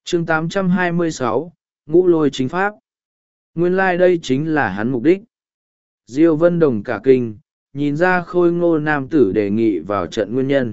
chương 826, ngũ lôi chính pháp. Nguyên lai、đây chính là hắn mục đích. Diêu Vân Đồng cả kinh, nhìn ra khôi ngô nam tử đề nghị vào trận nguyên nhân.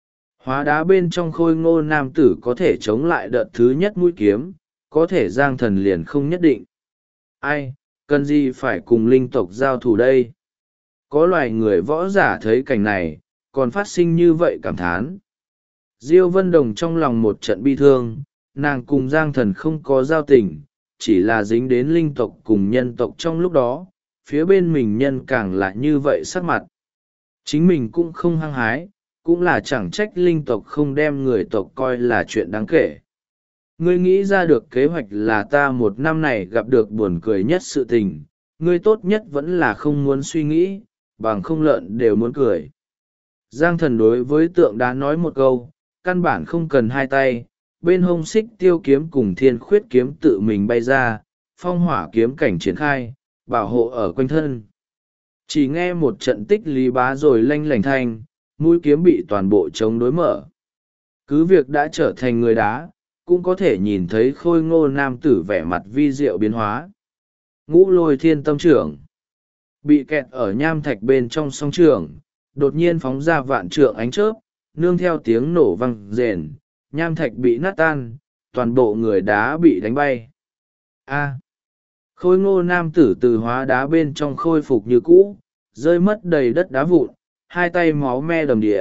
Hóa đá bên trong khôi ngô nam tử có thể chống lại đợt thứ nhất mũi kiếm, có thể Giang Thần liền không nhất định. Ai, cần gì phải cùng linh tộc giao thủ đây? Có loài người võ giả thấy cảnh này, còn phát sinh như vậy cảm thán. Diêu Vân Đồng trong lòng một trận bi thương, nàng cùng Giang Thần không có giao tình, chỉ là dính đến linh tộc cùng nhân tộc trong lúc đó, phía bên mình nhân càng là như vậy sắc mặt. Chính mình cũng không hăng hái, cũng là chẳng trách linh tộc không đem người tộc coi là chuyện đáng kể. Ngươi nghĩ ra được kế hoạch là ta một năm này gặp được buồn cười nhất sự tình, ngươi tốt nhất vẫn là không muốn suy nghĩ, bằng không lợn đều muốn cười. Giang Thần đối với tượng đá nói một câu, căn bản không cần hai tay, bên hông xích tiêu kiếm cùng thiên khuyết kiếm tự mình bay ra, phong hỏa kiếm cảnh triển khai, bảo hộ ở quanh thân. Chỉ nghe một trận tích lý bá rồi lanh lảnh thanh, mũi kiếm bị toàn bộ chống đối mở. Cứ việc đã trở thành người đá, cũng có thể nhìn thấy khôi ngô nam tử vẻ mặt vi diệu biến hóa. Ngũ lôi thiên tâm trưởng. Bị kẹt ở nham thạch bên trong song trường, đột nhiên phóng ra vạn trượng ánh chớp, nương theo tiếng nổ vang rền, nham thạch bị nát tan, toàn bộ người đá bị đánh bay. A. Khôi ngô nam tử từ hóa đá bên trong khôi phục như cũ, rơi mất đầy đất đá vụn, hai tay máu me đầm địa.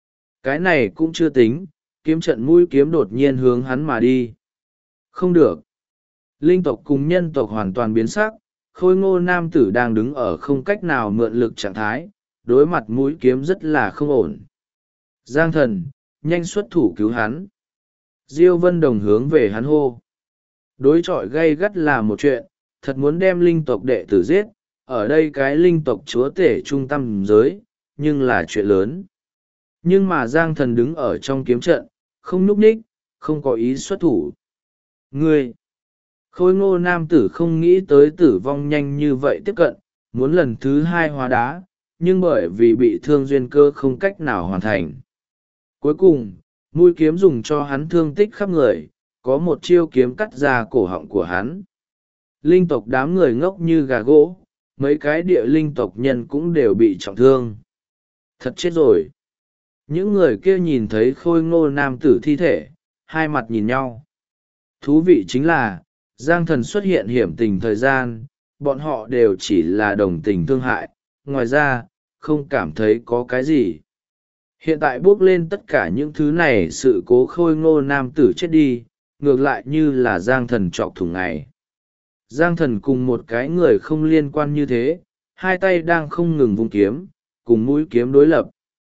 Cái này cũng chưa tính, kiếm trận mũi kiếm đột nhiên hướng hắn mà đi. Không được. Linh tộc cùng nhân tộc hoàn toàn biến sắc, khôi ngô nam tử đang đứng ở không cách nào mượn lực trạng thái, đối mặt mũi kiếm rất là không ổn. Giang Thần, nhanh xuất thủ cứu hắn. Diêu Vân Đồng hướng về hắn hô. Đối chọi gay gắt là một chuyện, thật muốn đem linh tộc đệ tử giết, ở đây cái linh tộc chúa tể trung tâm giới, nhưng là chuyện lớn. Nhưng mà Giang Thần đứng ở trong kiếm trận, không nhúc nhích, không có ý xuất thủ. Ngươi! Khôi ngô nam tử không nghĩ tới tử vong nhanh như vậy tiếp cận, muốn lần thứ hai hóa đá, nhưng bởi vì bị thương duyên cơ không cách nào hoàn thành. Cuối cùng, mũi kiếm dùng cho hắn thương tích khắp người, có một chiêu kiếm cắt ra cổ họng của hắn. Linh tộc đám người ngốc như gà gỗ, mấy cái địa linh tộc nhân cũng đều bị trọng thương. Thật chết rồi. Những người kia nhìn thấy khôi ngô nam tử thi thể, hai mặt nhìn nhau. Thú vị chính là, Giang Thần xuất hiện hiểm tình thời gian, bọn họ đều chỉ là đồng tình thương hại, ngoài ra, không cảm thấy có cái gì. Hiện tại bước lên tất cả những thứ này sự cố khôi ngô nam tử chết đi, ngược lại như là Giang Thần trọc thủng ngày. Giang Thần cùng một cái người không liên quan như thế, hai tay đang không ngừng vung kiếm, cùng mũi kiếm đối lập.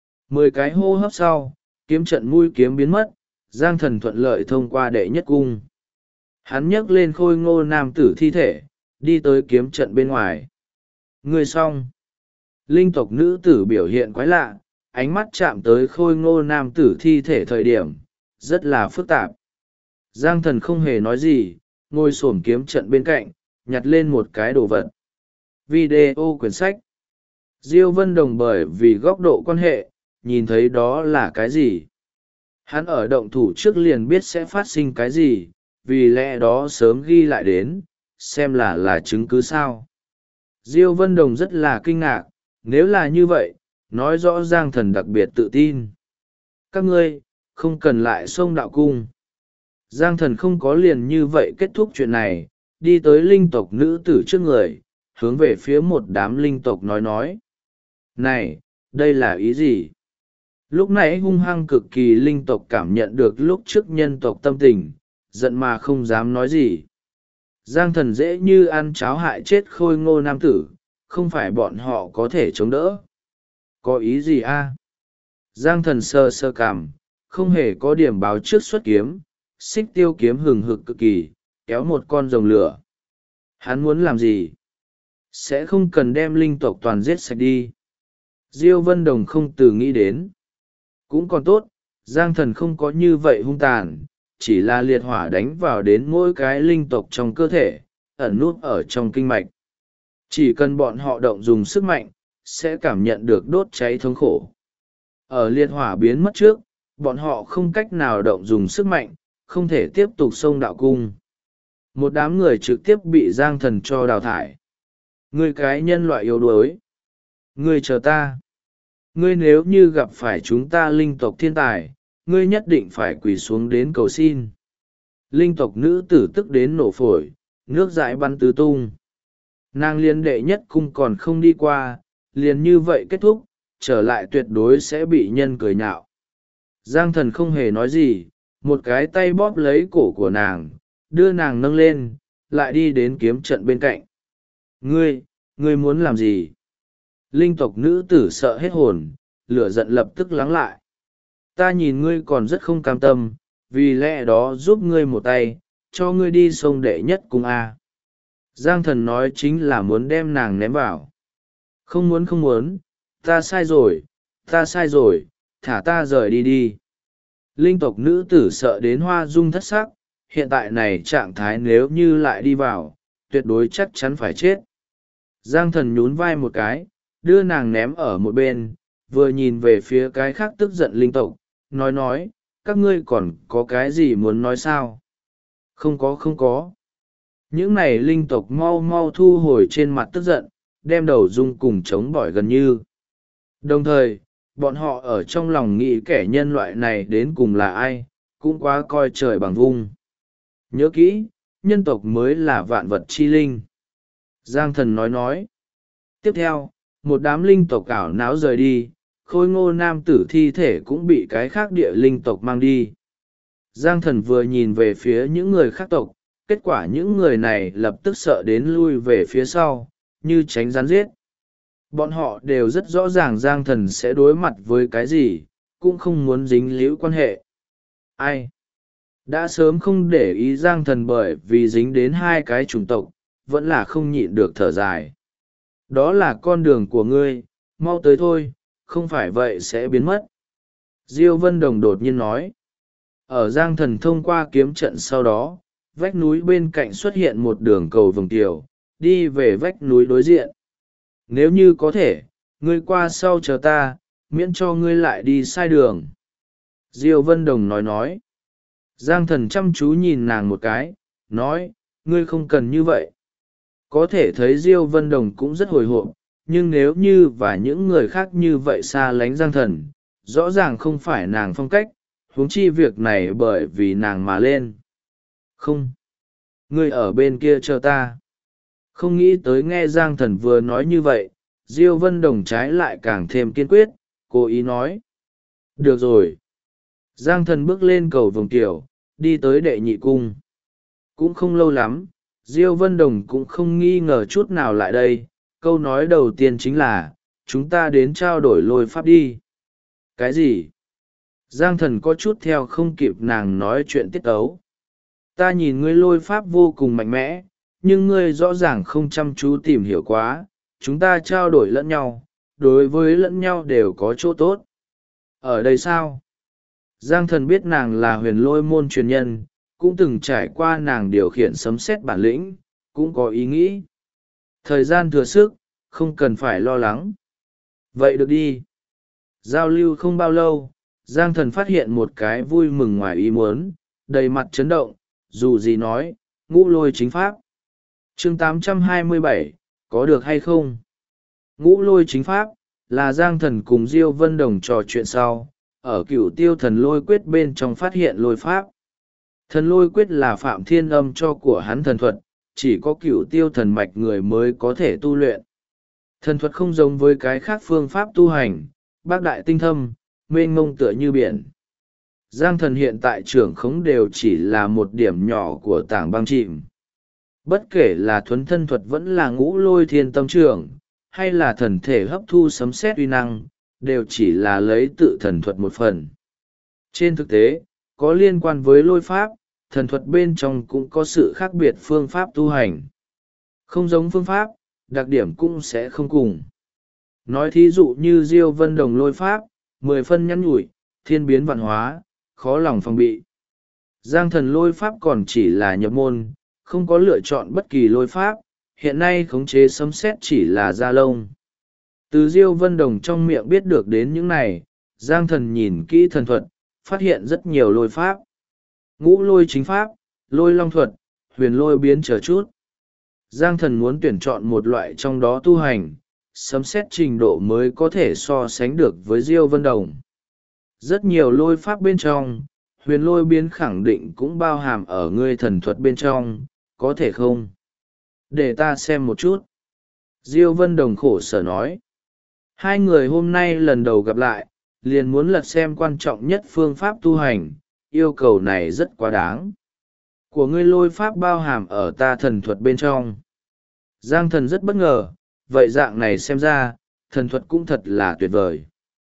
10 cái hô hấp sau, kiếm trận mũi kiếm biến mất, Giang Thần thuận lợi thông qua đệ nhất cung. Hắn nhấc lên khôi ngô nam tử thi thể, đi tới kiếm trận bên ngoài. Người xong. Linh tộc nữ tử biểu hiện quái lạ, ánh mắt chạm tới khôi ngô nam tử thi thể thời điểm, rất là phức tạp. Giang Thần không hề nói gì, ngồi xổm kiếm trận bên cạnh, nhặt lên một cái đồ vật. Video quyển sách. Diêu Vân Đồng bởi vì góc độ quan hệ, nhìn thấy đó là cái gì. Hắn ở động thủ trước liền biết sẽ phát sinh cái gì, vì lẽ đó sớm ghi lại đến, xem là chứng cứ sao. Diêu Vân Đồng rất là kinh ngạc, nếu là như vậy, nói rõ Giang Thần đặc biệt tự tin. Các ngươi, không cần lại xông đạo cung. Giang Thần không có liền như vậy kết thúc chuyện này, đi tới linh tộc nữ tử trước người, hướng về phía một đám linh tộc nói. Này, đây là ý gì? Lúc nãy hung hăng cực kỳ linh tộc cảm nhận được lúc trước nhân tộc tâm tình, giận mà không dám nói gì. Giang Thần dễ như ăn cháo hại chết khôi ngô nam tử, không phải bọn họ có thể chống đỡ. Có ý gì a? Giang Thần sơ sơ cảm, không hề có điểm báo trước xuất kiếm, xích tiêu kiếm hừng hực cực kỳ, kéo một con rồng lửa. Hắn muốn làm gì? Sẽ không cần đem linh tộc toàn giết sạch đi. Diêu Vân Đồng không từ nghĩ đến. Cũng còn tốt, Giang Thần không có như vậy hung tàn, chỉ là liệt hỏa đánh vào đến mỗi cái linh tộc trong cơ thể, ẩn nút ở trong kinh mạch. Chỉ cần bọn họ động dùng sức mạnh, sẽ cảm nhận được đốt cháy thống khổ. Ở liệt hỏa biến mất trước, bọn họ không cách nào động dùng sức mạnh, không thể tiếp tục xông đạo cung. Một đám người trực tiếp bị Giang Thần cho đào thải. Ngươi cái nhân loại yếu đuối. Ngươi chờ ta. Ngươi nếu như gặp phải chúng ta linh tộc thiên tài, ngươi nhất định phải quỳ xuống đến cầu xin. Linh tộc nữ tử tức đến nổ phổi, nước dãi bắn tứ tung. Nàng liên đệ nhất cung còn không đi qua, liền như vậy kết thúc, trở lại tuyệt đối sẽ bị nhân cười nhạo. Giang Thần không hề nói gì, một cái tay bóp lấy cổ của nàng, đưa nàng nâng lên, lại đi đến kiếm trận bên cạnh. Ngươi muốn làm gì? Linh tộc nữ tử sợ hết hồn, lửa giận lập tức lắng lại. Ta nhìn ngươi còn rất không cam tâm, vì lẽ đó giúp ngươi một tay, cho ngươi đi sông đệ nhất cung A. Giang Thần nói chính là muốn đem nàng ném vào. Không muốn, ta sai rồi, thả ta rời đi đi. Linh tộc nữ tử sợ đến hoa dung thất sắc, hiện tại này trạng thái nếu như lại đi vào, tuyệt đối chắc chắn phải chết. Giang Thần nhún vai một cái, đưa nàng ném ở một bên, vừa nhìn về phía cái khác tức giận linh tộc, nói, các ngươi còn có cái gì muốn nói sao? Không có. Những này linh tộc mau thu hồi trên mặt tức giận, đem đầu dung cùng chống bỏi gần như. Đồng thời, bọn họ ở trong lòng nghĩ kẻ nhân loại này đến cùng là ai, cũng quá coi trời bằng vung. Nhớ kỹ, nhân tộc mới là vạn vật chi linh. Giang Thần nói. Tiếp theo, một đám linh tộc ảo náo rời đi, khôi ngô nam tử thi thể cũng bị cái khác địa linh tộc mang đi. Giang Thần vừa nhìn về phía những người khác tộc, kết quả những người này lập tức sợ đến lui về phía sau, như tránh rắn giết. Bọn họ đều rất rõ ràng Giang Thần sẽ đối mặt với cái gì, cũng không muốn dính líu quan hệ. Ai? Đã sớm không để ý Giang Thần bởi vì dính đến hai cái chủng tộc, vẫn là không nhịn được thở dài. Đó là con đường của ngươi, mau tới thôi, không phải vậy sẽ biến mất. Diêu Vân Đồng đột nhiên nói. Ở Giang Thần thông qua kiếm trận sau đó, vách núi bên cạnh xuất hiện một đường cầu vồng tiểu, đi về vách núi đối diện. Nếu như có thể, ngươi qua sau chờ ta, miễn cho ngươi lại đi sai đường. Diêu Vân Đồng nói. Giang Thần chăm chú nhìn nàng một cái, nói, ngươi không cần như vậy. Có thể thấy Diêu Vân Đồng cũng rất hồi hộp, nhưng nếu như và những người khác như vậy xa lánh Giang Thần, rõ ràng không phải nàng phong cách, huống chi việc này bởi vì nàng mà lên. Không. Ngươi ở bên kia chờ ta. Không nghĩ tới nghe Giang Thần vừa nói như vậy, Diêu Vân Đồng trái lại càng thêm kiên quyết, cố ý nói. Được rồi. Giang Thần bước lên cầu vồng tiểu, đi tới đệ nhị cung. Cũng không lâu lắm, Diêu Vân Đồng cũng không nghi ngờ chút nào lại đây, câu nói đầu tiên chính là, chúng ta đến trao đổi lôi pháp đi. Cái gì? Giang Thần có chút theo không kịp nàng nói chuyện tiết tấu. Ta nhìn ngươi lôi pháp vô cùng mạnh mẽ, nhưng ngươi rõ ràng không chăm chú tìm hiểu quá, chúng ta trao đổi lẫn nhau, đối với lẫn nhau đều có chỗ tốt. Ở đây sao? Giang Thần biết nàng là huyền lôi môn truyền nhân, cũng từng trải qua nàng điều khiển sấm sét bản lĩnh, cũng có ý nghĩ. Thời gian thừa sức, không cần phải lo lắng. Vậy được đi. Giao lưu không bao lâu, Giang Thần phát hiện một cái vui mừng ngoài ý muốn, đầy mặt chấn động, dù gì nói, ngũ lôi chính pháp. Chương 827, có được hay không? Ngũ lôi chính pháp, là Giang Thần cùng Diêu Vân Đồng trò chuyện sau, ở Cửu Tiêu Thần Lôi Quyết bên trong phát hiện lôi pháp. Thần Lôi Quyết là Phạm Thiên Âm cho của hắn thần thuật, chỉ có Cửu Tiêu Thần Mạch người mới có thể tu luyện. Thần thuật không giống với cái khác phương pháp tu hành, bác đại tinh thâm, mênh mông tựa như biển. Giang Thần hiện tại trưởng khống đều chỉ là một điểm nhỏ của tảng băng chìm. Bất kể là thuấn thân thuật vẫn là ngũ lôi thiên tâm trưởng, hay là thần thể hấp thu sấm sét uy năng, đều chỉ là lấy tự thần thuật một phần. Trên thực tế, có liên quan với lôi pháp, thần thuật bên trong cũng có sự khác biệt phương pháp tu hành. Không giống phương pháp, đặc điểm cũng sẽ không cùng. Nói thí dụ như Diêu Vân Đồng lôi pháp, 10 phân nhắn nhủi, thiên biến vạn hóa, khó lòng phòng bị. Giang Thần lôi pháp còn chỉ là nhập môn, không có lựa chọn bất kỳ lôi pháp, hiện nay khống chế sấm sét chỉ là da lông. Từ Diêu Vân Đồng trong miệng biết được đến những này, Giang Thần nhìn kỹ thần thuật, phát hiện rất nhiều lôi pháp. ngũ lôi chính pháp, lôi long thuật, huyền lôi biến chờ chút. Giang thần muốn tuyển chọn một loại trong đó tu hành, sấm xét trình độ mới có thể so sánh được với Diêu Vân Đồng. Rất nhiều lôi pháp bên trong, huyền lôi biến khẳng định cũng bao hàm ở ngươi thần thuật bên trong, có thể không? Để ta xem một chút. Diêu Vân Đồng khổ sở nói. Hai người hôm nay lần đầu gặp lại, liền muốn lật xem quan trọng nhất phương pháp tu hành, yêu cầu này rất quá đáng. Của ngươi lôi pháp bao hàm ở ta thần thuật bên trong. Giang thần rất bất ngờ, vậy dạng này xem ra, thần thuật cũng thật là tuyệt vời.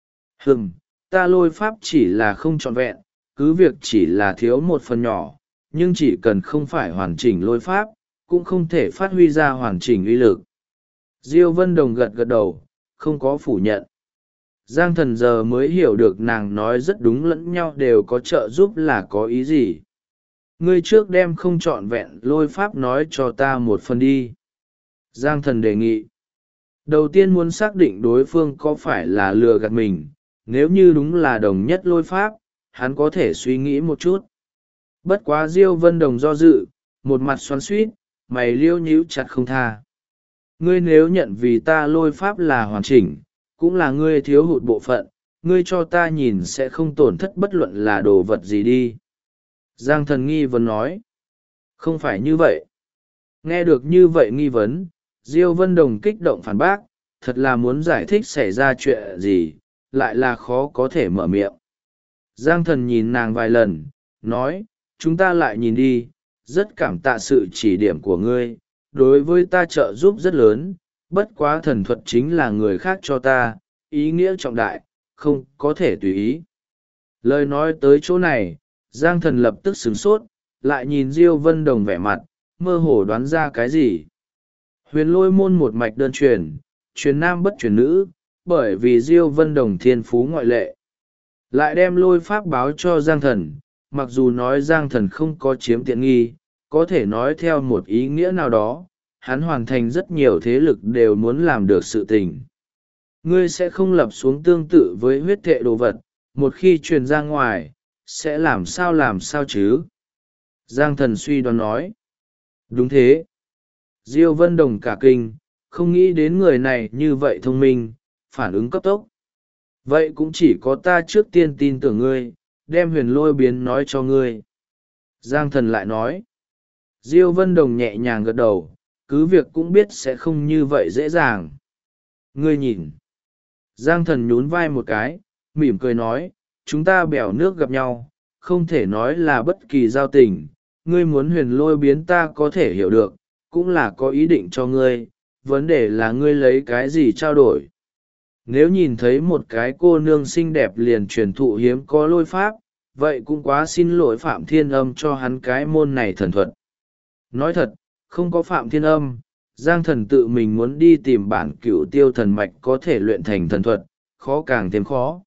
Ta lôi pháp chỉ là không trọn vẹn, cứ việc chỉ là thiếu một phần nhỏ, nhưng chỉ cần không phải hoàn chỉnh lôi pháp, cũng không thể phát huy ra hoàn chỉnh uy lực. Diêu Vân Đồng gật gật đầu, không có phủ nhận. Giang thần giờ mới hiểu được nàng nói rất đúng, lẫn nhau đều có trợ giúp là có ý gì. Ngươi trước đem không trọn vẹn lôi pháp nói cho ta một phần đi. Giang thần đề nghị. Đầu tiên muốn xác định đối phương có phải là lừa gạt mình, nếu như đúng là đồng nhất lôi pháp, hắn có thể suy nghĩ một chút. Bất quá Diêu Vân Đồng do dự, một mặt xoắn xuýt, mày liêu nhíu chặt không tha. Ngươi nếu nhận vì ta lôi pháp là hoàn chỉnh, cũng là ngươi thiếu hụt bộ phận, ngươi cho ta nhìn sẽ không tổn thất bất luận là đồ vật gì đi. Giang thần nghi vấn nói. Không phải như vậy. Nghe được như vậy nghi vấn, Diêu Vân Đồng kích động phản bác, thật là muốn giải thích xảy ra chuyện gì, lại là khó có thể mở miệng. Giang thần nhìn nàng vài lần, nói, chúng ta lại nhìn đi, rất cảm tạ sự chỉ điểm của ngươi, đối với ta trợ giúp rất lớn, bất quá thần thuật chính là người khác cho ta, ý nghĩa trọng đại, không có thể tùy ý. Lời nói tới chỗ này, Giang thần lập tức sửng sốt, lại nhìn Diêu Vân Đồng vẻ mặt, mơ hồ đoán ra cái gì. Huyền lôi môn một mạch đơn truyền, truyền nam bất truyền nữ, bởi vì Diêu Vân Đồng thiên phú ngoại lệ. Lại đem lôi pháp báo cho Giang thần, mặc dù nói Giang thần không có chiếm tiện nghi, có thể nói theo một ý nghĩa nào đó, hắn hoàn thành rất nhiều thế lực đều muốn làm được sự tình. Ngươi sẽ không lập xuống tương tự với huyết thệ đồ vật, một khi truyền ra ngoài, sẽ làm sao chứ? Giang thần suy đoán nói. Đúng thế. Diêu Vân Đồng cả kinh, không nghĩ đến người này như vậy thông minh, phản ứng cấp tốc. Vậy cũng chỉ có ta trước tiên tin tưởng ngươi, đem huyền lôi biến nói cho ngươi. Giang thần lại nói. Diêu Vân Đồng nhẹ nhàng gật đầu, cứ việc cũng biết sẽ không như vậy dễ dàng. Ngươi nhìn. Giang thần nhún vai một cái, mỉm cười nói, chúng ta bèo nước gặp nhau, không thể nói là bất kỳ giao tình. Ngươi muốn huyền lôi biến ta có thể hiểu được, cũng là có ý định cho ngươi, vấn đề là ngươi lấy cái gì trao đổi. Nếu nhìn thấy một cái cô nương xinh đẹp liền truyền thụ hiếm có lôi pháp, vậy cũng quá xin lỗi Phạm Thiên Âm cho hắn cái môn này thần thuật. Nói thật, không có Phạm Thiên Âm, Giang thần tự mình muốn đi tìm bản cửu tiêu thần mạch có thể luyện thành thần thuật, khó càng thêm khó.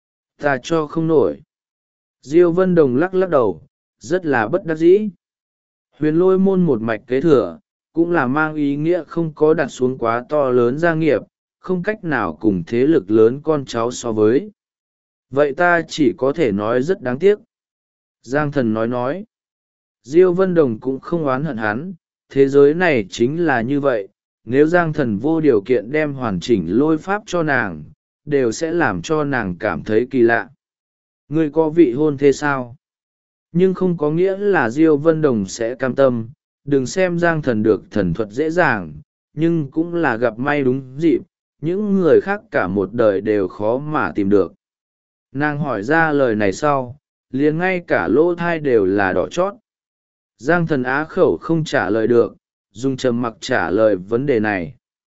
Ta cho không nổi. Diêu Vân Đồng lắc lắc đầu, rất là bất đắc dĩ. Huyền lôi môn một mạch kế thừa, cũng là mang ý nghĩa không có đặt xuống quá to lớn gia nghiệp, không cách nào cùng thế lực lớn con cháu so với. Vậy ta chỉ có thể nói rất đáng tiếc. Giang thần nói. Diêu Vân Đồng cũng không oán hận hắn, thế giới này chính là như vậy, nếu Giang thần vô điều kiện đem hoàn chỉnh lôi pháp cho nàng, đều sẽ làm cho nàng cảm thấy kỳ lạ. Ngươi có vị hôn thế sao? Nhưng không có nghĩa là Diêu Vân Đồng sẽ cam tâm, đừng xem Giang thần được thần thuật dễ dàng, nhưng cũng là gặp may đúng dịp, những người khác cả một đời đều khó mà tìm được. Nàng hỏi ra lời này sau, liền ngay cả lỗ thai đều là đỏ chót. Giang thần á khẩu không trả lời được, dùng trầm mặc trả lời vấn đề này.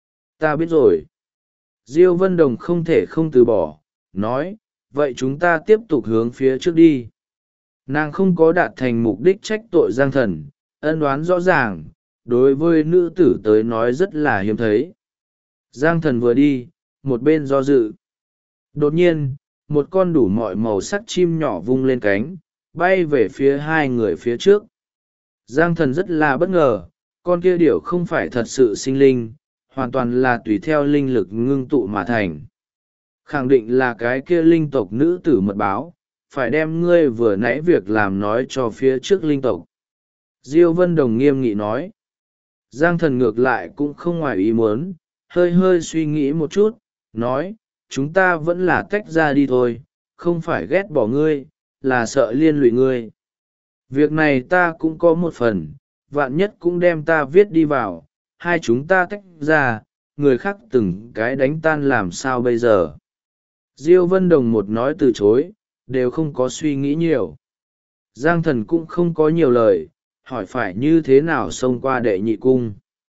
Ta biết rồi. Diêu Vân Đồng không thể không từ bỏ, nói, vậy chúng ta tiếp tục hướng phía trước đi. Nàng không có đạt thành mục đích trách tội Giang thần, ân oán rõ ràng, đối với nữ tử tới nói rất là hiếm thấy. Giang thần vừa đi, một bên do dự. Đột nhiên, một con đủ mọi màu sắc chim nhỏ vung lên cánh, bay về phía hai người phía trước. Giang thần rất là bất ngờ, con kia điểu không phải thật sự sinh linh, hoàn toàn là tùy theo linh lực ngưng tụ mà thành. Khẳng định là cái kia linh tộc nữ tử mật báo, phải đem ngươi vừa nãy việc làm nói cho phía trước linh tộc. Diêu Vân Đồng nghiêm nghị nói. Giang Thần ngược lại cũng không ngoài ý muốn, hơi hơi suy nghĩ một chút, nói, chúng ta vẫn là tách ra đi thôi, không phải ghét bỏ ngươi, là sợ liên lụy ngươi. Việc này ta cũng có một phần, vạn nhất cũng đem ta viết đi vào, hai chúng ta tách ra, người khác từng cái đánh tan làm sao bây giờ. Diêu Vân Đồng một nói từ chối, đều không có suy nghĩ nhiều. Giang Thần cũng không có nhiều lời, hỏi phải như thế nào xông qua đệ nhị cung.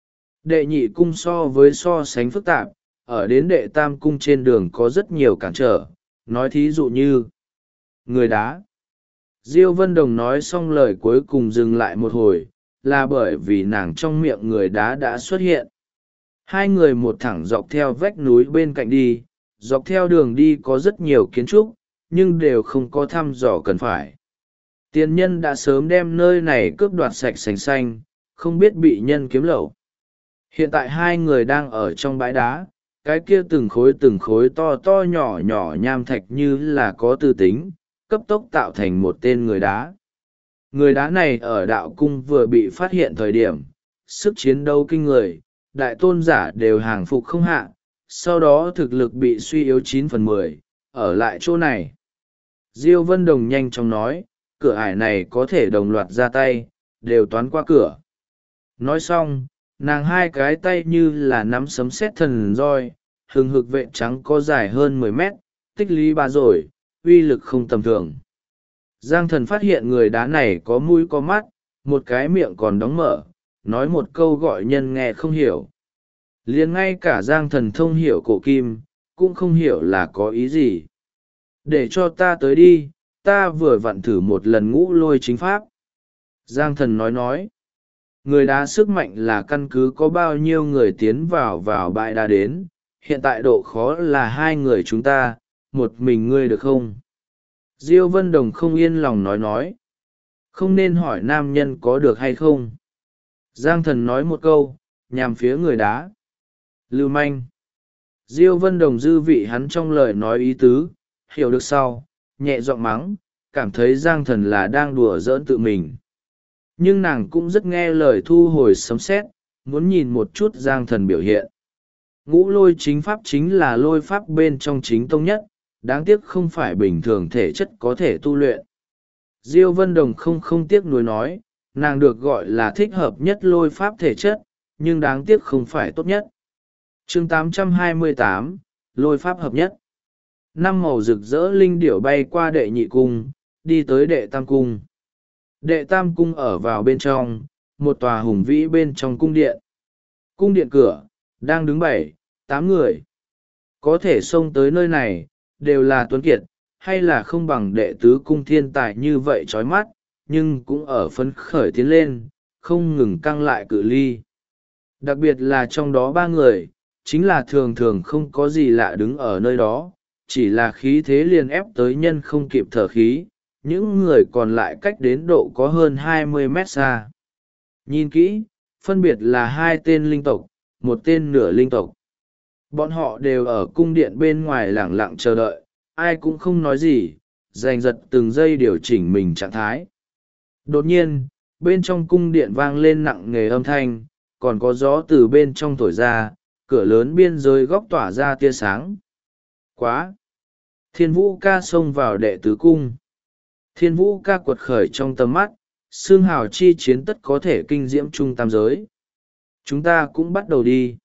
Đệ nhị cung so sánh phức tạp, ở đến đệ tam cung trên đường có rất nhiều cản trở, nói thí dụ như người đá. Diêu Vân Đồng nói xong lời cuối cùng dừng lại một hồi, là bởi vì nàng trong miệng người đá đã xuất hiện. Hai người một thẳng dọc theo vách núi bên cạnh đi, dọc theo đường đi có rất nhiều kiến trúc, nhưng đều không có thăm dò cần phải. Tiền nhân đã sớm đem nơi này cướp đoạt sạch sành xanh, không biết bị nhân kiếm lậu. Hiện tại hai người đang ở trong bãi đá, cái kia từng khối to to nhỏ nhỏ nham thạch như là có tư tính, cấp tốc tạo thành một tên người đá. Người đá này ở đạo cung vừa bị phát hiện thời điểm, sức chiến đấu kinh người, đại tôn giả đều hàng phục không hạ, sau đó thực lực bị suy yếu 9/10, ở lại chỗ này. Diêu Vân Đồng nhanh chóng nói, cửa ải này có thể đồng loạt ra tay, đều toán qua cửa. Nói xong, nàng hai cái tay như là nắm sấm sét thần roi, hừng hực vệ trắng có dài hơn 10 mét, tích lý ba rồi, uy lực không tầm thường. Giang Thần phát hiện người đá này có mũi có mắt, một cái miệng còn đóng mở, nói một câu gọi nhân nghe không hiểu. Liền ngay cả Giang Thần thông hiểu cổ kim, cũng không hiểu là có ý gì. Để cho ta tới đi, ta vừa vặn thử một lần ngũ lôi chính pháp. Giang Thần nói. Người đá sức mạnh là căn cứ có bao nhiêu người tiến vào bãi đá đến, hiện tại độ khó là hai người chúng ta, một mình ngươi được không? Diêu Vân Đồng không yên lòng nói. Không nên hỏi nam nhân có được hay không. Giang Thần nói một câu, nhằm phía người đá. Lưu manh. Diêu Vân Đồng dư vị hắn trong lời nói ý tứ, hiểu được sau, nhẹ giọng mắng, cảm thấy Giang Thần là đang đùa giỡn tự mình. Nhưng nàng cũng rất nghe lời thu hồi sấm sét, muốn nhìn một chút Giang Thần biểu hiện. Ngũ lôi chính pháp chính là lôi pháp bên trong chính tông nhất, đáng tiếc không phải bình thường thể chất có thể tu luyện. Diêu Vân Đồng không tiếc nuối nói, nàng được gọi là thích hợp nhất lôi pháp thể chất, nhưng đáng tiếc không phải tốt nhất. Chương 828, lôi pháp hợp nhất. Năm màu rực rỡ linh điểu bay qua đệ nhị cung, đi tới đệ tam cung. Đệ tam cung ở vào bên trong, một tòa hùng vĩ bên trong cung điện. Cung điện cửa, đang đứng 7-8 người. Có thể xông tới nơi này, đều là tuấn kiệt, hay là không bằng đệ tứ cung thiên tài như vậy chói mắt, nhưng cũng ở phấn khởi tiến lên, không ngừng căng lại cự ly. Đặc biệt là trong đó 3 người, chính là thường thường không có gì lạ đứng ở nơi đó, chỉ là khí thế liền ép tới nhân không kịp thở khí, những người còn lại cách đến độ có hơn 20 mét xa. Nhìn kỹ, phân biệt là 2 tên linh tộc, một tên nửa linh tộc. Bọn họ đều ở cung điện bên ngoài lẳng lặng chờ đợi, ai cũng không nói gì, giành giật từng giây điều chỉnh mình trạng thái. Đột nhiên, bên trong cung điện vang lên nặng nề âm thanh, còn có gió từ bên trong thổi ra, cửa lớn biên giới góc tỏa ra tia sáng. Quá! Thiên Vũ ca xông vào đệ tứ cung. Thiên Vũ ca quật khởi trong tầm mắt, xương hào chi chiến tất có thể kinh diễm trung tam giới. Chúng ta cũng bắt đầu đi.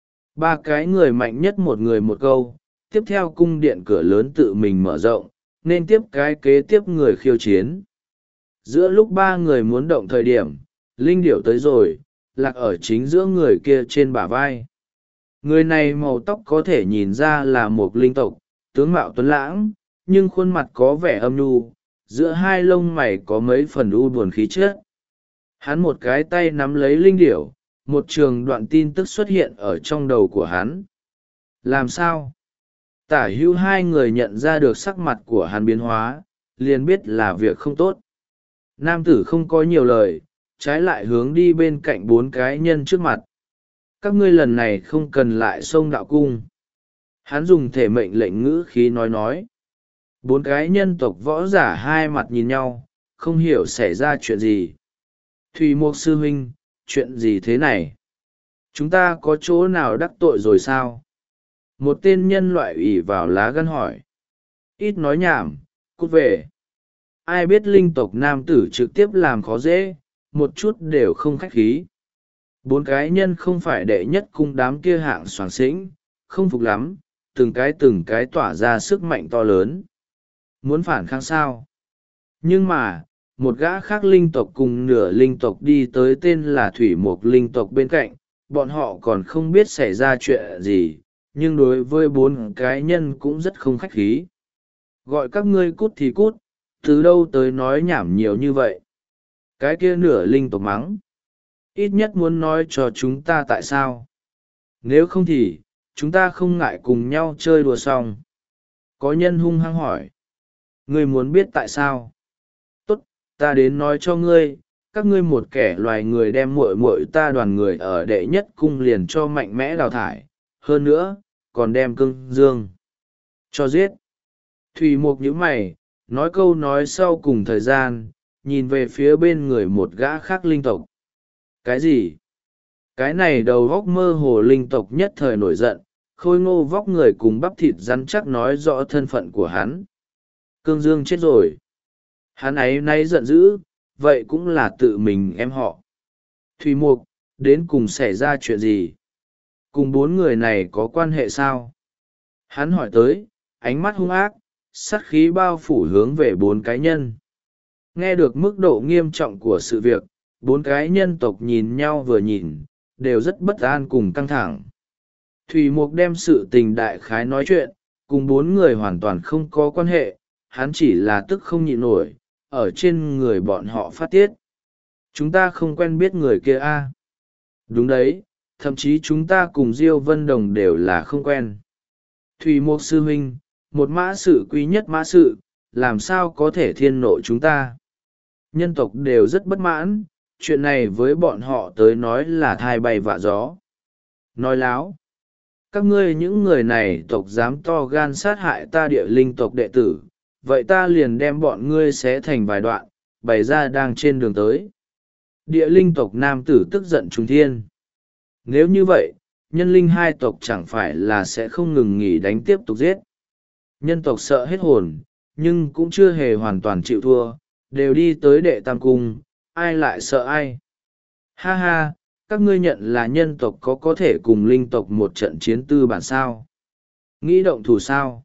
3 cái người mạnh nhất một người một câu, tiếp theo cung điện cửa lớn tự mình mở rộng, nên tiếp cái kế tiếp người khiêu chiến. Giữa lúc 3 người muốn động thời điểm, linh điểu tới rồi, lạc ở chính giữa người kia trên bả vai. Người này màu tóc có thể nhìn ra là một linh tộc, tướng mạo tuấn lãng, nhưng khuôn mặt có vẻ âm nhu, giữa hai lông mày có mấy phần u buồn khí chất. Hắn một cái tay nắm lấy linh điểu, một trường đoạn tin tức xuất hiện ở trong đầu của hắn. Làm sao? Tả hữu 2 người nhận ra được sắc mặt của hắn biến hóa, liền biết là việc không tốt. Nam tử không có nhiều lời, trái lại hướng đi bên cạnh 4 cái nhân trước mặt. Các ngươi lần này không cần lại xông đạo cung. Hắn dùng thể mệnh lệnh ngữ khí nói. Bốn cái nhân tộc võ giả hai mặt nhìn nhau, không hiểu xảy ra chuyện gì. Thủy Mục sư huynh, chuyện gì thế này? Chúng ta có chỗ nào đắc tội rồi sao? Một tên nhân loại ỷ vào lá gan hỏi. Ít nói nhảm, cút về. Ai biết linh tộc nam tử trực tiếp làm khó dễ, một chút đều không khách khí. Bốn cái nhân không phải đệ nhất cung đám kia hạng soàng xĩnh, không phục lắm, từng cái tỏa ra sức mạnh to lớn. Muốn phản kháng sao? Nhưng mà, một gã khác linh tộc cùng nửa linh tộc đi tới tên là Thủy Mục linh tộc bên cạnh, bọn họ còn không biết xảy ra chuyện gì, nhưng đối với bốn cái nhân cũng rất không khách khí. Gọi các ngươi cút thì cút, từ đâu tới nói nhảm nhiều như vậy? Cái kia nửa linh tộc mắng. Ít nhất muốn nói cho chúng ta tại sao. Nếu không thì, chúng ta không ngại cùng nhau chơi đùa xong. Có nhân hung hăng hỏi. Ngươi muốn biết tại sao? Tốt, ta đến nói cho ngươi. Các ngươi một kẻ loài người đem muội muội ta đoàn người ở đệ nhất cung liền cho mạnh mẽ đào thải. Hơn nữa, còn đem Cương Dương cho giết. Thủy Mục nhíu mày, nói câu nói sau cùng thời gian, nhìn về phía bên người một gã khác linh tộc. Cái gì? Cái này đầu vóc mơ hồ linh tộc nhất thời nổi giận, khôi ngô vóc người cùng bắp thịt rắn chắc nói rõ thân phận của hắn. Cương Dương chết rồi. Hắn ấy nay giận dữ, vậy cũng là tự mình em họ. Thủy Mục, đến cùng xảy ra chuyện gì? Cùng bốn người này có quan hệ sao? Hắn hỏi tới, ánh mắt hung ác, sát khí bao phủ hướng về bốn cái nhân. Nghe được mức độ nghiêm trọng của sự việc, bốn cái nhân tộc nhìn nhau vừa nhìn, đều rất bất an cùng căng thẳng. Thủy Mục đem sự tình đại khái nói chuyện, cùng bốn người hoàn toàn không có quan hệ, hắn chỉ là tức không nhịn nổi, ở trên người bọn họ phát tiết. Chúng ta không quen biết người kia a? Đúng đấy, thậm chí chúng ta cùng Diêu Vân Đồng đều là không quen. Thủy Mục sư huynh, một mã sự quý nhất mã sự, làm sao có thể thiên nộ chúng ta? Nhân tộc đều rất bất mãn, chuyện này với bọn họ tới nói là thai bay vạ gió. Nói láo. Các ngươi những người này tộc dám to gan sát hại ta địa linh tộc đệ tử, vậy ta liền đem bọn ngươi xé thành vài đoạn, bày ra đang trên đường tới. Địa linh tộc nam tử tức giận trùng thiên. Nếu như vậy, nhân linh hai tộc chẳng phải là sẽ không ngừng nghỉ đánh tiếp tục giết. Nhân tộc sợ hết hồn, nhưng cũng chưa hề hoàn toàn chịu thua, đều đi tới đệ tam cung, ai lại sợ ai. Ha ha, các ngươi nhận là nhân tộc có thể cùng linh tộc một trận chiến tư bản sao? Nghĩ động thủ sao?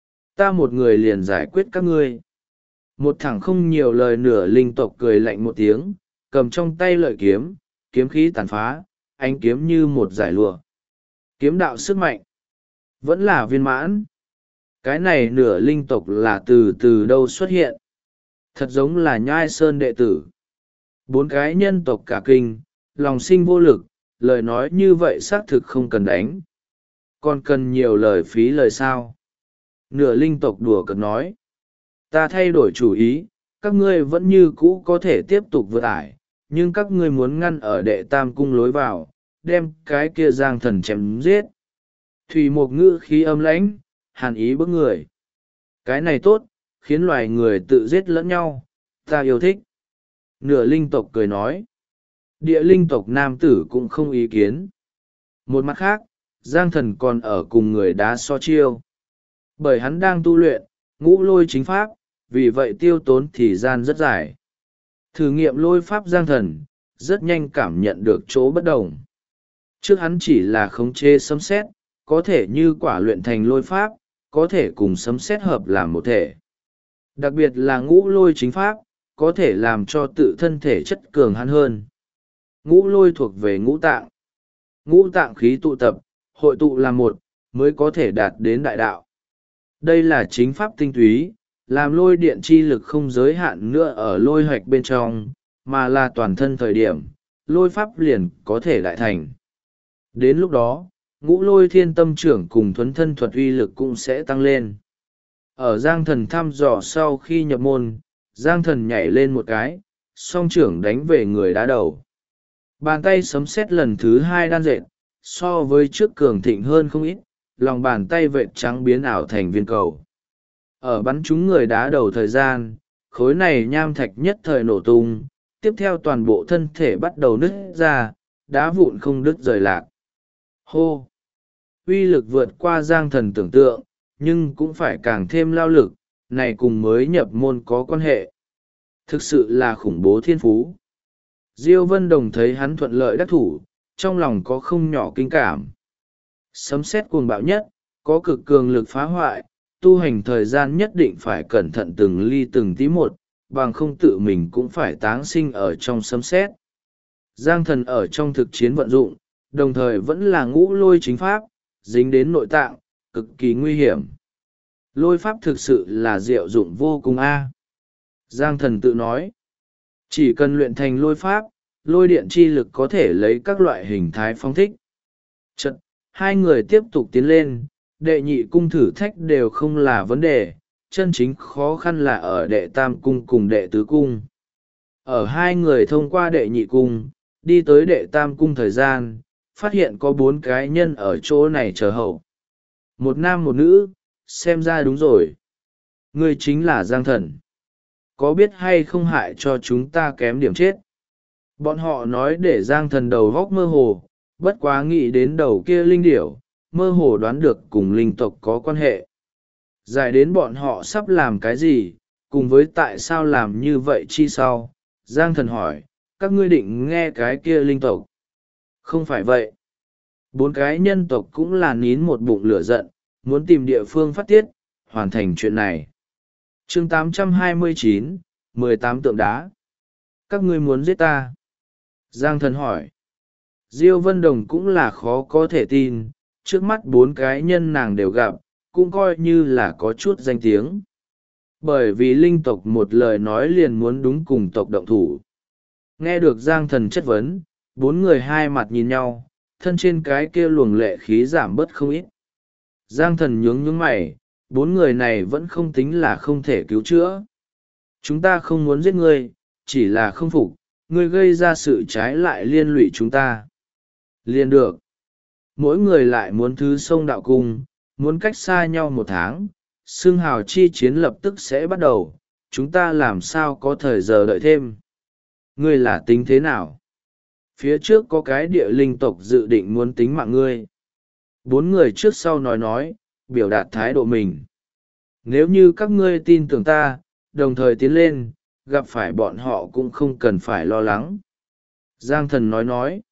Ta một người liền giải quyết các ngươi. Một thằng không nhiều lời nửa linh tộc cười lạnh một tiếng, cầm trong tay lợi kiếm, kiếm khí tàn phá, ánh kiếm như một giải lụa. Kiếm đạo sức mạnh, vẫn là viên mãn. Cái này nửa linh tộc là từ đâu xuất hiện? Thật giống là Nhai Sơn đệ tử. Bốn cái nhân tộc cả kinh, lòng sinh vô lực, lời nói như vậy xác thực không cần đánh. Còn cần nhiều lời phí lời sao? Nửa linh tộc đùa cợt nói. Ta thay đổi chủ ý, các ngươi vẫn như cũ có thể tiếp tục vượt ải, nhưng các ngươi muốn ngăn ở đệ tam cung lối vào, đem cái kia giang thần chém giết. Thủy Mục ngữ khí âm lãnh, hàn ý bức người. Cái này tốt, khiến loài người tự giết lẫn nhau, ta yêu thích. Nửa linh tộc cười nói. Địa linh tộc nam tử cũng không ý kiến. Một mặt khác, giang thần còn ở cùng người đá so chiêu. Bởi hắn đang tu luyện, ngũ lôi chính pháp, vì vậy tiêu tốn thời gian rất dài. Thử nghiệm lôi pháp giang thần, rất nhanh cảm nhận được chỗ bất đồng. Trước hắn chỉ là khống chế sấm sét, có thể như quả luyện thành lôi pháp, có thể cùng sấm sét hợp làm một thể. Đặc biệt là ngũ lôi chính pháp, có thể làm cho tự thân thể chất cường hắn hơn. Ngũ lôi thuộc về ngũ tạng. Ngũ tạng khí tụ tập, hội tụ làm một, mới có thể đạt đến đại đạo. Đây là chính pháp tinh túy, làm lôi điện chi lực không giới hạn nữa ở lôi hoạch bên trong, mà là toàn thân thời điểm, lôi pháp liền có thể đại thành. Đến lúc đó, ngũ lôi thiên tâm trưởng cùng thuấn thân thuật uy lực cũng sẽ tăng lên. Ở Giang Thần thăm dò sau khi nhập môn, Giang Thần nhảy lên một cái, song trưởng đánh về người đá đầu. Bàn tay sấm sét lần thứ hai đan dệt, so với trước cường thịnh hơn không ít, lòng bàn tay vệt trắng biến ảo thành viên cầu. Ở bắn trúng người đá đầu thời gian, khối này nham thạch nhất thời nổ tung, tiếp theo toàn bộ thân thể bắt đầu nứt ra, đá vụn không đứt rời lạc. Hô! Uy lực vượt qua Giang Thần tưởng tượng, nhưng cũng phải càng thêm lao lực, này cùng mới nhập môn có quan hệ. Thực sự là khủng bố thiên phú. Diêu Vân Đồng thấy hắn thuận lợi đắc thủ, trong lòng có không nhỏ kinh cảm. Sấm sét cuồng bạo nhất, có cực cường lực phá hoại, tu hành thời gian nhất định phải cẩn thận từng ly từng tí một, bằng không tự mình cũng phải táng sinh ở trong sấm sét. Giang Thần ở trong thực chiến vận dụng, đồng thời vẫn là ngũ lôi chính pháp, dính đến nội tạng, cực kỳ nguy hiểm. Lôi pháp thực sự là diệu dụng vô cùng a. Giang Thần tự nói, chỉ cần luyện thành lôi pháp, lôi điện chi lực có thể lấy các loại hình thái phóng thích. Chật, hai người tiếp tục tiến lên, đệ nhị cung thử thách đều không là vấn đề, chân chính khó khăn là ở đệ tam cung cùng đệ tứ cung. Ở hai người thông qua đệ nhị cung, đi tới đệ tam cung thời gian, phát hiện có 4 cái nhân ở chỗ này chờ hậu. Một nam một nữ, xem ra đúng rồi. Ngươi chính là Giang Thần. Có biết hay không hại cho chúng ta kém điểm chết? Bọn họ nói để Giang Thần đầu góc mơ hồ, bất quá nghĩ đến đầu kia linh điểu, mơ hồ đoán được cùng linh tộc có quan hệ. Giải đến bọn họ sắp làm cái gì, cùng với tại sao làm như vậy chi sau, Giang Thần hỏi, các ngươi định nghe cái kia linh tộc? Không phải vậy. 4 cái nhân tộc cũng là nín một bụng lửa giận, muốn tìm địa phương phát tiết, hoàn thành chuyện này. Chương 829, 18 tượng đá. Các ngươi muốn giết ta? Giang Thần hỏi. Diêu Vân Đồng cũng là khó có thể tin, trước mắt 4 cái nhân nàng đều gặp, cũng coi như là có chút danh tiếng. Bởi vì linh tộc một lời nói liền muốn đúng cùng tộc động thủ. Nghe được Giang Thần chất vấn, 4 người hai mặt nhìn nhau, thân trên cái kia luồng lệ khí giảm bớt không ít. Giang Thần nhướng nhướng mày, 4 người này vẫn không tính là không thể cứu chữa. Chúng ta không muốn giết ngươi, chỉ là không phục, ngươi gây ra sự trái lại liên lụy chúng ta. Liên được. Mỗi người lại muốn thứ sông đạo cung, muốn cách xa nhau 1 tháng, xương hào chi chiến lập tức sẽ bắt đầu, chúng ta làm sao có thời giờ đợi thêm. Ngươi là tính thế nào? Phía trước có cái địa linh tộc dự định muốn tính mạng ngươi. 4 người trước sau nói, biểu đạt thái độ mình. Nếu như các ngươi tin tưởng ta, đồng thời tiến lên, gặp phải bọn họ cũng không cần phải lo lắng. Giang Thần nói.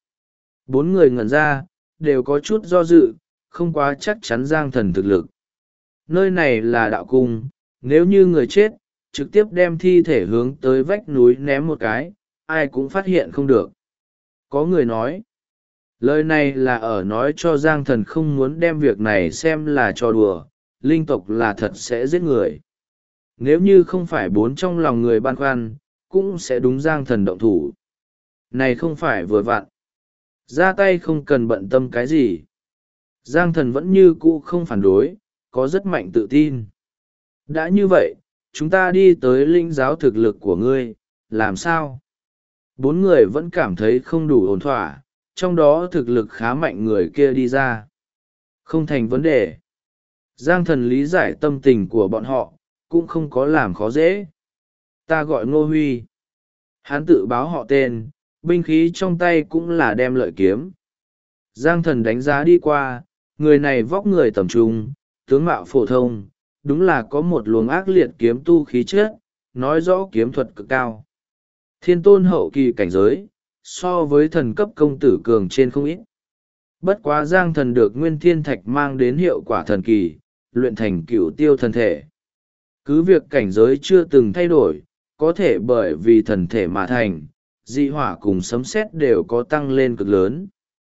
4 người ngẩn ra, đều có chút do dự, không quá chắc chắn Giang Thần thực lực. Nơi này là đạo cung, nếu như người chết, trực tiếp đem thi thể hướng tới vách núi ném một cái, ai cũng phát hiện không được. Có người nói, lời này là ở nói cho Giang Thần không muốn đem việc này xem là trò đùa, linh tộc là thật sẽ giết người. Nếu như không phải 4 trong lòng người băn khoăn, cũng sẽ đúng Giang Thần động thủ. Này không phải vừa vặn. Ra tay không cần bận tâm cái gì. Giang Thần vẫn như cũ không phản đối, có rất mạnh tự tin. Đã như vậy, chúng ta đi tới linh giáo thực lực của ngươi, làm sao? 4 người vẫn cảm thấy không đủ ổn thỏa, trong đó thực lực khá mạnh người kia đi ra. Không thành vấn đề. Giang Thần lý giải tâm tình của bọn họ, cũng không có làm khó dễ. Ta gọi Ngô Huy. Hắn tự báo họ tên, binh khí trong tay cũng là đem lợi kiếm. Giang Thần đánh giá đi qua, người này vóc người tầm trung, tướng mạo phổ thông, đúng là có một luồng ác liệt kiếm tu khí chất, nói rõ kiếm thuật cực cao. Thiên tôn hậu kỳ cảnh giới, so với thần cấp công tử cường trên không ít. Bất quá Giang Thần được Nguyên Thiên Thạch mang đến hiệu quả thần kỳ, luyện thành cửu tiêu thần thể. Cứ việc cảnh giới chưa từng thay đổi, có thể bởi vì thần thể mà thành, dị hỏa cùng sấm sét đều có tăng lên cực lớn.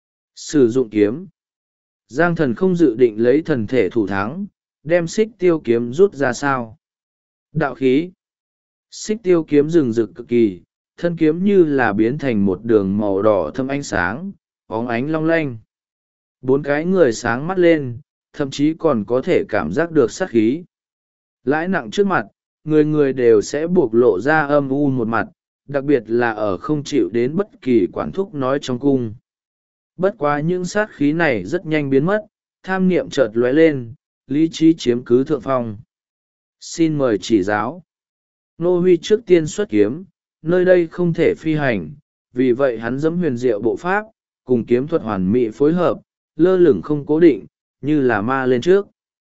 Sử dụng kiếm. Giang Thần không dự định lấy thần thể thủ thắng, đem xích tiêu kiếm rút ra sao. Đạo khí. Xích tiêu kiếm rừng rực cực kỳ, thân kiếm như là biến thành một đường màu đỏ thâm ánh sáng, óng ánh long lanh. 4 cái người sáng mắt lên, thậm chí còn có thể cảm giác được sát khí. Lãi nặng trước mặt, người người đều sẽ buộc lộ ra âm u một mặt, đặc biệt là ở không chịu đến bất kỳ quản thúc nói trong cung. Bất quá những sát khí này rất nhanh biến mất, tham niệm chợt lóe lên, lý trí chiếm cứ thượng phong. Xin mời chỉ giáo. Ngô Huy trước tiên xuất kiếm, nơi đây không thể phi hành, vì vậy hắn dẫm huyền diệu bộ pháp, cùng kiếm thuật hoàn mỹ phối hợp, lơ lửng không cố định, như là ma lên trước.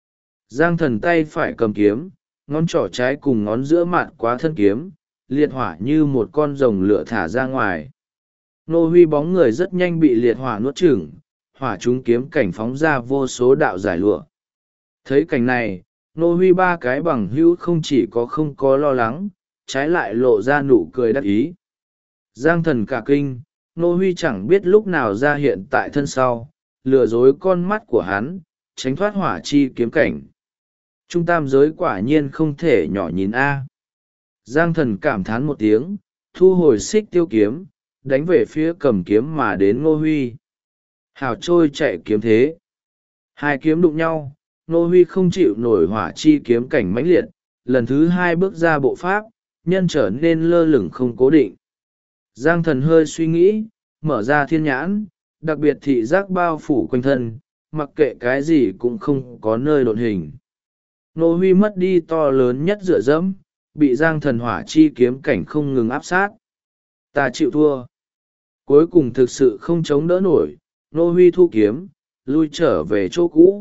Giang Thần tay phải cầm kiếm, ngón trỏ trái cùng ngón giữa mạn quá thân kiếm, liệt hỏa như một con rồng lửa thả ra ngoài. Ngô Huy bóng người rất nhanh bị liệt hỏa nuốt chửng, hỏa trúng kiếm cảnh phóng ra vô số đạo giải lụa. Thấy cảnh này, Ngô Huy ba cái bằng hữu không chỉ có không có lo lắng, trái lại lộ ra nụ cười đắc ý. Giang Thần cả kinh, Ngô Huy chẳng biết lúc nào ra hiện tại thân sau, lừa dối con mắt của hắn, tránh thoát hỏa chi kiếm cảnh. Trung tam giới quả nhiên không thể nhỏ nhìn a. Giang Thần cảm thán một tiếng, thu hồi xích tiêu kiếm, đánh về phía cầm kiếm mà đến Ngô Huy. Hào trôi chạy kiếm thế. Hai kiếm đụng nhau, Ngô Huy không chịu nổi hỏa chi kiếm cảnh mãnh liệt, lần thứ hai bước ra bộ pháp, nhân trở nên lơ lửng không cố định. Giang Thần hơi suy nghĩ, mở ra thiên nhãn, đặc biệt thị giác bao phủ quanh thân, mặc kệ cái gì cũng không có nơi độn hình. Ngô Huy mất đi to lớn nhất dựa dẫm, bị Giang Thần hỏa chi kiếm cảnh không ngừng áp sát. Ta chịu thua. Cuối cùng thực sự không chống đỡ nổi, Ngô Huy thu kiếm, lui trở về chỗ cũ.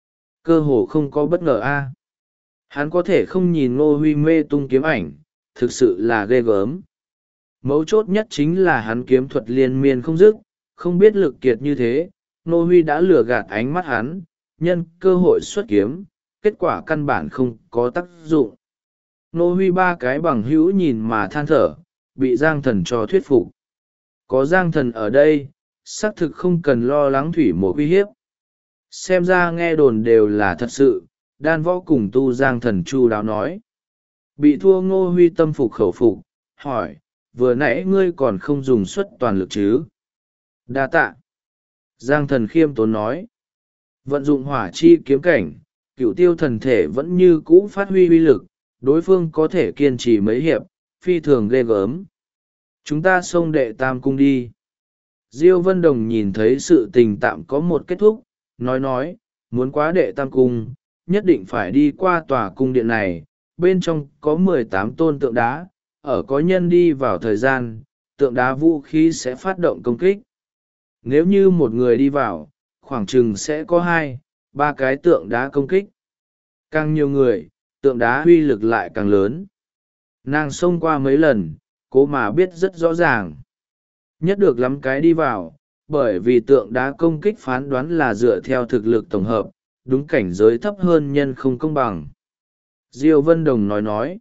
Cơ hồ không có bất ngờ a. Hắn có thể không nhìn Ngô Huy mê tung kiếm ảnh, thực sự là ghê gớm. Mấu chốt nhất chính là hắn kiếm thuật liên miên không dứt, không biết lực kiệt như thế, Ngô Huy đã lừa gạt ánh mắt hắn, nhân cơ hội xuất kiếm, kết quả căn bản không có tác dụng. Ngô Huy ba cái bằng hữu nhìn mà than thở, bị Giang Thần cho thuyết phục. Có Giang Thần ở đây, xác thực không cần lo lắng thủy một uy hiếp. Xem ra nghe đồn đều là thật sự, đan võ cùng tu Giang Thần chu đáo nói. Bị thua Ngô Huy tâm phục khẩu phục, hỏi, vừa nãy ngươi còn không dùng suất toàn lực chứ? Đa tạ. Giang Thần khiêm tốn nói. Vận dụng hỏa chi kiếm cảnh, cửu tiêu thần thể vẫn như cũ phát huy uy lực, đối phương có thể kiên trì mấy hiệp, phi thường ghê gớm. Chúng ta xông đệ tam cung đi. Diêu Vân Đồng nhìn thấy sự tình tạm có một kết thúc, nói, muốn qua đệ tam cung, nhất định phải đi qua tòa cung điện này, bên trong có 18 tôn tượng đá, ở có nhân đi vào thời gian, tượng đá vũ khí sẽ phát động công kích. Nếu như một người đi vào, khoảng chừng sẽ có 2, 3 cái tượng đá công kích. Càng nhiều người, tượng đá uy lực lại càng lớn. Nàng xông qua mấy lần, cố mà biết rất rõ ràng. Nhất được lắm cái đi vào, bởi vì tượng đá công kích phán đoán là dựa theo thực lực tổng hợp, đúng cảnh giới thấp hơn nhân không công bằng. Diêu Vân Đồng nói.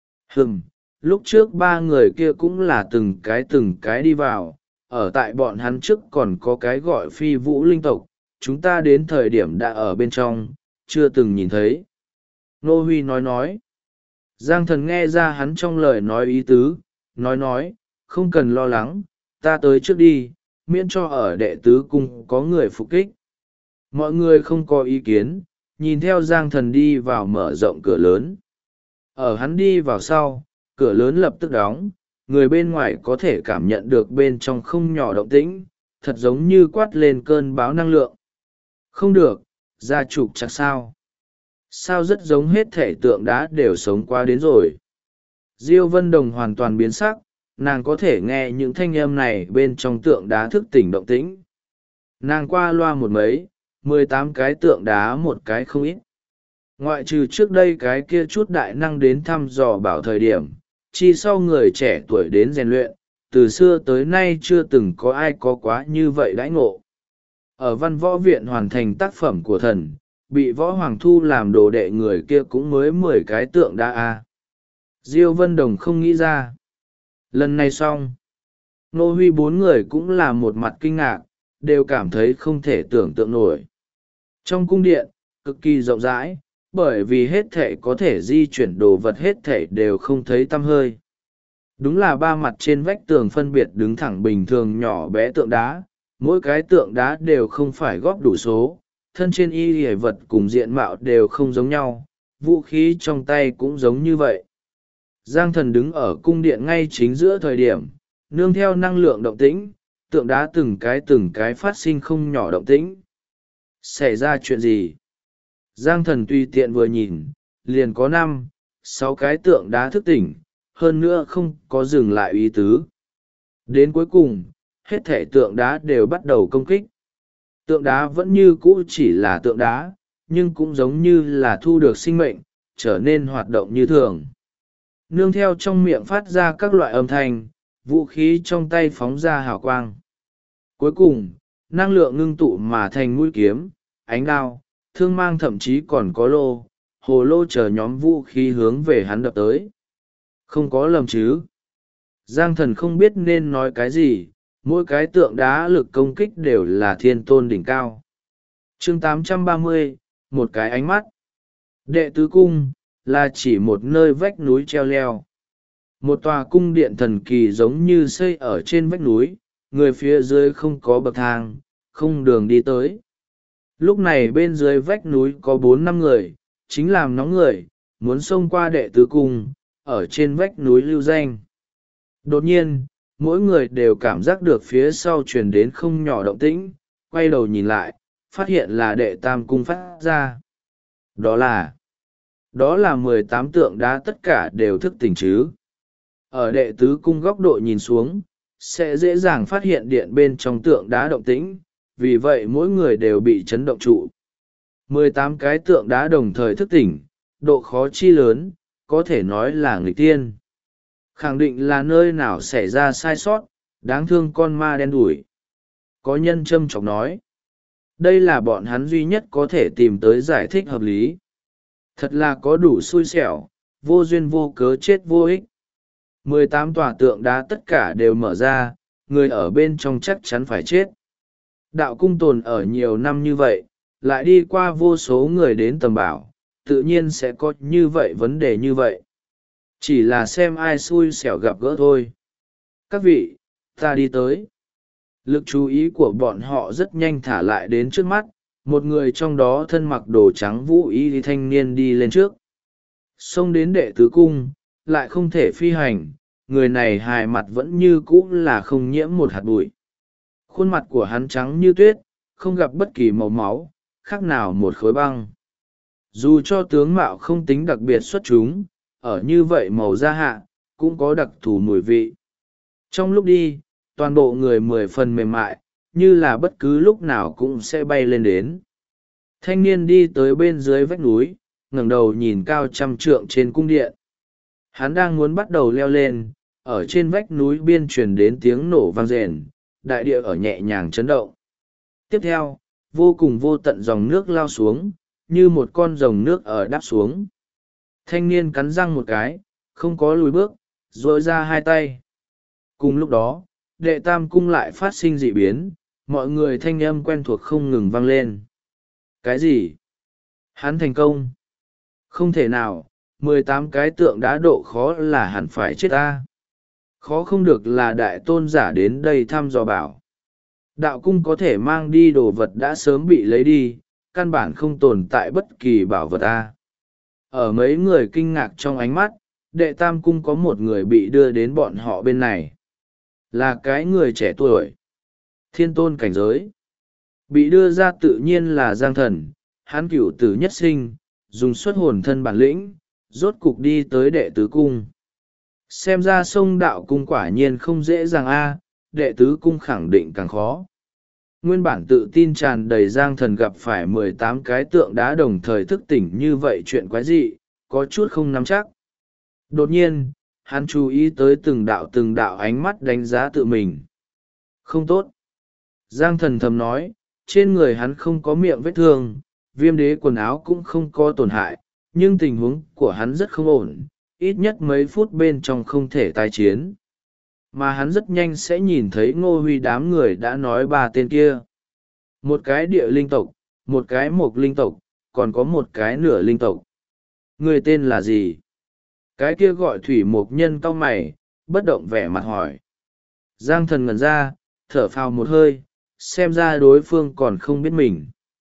Lúc trước 3 người kia cũng là từng cái đi vào, ở tại bọn hắn trước còn có cái gọi phi vũ linh tộc, chúng ta đến thời điểm đã ở bên trong, chưa từng nhìn thấy. Ngô Huy nói. Giang Thần nghe ra hắn trong lời nói ý tứ, nói, không cần lo lắng, ta tới trước đi, miễn cho ở đệ tứ cung có người phục kích. Mọi người không có ý kiến, nhìn theo Giang Thần đi vào mở rộng cửa lớn. Ở hắn đi vào sau, cửa lớn lập tức đóng, người bên ngoài có thể cảm nhận được bên trong không nhỏ động tĩnh, thật giống như quát lên cơn bão năng lượng. Không được, gia trục chắc sao? Sao rất giống hết thể tượng đá đều sống qua đến rồi. Diêu Vân Đồng hoàn toàn biến sắc, nàng có thể nghe những thanh âm này bên trong tượng đá thức tỉnh động tĩnh. Nàng qua loa một mấy, 18 cái tượng đá một cái không ít. Ngoại trừ trước đây cái kia chút đại năng đến thăm dò bảo thời điểm, chi sau người trẻ tuổi đến rèn luyện, từ xưa tới nay chưa từng có ai có quá như vậy đãi ngộ. Ở văn võ viện hoàn thành tác phẩm của thần, bị võ hoàng thu làm đồ đệ người kia cũng mới 10 cái tượng đá a. Diêu Vân Đồng không nghĩ ra. Lần này xong, Ngô Huy 4 người cũng là một mặt kinh ngạc, đều cảm thấy không thể tưởng tượng nổi. Trong cung điện, cực kỳ rộng rãi, bởi vì hết thể có thể di chuyển đồ vật hết thể đều không thấy tăm hơi. Đúng là 3 mặt trên vách tường phân biệt đứng thẳng bình thường nhỏ bé tượng đá, mỗi cái tượng đá đều không phải góp đủ số, thân trên y hề vật cùng diện mạo đều không giống nhau, vũ khí trong tay cũng giống như vậy. Giang Thần đứng ở cung điện ngay chính giữa thời điểm, nương theo năng lượng động tĩnh, tượng đá từng cái phát sinh không nhỏ động tĩnh. Xảy ra chuyện gì? Giang Thần tùy tiện vừa nhìn, liền có 5, 6 cái tượng đá thức tỉnh, hơn nữa không có dừng lại ý tứ. Đến cuối cùng, hết thể tượng đá đều bắt đầu công kích. Tượng đá vẫn như cũ chỉ là tượng đá, nhưng cũng giống như là thu được sinh mệnh, trở nên hoạt động như thường. Nương theo trong miệng phát ra các loại âm thanh, vũ khí trong tay phóng ra hào quang. Cuối cùng, năng lượng ngưng tụ mà thành mũi kiếm, ánh đao, thương mang, thậm chí còn có lô, hồ lô chờ nhóm vũ khí hướng về hắn đập tới. Không có lầm chứ. Giang Thần không biết nên nói cái gì, mỗi cái tượng đá lực công kích đều là thiên tôn đỉnh cao. Chương 830, một cái ánh mắt. Đệ tứ cung, là chỉ một nơi vách núi treo leo. Một tòa cung điện thần kỳ giống như xây ở trên vách núi, người phía dưới không có bậc thang, không đường đi tới. Lúc này bên dưới vách núi có 4-5 người, chính làm nóng người, muốn xông qua đệ tứ cung, ở trên vách núi lưu danh. Đột nhiên, mỗi người đều cảm giác được phía sau truyền đến không nhỏ động tĩnh, quay đầu nhìn lại, phát hiện là đệ tam cung phát ra. Đó là 18 tượng đá, tất cả đều thức tỉnh chứ. Ở đệ tứ cung góc độ nhìn xuống, sẽ dễ dàng phát hiện điện bên trong tượng đá động tĩnh, vì vậy mỗi người đều bị chấn động trụ. 18 cái tượng đá đồng thời thức tỉnh, độ khó chi lớn, có thể nói là nghịch tiên. Khẳng định là nơi nào xảy ra sai sót, đáng thương con ma đen đủi. Có nhân châm chọc nói. Đây là bọn hắn duy nhất có thể tìm tới giải thích hợp lý. Thật là có đủ xui xẻo, vô duyên vô cớ chết vô ích. 18 tòa tượng đá tất cả đều mở ra, người ở bên trong chắc chắn phải chết. Đạo cung tồn ở nhiều năm như vậy, lại đi qua vô số người đến tầm bảo, tự nhiên sẽ có như vậy vấn đề như vậy. Chỉ là xem ai xui xẻo gặp gỡ thôi. Các vị, ta đi tới. Lực chú ý của bọn họ rất nhanh thả lại đến trước mắt, một người trong đó thân mặc đồ trắng vũ y thanh niên đi lên trước. Xông đến đệ tứ cung, lại không thể phi hành, người này hài mặt vẫn như cũ là không nhiễm một hạt bụi. Khuôn mặt của hắn trắng như tuyết, không gặp bất kỳ màu máu, khác nào một khối băng. Dù cho tướng mạo không tính đặc biệt xuất chúng, ở như vậy màu da hạ, cũng có đặc thù mùi vị. Trong lúc đi, toàn bộ người 10 phần mềm mại, như là bất cứ lúc nào cũng sẽ bay lên đến. Thanh niên đi tới bên dưới vách núi, ngẩng đầu nhìn cao trăm trượng trên cung điện. Hắn đang muốn bắt đầu leo lên, ở trên vách núi biên truyền đến tiếng nổ vang rền, đại địa ở nhẹ nhàng chấn động. Tiếp theo, vô cùng vô tận dòng nước lao xuống, như một con rồng nước ở đáp xuống. Thanh niên cắn răng một cái, không có lùi bước, duỗi ra hai tay. Cùng lúc đó, đệ tam cung lại phát sinh dị biến, mọi người thanh âm quen thuộc không ngừng vang lên. Cái gì? Hắn thành công? Không thể nào, 18 cái tượng đá độ khó là hẳn phải chết ta. Khó không được là đại tôn giả đến đây thăm dò bảo. Đạo cung có thể mang đi đồ vật đã sớm bị lấy đi, căn bản không tồn tại bất kỳ bảo vật ta. Ở mấy người kinh ngạc trong ánh mắt, đệ tam cung có một người bị đưa đến bọn họ bên này. Là cái người trẻ tuổi. Thiên tôn cảnh giới. Bị đưa ra tự nhiên là Giang Thần, hắn cửu tử nhất sinh, dùng xuất hồn thân bản lĩnh, rốt cục đi tới đệ tứ cung. Xem ra sông đạo cung quả nhiên không dễ dàng đệ tứ cung khẳng định càng khó. Nguyên bản tự tin tràn đầy Giang Thần gặp phải 18 cái tượng đá đồng thời thức tỉnh như vậy chuyện quái dị, có chút không nắm chắc. Đột nhiên, hắn chú ý tới từng đạo ánh mắt đánh giá tự mình. Không tốt. Giang Thần thầm nói, trên người hắn không có miệng vết thương, viêm đế quần áo cũng không có tổn hại, nhưng tình huống của hắn rất không ổn, ít nhất mấy phút bên trong không thể tái chiến. Mà hắn rất nhanh sẽ nhìn thấy Ngô Huy đám người đã nói 3 tên kia. Một cái địa linh tộc, một cái mộc linh tộc, còn có một cái nửa linh tộc. Người tên là gì? Cái kia gọi thủy mộc nhân cau mày, bất động vẻ mặt hỏi. Giang Thần ngẩn ra, thở phào một hơi, xem ra đối phương còn không biết mình.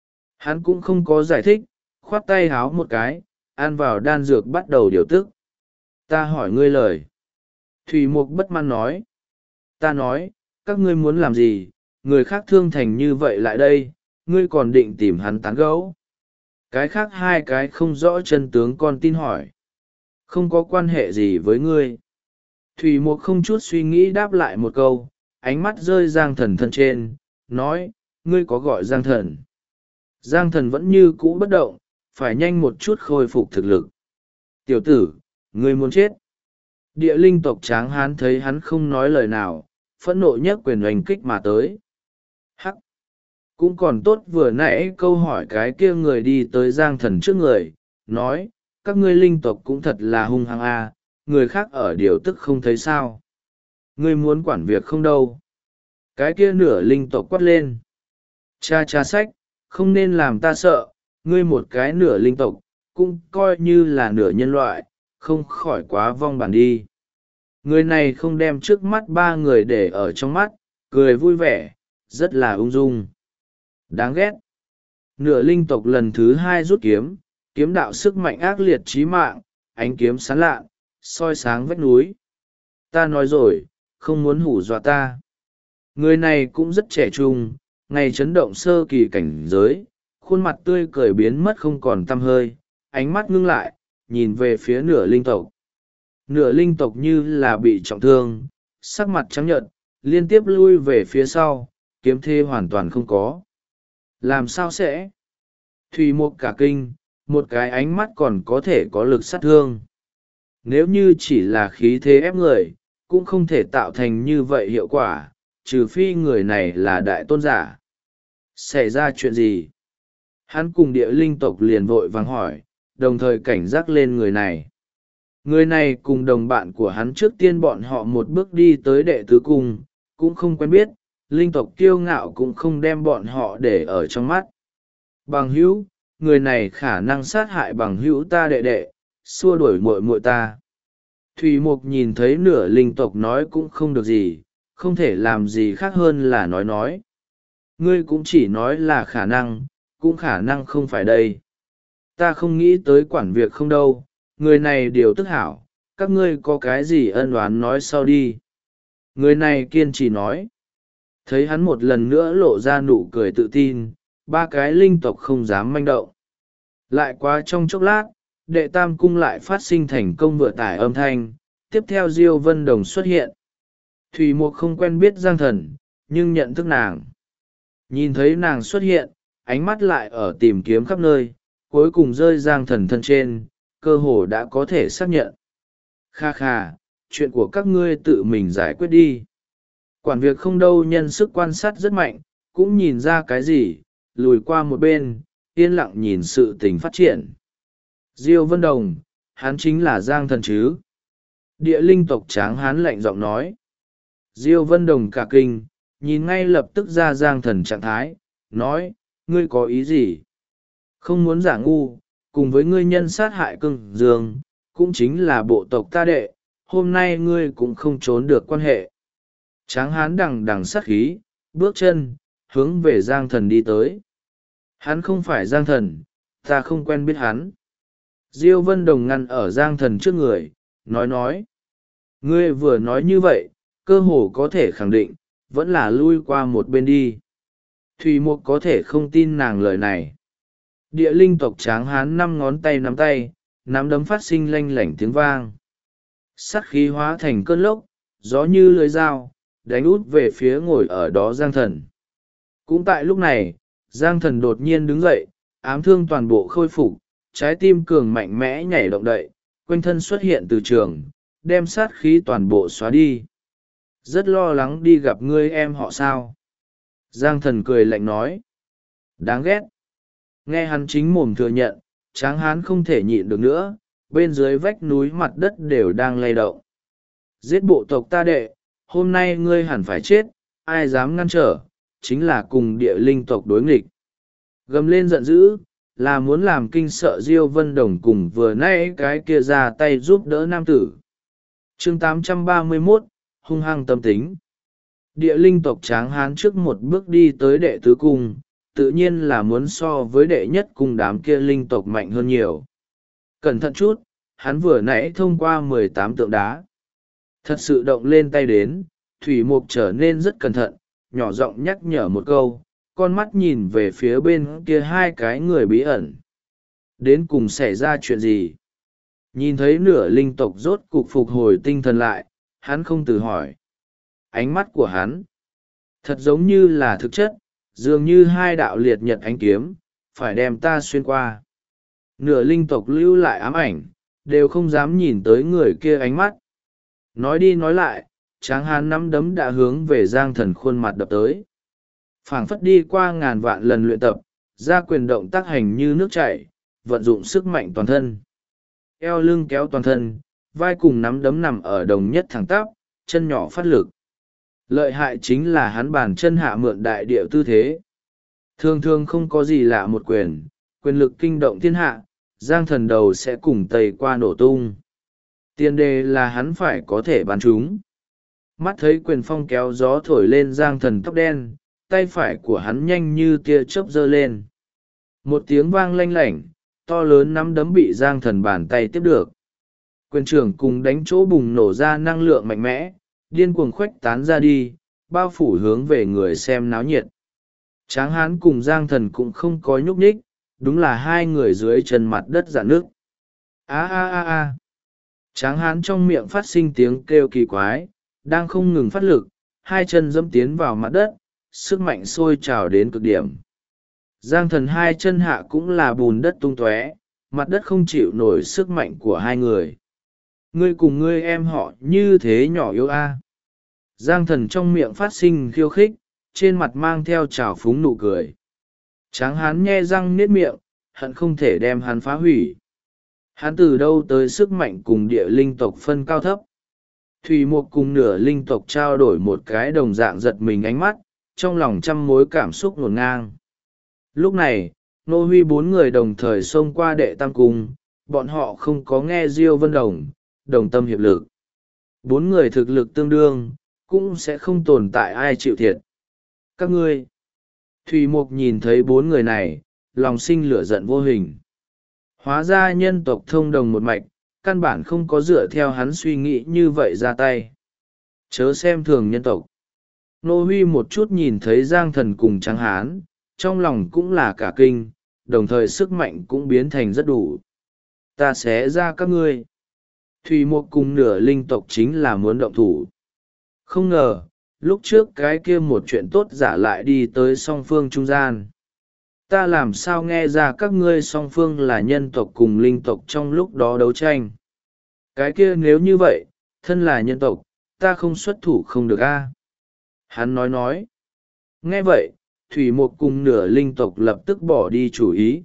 Hắn cũng không có giải thích, khoát tay háo một cái, ăn vào đan dược bắt đầu điều tức. Ta hỏi ngươi lời. Thủy mục bất mãn nói. Ta nói, các ngươi muốn làm gì, người khác thương thành như vậy lại đây, ngươi còn định tìm hắn tán gẫu. Cái khác 2 cái không rõ chân tướng con tin hỏi. Không có quan hệ gì với ngươi. Thủy Mục không chút suy nghĩ đáp lại một câu, ánh mắt rơi Giang Thần thân trên, nói, ngươi có gọi Giang Thần. Giang Thần vẫn như cũ bất động, phải nhanh một chút khôi phục thực lực. Tiểu tử, ngươi muốn chết. Địa linh tộc Tráng Hán thấy hắn không nói lời nào, phẫn nộ nhất quyền oanh kích mà tới. Hắc! Cũng còn tốt vừa nãy câu hỏi cái kia người đi tới Giang Thần trước người, nói, các ngươi linh tộc cũng thật là hung hăng a, người khác ở điều tức không thấy sao. Ngươi muốn quản việc không đâu. Cái kia nửa linh tộc quát lên. Cha cha sách, không nên làm ta sợ, ngươi một cái nửa linh tộc, cũng coi như là nửa nhân loại, không khỏi quá vong bản đi. Người này không đem trước mắt ba người để ở trong mắt, cười vui vẻ, rất là ung dung. Đáng ghét. Nửa linh tộc lần thứ hai rút kiếm, kiếm đạo sức mạnh ác liệt chí mạng, ánh kiếm sáng lạ, soi sáng vách núi. Ta nói rồi, không muốn hủ dọa ta. Người này cũng rất trẻ trung, ngày chấn động sơ kỳ cảnh giới, khuôn mặt tươi cười biến mất không còn tăm hơi, ánh mắt ngưng lại, nhìn về phía nửa linh tộc. Nửa linh tộc như là bị trọng thương, sắc mặt trắng nhợt, liên tiếp lui về phía sau, kiếm thê hoàn toàn không có. Làm sao sẽ? Thủy Mục cả kinh, một cái ánh mắt còn có thể có lực sát thương. Nếu như chỉ là khí thế ép người, cũng không thể tạo thành như vậy hiệu quả, trừ phi người này là đại tôn giả. Xảy ra chuyện gì? Hắn cùng địa linh tộc liền vội vàng hỏi, đồng thời cảnh giác lên người này. Người này cùng đồng bạn của hắn trước tiên bọn họ một bước đi tới đệ tứ cung, cũng không quen biết, linh tộc kiêu ngạo cũng không đem bọn họ để ở trong mắt. Bằng hữu, người này khả năng sát hại bằng hữu ta đệ đệ, xua đuổi muội muội ta. Thủy Mục nhìn thấy nửa linh tộc nói cũng không được gì, không thể làm gì khác hơn là nói. Ngươi cũng chỉ nói là khả năng, cũng khả năng không phải đây. Ta không nghĩ tới quản việc không đâu, người này điều tức hảo, các ngươi có cái gì ân oán nói sau đi. Người này kiên trì nói. Thấy hắn một lần nữa lộ ra nụ cười tự tin, ba cái linh tộc không dám manh động. Lại qua trong chốc lát, đệ tam cung lại phát sinh thành công vừa tải âm thanh, tiếp theo Diêu Vân Đồng xuất hiện. Thủy Mục không quen biết Giang Thần, nhưng nhận thức nàng. Nhìn thấy nàng xuất hiện, ánh mắt lại ở tìm kiếm khắp nơi, cuối cùng rơi Giang Thần thân trên, cơ hồ đã có thể xác nhận. Kha kha, chuyện của các ngươi tự mình giải quyết đi. Quản việc không đâu, nhân sức quan sát rất mạnh, cũng nhìn ra cái gì, lùi qua một bên, yên lặng nhìn sự tình phát triển. Diêu Vân Đồng, hắn chính là Giang Thần chứ? Địa linh tộc Tráng Hán lạnh giọng nói. Diêu Vân Đồng cả kinh, nhìn ngay lập tức ra Giang Thần trạng thái, nói, ngươi có ý gì? Không muốn giả ngu, cùng với ngươi nhân sát hại Cưng Dương, cũng chính là bộ tộc ta đệ, hôm nay ngươi cũng không trốn được quan hệ. Tráng Hán đằng đằng sát khí, bước chân, hướng về Giang Thần đi tới. Hắn không phải Giang Thần, ta không quen biết hắn. Diêu Vân Đồng ngăn ở Giang Thần trước người, nói. Ngươi vừa nói như vậy, cơ hồ có thể khẳng định, vẫn là lui qua một bên đi. Thủy Mục có thể không tin nàng lời này. Địa linh tộc Tráng Hán 5 ngón tay nắm tay, nắm đấm phát sinh lanh lảnh tiếng vang. Sắt khí hóa thành cơn lốc, gió như lưỡi dao, đánh út về phía ngồi ở đó Giang Thần. Cũng tại lúc này, Giang Thần đột nhiên đứng dậy, ám thương toàn bộ khôi phục, trái tim cường mạnh mẽ nhảy động đậy, quanh thân xuất hiện từ trường, đem sát khí toàn bộ xóa đi. Rất lo lắng đi gặp ngươi em họ sao? Giang Thần cười lạnh nói. Đáng ghét. Nghe hắn chính mồm thừa nhận, Tráng Hán không thể nhịn được nữa, bên dưới vách núi mặt đất đều đang lay động. Giết bộ tộc ta đệ, hôm nay ngươi hẳn phải chết, ai dám ngăn trở, chính là cùng địa linh tộc đối nghịch. Gầm lên giận dữ, là muốn làm kinh sợ Diêu Vân Đồng cùng vừa nãy cái kia ra tay giúp đỡ nam tử. Chương 831, hung hăng tâm tính. Địa linh tộc Tráng Hán trước một bước đi tới đệ tứ cung, tự nhiên là muốn so với đệ nhất cung đám kia linh tộc mạnh hơn nhiều. Cẩn thận chút, hắn vừa nãy thông qua 18 tượng đá. Thật sự động lên tay đến, Thủy Mục trở nên rất cẩn thận, nhỏ giọng nhắc nhở một câu, con mắt nhìn về phía bên kia hai cái người bí ẩn. Đến cùng xảy ra chuyện gì? Nhìn thấy nửa linh tộc rốt cục phục hồi tinh thần lại, hắn không từ hỏi. Ánh mắt của hắn thật giống như là thực chất, dường như hai đạo liệt nhật ánh kiếm, phải đem ta xuyên qua. Nửa linh tộc lưu lại ám ảnh, đều không dám nhìn tới người kia ánh mắt. Nói đi nói lại, Tráng Hán nắm đấm đã hướng về Giang Thần khuôn mặt đập tới. Phảng phất đi qua ngàn vạn lần luyện tập, ra quyền động tác hành như nước chảy, vận dụng sức mạnh toàn thân. Eo lưng kéo toàn thân, vai cùng nắm đấm nằm ở đồng nhất thẳng tắp, chân nhỏ phát lực. Lợi hại chính là hắn bàn chân hạ mượn đại địa tư thế. Thường thường không có gì lạ một quyền lực kinh động thiên hạ, Giang Thần đầu sẽ cùng tây qua nổ tung. Tiền đề là hắn phải có thể bắn chúng. Mắt thấy quyền phong kéo gió thổi lên Giang Thần tóc đen, tay phải của hắn nhanh như tia chớp giơ lên. Một tiếng vang lanh lảnh, to lớn nắm đấm bị Giang Thần bàn tay tiếp được. Quyền trưởng cùng đánh chỗ bùng nổ ra năng lượng mạnh mẽ, điên cuồng khuếch tán ra đi, bao phủ hướng về người xem náo nhiệt. Tráng Hán cùng Giang Thần cũng không có nhúc nhích, đúng là hai người dưới chân mặt đất rạn nước. A a a a. Tráng Hán trong miệng phát sinh tiếng kêu kỳ quái, đang không ngừng phát lực, hai chân dẫm tiến vào mặt đất, sức mạnh sôi trào đến cực điểm. Giang Thần hai chân hạ cũng là bùn đất tung tóe, mặt đất không chịu nổi sức mạnh của hai người. Ngươi cùng ngươi em họ như thế nhỏ yếu a. Giang Thần trong miệng phát sinh khiêu khích, trên mặt mang theo trào phúng nụ cười. Tráng Hán nhe răng niết miệng, hận không thể đem hắn phá hủy. Hắn từ đâu tới sức mạnh cùng địa linh tộc phân cao thấp. Thủy Mục cùng nửa linh tộc trao đổi một cái đồng dạng giật mình ánh mắt, trong lòng trăm mối cảm xúc ngổn ngang. Lúc này, Nô Huy bốn người đồng thời xông qua đệ tam cung, bọn họ không có nghe Diêu Vân đồng tâm hiệp lực. Bốn người thực lực tương đương, cũng sẽ không tồn tại ai chịu thiệt. Các ngươi, Thủy Mục nhìn thấy bốn người này, lòng sinh lửa giận vô hình. Hóa ra nhân tộc thông đồng một mạch, căn bản không có dựa theo hắn suy nghĩ như vậy ra tay. Chớ xem thường nhân tộc. Nô Huy một chút nhìn thấy Giang Thần cùng Tráng Hán, trong lòng cũng là cả kinh, đồng thời sức mạnh cũng biến thành rất đủ. Ta sẽ ra các ngươi. Thủy Mục cùng nửa linh tộc chính là muốn động thủ. Không ngờ, lúc trước cái kia một chuyện tốt giả lại đi tới song phương trung gian. Ta làm sao nghe ra các ngươi song phương là nhân tộc cùng linh tộc trong lúc đó đấu tranh. Cái kia nếu như vậy, thân là nhân tộc, ta không xuất thủ không được a. Hắn nói. Nghe vậy, Thủy Mục cùng nửa linh tộc lập tức bỏ đi chủ ý.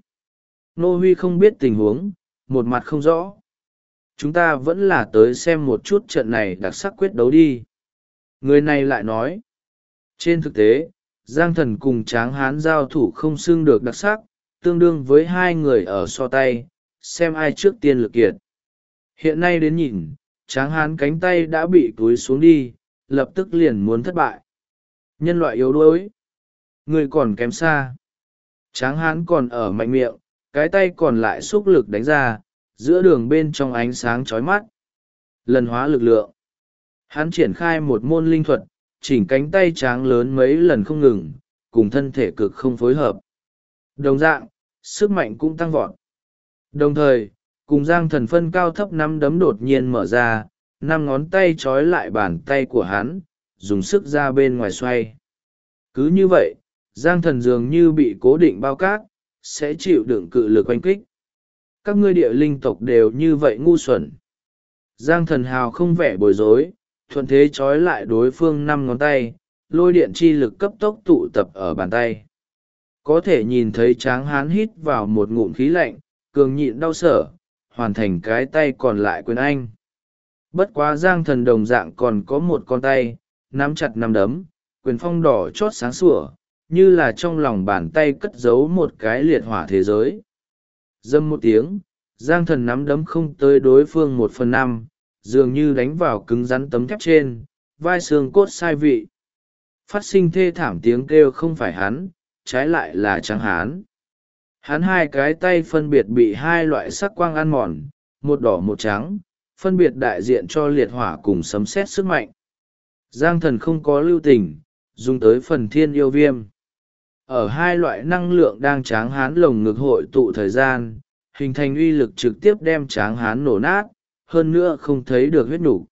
Nô Huy không biết tình huống, một mặt không rõ. Chúng ta vẫn là tới xem một chút trận này đặc sắc quyết đấu đi. Người này lại nói. Trên thực tế, Giang Thần cùng Tráng Hán giao thủ không xưng được đặc sắc, tương đương với hai người ở so tay, xem ai trước tiên lực kiệt. Hiện nay đến nhìn, Tráng Hán cánh tay đã bị túi xuống đi, lập tức liền muốn thất bại. Nhân loại yếu đuối. Người còn kém xa. Tráng Hán còn ở mạnh miệng, cái tay còn lại xúc lực đánh ra, giữa đường bên trong ánh sáng chói mắt. Lần hóa lực lượng. Hắn triển khai một môn linh thuật, chỉnh cánh tay tráng lớn mấy lần không ngừng, cùng thân thể cực không phối hợp. Đồng dạng, sức mạnh cũng tăng vọt. Đồng thời, cùng Giang Thần phân cao thấp năm đấm đột nhiên mở ra, năm ngón tay trói lại bàn tay của hắn, dùng sức ra bên ngoài xoay. Cứ như vậy, Giang Thần dường như bị cố định bao cát, sẽ chịu đựng cự lực oanh kích. Các ngươi địa linh tộc đều như vậy ngu xuẩn. Giang Thần hào không vẻ bối rối, thuận thế trói lại đối phương năm ngón tay, lôi điện chi lực cấp tốc tụ tập ở bàn tay. Có thể nhìn thấy Tráng Hán hít vào một ngụm khí lạnh, cường nhịn đau sở, hoàn thành cái tay còn lại quyền anh. Bất quá Giang Thần đồng dạng còn có một con tay, nắm chặt nắm đấm, quyền phong đỏ chót sáng sủa, như là trong lòng bàn tay cất giấu một cái liệt hỏa thế giới. Dâm một tiếng, Giang Thần nắm đấm không tới đối phương 1/5, dường như đánh vào cứng rắn tấm thép trên, vai xương cốt sai vị. Phát sinh thê thảm tiếng kêu không phải hắn, trái lại là Tráng Hán. Hắn hai cái tay phân biệt bị hai loại sắc quang ăn mòn, một đỏ một trắng, phân biệt đại diện cho liệt hỏa cùng sấm sét sức mạnh. Giang Thần không có lưu tình, dùng tới phần thiên yêu viêm. Ở hai loại năng lượng đang Tráng Hán lồng ngực hội tụ thời gian, hình thành uy lực trực tiếp đem tráng hán nổ nát, hơn nữa không thấy được huyết nhục.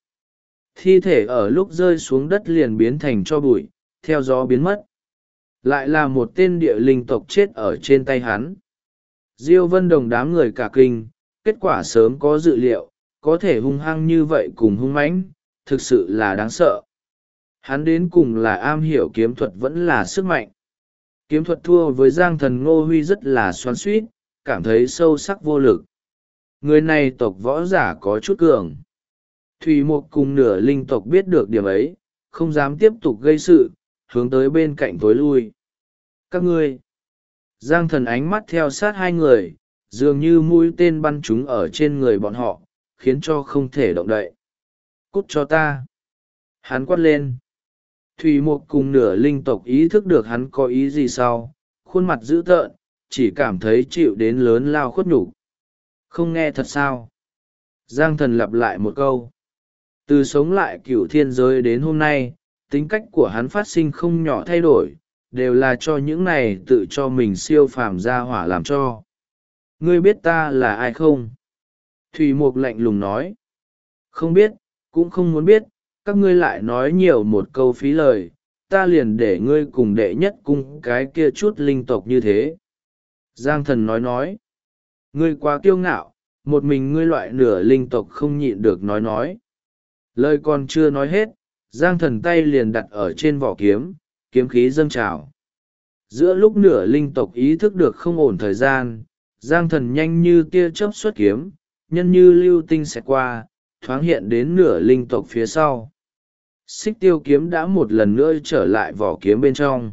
Thi thể ở lúc rơi xuống đất liền biến thành tro bụi, theo gió biến mất. Lại là một tên địa linh tộc chết ở trên tay hắn. Diêu Vân Đồng đám người cả kinh, kết quả sớm có dự liệu, có thể hung hăng như vậy cùng hung mãnh, thực sự là đáng sợ. Hắn đến cùng là am hiểu kiếm thuật vẫn là sức mạnh. Kiếm thuật thua với Giang Thần Ngô Huy rất là xoắn xuýt, cảm thấy sâu sắc vô lực. Người này tộc võ giả có chút cường. Thủy Mục cùng nửa linh tộc biết được điểm ấy, không dám tiếp tục gây sự, hướng tới bên cạnh tối lui. Các ngươi! Giang Thần ánh mắt theo sát hai người, dường như mũi tên bắn chúng ở trên người bọn họ, khiến cho không thể động đậy. Cút cho ta! Hắn quát lên. Thủy Mục cùng nửa linh tộc ý thức được hắn có ý gì sau, khuôn mặt dữ tợn, chỉ cảm thấy chịu đến lớn lao khuất nhục. Không nghe thật sao? Giang Thần lặp lại một câu. Từ sống lại cửu thiên giới đến hôm nay, tính cách của hắn phát sinh không nhỏ thay đổi, đều là cho những này tự cho mình siêu phàm ra hỏa làm cho. Ngươi biết ta là ai không? Thủy Mục lạnh lùng nói. Không biết, cũng không muốn biết, các ngươi lại nói nhiều một câu phí lời, ta liền để ngươi cùng đệ nhất cung cái kia chút linh tộc như thế. Giang Thần nói. Ngươi quá kiêu ngạo, một mình ngươi loại nửa linh tộc không nhịn được nói. Lời còn chưa nói hết, Giang Thần tay liền đặt ở trên vỏ kiếm, kiếm khí dâng trào. Giữa lúc nửa linh tộc ý thức được không ổn thời gian, Giang Thần nhanh như tia chớp xuất kiếm, nhân như lưu tinh xẹt qua, thoáng hiện đến nửa linh tộc phía sau. Xích tiêu kiếm đã một lần nữa trở lại vỏ kiếm bên trong.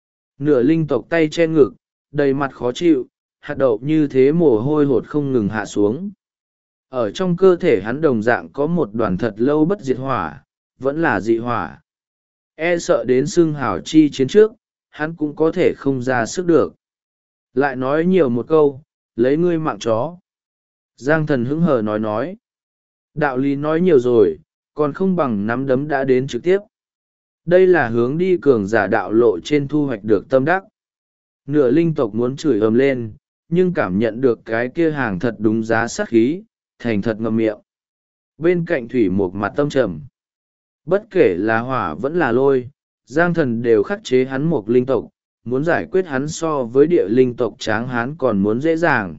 Nửa linh tộc tay che ngực, đầy mặt khó chịu, hạt đậu như thế mồ hôi hột không ngừng hạ xuống. Ở trong cơ thể hắn đồng dạng có một đoàn thật lâu bất diệt hỏa, vẫn là dị hỏa. E sợ đến xưng hào chi chiến trước, hắn cũng có thể không ra sức được. Lại nói nhiều một câu, lấy ngươi mạng chó. Giang Thần hứng hờ nói. Đạo lý nói nhiều rồi, còn không bằng nắm đấm đã đến trực tiếp. Đây là hướng đi cường giả đạo lộ trên thu hoạch được tâm đắc. Nửa linh tộc muốn chửi ầm lên, nhưng cảm nhận được cái kia hàng thật đúng giá sát khí, thành thật ngậm miệng. Bên cạnh Thủy Mục mặt tâm trầm. Bất kể là hỏa vẫn là lôi, Giang Thần đều khắc chế hắn một linh tộc, muốn giải quyết hắn so với địa linh tộc tráng hán còn muốn dễ dàng.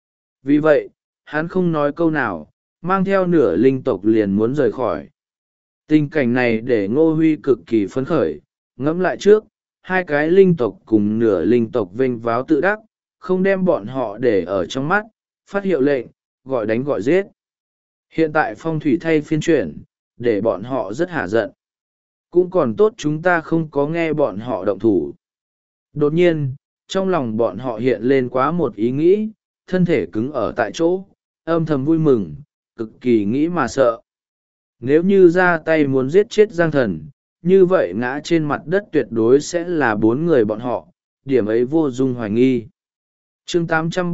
Vì vậy, hắn không nói câu nào, mang theo nửa linh tộc liền muốn rời khỏi. Tình cảnh này để Ngô Huy cực kỳ phấn khởi, ngẫm lại trước, hai cái linh tộc cùng nửa linh tộc vênh váo tự đắc, không đem bọn họ để ở trong mắt, phát hiệu lệnh, gọi đánh gọi giết. Hiện tại phong thủy thay phiên chuyển, để bọn họ rất hả giận. Cũng còn tốt chúng ta không có nghe bọn họ động thủ. Đột nhiên, trong lòng bọn họ hiện lên quá một ý nghĩ, thân thể cứng ở tại chỗ, âm thầm vui mừng, cực kỳ nghĩ mà sợ. Nếu như ra tay muốn giết chết Giang Thần, như vậy ngã trên mặt đất tuyệt đối sẽ là 4 người bọn họ, điểm ấy vô dung hoài nghi. Chương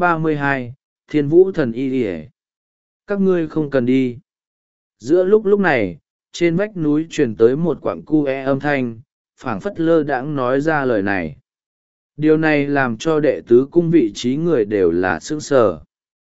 832, Thiên Vũ Thần Y Điề. Các ngươi không cần đi. Giữa lúc này, trên vách núi truyền tới một quặng cu âm thanh, phảng phất lơ đãng nói ra lời này. Điều này làm cho đệ tứ cung vị trí người đều là sững sờ.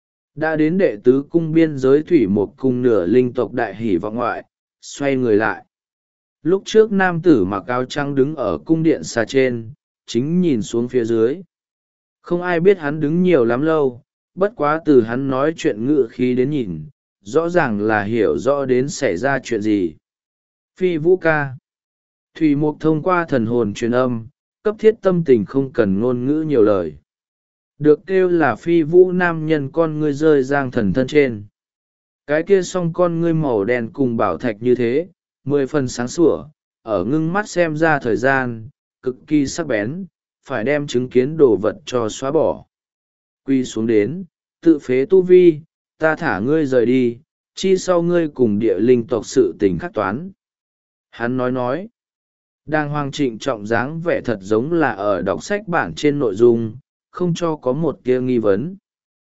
Đã đến đệ tứ cung biên giới Thủy Mục cung nửa linh tộc đại hỷ vọng ngoại, xoay người lại. Lúc trước nam tử mặc áo trắng đứng ở cung điện xa trên, chính nhìn xuống phía dưới. Không ai biết hắn đứng nhiều lắm lâu, bất quá từ hắn nói chuyện ngự khí đến nhìn, rõ ràng là hiểu rõ đến xảy ra chuyện gì. Phi Vũ ca. Thủy Mục thông qua thần hồn truyền âm, cấp thiết tâm tình không cần ngôn ngữ nhiều lời. Được kêu là Phi Vũ nam nhân con ngươi rơi Giang Thần thân trên. Cái kia song con ngươi màu đen cùng bảo thạch như thế, 10 phần sáng sủa, ở ngưng mắt xem ra thời gian, cực kỳ sắc bén, phải đem chứng kiến đồ vật cho xóa bỏ. Quy xuống đến, tự phế tu vi, ta thả ngươi rời đi, chi sau ngươi cùng địa linh tộc sự tình khắc toán. Hắn nói. Đang hoàng trịnh trọng dáng vẻ thật giống là ở đọc sách bản trên nội dung, không cho có một tia nghi vấn.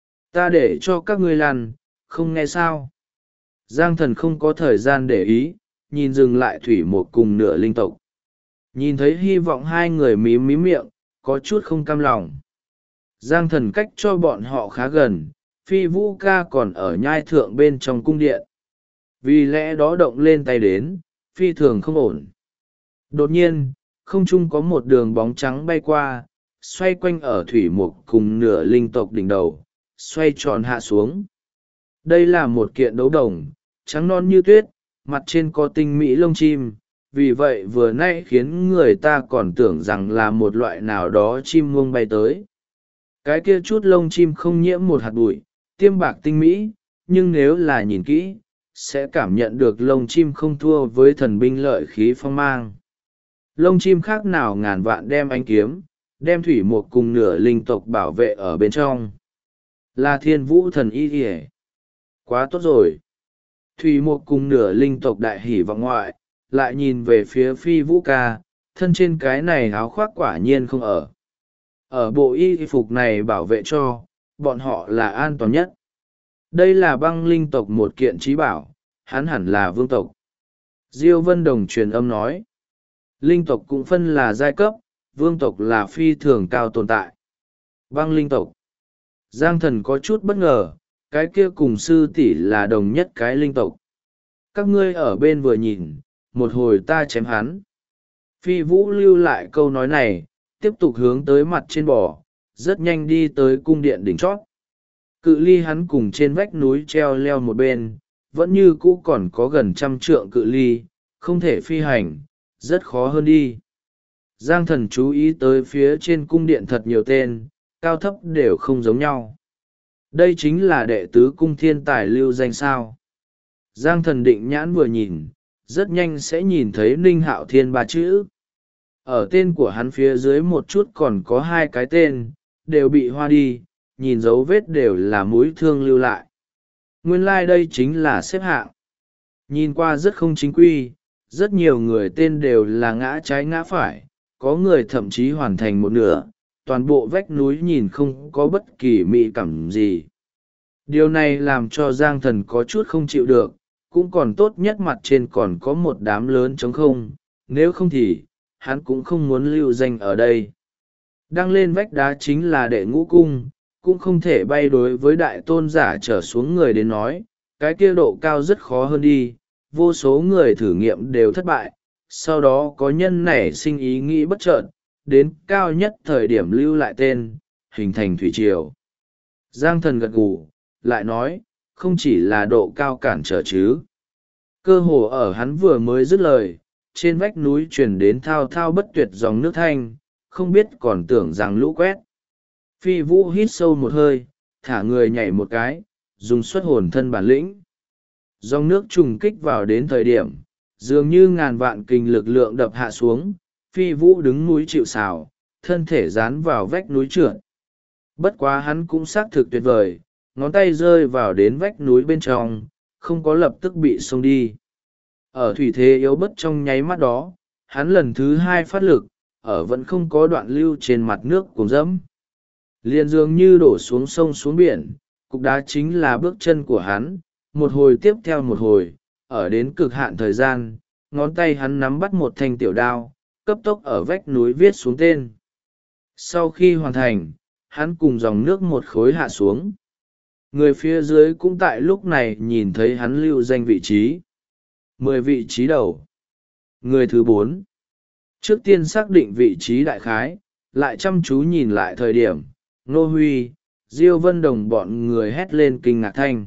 Ta để cho các ngươi lăn, không nghe sao. Giang Thần không có thời gian để ý, nhìn dừng lại Thủy Mục cùng nửa linh tộc. Nhìn thấy hy vọng hai người mím mím miệng, có chút không cam lòng. Giang Thần cách cho bọn họ khá gần, Phi Vũ ca còn ở nhai thượng bên trong cung điện, vì lẽ đó động lên tay đến phi thường không ổn. Đột nhiên không trung có một đường bóng trắng bay qua, xoay quanh ở thủy mục cùng nửa linh tộc đỉnh đầu, xoay tròn hạ xuống. Đây là một kiện đấu đồng, trắng non như tuyết, mặt trên có tinh mỹ lông chim, vì vậy vừa nãy khiến người ta còn tưởng rằng là một loại nào đó chim muông bay tới. Cái kia chút lông chim không nhiễm một hạt bụi, tiêm bạc tinh mỹ, nhưng nếu là nhìn kỹ sẽ cảm nhận được lông chim không thua với thần binh lợi khí phong mang. Lông chim khác nào ngàn vạn đem ánh kiếm, đem thủy một cùng nửa linh tộc bảo vệ ở bên trong. Là thiên vũ thần y kìa. Quá tốt rồi. Thủy một cùng nửa linh tộc đại hỉ vọng ngoại, lại nhìn về phía Phi Vũ ca, thân trên cái này áo khoác quả nhiên không ở. Ở bộ y phục này bảo vệ cho, bọn họ là an toàn nhất. Đây là băng linh tộc một kiện trí bảo, hắn hẳn là vương tộc. Diêu Vân Đồng truyền âm nói. Linh tộc cũng phân là giai cấp, vương tộc là phi thường cao tồn tại. Băng linh tộc. Giang Thần có chút bất ngờ, cái kia cùng sư tỷ là đồng nhất cái linh tộc. Các ngươi ở bên vừa nhìn, một hồi ta chém hắn. Phi Vũ lưu lại câu nói này, tiếp tục hướng tới mặt trên bò, rất nhanh đi tới cung điện đỉnh chót. Cự ly hắn cùng trên vách núi treo leo một bên, vẫn như cũ còn có gần 100 trượng cự ly, không thể phi hành, rất khó hơn đi. Giang Thần chú ý tới phía trên cung điện thật nhiều tên, cao thấp đều không giống nhau. Đây chính là đệ tứ cung thiên tài lưu danh sao. Giang Thần định nhãn vừa nhìn, rất nhanh sẽ nhìn thấy Ninh Hạo Thiên ba chữ. Ở tên của hắn phía dưới một chút còn có 2 cái tên, đều bị hoa đi, nhìn dấu vết đều là mũi thương lưu lại. Nguyên lai、đây chính là xếp hạng. Nhìn qua rất không chính quy, rất nhiều người tên đều là ngã trái ngã phải, có người thậm chí hoàn thành một nửa, toàn bộ vách núi nhìn không có bất kỳ mỹ cảm gì. Điều này làm cho Giang Thần có chút không chịu được, cũng còn tốt nhất mặt trên còn có một đám lớn trống không, nếu không thì hắn cũng không muốn lưu danh ở đây. Đăng lên vách đá chính là đệ ngũ cung, cũng không thể bay đối với đại tôn giả trở xuống người đến nói, cái kia độ cao rất khó hơn đi, vô số người thử nghiệm đều thất bại, sau đó có nhân nảy sinh ý nghĩ bất chợt, đến cao nhất thời điểm lưu lại tên, hình thành thủy triều. Giang Thần gật gù, lại nói, không chỉ là độ cao cản trở chứ. Cơ hồ ở hắn vừa mới dứt lời, trên vách núi truyền đến thao thao bất tuyệt dòng nước thanh, không biết còn tưởng rằng lũ quét. Phi Vũ hít sâu một hơi, thả người nhảy một cái, dùng xuất hồn thân bản lĩnh. Dòng nước trùng kích vào đến thời điểm, dường như ngàn vạn kình lực lượng đập hạ xuống, Phi Vũ đứng núi chịu sào, thân thể dán vào vách núi trượt. Bất quá hắn cũng xác thực tuyệt vời, ngón tay rơi vào đến vách núi bên trong, không có lập tức bị xông đi. Ở thủy thế yếu bất trong nháy mắt đó, hắn lần thứ 2 phát lực, ở vẫn không có đoạn lưu trên mặt nước cùng dẫm. Liền dường như đổ xuống sông xuống biển, cục đá chính là bước chân của hắn, một hồi tiếp theo một hồi, ở đến cực hạn thời gian, ngón tay hắn nắm bắt một thanh tiểu đao, cấp tốc ở vách núi viết xuống tên. Sau khi hoàn thành, hắn cùng dòng nước một khối hạ xuống. Người phía dưới cũng tại lúc này nhìn thấy hắn lưu danh vị trí. 10 vị trí đầu. Người thứ 4. Trước tiên xác định vị trí đại khái, lại chăm chú nhìn lại thời điểm, Nô Huy, Diêu Vân Đồng bọn người hét lên kinh ngạc thanh.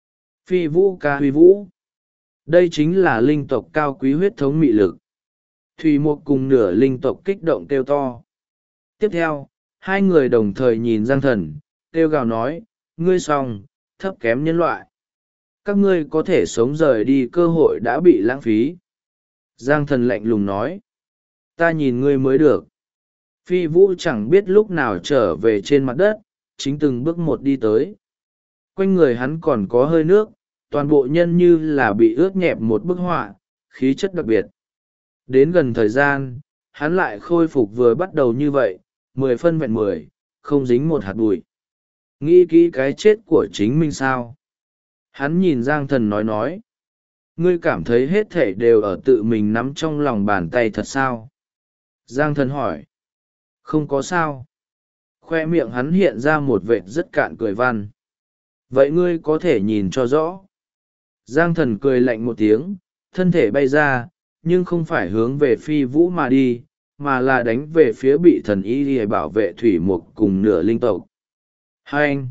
Phi Vũ ca Huy Vũ. Đây chính là linh tộc cao quý huyết thống mị lực. Thủy Mục cùng nửa linh tộc kích động kêu to. Tiếp theo, 2 người đồng thời nhìn Giang Thần, kêu gào nói, ngươi xong, thấp kém nhân loại. Các ngươi có thể sống rời đi cơ hội đã bị lãng phí. Giang Thần lạnh lùng nói, ta nhìn ngươi mới được. Phi Vũ chẳng biết lúc nào trở về trên mặt đất, chính từng bước một đi tới. Quanh người hắn còn có hơi nước, toàn bộ nhân như là bị ướt nhẹp một bức họa, khí chất đặc biệt. Đến gần thời gian, hắn lại khôi phục vừa bắt đầu như vậy, 10 phân vẹn 10, không dính một hạt bụi. Nghĩ kỹ cái chết của chính mình sao? Hắn nhìn Giang Thần nói. Ngươi cảm thấy hết thể đều ở tự mình nắm trong lòng bàn tay thật sao? Giang Thần hỏi. Không có sao. Khoe miệng hắn hiện ra một vệt rất cạn cười văn. vậy ngươi có thể nhìn cho rõ. Giang thần cười lạnh một tiếng, thân thể bay ra, nhưng không phải hướng về phi vũ mà đi, mà là đánh về phía bị thần y để bảo vệ thủy mục cùng nửa linh tộc. Hai anh!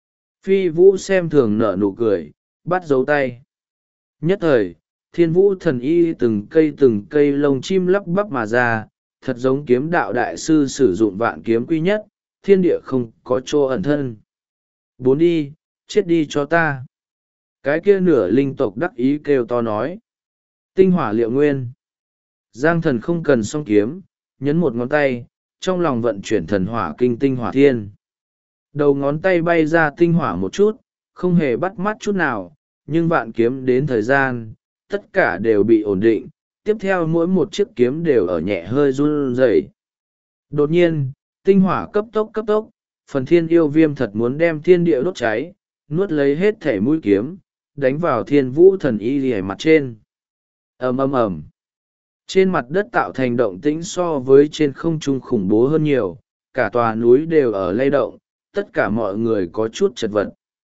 Phi vũ xem thường nở nụ cười, bắt dấu tay. Nhất thời, thiên vũ thần y từng cây lông chim lắp bắp mà ra, thật giống kiếm đạo đại sư sử dụng vạn kiếm quy nhất, thiên địa không có chỗ ẩn thân. Bốn đi, chết đi cho ta. Cái kia nửa linh tộc đắc ý kêu to nói. Tinh hỏa liệu nguyên. Giang thần không cần song kiếm, nhấn một ngón tay, trong lòng vận chuyển thần hỏa kinh tinh hỏa thiên. Đầu ngón tay bay ra tinh hỏa một chút, không hề bắt mắt chút nào, nhưng vạn kiếm đến thời gian, tất cả đều bị ổn định, tiếp theo mỗi một chiếc kiếm đều ở nhẹ hơi run rẩy. Đột nhiên, tinh hỏa cấp tốc, phần thiên yêu viêm thật muốn đem thiên địa đốt cháy, nuốt lấy hết thể mũi kiếm, đánh vào thiên vũ thần y lìa mặt trên. Ầm ầm ầm. Trên mặt đất tạo thành động tĩnh so với trên không trung khủng bố hơn nhiều, cả tòa núi đều ở lay động, tất cả mọi người có chút chật vật.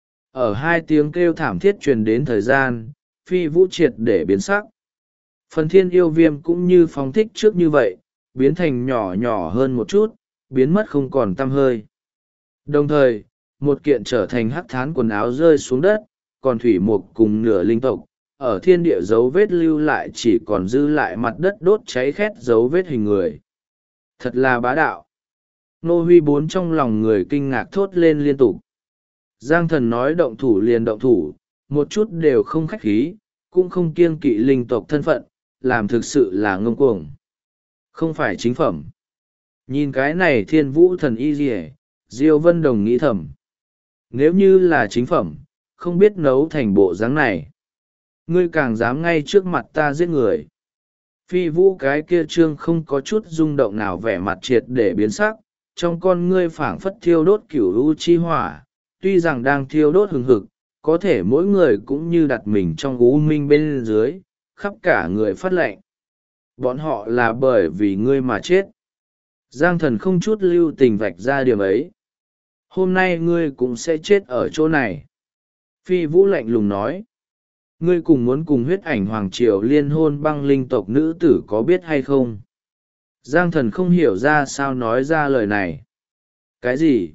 Ở hai tiếng kêu thảm thiết truyền đến thời gian, phi vũ triệt để biến sắc. Phần thiên yêu viêm cũng như phóng thích trước như vậy, biến thành nhỏ hơn một chút, biến mất không còn tăm hơi. Đồng thời, một kiện trở thành hắc thán quần áo rơi xuống đất, còn thủy mục cùng nửa linh tộc, ở thiên địa dấu vết lưu lại chỉ còn dư lại mặt đất đốt cháy khét dấu vết hình người. Thật là bá đạo. Nô Huy bốn trong lòng người kinh ngạc thốt lên liên tục. Giang thần nói động thủ liền động thủ, một chút đều không khách khí, cũng không kiêng kỵ linh tộc thân phận, làm thực sự là ngông cuồng. Không phải chính phẩm. Nhìn cái này thiên vũ thần y rìa, Diêu Vân Đồng nghĩ thầm. Nếu như là chính phẩm, không biết nấu thành bộ dáng này. Ngươi càng dám ngay trước mặt ta giết người. Phi vũ cái kia trương không có chút rung động nào, vẻ mặt triệt để biến sắc, trong con ngươi phảng phất thiêu đốt cửu u chi hỏa, tuy rằng đang thiêu đốt hừng hực, có thể mỗi người cũng như đặt mình trong u minh bên dưới, khắp cả người phát lệnh. Bọn họ là bởi vì ngươi mà chết. Giang thần không chút lưu tình vạch ra điểm ấy. Hôm nay ngươi cũng sẽ chết ở chỗ này. Phi vũ lạnh lùng nói. Ngươi cùng muốn cùng huyết ảnh hoàng triều liên hôn băng linh tộc nữ tử có biết hay không? Giang thần không hiểu ra sao nói ra lời này. Cái gì?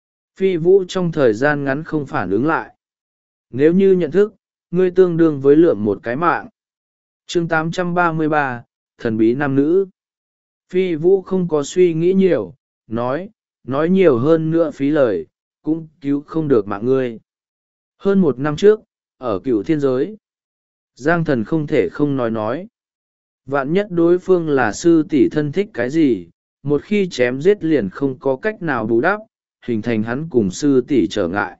Phi vũ trong thời gian ngắn không phản ứng lại. Nếu như nhận thức, ngươi tương đương với lượm một cái mạng. Chương 833, thần bí nam nữ. Phi vũ không có suy nghĩ nhiều, nói nhiều hơn nữa phí lời, cũng cứu không được mạng ngươi. Hơn một năm trước, ở cựu thiên giới, Giang thần không thể không nói. Vạn nhất đối phương là sư tỷ thân thích cái gì, một khi chém giết liền không có cách nào bù đắp, hình thành hắn cùng sư tỷ trở ngại.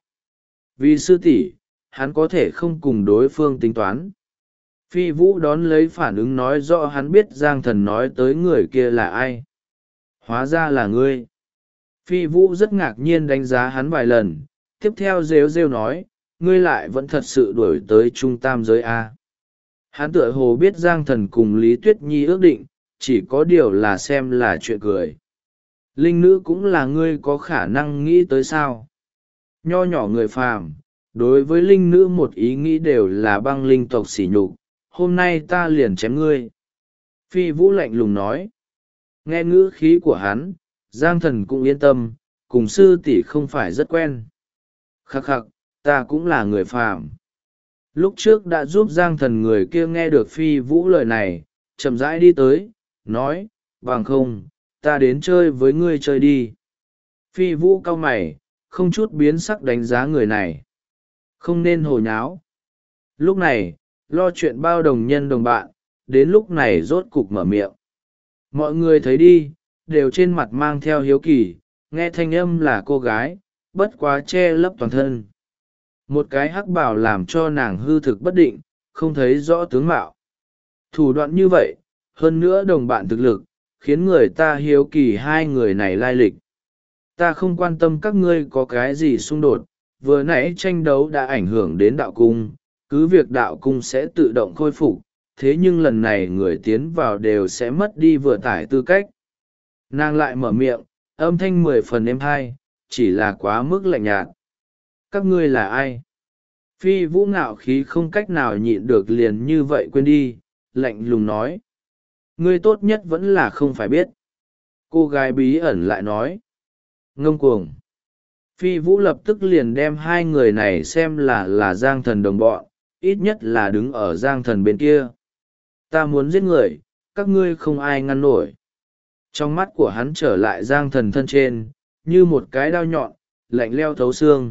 Vì sư tỷ, hắn có thể không cùng đối phương tính toán. Phi vũ đón lấy phản ứng nói rõ hắn biết Giang thần nói tới người kia là ai. Hóa ra là ngươi. Phi vũ rất ngạc nhiên đánh giá hắn vài lần, tiếp theo rêu rêu nói, ngươi lại vẫn thật sự đuổi tới trung tam giới A. Hắn tựa hồ biết Giang thần cùng Lý Tuyết Nhi ước định, chỉ có điều là xem là chuyện cười. Linh nữ cũng là ngươi có khả năng nghĩ tới sao. Nho nhỏ người phàm, đối với linh nữ một ý nghĩ đều là băng linh tộc sỉ nhục, hôm nay ta liền chém ngươi. Phi vũ lạnh lùng nói. Nghe ngữ khí của hắn, Giang thần cũng yên tâm, cùng sư tỷ không phải rất quen. Khắc khắc, ta cũng là người phàm. Lúc trước đã giúp Giang thần người kia nghe được phi vũ lời này, chậm rãi đi tới, nói, bằng không, ta đến chơi với ngươi chơi đi. Phi vũ cau mày, không chút biến sắc đánh giá người này. Không nên hồ nháo. Lúc này, lo chuyện bao đồng nhân đồng bạn, đến lúc này rốt cục mở miệng. Mọi người thấy đi, đều trên mặt mang theo hiếu kỳ, nghe thanh âm là cô gái, bất quá che lấp toàn thân. Một cái hắc bảo làm cho nàng hư thực bất định, không thấy rõ tướng mạo. Thủ đoạn như vậy, hơn nữa đồng bạn thực lực, khiến người ta hiếu kỳ hai người này lai lịch. Ta không quan tâm các ngươi có cái gì xung đột, vừa nãy tranh đấu đã ảnh hưởng đến đạo cung, cứ việc đạo cung sẽ tự động khôi phục, thế nhưng lần này người tiến vào đều sẽ mất đi vừa tải tư cách. Nàng lại mở miệng, âm thanh 10 phần êm hai, chỉ là quá mức lạnh nhạt. Các ngươi là ai? Phi Vũ ngạo khí không cách nào nhịn được liền như vậy quên đi, lạnh lùng nói. Ngươi tốt nhất vẫn là không phải biết. Cô gái bí ẩn lại nói. Ngông cuồng. Phi Vũ lập tức liền đem hai người này xem là Giang Thần đồng bọn, ít nhất là đứng ở Giang Thần bên kia. Ta muốn giết người, các ngươi không ai ngăn nổi. Trong mắt của hắn trở lại Giang Thần thân trên, như một cái đao nhọn, lạnh leo thấu xương.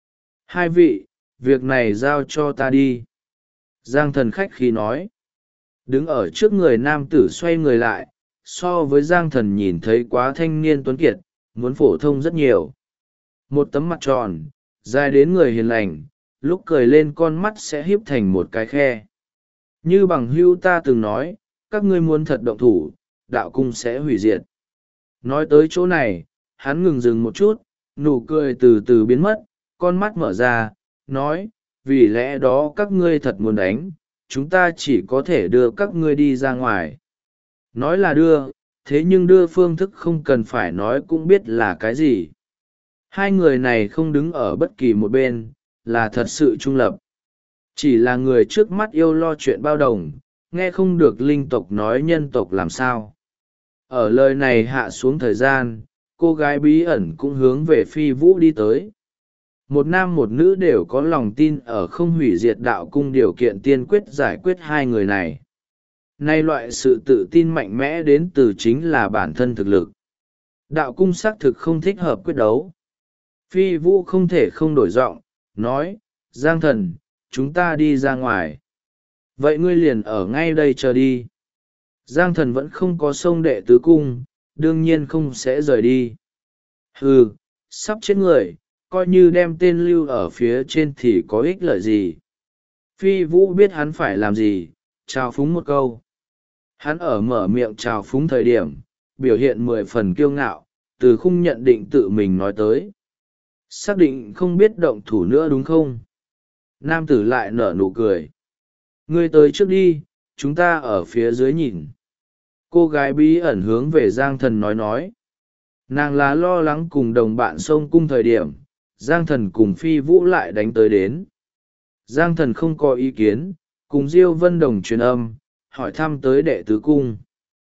Hai vị, việc này giao cho ta đi. Giang Thần khách khí nói. Đứng ở trước người nam tử xoay người lại, so với Giang Thần nhìn thấy quá thanh niên tuấn kiệt, muốn phổ thông rất nhiều. Một tấm mặt tròn, dài đến người hiền lành, lúc cười lên con mắt sẽ híp thành một cái khe. Như bằng hưu ta từng nói, các ngươi muốn thật động thủ, đạo cung sẽ hủy diệt. Nói tới chỗ này, hắn ngừng dừng một chút, nụ cười từ từ biến mất, con mắt mở ra, nói, vì lẽ đó các ngươi thật muốn đánh, chúng ta chỉ có thể đưa các ngươi đi ra ngoài. Nói là đưa, thế nhưng đưa phương thức không cần phải nói cũng biết là cái gì. Hai người này không đứng ở bất kỳ một bên, là thật sự trung lập. Chỉ là người trước mắt yêu lo chuyện bao đồng, nghe không được linh tộc nói nhân tộc làm sao. Ở lời này hạ xuống thời gian, cô gái bí ẩn cũng hướng về Phi Vũ đi tới. Một nam một nữ đều có lòng tin ở không hủy diệt đạo cung điều kiện tiên quyết giải quyết hai người này. Nay loại sự tự tin mạnh mẽ đến từ chính là bản thân thực lực. Đạo cung xác thực không thích hợp quyết đấu. Phi Vũ không thể không đổi giọng, nói, Giang Thần, chúng ta đi ra ngoài. Vậy ngươi liền ở ngay đây chờ đi. Giang Thần vẫn không có sông đệ tứ cung, đương nhiên không sẽ rời đi. Hừ, sắp chết người, coi như đem tên lưu ở phía trên thì có ích lợi gì. Phi Vũ biết hắn phải làm gì, chào phúng một câu. Hắn ở mở miệng chào phúng thời điểm, biểu hiện 10 phần kiêu ngạo, từ khung nhận định tự mình nói tới. Xác định không biết động thủ nữa đúng không? Nam tử lại nở nụ cười. Ngươi tới trước đi, chúng ta ở phía dưới nhìn. Cô gái bí ẩn hướng về Giang Thần nói. Nàng là lo lắng cùng đồng bạn xông cung thời điểm, Giang Thần cùng Phi Vũ lại đánh tới đến. Giang Thần không có ý kiến, cùng Diêu Vân Đồng truyền âm, hỏi thăm tới đệ tứ cung.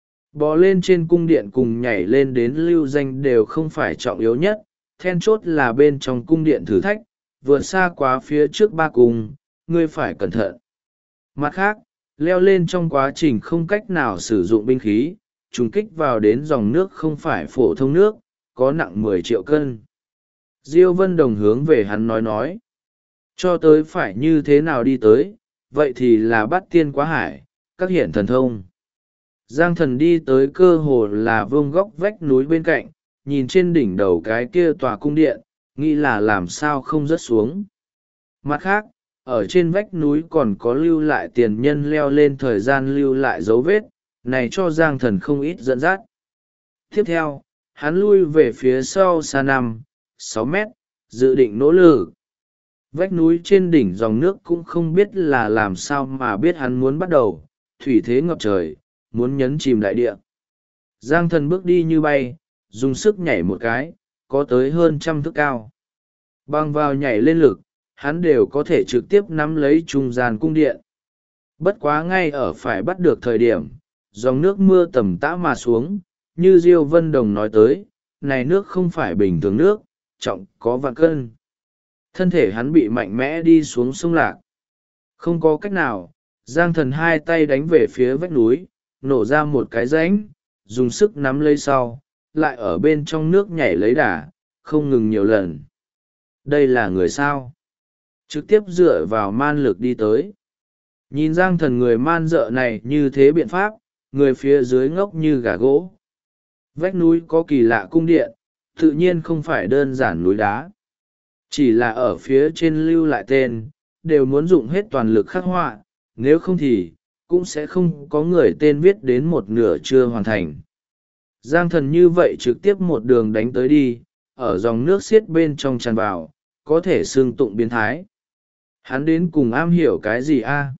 Bò lên trên cung điện cùng nhảy lên đến lưu danh đều không phải trọng yếu nhất, then chốt là bên trong cung điện thử thách, vượt xa quá phía trước ba cung, ngươi phải cẩn thận. Mặt khác, leo lên trong quá trình không cách nào sử dụng binh khí, trùng kích vào đến dòng nước không phải phổ thông nước, có nặng 10 triệu cân. Diêu Vân Đồng hướng về hắn nói. Cho tới phải như thế nào đi tới, vậy thì là bắt tiên quá hải, các hiện thần thông. Giang Thần đi tới cơ hồ là vương góc vách núi bên cạnh, nhìn trên đỉnh đầu cái kia tòa cung điện, nghĩ là làm sao không rớt xuống. Mặt khác, ở trên vách núi còn có lưu lại tiền nhân leo lên thời gian lưu lại dấu vết, này cho Giang Thần không ít dẫn dắt. Tiếp theo, hắn lui về phía sau xa 5-6 mét, dự định nỗ lực. Vách núi trên đỉnh dòng nước cũng không biết là làm sao mà biết hắn muốn bắt đầu, thủy thế ngập trời, muốn nhấn chìm đại địa. Giang Thần bước đi như bay, dùng sức nhảy một cái, có tới hơn 100 thước cao. Bằng vào nhảy lên lực, hắn đều có thể trực tiếp nắm lấy trung gian cung điện. Bất quá ngay ở phải bắt được thời điểm, dòng nước mưa tầm tã mà xuống, như Diêu Vân Đồng nói tới, này nước không phải bình thường nước, trọng có vạn cân. Thân thể hắn bị mạnh mẽ đi xuống sông lạc. Không có cách nào, Giang Thần hai tay đánh về phía vách núi, nổ ra một cái rãnh, dùng sức nắm lấy sau, lại ở bên trong nước nhảy lấy đà, không ngừng nhiều lần. Đây là người sao? Trực tiếp dựa vào man lực đi tới. Nhìn Giang Thần người man dợ này như thế biện pháp, người phía dưới ngốc như gà gỗ. Vách núi có kỳ lạ cung điện, tự nhiên không phải đơn giản núi đá. Chỉ là ở phía trên lưu lại tên, đều muốn dùng hết toàn lực khắc họa, nếu không thì, cũng sẽ không có người tên viết đến một nửa chưa hoàn thành. Giang Thần như vậy trực tiếp một đường đánh tới đi, ở dòng nước xiết bên trong tràn vào, có thể xương tụng biến thái. Hắn đến cùng am hiểu cái gì a?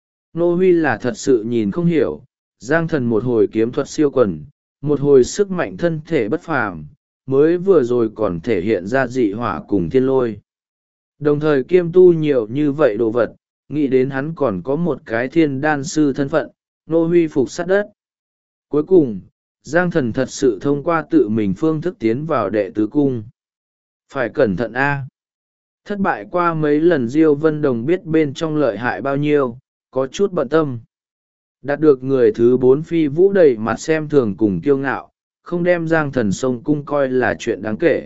Nô Huy là thật sự nhìn không hiểu, Giang Thần một hồi kiếm thuật siêu quần, một hồi sức mạnh thân thể bất phàm, mới vừa rồi còn thể hiện ra dị hỏa cùng thiên lôi. Đồng thời kiêm tu nhiều như vậy đồ vật, nghĩ đến hắn còn có một cái thiên đan sư thân phận, nô huy phục sát đất. Cuối cùng, Giang Thần thật sự thông qua tự mình phương thức tiến vào đệ tứ cung. Phải cẩn thận a. Thất bại qua mấy lần Diêu Vân Đồng biết bên trong lợi hại bao nhiêu, có chút bận tâm. Đạt được người thứ 4 Phi Vũ đầy mặt xem thường cùng kiêu ngạo, không đem Giang Thần xông cung coi là chuyện đáng kể.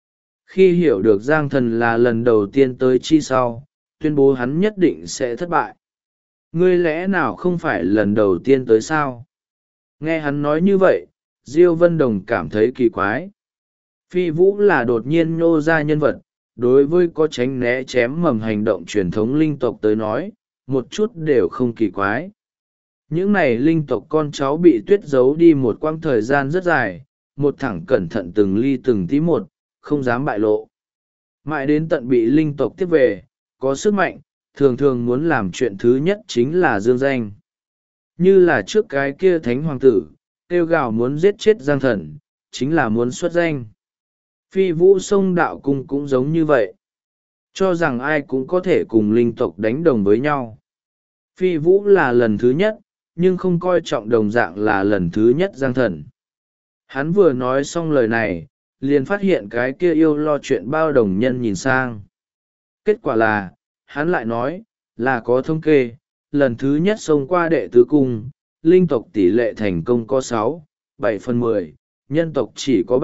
Khi hiểu được Giang Thần là lần đầu tiên tới chi sau, tuyên bố hắn nhất định sẽ thất bại. Ngươi lẽ nào không phải lần đầu tiên tới sao? Nghe hắn nói như vậy, Diêu Vân Đồng cảm thấy kỳ quái. Phi Vũ là đột nhiên nhô ra nhân vật, đối với có tránh né chém mầm hành động truyền thống linh tộc tới nói, một chút đều không kỳ quái. Những này linh tộc con cháu bị tuyết giấu đi một quãng thời gian rất dài, một thẳng cẩn thận từng ly từng tí một, không dám bại lộ. Mãi đến tận bị linh tộc tiếp về, có sức mạnh, thường thường muốn làm chuyện thứ nhất chính là dương danh. Như là trước cái kia thánh hoàng tử, kêu gào muốn giết chết Giang Thần, chính là muốn xuất danh. Phi Vũ Sông Đạo Cung cũng giống như vậy. Cho rằng ai cũng có thể cùng linh tộc đánh đồng với nhau. Phi Vũ là lần thứ nhất, nhưng không coi trọng đồng dạng là lần thứ nhất Giang Thần. Hắn vừa nói xong lời này, liền phát hiện cái kia yêu lo chuyện bao đồng nhân nhìn sang. Kết quả là, hắn lại nói, là có thống kê, lần thứ nhất xông qua đệ tứ cung, linh tộc tỷ lệ thành công có 6-7/10, nhân tộc chỉ có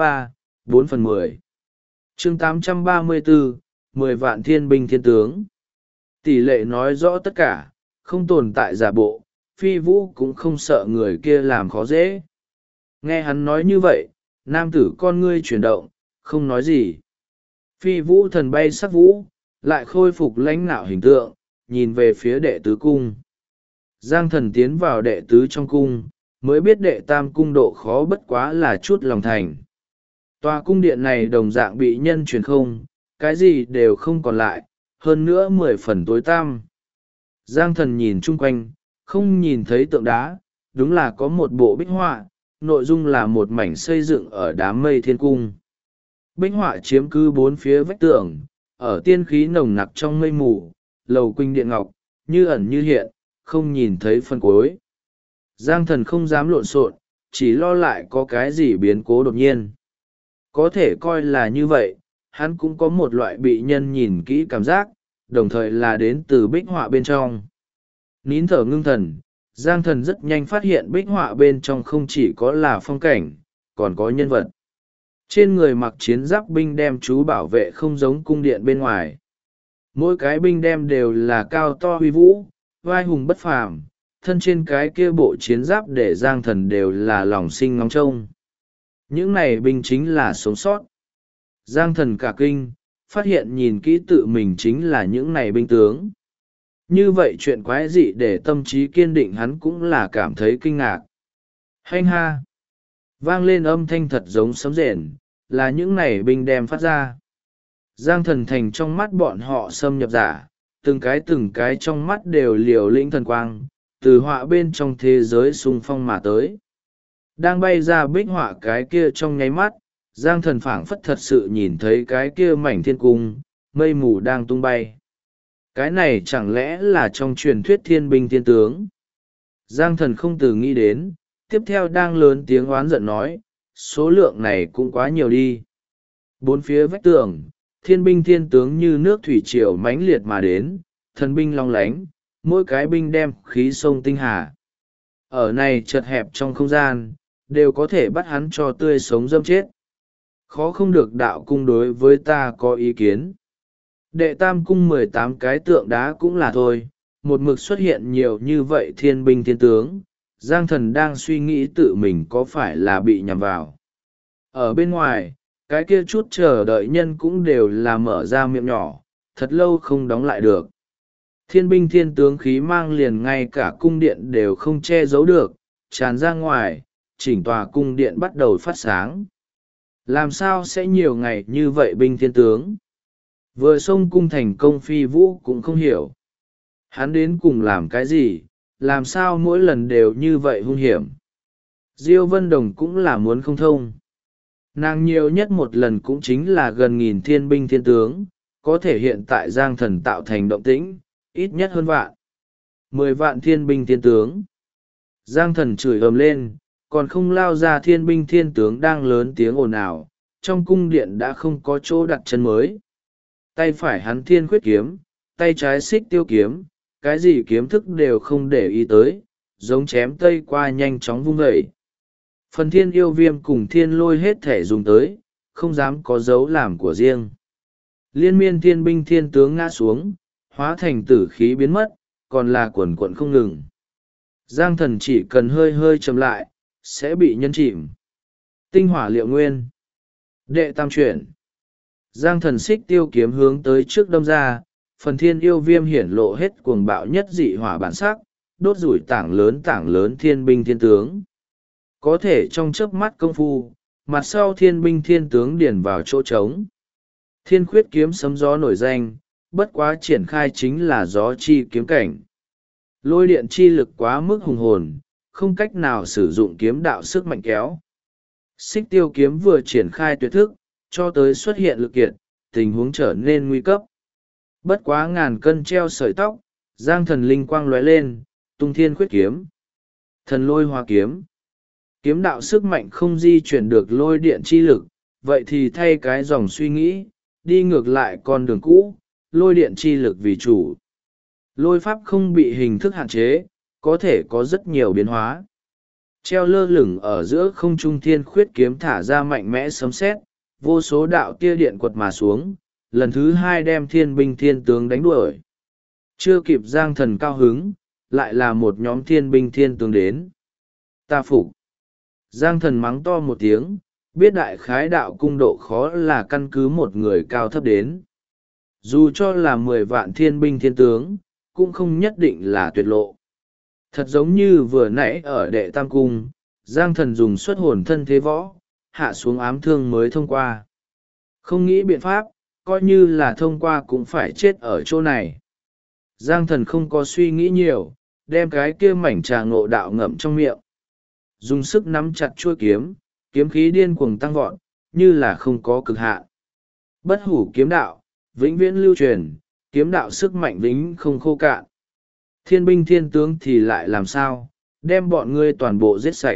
3-4/10. Chương 834, 10 vạn thiên binh thiên tướng. Tỷ lệ nói rõ tất cả, không tồn tại giả bộ, Phi Vũ cũng không sợ người kia làm khó dễ. Nghe hắn nói như vậy, nam tử con ngươi chuyển động, không nói gì. Phi Vũ thần bay sắc vũ, lại khôi phục lãnh nạo hình tượng, nhìn về phía đệ tứ cung. Giang Thần tiến vào đệ tứ trong cung, mới biết đệ tam cung độ khó bất quá là chút lòng thành. Tòa cung điện này đồng dạng bị nhân truyền không, cái gì đều không còn lại, hơn nữa 10 phần tối tăm. Giang Thần nhìn chung quanh, không nhìn thấy tượng đá, đúng là có một bộ bích họa, nội dung là một mảnh xây dựng ở đám mây thiên cung. Bích họa chiếm cứ 4 phía vách tường, ở tiên khí nồng nặc trong mây mù, lầu quỳnh điện ngọc, như ẩn như hiện, không nhìn thấy phân cuối. Giang Thần không dám lộn xộn, chỉ lo lại có cái gì biến cố đột nhiên. Có thể coi là như vậy, hắn cũng có một loại bị nhân nhìn kỹ cảm giác, đồng thời là đến từ bích họa bên trong. Nín thở ngưng thần, Giang Thần rất nhanh phát hiện bích họa bên trong không chỉ có là phong cảnh, còn có nhân vật. Trên người mặc chiến giáp binh đem chú bảo vệ không giống cung điện bên ngoài. Mỗi cái binh đem đều là cao to huy vũ, vai hùng bất phàm, thân trên cái kia bộ chiến giáp để Giang Thần đều là lòng sinh ngóng trông. Những này binh chính là sống sót. Giang Thần cả kinh, phát hiện nhìn kỹ tự mình chính là những này binh tướng. Như vậy chuyện quái dị để tâm trí kiên định hắn cũng là cảm thấy kinh ngạc. Hanh ha! Vang lên âm thanh thật giống sấm rền, là những này binh đem phát ra. Giang Thần thành trong mắt bọn họ xâm nhập giả, từng cái trong mắt đều liều lĩnh thần quang, từ họa bên trong thế giới xung phong mà tới. Đang bay ra bích họa cái kia trong nháy mắt, Giang Thần phảng phất thật sự nhìn thấy cái kia mảnh thiên cung, mây mù đang tung bay. Cái này chẳng lẽ là trong truyền thuyết thiên binh thiên tướng? Giang Thần không từ nghĩ đến, tiếp theo đang lớn tiếng oán giận nói, số lượng này cũng quá nhiều đi. 4 phía vách tường, thiên binh thiên tướng như nước thủy triều mãnh liệt mà đến, thần binh long lánh, mỗi cái binh đem khí sông tinh hà. Ở này chật hẹp trong không gian, đều có thể bắt hắn cho tươi sống dâm chết. Khó không được đạo cung đối với ta có ý kiến. Đệ tam cung 18 cái tượng đá cũng là thôi, một mực xuất hiện nhiều như vậy thiên binh thiên tướng, Giang Thần đang suy nghĩ tự mình có phải là bị nhầm vào. Ở bên ngoài, cái kia chút chờ đợi nhân cũng đều là mở ra miệng nhỏ, thật lâu không đóng lại được. Thiên binh thiên tướng khí mang liền ngay cả cung điện đều không che giấu được, tràn ra ngoài, chỉnh tòa cung điện bắt đầu phát sáng. Làm sao sẽ nhiều ngày như vậy binh thiên tướng? Vừa xông cung thành công Phi Vũ cũng không hiểu. Hắn đến cùng làm cái gì, làm sao mỗi lần đều như vậy hung hiểm. Diêu Vân Đồng cũng là muốn không thông. Nàng nhiều nhất một lần cũng chính là gần 1000 thiên binh thiên tướng, có thể hiện tại Giang Thần tạo thành động tĩnh, ít nhất hơn vạn. 10 vạn thiên binh thiên tướng. Giang Thần chửi ầm lên, còn không lao ra thiên binh thiên tướng đang lớn tiếng ồn ào, trong cung điện đã không có chỗ đặt chân mới. Tay phải hắn thiên khuyết kiếm, tay trái xích tiêu kiếm, cái gì kiếm thức đều không để ý tới, giống chém tây qua nhanh chóng vung vẩy. Phần thiên yêu viêm cùng thiên lôi hết thể dùng tới, không dám có dấu làm của riêng. Liên miên thiên binh thiên tướng ngã xuống, hóa thành tử khí biến mất, còn là quần quận không ngừng. Giang Thần chỉ cần hơi hơi chậm lại, sẽ bị nhân chìm. Tinh hỏa liệu nguyên. Đệ tam chuyển. Giang Thần xích tiêu kiếm hướng tới trước đâm ra, phần thiên yêu viêm hiển lộ hết cuồng bạo nhất dị hỏa bản sắc, đốt rủi tảng lớn thiên binh thiên tướng. Có thể trong chớp mắt công phu, mặt sau thiên binh thiên tướng điền vào chỗ trống. Thiên khuyết kiếm sấm gió nổi danh, bất quá triển khai chính là gió chi kiếm cảnh. Lôi điện chi lực quá mức hùng hồn, không cách nào sử dụng kiếm đạo sức mạnh kéo. Xích tiêu kiếm vừa triển khai tuyệt thức, cho tới xuất hiện lực kiệt, tình huống trở nên nguy cấp. Bất quá ngàn cân treo sợi tóc, Giang Thần linh quang lóe lên, tung thiên khuyết kiếm. Thần lôi hoa kiếm. Kiếm đạo sức mạnh không di chuyển được lôi điện chi lực, vậy thì thay cái dòng suy nghĩ, đi ngược lại con đường cũ, lôi điện chi lực vì chủ. Lôi pháp không bị hình thức hạn chế, có thể có rất nhiều biến hóa. Treo lơ lửng ở giữa không trung thiên khuyết kiếm thả ra mạnh mẽ sấm sét, vô số đạo tia điện quật mà xuống, lần thứ hai đem thiên binh thiên tướng đánh đuổi. Chưa kịp Giang Thần cao hứng, lại là một nhóm thiên binh thiên tướng đến. Ta phục. Giang Thần mắng to một tiếng, biết đại khái đạo cung độ khó là căn cứ một người cao thấp đến. Dù cho là 10 vạn thiên binh thiên tướng, cũng không nhất định là tuyệt lộ. Thật giống như vừa nãy ở đệ tam cung, Giang Thần dùng xuất hồn thân thế võ, hạ xuống ám thương mới thông qua. Không nghĩ biện pháp, coi như là thông qua cũng phải chết ở chỗ này. Giang Thần không có suy nghĩ nhiều, đem cái kia mảnh trà ngộ đạo ngậm trong miệng. Dùng sức nắm chặt chuôi kiếm, kiếm khí điên cuồng tăng vọt, như là không có cực hạn. Bất hủ kiếm đạo, vĩnh viễn lưu truyền, kiếm đạo sức mạnh vĩnh không khô cạn. Thiên binh thiên tướng thì lại làm sao, đem bọn ngươi toàn bộ giết sạch.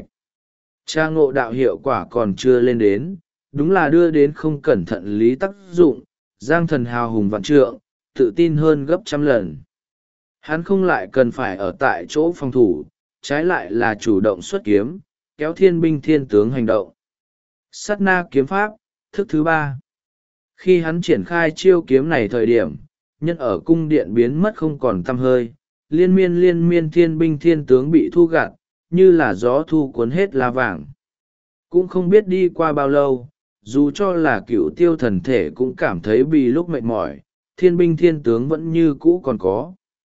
Tra ngộ đạo hiệu quả còn chưa lên đến, đúng là đưa đến không cẩn thận lý tác dụng, Giang Thần hào hùng vạn trượng, tự tin hơn gấp trăm lần. Hắn không lại cần phải ở tại chỗ phòng thủ, trái lại là chủ động xuất kiếm, kéo thiên binh thiên tướng hành động. Sát na kiếm pháp, thức thứ 3. Khi hắn triển khai chiêu kiếm này thời điểm, nhân ở cung điện biến mất không còn tăm hơi, liên miên thiên binh thiên tướng bị thu gặt, như là gió thu cuốn hết lá vàng. Cũng không biết đi qua bao lâu, dù cho là cựu tiêu thần thể cũng cảm thấy bị lúc mệt mỏi, thiên binh thiên tướng vẫn như cũ còn có.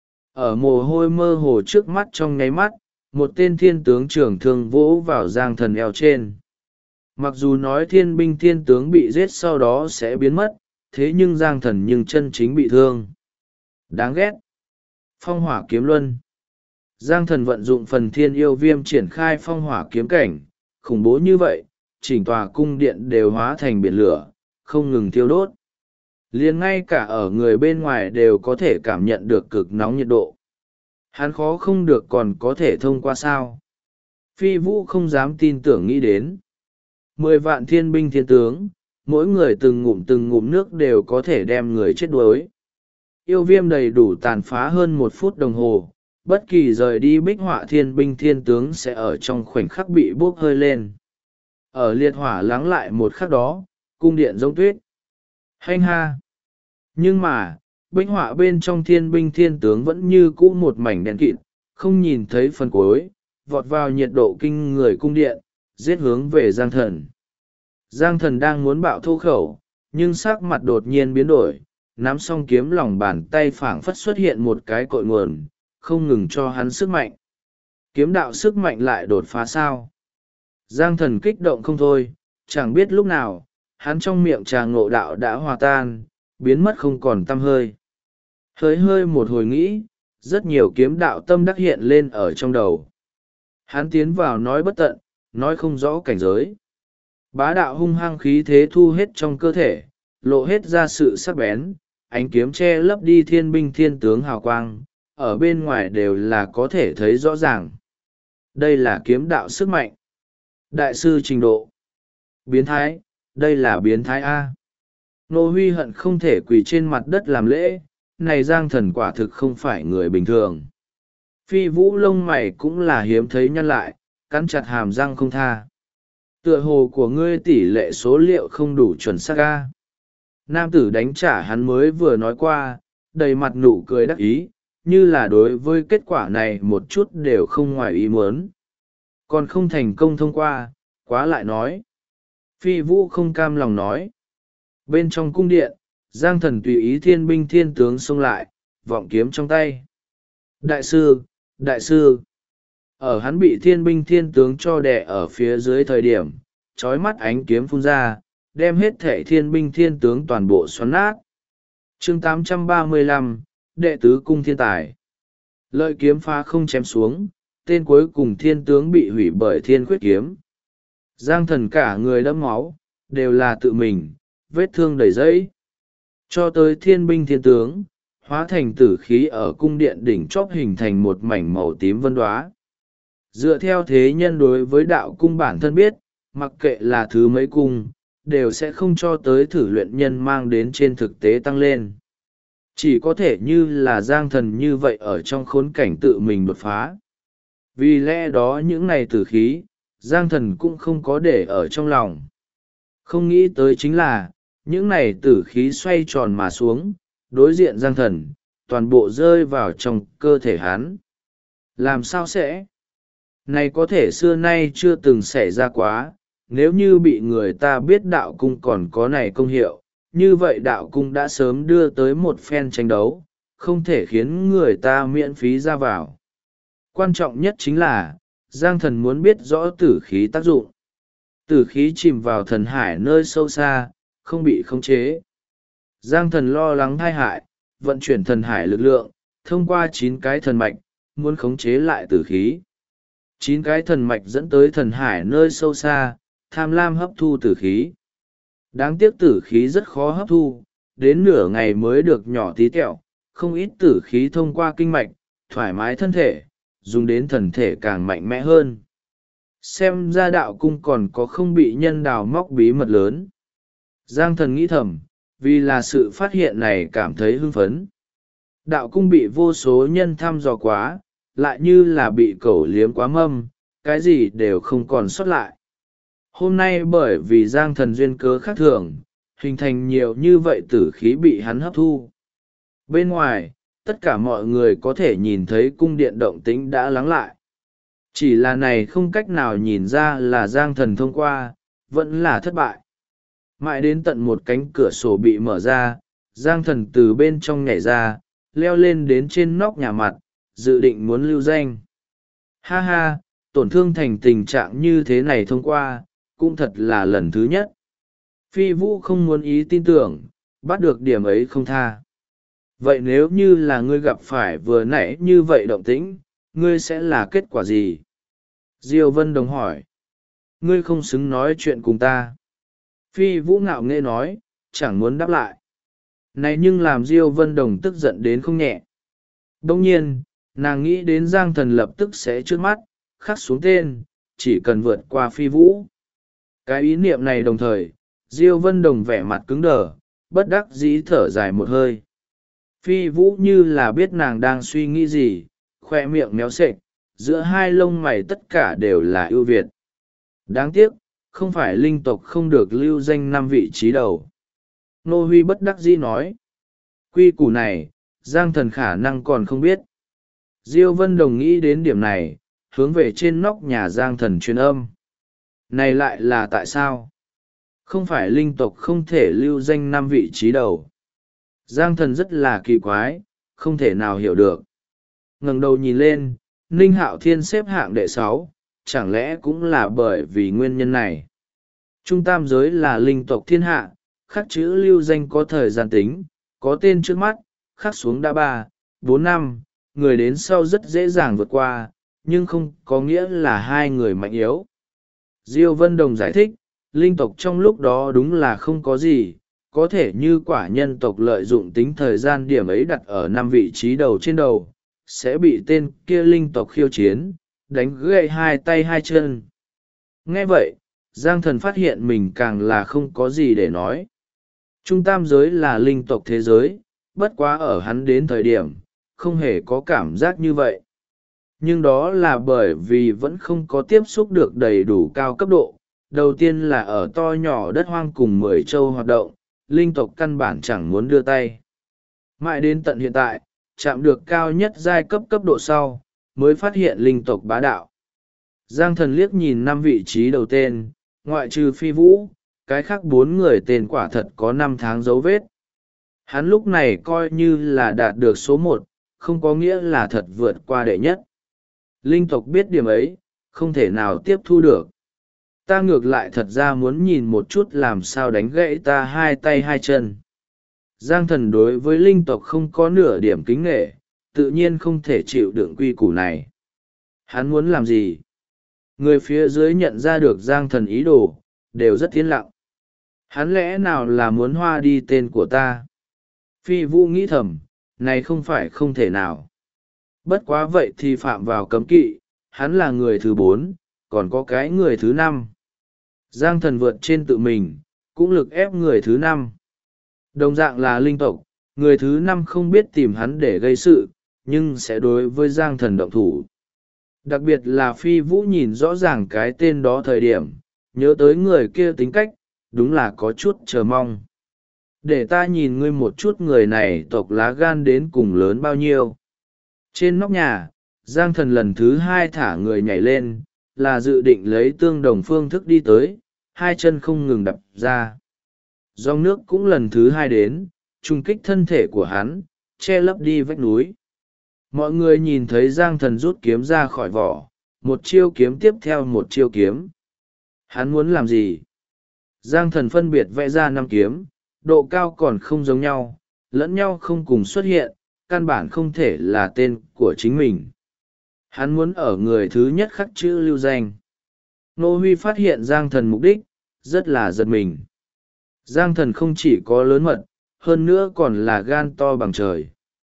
Ở mồ hôi mơ hồ trước mắt trong nháy mắt, một tên thiên tướng trưởng thương vỗ vào Giang Thần eo trên. Mặc dù nói thiên binh thiên tướng bị giết sau đó sẽ biến mất, thế nhưng Giang Thần nhưng chân chính bị thương. Đáng ghét. Phong hỏa kiếm luân. Giang Thần vận dụng phần thiên yêu viêm triển khai phong hỏa kiếm cảnh, khủng bố như vậy, chỉnh tòa cung điện đều hóa thành biển lửa, không ngừng thiêu đốt. Liền ngay cả ở người bên ngoài đều có thể cảm nhận được cực nóng nhiệt độ. Hắn khó không được còn có thể thông qua sao. Phi Vũ không dám tin tưởng nghĩ đến. 10 vạn thiên binh thiên tướng, mỗi người từng ngụm nước đều có thể đem người chết đuối. Yêu viêm đầy đủ tàn phá hơn 1 phút đồng hồ, bất kỳ rời đi bích họa thiên binh thiên tướng sẽ ở trong khoảnh khắc bị bốc hơi lên. Ở liệt hỏa lắng lại một khắc đó, cung điện giống tuyết. Hanh ha! Nhưng mà, bích họa bên trong thiên binh thiên tướng vẫn như cũ một mảnh đen kịt, không nhìn thấy phần cuối, vọt vào nhiệt độ kinh người cung điện, giết hướng về Giang Thần. Giang Thần đang muốn bạo thô khẩu, nhưng sắc mặt đột nhiên biến đổi, nắm song kiếm lòng bàn tay phảng phất xuất hiện một cái cội nguồn, không ngừng cho hắn sức mạnh. Kiếm đạo sức mạnh lại đột phá sao? Giang Thần kích động không thôi, chẳng biết lúc nào, hắn trong miệng trà ngộ đạo đã hòa tan, biến mất không còn tăm hơi. Hơi một hồi nghĩ, rất nhiều kiếm đạo tâm đắc hiện lên ở trong đầu. Hắn tiến vào nói bất tận, nói không rõ cảnh giới. Bá đạo hung hăng khí thế thu hết trong cơ thể, lộ hết ra sự sắc bén, ánh kiếm che lấp đi thiên binh thiên tướng hào quang, ở bên ngoài đều là có thể thấy rõ ràng. Đây là kiếm đạo sức mạnh. Đại sư trình độ. Biến thái, đây là biến thái A. Nô Huy hận không thể quỳ trên mặt đất làm lễ, này Giang Thần quả thực không phải người bình thường. Phi Vũ lông mày cũng là hiếm thấy nhăn lại, cắn chặt hàm răng không tha. Tựa hồ của ngươi tỷ lệ số liệu không đủ chuẩn xác A. Nam tử đánh trả hắn mới vừa nói qua, đầy mặt nụ cười đắc ý, như là đối với kết quả này một chút đều không ngoài ý muốn. Còn không thành công thông qua, quá lại nói. Phi Vũ không cam lòng nói. Bên trong cung điện, Giang Thần tùy ý thiên binh thiên tướng xông lại, vọng kiếm trong tay. Đại sư, đại sư. Ở hắn bị thiên binh thiên tướng cho đè ở phía dưới thời điểm, trói mắt ánh kiếm phun ra, đem hết thể thiên binh thiên tướng toàn bộ xoắn nát. Chương 835, Đệ tứ cung thiên tài. Lợi kiếm phá không chém xuống, tên cuối cùng thiên tướng bị hủy bởi thiên khuyết kiếm. Giang Thần cả người đẫm máu, đều là tự mình, vết thương đầy dẫy. Cho tới thiên binh thiên tướng, hóa thành tử khí ở cung điện đỉnh chóp hình thành một mảnh màu tím vân đoá. Dựa theo thế nhân đối với đạo cung bản thân biết, mặc kệ là thứ mấy cung, đều sẽ không cho tới thử luyện nhân mang đến trên thực tế tăng lên. Chỉ có thể như là Giang Thần như vậy ở trong khốn cảnh tự mình đột phá. Vì lẽ đó những này tử khí, Giang Thần cũng không có để ở trong lòng. Không nghĩ tới chính là, những này tử khí xoay tròn mà xuống, đối diện Giang Thần, toàn bộ rơi vào trong cơ thể hắn. Làm sao sẽ? Này có thể xưa nay chưa từng xảy ra quá, nếu như bị người ta biết đạo cung còn có này công hiệu, như vậy đạo cung đã sớm đưa tới một phen tranh đấu, không thể khiến người ta miễn phí ra vào. Quan trọng nhất chính là, Giang Thần muốn biết rõ tử khí tác dụng. Tử khí chìm vào thần hải nơi sâu xa, không bị khống chế. Giang Thần lo lắng tai hại, vận chuyển thần hải lực lượng, thông qua 9 cái thần mạch, muốn khống chế lại tử khí. 9 cái thần mạch dẫn tới thần hải nơi sâu xa, tham lam hấp thu tử khí. Đáng tiếc tử khí rất khó hấp thu, đến nửa ngày mới được nhỏ tí tẹo, không ít tử khí thông qua kinh mạch, thoải mái thân thể, dùng đến thần thể càng mạnh mẽ hơn. Xem ra đạo cung còn có không bị nhân đào móc bí mật lớn. Giang Thần nghĩ thầm, vì là sự phát hiện này cảm thấy hưng phấn. Đạo cung bị vô số nhân thăm dò quá, lại như là bị cẩu liếm quá mâm, cái gì đều không còn sót lại. Hôm nay bởi vì Giang Thần duyên cớ khác thường, hình thành nhiều như vậy tử khí bị hắn hấp thu. Bên ngoài, tất cả mọi người có thể nhìn thấy cung điện động tĩnh đã lắng lại. Chỉ là này không cách nào nhìn ra là Giang Thần thông qua, vẫn là thất bại. Mãi đến tận một cánh cửa sổ bị mở ra, Giang Thần từ bên trong nhảy ra, leo lên đến trên nóc nhà mặt, dự định muốn lưu danh. Ha ha, tổn thương thành tình trạng như thế này thông qua, cũng thật là lần thứ nhất. Phi Vũ không muốn ý tin tưởng, bắt được điểm ấy không tha. Vậy nếu như là ngươi gặp phải vừa nãy như vậy động tĩnh, ngươi sẽ là kết quả gì? Diêu Vân Đồng hỏi. Ngươi không xứng nói chuyện cùng ta. Phi Vũ ngạo nghễ nói, chẳng muốn đáp lại. Này nhưng làm Diêu Vân Đồng tức giận đến không nhẹ. Đồng nhiên, nàng nghĩ đến Giang Thần lập tức sẽ trước mắt, khắc xuống tên, chỉ cần vượt qua Phi Vũ. Cái ý niệm này đồng thời, Diêu Vân Đồng vẻ mặt cứng đờ, bất đắc dĩ thở dài một hơi. Phi Vũ như là biết nàng đang suy nghĩ gì, khoe miệng méo sệch, giữa hai lông mày tất cả đều là ưu việt. Đáng tiếc, không phải linh tộc không được lưu danh 5 vị trí đầu. Nô Huy bất đắc dĩ nói. Quy củ này, Giang Thần khả năng còn không biết. Diêu Vân Đồng nghĩ đến điểm này, hướng về trên nóc nhà Giang Thần truyền âm. Này lại là tại sao? Không phải linh tộc không thể lưu danh 5 vị trí đầu. Giang Thần rất là kỳ quái, không thể nào hiểu được. Ngẩng đầu nhìn lên, Ninh Hạo Thiên xếp hạng đệ 6, chẳng lẽ cũng là bởi vì nguyên nhân này. Trung tam giới là linh tộc thiên hạ, khắc chữ lưu danh có thời gian tính, có tên trước mắt, khắc xuống đã 3, 4 năm, người đến sau rất dễ dàng vượt qua, nhưng không có nghĩa là hai người mạnh yếu. Diêu Vân Đồng giải thích, linh tộc trong lúc đó đúng là không có gì, có thể như quả nhân tộc lợi dụng tính thời gian điểm ấy đặt ở 5 vị trí đầu trên đầu, sẽ bị tên kia linh tộc khiêu chiến, đánh gãy 2 tay 2 chân. Nghe vậy, Giang Thần phát hiện mình càng là không có gì để nói. Trung tam giới là linh tộc thế giới, bất quá ở hắn đến thời điểm, không hề có cảm giác như vậy. Nhưng đó là bởi vì vẫn không có tiếp xúc được đầy đủ cao cấp độ. Đầu tiên là ở to nhỏ đất hoang cùng 10 châu hoạt động, linh tộc căn bản chẳng muốn đưa tay. Mãi đến tận hiện tại, chạm được cao nhất giai cấp độ sau, mới phát hiện linh tộc bá đạo. Giang Thần liếc nhìn 5 vị trí đầu tên, ngoại trừ Phi Vũ, cái khác 4 người tên quả thật có 5 tháng dấu vết. Hắn lúc này coi như là đạt được số 1, không có nghĩa là thật vượt qua đệ nhất. Linh tộc biết điểm ấy, không thể nào tiếp thu được. Ta ngược lại thật ra muốn nhìn một chút làm sao đánh gãy ta 2 tay 2 chân. Giang Thần đối với linh tộc không có nửa điểm kính nghệ, tự nhiên không thể chịu đựng quy củ này. Hắn muốn làm gì? Người phía dưới nhận ra được Giang Thần ý đồ, đều rất tiến lặng. Hắn lẽ nào là muốn hoa đi tên của ta? Phi Vũ nghĩ thầm, này không phải không thể nào. Bất quá vậy thì phạm vào cấm kỵ, hắn là người thứ 4, còn có cái người thứ 5. Giang Thần vượt trên tự mình, cũng lực ép người thứ 5. Đồng dạng là linh tộc, người thứ 5 không biết tìm hắn để gây sự, nhưng sẽ đối với Giang Thần động thủ. Đặc biệt là Phi Vũ nhìn rõ ràng cái tên đó thời điểm, nhớ tới người kia tính cách, đúng là có chút chờ mong. Để ta nhìn ngươi một chút người này tộc lá gan đến cùng lớn bao nhiêu. Trên nóc nhà, Giang Thần lần thứ 2 thả người nhảy lên, là dự định lấy tương đồng phương thức đi tới, 2 chân không ngừng đập ra. Dòng nước cũng lần thứ 2 đến, trùng kích thân thể của hắn, che lấp đi vách núi. Mọi người nhìn thấy Giang Thần rút kiếm ra khỏi vỏ, một chiêu kiếm tiếp theo một chiêu kiếm. Hắn muốn làm gì? Giang Thần phân biệt vẽ ra 5 kiếm, độ cao còn không giống nhau, lẫn nhau không cùng xuất hiện, căn bản không thể là tên của chính mình. Hắn muốn ở người thứ nhất khắc chữ lưu danh. Nô Huy phát hiện Giang Thần mục đích, rất là giật mình. Giang Thần không chỉ có lớn mật, hơn nữa còn là gan to bằng trời.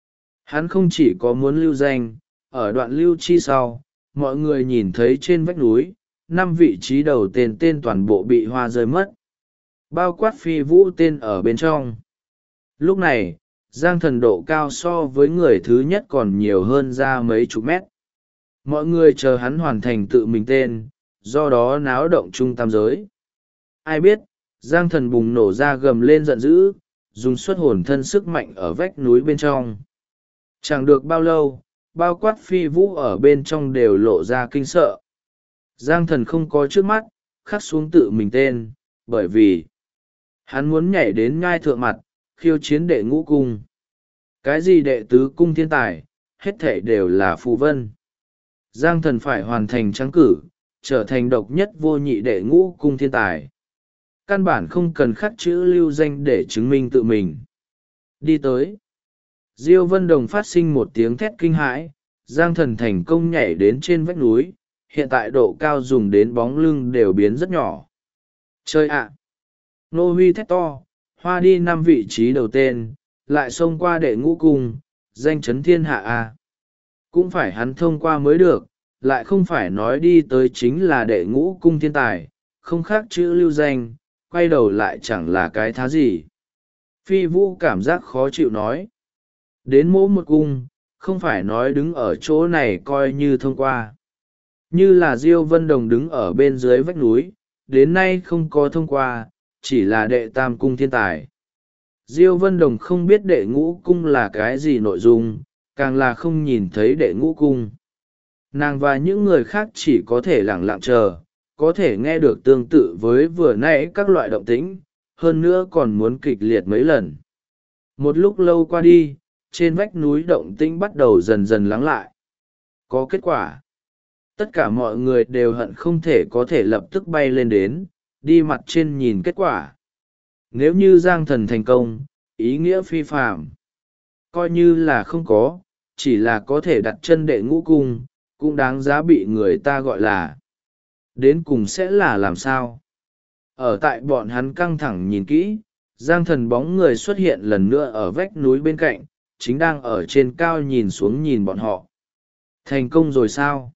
Hắn không chỉ có muốn lưu danh, ở đoạn lưu chi sau, mọi người nhìn thấy trên vách núi, 5 vị trí đầu tên toàn bộ bị hoa rơi mất. Bao quát Phi Vũ tên ở bên trong. Lúc này, Giang Thần độ cao so với người thứ nhất còn nhiều hơn ra mấy chục mét. Mọi người chờ hắn hoàn thành tự mình tên, do đó náo động trung tam giới. Ai biết, Giang Thần bùng nổ ra gầm lên giận dữ, dùng xuất hồn thân sức mạnh ở vách núi bên trong. Chẳng được bao lâu, bao quát Phi Vũ ở bên trong đều lộ ra kinh sợ. Giang Thần không có trước mắt, khắc xuống tự mình tên, bởi vì hắn muốn nhảy đến ngai thượng mặt, khiêu chiến đệ ngũ cung. Cái gì đệ tứ cung thiên tài, hết thể đều là phù vân. Giang Thần phải hoàn thành trắng cử, trở thành độc nhất vô nhị đệ ngũ cung thiên tài. Căn bản không cần khắc chữ lưu danh để chứng minh tự mình. Đi tới. Diêu Vân Đồng phát sinh một tiếng thét kinh hãi, Giang Thần thành công nhảy đến trên vách núi, hiện tại độ cao dùng đến bóng lưng đều biến rất nhỏ. Chơi ạ! Nô Huy thét to, hoa đi 5 vị trí đầu tên, lại xông qua đệ ngũ cung, danh chấn thiên hạ a. Cũng phải hắn thông qua mới được, lại không phải nói đi tới chính là đệ ngũ cung thiên tài, không khác chữ lưu danh, quay đầu lại chẳng là cái thá gì. Phi Vũ cảm giác khó chịu nói. Đến mỗi một cung, không phải nói đứng ở chỗ này coi như thông qua. Như là Diêu Vân Đồng đứng ở bên dưới vách núi, đến nay không có thông qua, chỉ là đệ tam cung thiên tài. Diêu Vân Đồng không biết đệ ngũ cung là cái gì nội dung, càng là không nhìn thấy đệ ngũ cung. Nàng và những người khác chỉ có thể lặng lặng chờ, có thể nghe được tương tự với vừa nãy các loại động tĩnh, hơn nữa còn muốn kịch liệt mấy lần. Một lúc lâu qua đi, trên vách núi động tĩnh bắt đầu dần dần lắng lại. Có kết quả. Tất cả mọi người đều hận không thể có thể lập tức bay lên đến, đi mặt trên nhìn kết quả. Nếu như Giang Thần thành công, ý nghĩa phi phàm. Coi như là không có, chỉ là có thể đặt chân đệ ngũ cung, cũng đáng giá bị người ta gọi là. Đến cùng sẽ là làm sao? Ở tại bọn hắn căng thẳng nhìn kỹ, Giang Thần bóng người xuất hiện lần nữa ở vách núi bên cạnh, chính đang ở trên cao nhìn xuống nhìn bọn họ. Thành công rồi sao?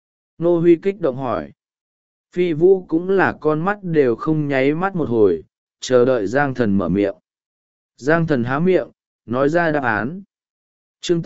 Nô Huy kích động hỏi. Phi Vũ cũng là con mắt đều không nháy mắt một hồi, chờ đợi Giang Thần mở miệng. Giang Thần há miệng, nói ra đáp án. Chương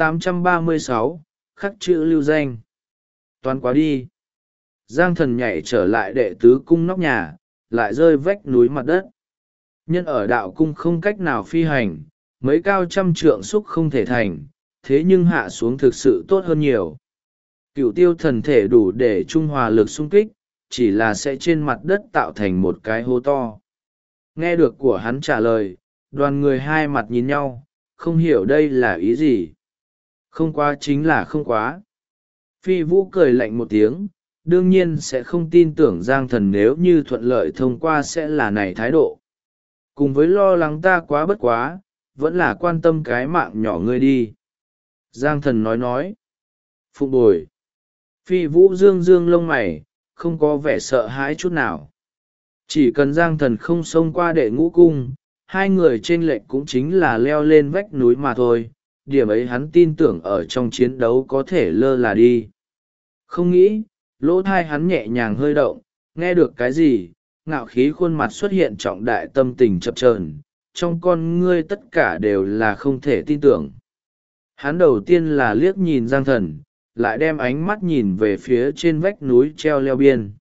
836, khắc chữ lưu danh. Toán quá đi. Giang Thần nhảy trở lại đệ tứ cung nóc nhà, lại rơi vách núi mặt đất. Nhân ở đạo cung không cách nào phi hành, mấy cao trăm trượng xúc không thể thành, thế nhưng hạ xuống thực sự tốt hơn nhiều. Cửu tiêu thần thể đủ để trung hòa lực xung kích, chỉ là sẽ trên mặt đất tạo thành một cái hố to. Nghe được của hắn trả lời, đoàn người hai mặt nhìn nhau, không hiểu đây là ý gì. Không quá chính là không quá. Phi Vũ cười lạnh một tiếng, đương nhiên sẽ không tin tưởng Giang Thần nếu như thuận lợi thông qua sẽ là này thái độ. Cùng với lo lắng ta quá bất quá, vẫn là quan tâm cái mạng nhỏ ngươi đi. Giang Thần nói. Phụng bồi. Phi Vũ dương dương lông mày, không có vẻ sợ hãi chút nào. Chỉ cần Giang Thần không xông qua đệ ngũ cung, hai người trên lệch cũng chính là leo lên vách núi mà thôi, điểm ấy hắn tin tưởng ở trong chiến đấu có thể lơ là đi. Không nghĩ, lỗ thai hắn nhẹ nhàng hơi động, nghe được cái gì, ngạo khí khuôn mặt xuất hiện trọng đại tâm tình chập chờn, trong con ngươi tất cả đều là không thể tin tưởng. Hắn đầu tiên là liếc nhìn Giang Thần, lại đem ánh mắt nhìn về phía trên vách núi treo leo biên.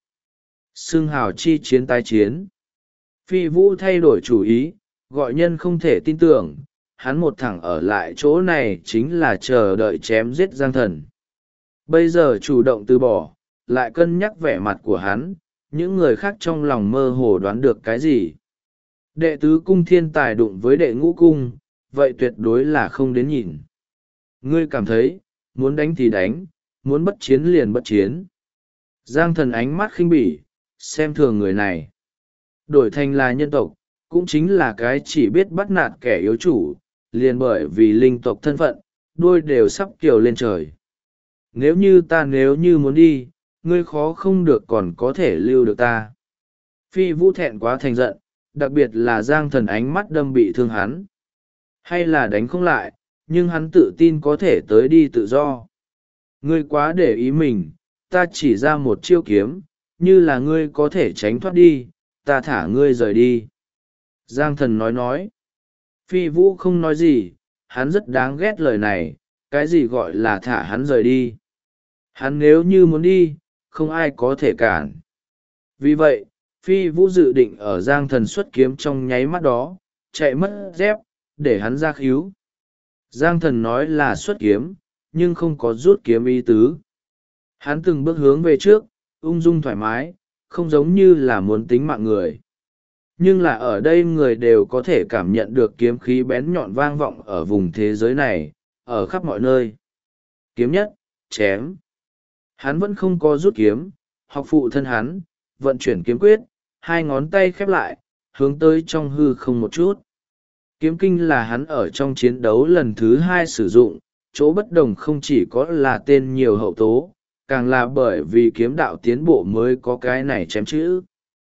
Xưng hào chi chiến tái chiến. Phi Vũ thay đổi chủ ý, gọi nhân không thể tin tưởng, hắn một thẳng ở lại chỗ này chính là chờ đợi chém giết Giang Thần. Bây giờ chủ động từ bỏ, lại cân nhắc vẻ mặt của hắn, những người khác trong lòng mơ hồ đoán được cái gì. Đệ tứ cung thiên tài đụng với đệ ngũ cung, vậy tuyệt đối là không đến nhìn. Ngươi cảm thấy, muốn đánh thì đánh, muốn bất chiến liền bất chiến. Giang Thần ánh mắt khinh bỉ, xem thường người này. Đổi thành là nhân tộc, cũng chính là cái chỉ biết bắt nạt kẻ yếu chủ, liền bởi vì linh tộc thân phận, đuôi đều sắp kiều lên trời. Nếu như muốn đi, ngươi khó không được còn có thể lưu được ta. Phi Vũ thẹn quá thành giận, đặc biệt là Giang Thần ánh mắt đâm bị thương hắn. Hay là đánh không lại, nhưng hắn tự tin có thể tới đi tự do. Ngươi quá để ý mình, ta chỉ ra một chiêu kiếm, như là ngươi có thể tránh thoát đi, ta thả ngươi rời đi. Giang Thần nói. Phi Vũ không nói gì, hắn rất đáng ghét lời này, cái gì gọi là thả hắn rời đi. Hắn nếu như muốn đi, không ai có thể cản. Vì vậy, Phi Vũ dự định ở Giang Thần xuất kiếm trong nháy mắt đó, chạy mất dép, để hắn ra khíu. Giang Thần nói là xuất kiếm, nhưng không có rút kiếm ý tứ. Hắn từng bước hướng về trước, ung dung thoải mái, không giống như là muốn tính mạng người. Nhưng là ở đây người đều có thể cảm nhận được kiếm khí bén nhọn vang vọng ở vùng thế giới này, ở khắp mọi nơi. Kiếm nhất, chém. Hắn vẫn không có rút kiếm, học phụ thân hắn, vận chuyển kiếm quyết, hai ngón tay khép lại, hướng tới trong hư không một chút. Kiếm kinh là hắn ở trong chiến đấu lần thứ hai sử dụng, chỗ bất đồng không chỉ có là tên nhiều hậu tố, càng là bởi vì kiếm đạo tiến bộ mới có cái này chém chữ.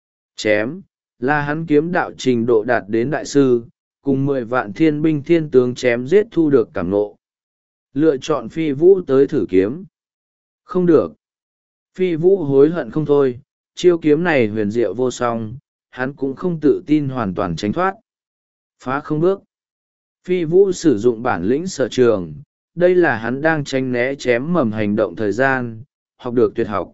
Chém, là hắn kiếm đạo trình độ đạt đến đại sư, cùng 10 vạn thiên binh thiên tướng chém giết thu được cảm ngộ. Lựa chọn Phi Vũ tới thử kiếm. Không được. Phi Vũ hối hận không thôi, chiêu kiếm này huyền diệu vô song, hắn cũng không tự tin hoàn toàn tránh thoát. Phá không bước. Phi Vũ sử dụng bản lĩnh sở trường, đây là hắn đang tránh né chém mầm hành động thời gian, học được tuyệt học.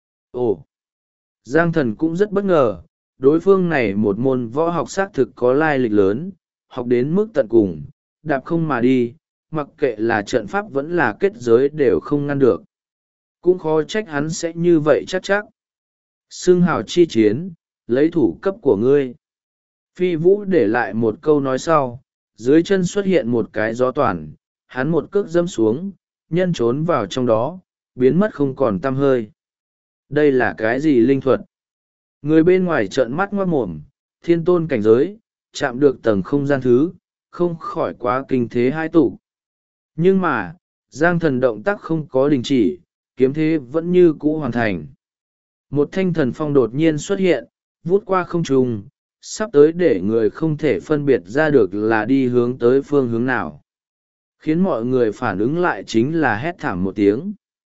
Ồ! Giang Thần cũng rất bất ngờ, đối phương này một môn võ học xác thực có lai lịch lớn, học đến mức tận cùng, đạp không mà đi, mặc kệ là trận pháp vẫn là kết giới đều không ngăn được. Cũng khó trách hắn sẽ như vậy chắc. Xưng hào chi chiến, lấy thủ cấp của ngươi. Phi Vũ để lại một câu nói sau, dưới chân xuất hiện một cái gió toàn, hắn một cước dâm xuống, nhân trốn vào trong đó, biến mất không còn tăm hơi. Đây là cái gì linh thuật? Người bên ngoài trợn mắt ngoác mồm, thiên tôn cảnh giới, chạm được tầng không gian thứ, không khỏi quá kinh thế hai tụ. Nhưng mà, Giang Thần động tác không có đình chỉ, kiếm thế vẫn như cũ hoàn thành. Một thanh thần phong đột nhiên xuất hiện, vút qua không trung, sắp tới để người không thể phân biệt ra được là đi hướng tới phương hướng nào. Khiến mọi người phản ứng lại chính là hét thảm một tiếng.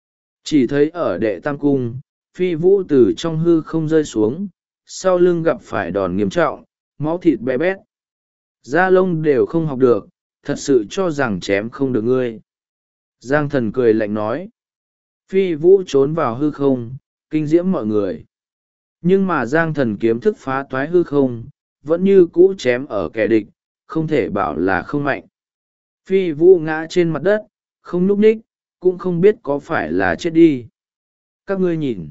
Chỉ thấy ở đệ tam cung, Phi Vũ từ trong hư không rơi xuống, sau lưng gặp phải đòn nghiêm trọng, máu thịt bé bét. Da lông đều không học được, thật sự cho rằng chém không được ngươi. Giang Thần cười lạnh nói. Phi Vũ trốn vào hư không, kinh diễm mọi người. Nhưng mà Giang Thần kiếm thức phá toái hư không, vẫn như cũ chém ở kẻ địch, không thể bảo là không mạnh. Phi Vũ ngã trên mặt đất, không nhúc nhích, cũng không biết có phải là chết đi. Các ngươi nhìn.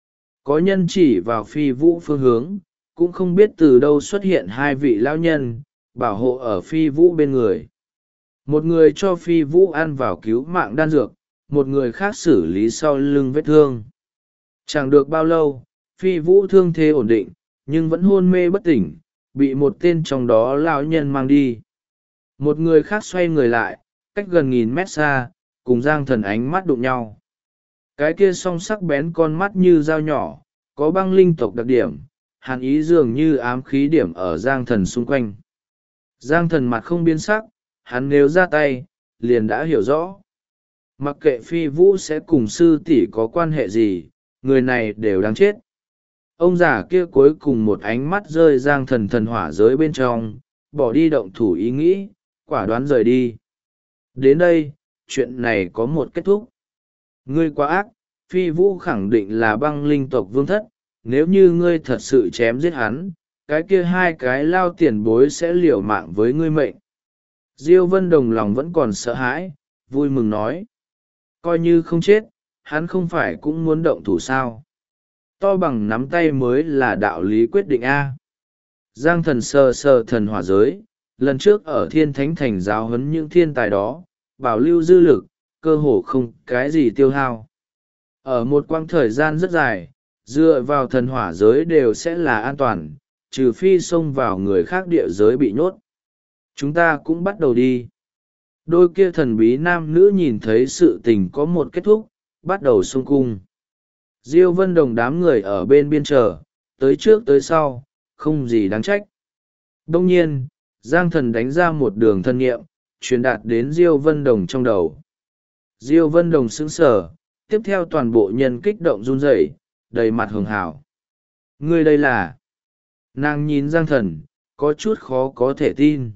Có nhân chỉ vào Phi Vũ phương hướng, cũng không biết từ đâu xuất hiện hai vị lão nhân, bảo hộ ở Phi Vũ bên người. Một người cho Phi Vũ ăn vào cứu mạng đan dược, một người khác xử lý sau lưng vết thương. Chẳng được bao lâu, Phi Vũ thương thế ổn định, nhưng vẫn hôn mê bất tỉnh, bị một tên trong đó lão nhân mang đi. Một người khác xoay người lại, cách gần 1.000 mét xa, cùng Giang Thần ánh mắt đụng nhau. Cái kia song sắc bén con mắt như dao nhỏ, có băng linh tộc đặc điểm, hàn ý dường như ám khí điểm ở Giang Thần xung quanh. Giang Thần mặt không biến sắc, hắn nếu ra tay, liền đã hiểu rõ. Mặc kệ Phi Vũ sẽ cùng sư tỷ có quan hệ gì, người này đều đáng chết. Ông già kia cuối cùng một ánh mắt rơi Giang Thần thần hỏa giới bên trong, bỏ đi động thủ ý nghĩ, quả đoán rời đi. Đến đây, chuyện này có một kết thúc. Ngươi quá ác, Phi Vũ khẳng định là băng linh tộc vương thất, nếu như ngươi thật sự chém giết hắn, cái kia hai cái lao tiền bối sẽ liều mạng với ngươi mệnh. Diêu Vân Đồng lòng vẫn còn sợ hãi, vui mừng nói. Coi như không chết, hắn không phải cũng muốn động thủ sao. To bằng nắm tay mới là đạo lý quyết định A. Giang Thần sờ sờ thần hỏa giới, lần trước ở Thiên Thánh Thành giáo huấn những thiên tài đó, bảo lưu dư lực, cơ hồ không cái gì tiêu hao. Ở một quãng thời gian rất dài, dựa vào thần hỏa giới đều sẽ là an toàn, trừ phi xông vào người khác địa giới bị nhốt. Chúng ta cũng bắt đầu đi. Đôi kia thần bí nam nữ nhìn thấy sự tình có một kết thúc, bắt đầu xung cung. Diêu Vân Đồng đám người ở bên biên chờ, tới trước tới sau, không gì đáng trách. Đông nhiên, Giang Thần đánh ra một đường thân nghiệm, truyền đạt đến Diêu Vân Đồng trong đầu. Diêu Vân Đồng sững sờ, tiếp theo toàn bộ nhân kích động run rẩy, đầy mặt hường hào. Ngươi đây là... Nàng nhìn Giang Thần, có chút khó có thể tin.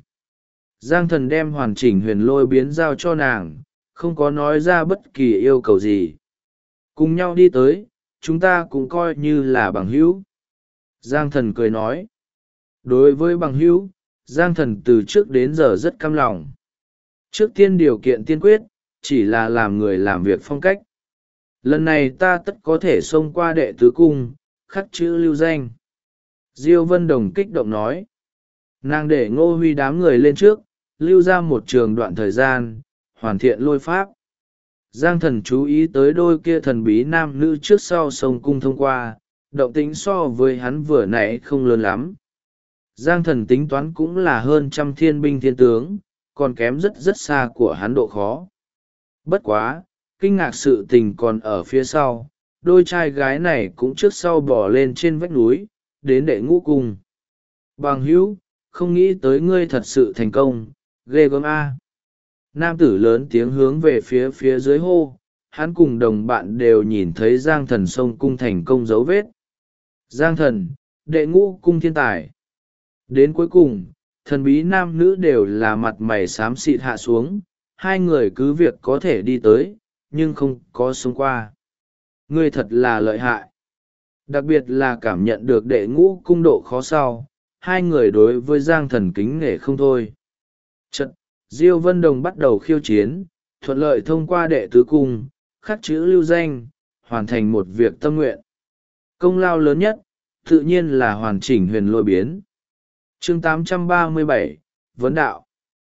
Giang Thần đem hoàn chỉnh huyền lôi biến giao cho nàng, không có nói ra bất kỳ yêu cầu gì. Cùng nhau đi tới, chúng ta cũng coi như là bằng hữu. Giang Thần cười nói. Đối với bằng hữu, Giang Thần từ trước đến giờ rất cam lòng. Trước tiên điều kiện tiên quyết, chỉ là làm người làm việc phong cách. Lần này ta tất có thể xông qua đệ tứ cung, khắc chữ lưu danh. Diêu Vân Đồng kích động nói. Nàng để Ngô Huy đám người lên trước, lưu ra một trường đoạn thời gian, hoàn thiện lôi pháp. Giang Thần chú ý tới đôi kia thần bí nam nữ trước sau sông cung thông qua, động tính so với hắn vừa nãy không lớn lắm. Giang Thần tính toán cũng là hơn 100 thiên binh thiên tướng, còn kém rất rất xa của hắn độ khó. Bất quá, kinh ngạc sự tình còn ở phía sau, đôi trai gái này cũng trước sau bỏ lên trên vách núi, đến đệ ngũ cung. Bằng hữu, không nghĩ tới ngươi thật sự thành công, ghê gớm A. Nam tử lớn tiếng hướng về phía dưới hô, hắn cùng đồng bạn đều nhìn thấy Giang Thần sông cung thành công dấu vết. Giang Thần, đệ ngũ cung thiên tài. Đến cuối cùng, thần bí nam nữ đều là mặt mày xám xịt hạ xuống, hai người cứ việc có thể đi tới, nhưng không có sống qua. Ngươi thật là lợi hại. Đặc biệt là cảm nhận được đệ ngũ cung độ khó sau, hai người đối với Giang Thần kính nể không thôi. Chật, Diêu Vân Đồng bắt đầu khiêu chiến, thuận lợi thông qua đệ tứ cung, khắc chữ lưu danh, hoàn thành một việc tâm nguyện. Công lao lớn nhất, tự nhiên là hoàn chỉnh huyền lôi biến. Chương 837, Vấn đạo.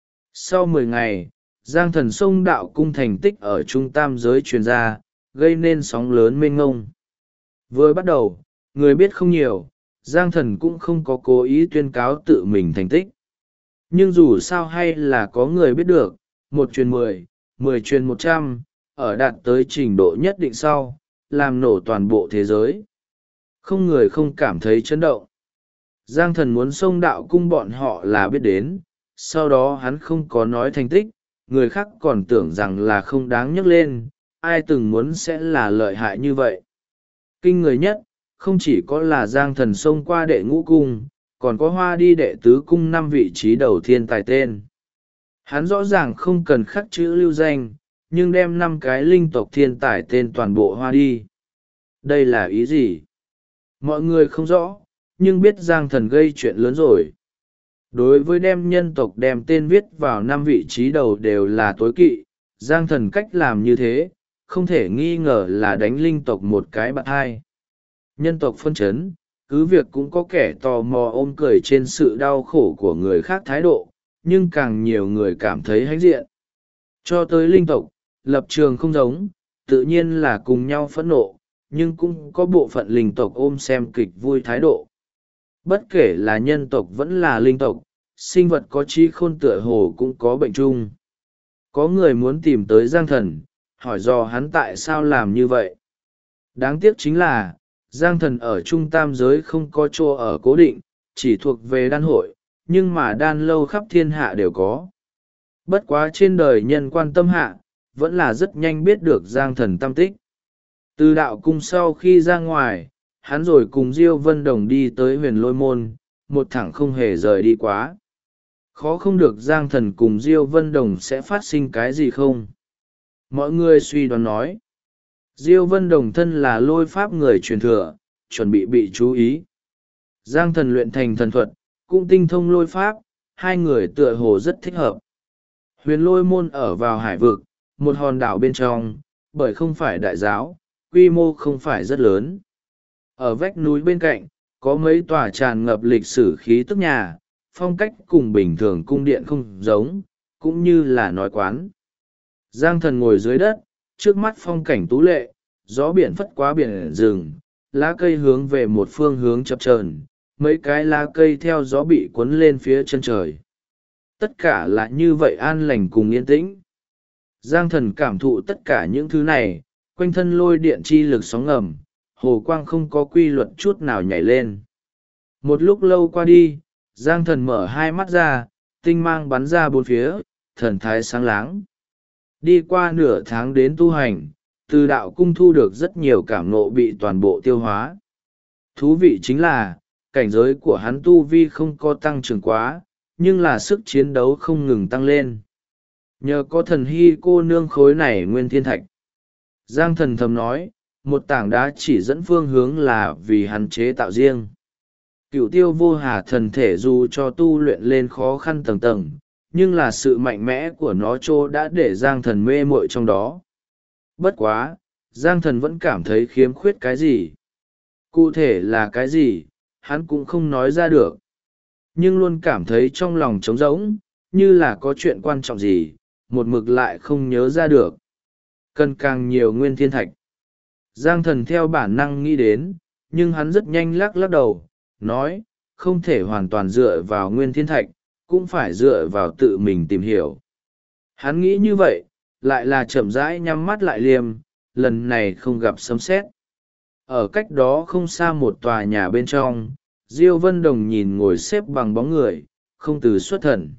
Sau 10 ngày, Giang Thần xông đạo cung thành tích ở trung tam giới truyền ra, gây nên sóng lớn mênh ngông. Vừa bắt đầu, người biết không nhiều, Giang Thần cũng không có cố ý tuyên cáo tự mình thành tích. Nhưng dù sao hay là có người biết được, 1 truyền 10, 10 truyền 100, ở đạt tới trình độ nhất định sau, làm nổ toàn bộ thế giới. Không người không cảm thấy chấn động. Giang Thần muốn xông đạo cung bọn họ là biết đến, sau đó hắn không có nói thành tích, người khác còn tưởng rằng là không đáng nhắc lên, ai từng muốn sẽ là lợi hại như vậy. Kinh người nhất, không chỉ có là Giang Thần xông qua đệ ngũ cung, còn có Hoa đi đệ tứ cung 5 vị trí đầu thiên tài tên. Hắn rõ ràng không cần khắc chữ lưu danh, nhưng đem 5 cái linh tộc thiên tài tên toàn bộ Hoa đi. Đây là ý gì? Mọi người không rõ, nhưng biết Giang Thần gây chuyện lớn rồi. Đối với đem nhân tộc đem tên viết vào 5 vị trí đầu đều là tối kỵ, Giang Thần cách làm như thế, không thể nghi ngờ là đánh linh tộc một cái bạt hai. Nhân tộc phân chấn, cứ việc cũng có kẻ tò mò ôm cười trên sự đau khổ của người khác thái độ, nhưng càng nhiều người cảm thấy hãnh diện. Cho tới linh tộc, lập trường không giống, tự nhiên là cùng nhau phẫn nộ, nhưng cũng có bộ phận linh tộc ôm xem kịch vui thái độ. Bất kể là nhân tộc vẫn là linh tộc, sinh vật có trí khôn tựa hồ cũng có bệnh chung. Có người muốn tìm tới Giang Thần, hỏi dò hắn tại sao làm như vậy. Đáng tiếc chính là, Giang Thần ở Trung Tam Giới không có chỗ ở cố định, chỉ thuộc về đan hội, nhưng mà đan lâu khắp thiên hạ đều có. Bất quá trên đời nhân quan tâm hạ, vẫn là rất nhanh biết được Giang Thần tâm tích. Từ đạo cung sau khi ra ngoài, hắn rồi cùng Diêu Vân Đồng đi tới huyền lôi môn, một thẳng không hề rời đi quá. Khó không được Giang Thần cùng Diêu Vân Đồng sẽ phát sinh cái gì không? Mọi người suy đoán nói. Diêu Vân Đồng thân là lôi pháp người truyền thừa, chuẩn bị chú ý. Giang Thần luyện thành thần thuật, cũng tinh thông lôi pháp, hai người tựa hồ rất thích hợp. Huyền lôi môn ở vào hải vực, một hòn đảo bên trong, bởi không phải đại giáo, quy mô không phải rất lớn. Ở vách núi bên cạnh, có mấy tòa tràn ngập lịch sử khí tức nhà, phong cách cùng bình thường cung điện không giống, cũng như là nói quán. Giang Thần ngồi dưới đất, trước mắt phong cảnh tú lệ, gió biển phất qua biển rừng, lá cây hướng về một phương hướng chập chờn, mấy cái lá cây theo gió bị cuốn lên phía chân trời. Tất cả là như vậy an lành cùng yên tĩnh. Giang Thần cảm thụ tất cả những thứ này, quanh thân lôi điện chi lực sóng ngầm, hồ quang không có quy luật chút nào nhảy lên. Một lúc lâu qua đi, Giang Thần mở hai mắt ra, tinh mang bắn ra bốn phía, thần thái sáng láng. Đi qua nửa tháng đến tu hành, từ đạo cung thu được rất nhiều cảm ngộ bị toàn bộ tiêu hóa. Thú vị chính là, cảnh giới của hắn tu vi không có tăng trưởng quá, nhưng là sức chiến đấu không ngừng tăng lên. Nhờ có thần hy cô nương khối này nguyên thiên thạch. Giang Thần thầm nói, một tảng đá chỉ dẫn phương hướng là vì hắn chế tạo riêng. Cửu tiêu vô hà thần thể dù cho tu luyện lên khó khăn tầng tầng, nhưng là sự mạnh mẽ của nó trô đã để Giang Thần mê muội trong đó. Bất quá, Giang Thần vẫn cảm thấy khiếm khuyết cái gì. Cụ thể là cái gì, hắn cũng không nói ra được. Nhưng luôn cảm thấy trong lòng trống rỗng, như là có chuyện quan trọng gì, một mực lại không nhớ ra được. Cần càng nhiều nguyên thiên thạch. Giang Thần theo bản năng nghĩ đến, nhưng hắn rất nhanh lắc đầu, nói, không thể hoàn toàn dựa vào nguyên thiên thạch, cũng phải dựa vào tự mình tìm hiểu. Hắn nghĩ như vậy, lại là chậm rãi nhắm mắt lại liềm, lần này không gặp sấm sét. Ở cách đó không xa một tòa nhà bên trong, Diêu Vân Đồng nhìn ngồi xếp bằng bóng người, không từ xuất thần.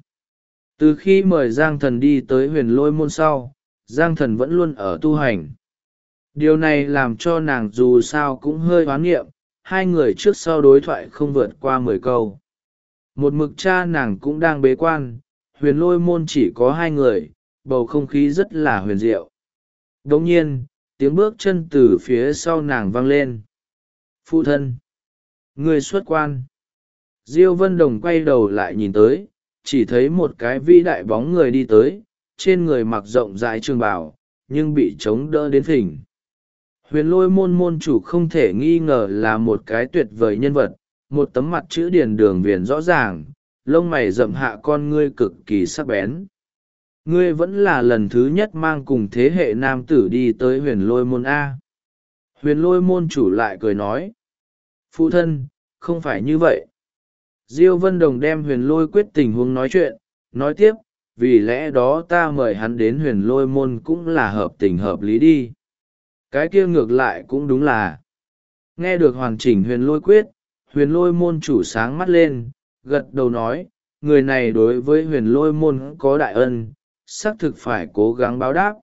Từ khi mời Giang Thần đi tới huyền lôi môn sau, Giang Thần vẫn luôn ở tu hành. Điều này làm cho nàng dù sao cũng hơi hoán nghiệm, hai người trước sau đối thoại không vượt qua 10 câu. Một mực cha nàng cũng đang bế quan, huyền lôi môn chỉ có hai người, bầu không khí rất là huyền diệu. Đồng nhiên, tiếng bước chân từ phía sau nàng vang lên. Phụ thân! Người xuất quan! Diêu Vân Đồng quay đầu lại nhìn tới, chỉ thấy một cái vĩ đại bóng người đi tới, trên người mặc rộng rãi trường bào, nhưng bị chống đỡ đến phình. Huyền lôi môn môn chủ không thể nghi ngờ là một cái tuyệt vời nhân vật, một tấm mặt chữ điển đường viền rõ ràng, lông mày rậm hạ con ngươi cực kỳ sắc bén. Ngươi vẫn là lần thứ nhất mang cùng thế hệ nam tử đi tới huyền lôi môn A. Huyền lôi môn chủ lại cười nói. Phụ thân, không phải như vậy. Diêu Vân Đồng đem huyền lôi quyết tình huống nói chuyện, nói tiếp, vì lẽ đó ta mời hắn đến huyền lôi môn cũng là hợp tình hợp lý đi. Cái kia ngược lại cũng đúng là. Nghe được hoàn chỉnh huyền lôi quyết, Huyền lôi môn chủ sáng mắt lên, gật đầu nói, người này đối với huyền lôi môn có đại ân, xác thực phải cố gắng báo đáp.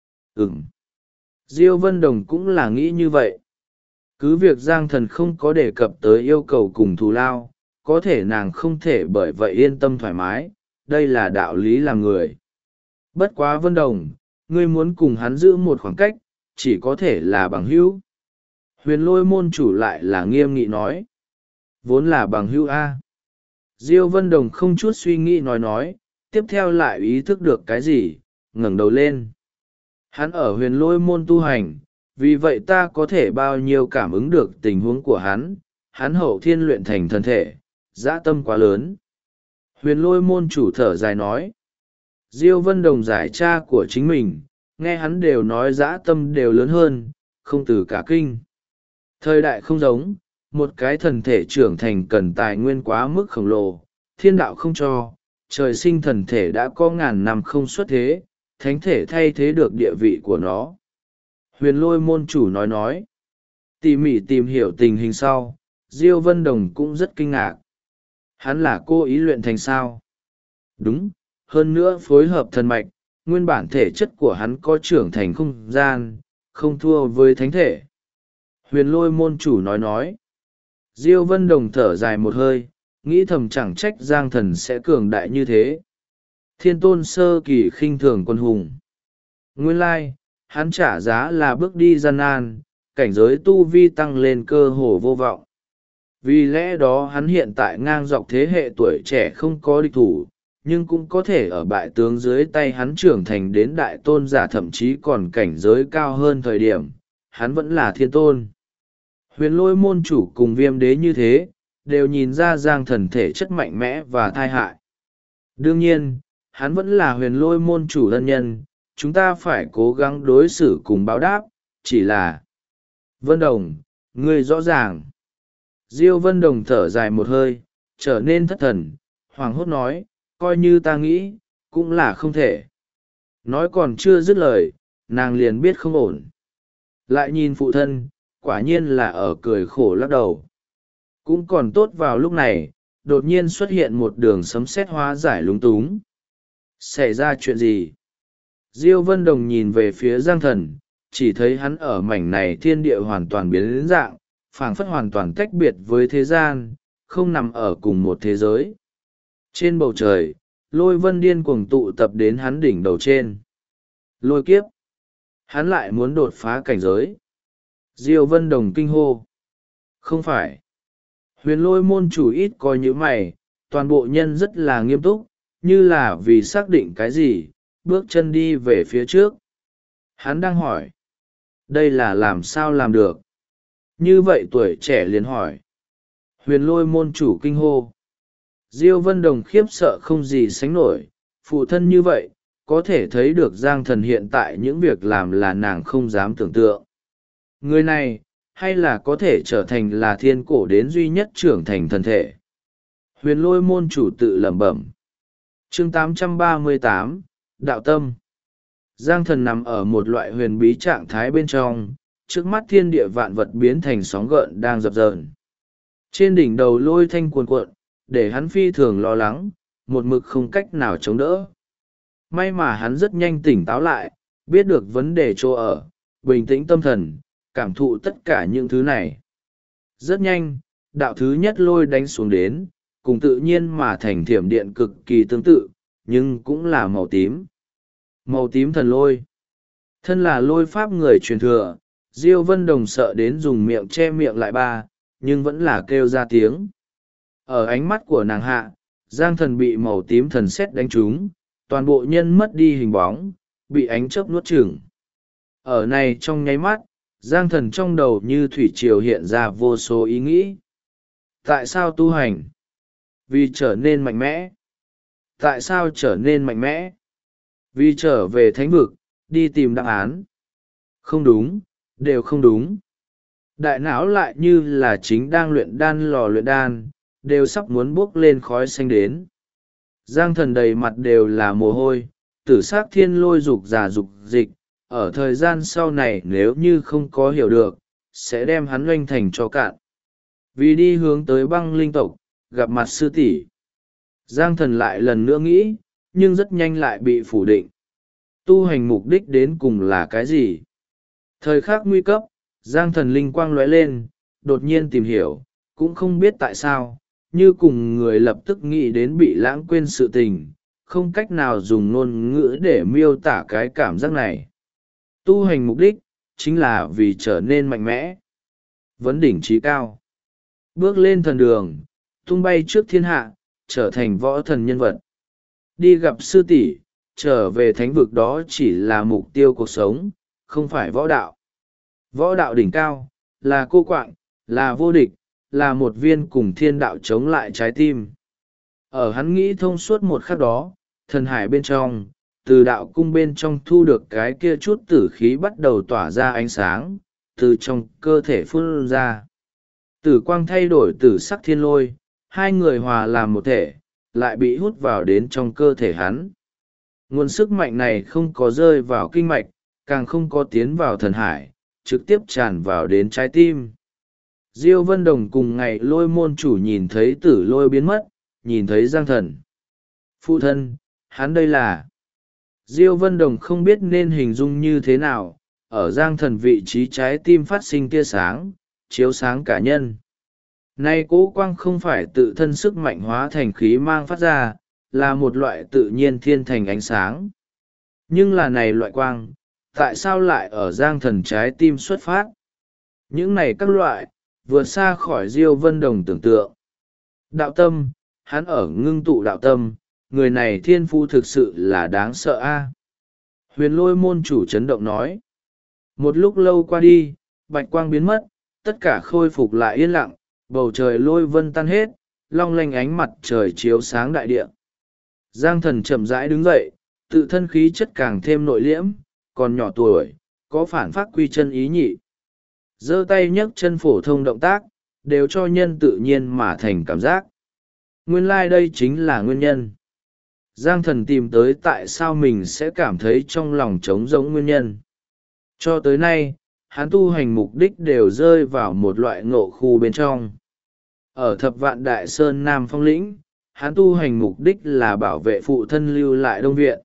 Ừm. Diêu Vân Đồng cũng là nghĩ như vậy. Cứ việc Giang Thần không có đề cập tới yêu cầu cùng thù lao, có thể nàng không thể bởi vậy yên tâm thoải mái, đây là đạo lý làm người. Bất quá Vân Đồng, ngươi muốn cùng hắn giữ một khoảng cách, chỉ có thể là bằng hữu. Huyền lôi môn chủ lại là nghiêm nghị nói. Vốn là bằng hữu A. Diêu Vân Đồng không chút suy nghĩ nói, tiếp theo lại ý thức được cái gì, ngẩng đầu lên. Hắn ở huyền lôi môn tu hành, vì vậy ta có thể bao nhiêu cảm ứng được tình huống của hắn, hắn hậu thiên luyện thành thân thể, dã tâm quá lớn. Huyền lôi môn chủ thở dài nói. Diêu Vân Đồng giải tra của chính mình, nghe hắn đều nói dã tâm đều lớn hơn, không từ cả kinh. Thời đại không giống, một cái thần thể trưởng thành cần tài nguyên quá mức khổng lồ, thiên đạo không cho, trời sinh thần thể đã có ngàn năm không xuất thế, thánh thể thay thế được địa vị của nó. Huyền lôi môn chủ nói. Tỉ mỉ tìm hiểu tình hình sau, Diêu Vân Đồng cũng rất kinh ngạc. Hắn là cố ý luyện thành sao? Đúng, hơn nữa phối hợp thần mạch, nguyên bản thể chất của hắn có trưởng thành không gian, không thua với thánh thể. Huyền lôi môn chủ nói. Diêu Vân Đồng thở dài một hơi, nghĩ thầm chẳng trách Giang Thần sẽ cường đại như thế. Thiên tôn sơ kỳ khinh thường quân hùng. Nguyên lai, hắn trả giá là bước đi gian nan, cảnh giới tu vi tăng lên cơ hồ vô vọng. Vì lẽ đó hắn hiện tại ngang dọc thế hệ tuổi trẻ không có địch thủ, nhưng cũng có thể ở bại tướng dưới tay hắn trưởng thành đến đại tôn giả, thậm chí còn cảnh giới cao hơn thời điểm, hắn vẫn là thiên tôn. Huyền lôi môn chủ cùng Viêm đế như thế, đều nhìn ra Giang Thần thể chất mạnh mẽ và thai hại. Đương nhiên, hắn vẫn là huyền lôi môn chủ thân nhân, chúng ta phải cố gắng đối xử cùng báo đáp, chỉ là... Vân Đồng, ngươi rõ ràng. Diêu Vân Đồng thở dài một hơi, trở nên thất thần, hoảng hốt nói, coi như ta nghĩ, cũng là không thể. Nói còn chưa dứt lời, nàng liền biết không ổn. Lại nhìn phụ thân, quả nhiên là ở cười khổ lắc đầu. Cũng còn tốt vào lúc này, đột nhiên xuất hiện một đường sấm sét hóa giải lúng túng. Xảy ra chuyện gì? Diêu Vân Đồng nhìn về phía Giang Thần, chỉ thấy hắn ở mảnh này thiên địa hoàn toàn biến đến dạng, phảng phất hoàn toàn tách biệt với thế gian, không nằm ở cùng một thế giới. Trên bầu trời, lôi vân điên cuồng tụ tập đến hắn đỉnh đầu trên. Lôi kiếp! Hắn lại muốn đột phá cảnh giới. Diêu Vân Đồng kinh hô. Không phải. Huyền lôi môn chủ ít coi như mày, toàn bộ nhân rất là nghiêm túc, như là vì xác định cái gì, bước chân đi về phía trước. Hắn đang hỏi. Đây là làm sao làm được? Như vậy tuổi trẻ liền hỏi. Huyền lôi môn chủ kinh hô. Diêu Vân Đồng khiếp sợ không gì sánh nổi, phụ thân như vậy, có thể thấy được Giang Thần hiện tại những việc làm là nàng không dám tưởng tượng. Người này, hay là có thể trở thành là thiên cổ đến duy nhất trưởng thành thần thể. Huyền lôi môn chủ tự lẩm bẩm. Chương 838, Đạo Tâm. Giang Thần nằm ở một loại huyền bí trạng thái bên trong, trước mắt thiên địa vạn vật biến thành sóng gợn đang dập dờn. Trên đỉnh đầu lôi thanh cuồn cuộn, để hắn phi thường lo lắng, một mực không cách nào chống đỡ. May mà hắn rất nhanh tỉnh táo lại, biết được vấn đề chỗ ở, bình tĩnh tâm thần, cảm thụ tất cả những thứ này. Rất nhanh, đạo thứ nhất lôi đánh xuống đến, cùng tự nhiên mà thành thiểm điện cực kỳ tương tự, nhưng cũng là màu tím. Màu tím thần lôi. Thân là lôi pháp người truyền thừa, Diêu Vân Đồng sợ đến dùng miệng che miệng lại ba, nhưng vẫn là kêu ra tiếng. Ở ánh mắt của nàng hạ, Giang Thần bị màu tím thần sét đánh trúng, toàn bộ nhân mất đi hình bóng, bị ánh chớp nuốt chửng. Ở này trong nháy mắt, Giang Thần trong đầu như thủy triều hiện ra vô số ý nghĩ. Tại sao tu hành? Vì trở nên mạnh mẽ. Tại sao trở nên mạnh mẽ? Vì trở về thánh vực, đi tìm đáp án. Không đúng, đều không đúng. Đại não lại như là chính đang luyện đan lò luyện đan, đều sắp muốn bốc lên khói xanh đến. Giang Thần đầy mặt đều là mồ hôi, tử s á c thiên lôi dục già dục dịch, ở thời gian sau này nếu như không có hiểu được, sẽ đem hắn oanh thành cho cạn. vì đi hướng tới băng linh tộc gặp mặt sư tỷ. Giang thần lại lần nữa nghĩ, nhưng rất nhanh lại bị phủ định. Tu hành mục đích đến cùng là cái gì? Thời khắc nguy cấp, Giang thần linh quang lóe lên, đột nhiên tìm hiểu, cũng không biết tại sao, như cùng người lập tức nghĩ đến bị lãng quên sự tình, không cách nào dùng ngôn ngữ để miêu tả cái cảm giác này. Tu hành mục đích, chính là vì trở nên mạnh mẽ, vấn đỉnh trí cao, bước lên thần đường, tung bay trước thiên hạ, trở thành võ thần nhân vật. Đi gặp sư tỷ, trở về thánh vực đó chỉ là mục tiêu cuộc sống, không phải võ đạo. Võ đạo đỉnh cao, là cô quạng, là vô địch, là một viên cùng thiên đạo chống lại trái tim. Ở hắn nghĩ thông suốt một khắc đó, thần hải bên trong, từ đạo cung bên trong thu được cái kia chút tử khí bắt đầu tỏa ra ánh sáng, từ trong cơ thể phun ra. Tử quang thay đổi tử sắc thiên lôi, hai người hòa làm một thể, lại bị hút vào đến trong cơ thể hắn. Nguồn sức mạnh này không có rơi vào kinh mạch, càng không có tiến vào thần hải, trực tiếp tràn vào đến trái tim. Diêu Vân Đồng cùng ngày lôi môn chủ nhìn thấy tử lôi biến mất, nhìn thấy Giang thần. Phụ thân, hắn đây là... Diêu Vân Đồng không biết nên hình dung như thế nào, ở Giang thần vị trí trái tim phát sinh tia sáng, chiếu sáng cả nhân. Nay cố quang không phải tự thân sức mạnh hóa thành khí mang phát ra, là một loại tự nhiên thiên thành ánh sáng. Nhưng là này loại quang, tại sao lại ở Giang thần trái tim xuất phát? Những này các loại, vượt xa khỏi Diêu Vân Đồng tưởng tượng. Đạo tâm, hắn ở ngưng tụ đạo tâm, người này thiên phu thực sự là đáng sợ a. Huyền lôi môn chủ chấn động nói. Một lúc lâu qua đi, bạch quang biến mất, tất cả khôi phục lại yên lặng, bầu trời lôi vân tan hết, long lanh ánh mặt trời chiếu sáng đại địa. Giang thần chậm rãi đứng dậy, tự thân khí chất càng thêm nội liễm, còn nhỏ tuổi, có phản phát quy chân ý nhị. Giơ tay nhấc chân phổ thông động tác, đều cho nhân tự nhiên mà thành cảm giác. Nguyên lai đây chính là nguyên nhân. Giang thần tìm tới tại sao mình sẽ cảm thấy trong lòng trống rỗng nguyên nhân. Cho tới nay, hắn tu hành mục đích đều rơi vào một loại ngộ khu bên trong. Ở Thập Vạn Đại Sơn Nam Phong Lĩnh, hắn tu hành mục đích là bảo vệ phụ thân lưu lại Đông Viện.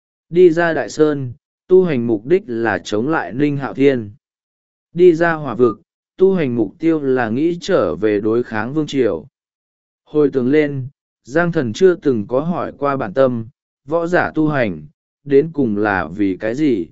Đi ra Đại Sơn, tu hành mục đích là chống lại Ninh Hạo Thiên. Đi ra Hỏa Vực, tu hành mục tiêu là nghĩ trở về đối kháng Vương Triều. Hồi tưởng lên, Giang thần chưa từng có hỏi qua bản tâm, võ giả tu hành, đến cùng là vì cái gì?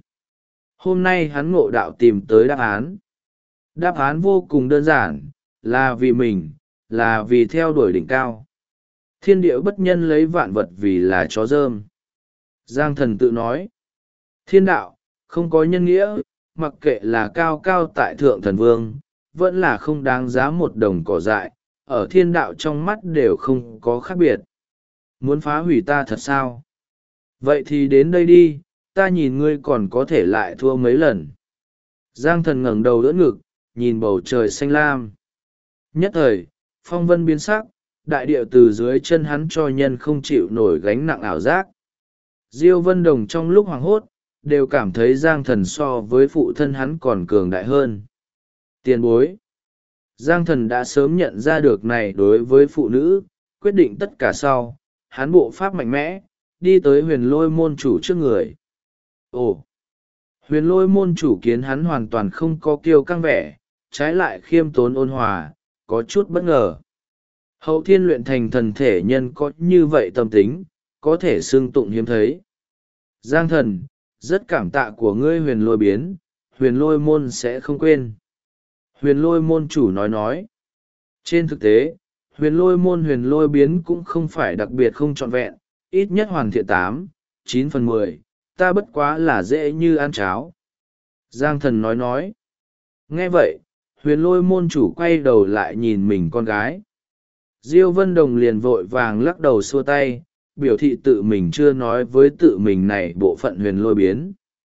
Hôm nay hắn ngộ đạo tìm tới đáp án. Đáp án vô cùng đơn giản, là vì mình, là vì theo đuổi đỉnh cao. Thiên địa bất nhân lấy vạn vật vì là chó rơm. Giang thần tự nói, thiên đạo, không có nhân nghĩa, mặc kệ là cao cao tại thượng thần vương, vẫn là không đáng giá một đồng cỏ dại, ở thiên đạo trong mắt đều không có khác biệt. Muốn phá hủy ta thật sao? Vậy thì đến đây đi, ta nhìn ngươi còn có thể lại thua mấy lần. Giang thần ngẩng đầu đỡ ngực, nhìn bầu trời xanh lam. Nhất thời, phong vân biến sắc, đại địa từ dưới chân hắn cho nhân không chịu nổi gánh nặng ảo giác. Diêu Vân Đồng trong lúc hoảng hốt, đều cảm thấy Giang thần so với phụ thân hắn còn cường đại hơn. Tiền bối. Giang thần đã sớm nhận ra được này đối với phụ nữ, quyết định tất cả sau, hắn bộ pháp mạnh mẽ, đi tới huyền lôi môn chủ trước người. Ồ! Huyền lôi môn chủ kiến hắn hoàn toàn không có kiêu căng vẻ, trái lại khiêm tốn ôn hòa, có chút bất ngờ. Hậu thiên luyện thành thần thể nhân có như vậy tâm tính, có thể xưng tụng hiếm thấy. Giang thần, rất cảm tạ của ngươi huyền lôi biến, huyền lôi môn sẽ không quên. Huyền lôi môn chủ nói. Trên thực tế, huyền lôi biến cũng không phải đặc biệt không trọn vẹn, ít nhất hoàn thiện 8-9/10, ta bất quá là dễ như ăn cháo. Giang thần nói. Nghe vậy, huyền lôi môn chủ quay đầu lại nhìn mình con gái. Diêu Vân Đồng liền vội vàng lắc đầu xua tay, biểu thị tự mình chưa nói với tự mình này bộ phận huyền lôi biến.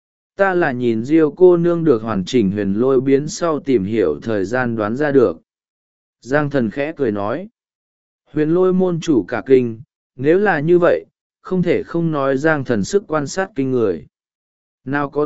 Ta là nhìn Diêu cô nương được hoàn chỉnh huyền lôi biến sau tìm hiểu thời gian đoán ra được. Giang thần khẽ cười nói. Huyền lôi môn chủ cả kinh, nếu là như vậy, không thể không nói Giang thần sức quan sát kinh người. Nào có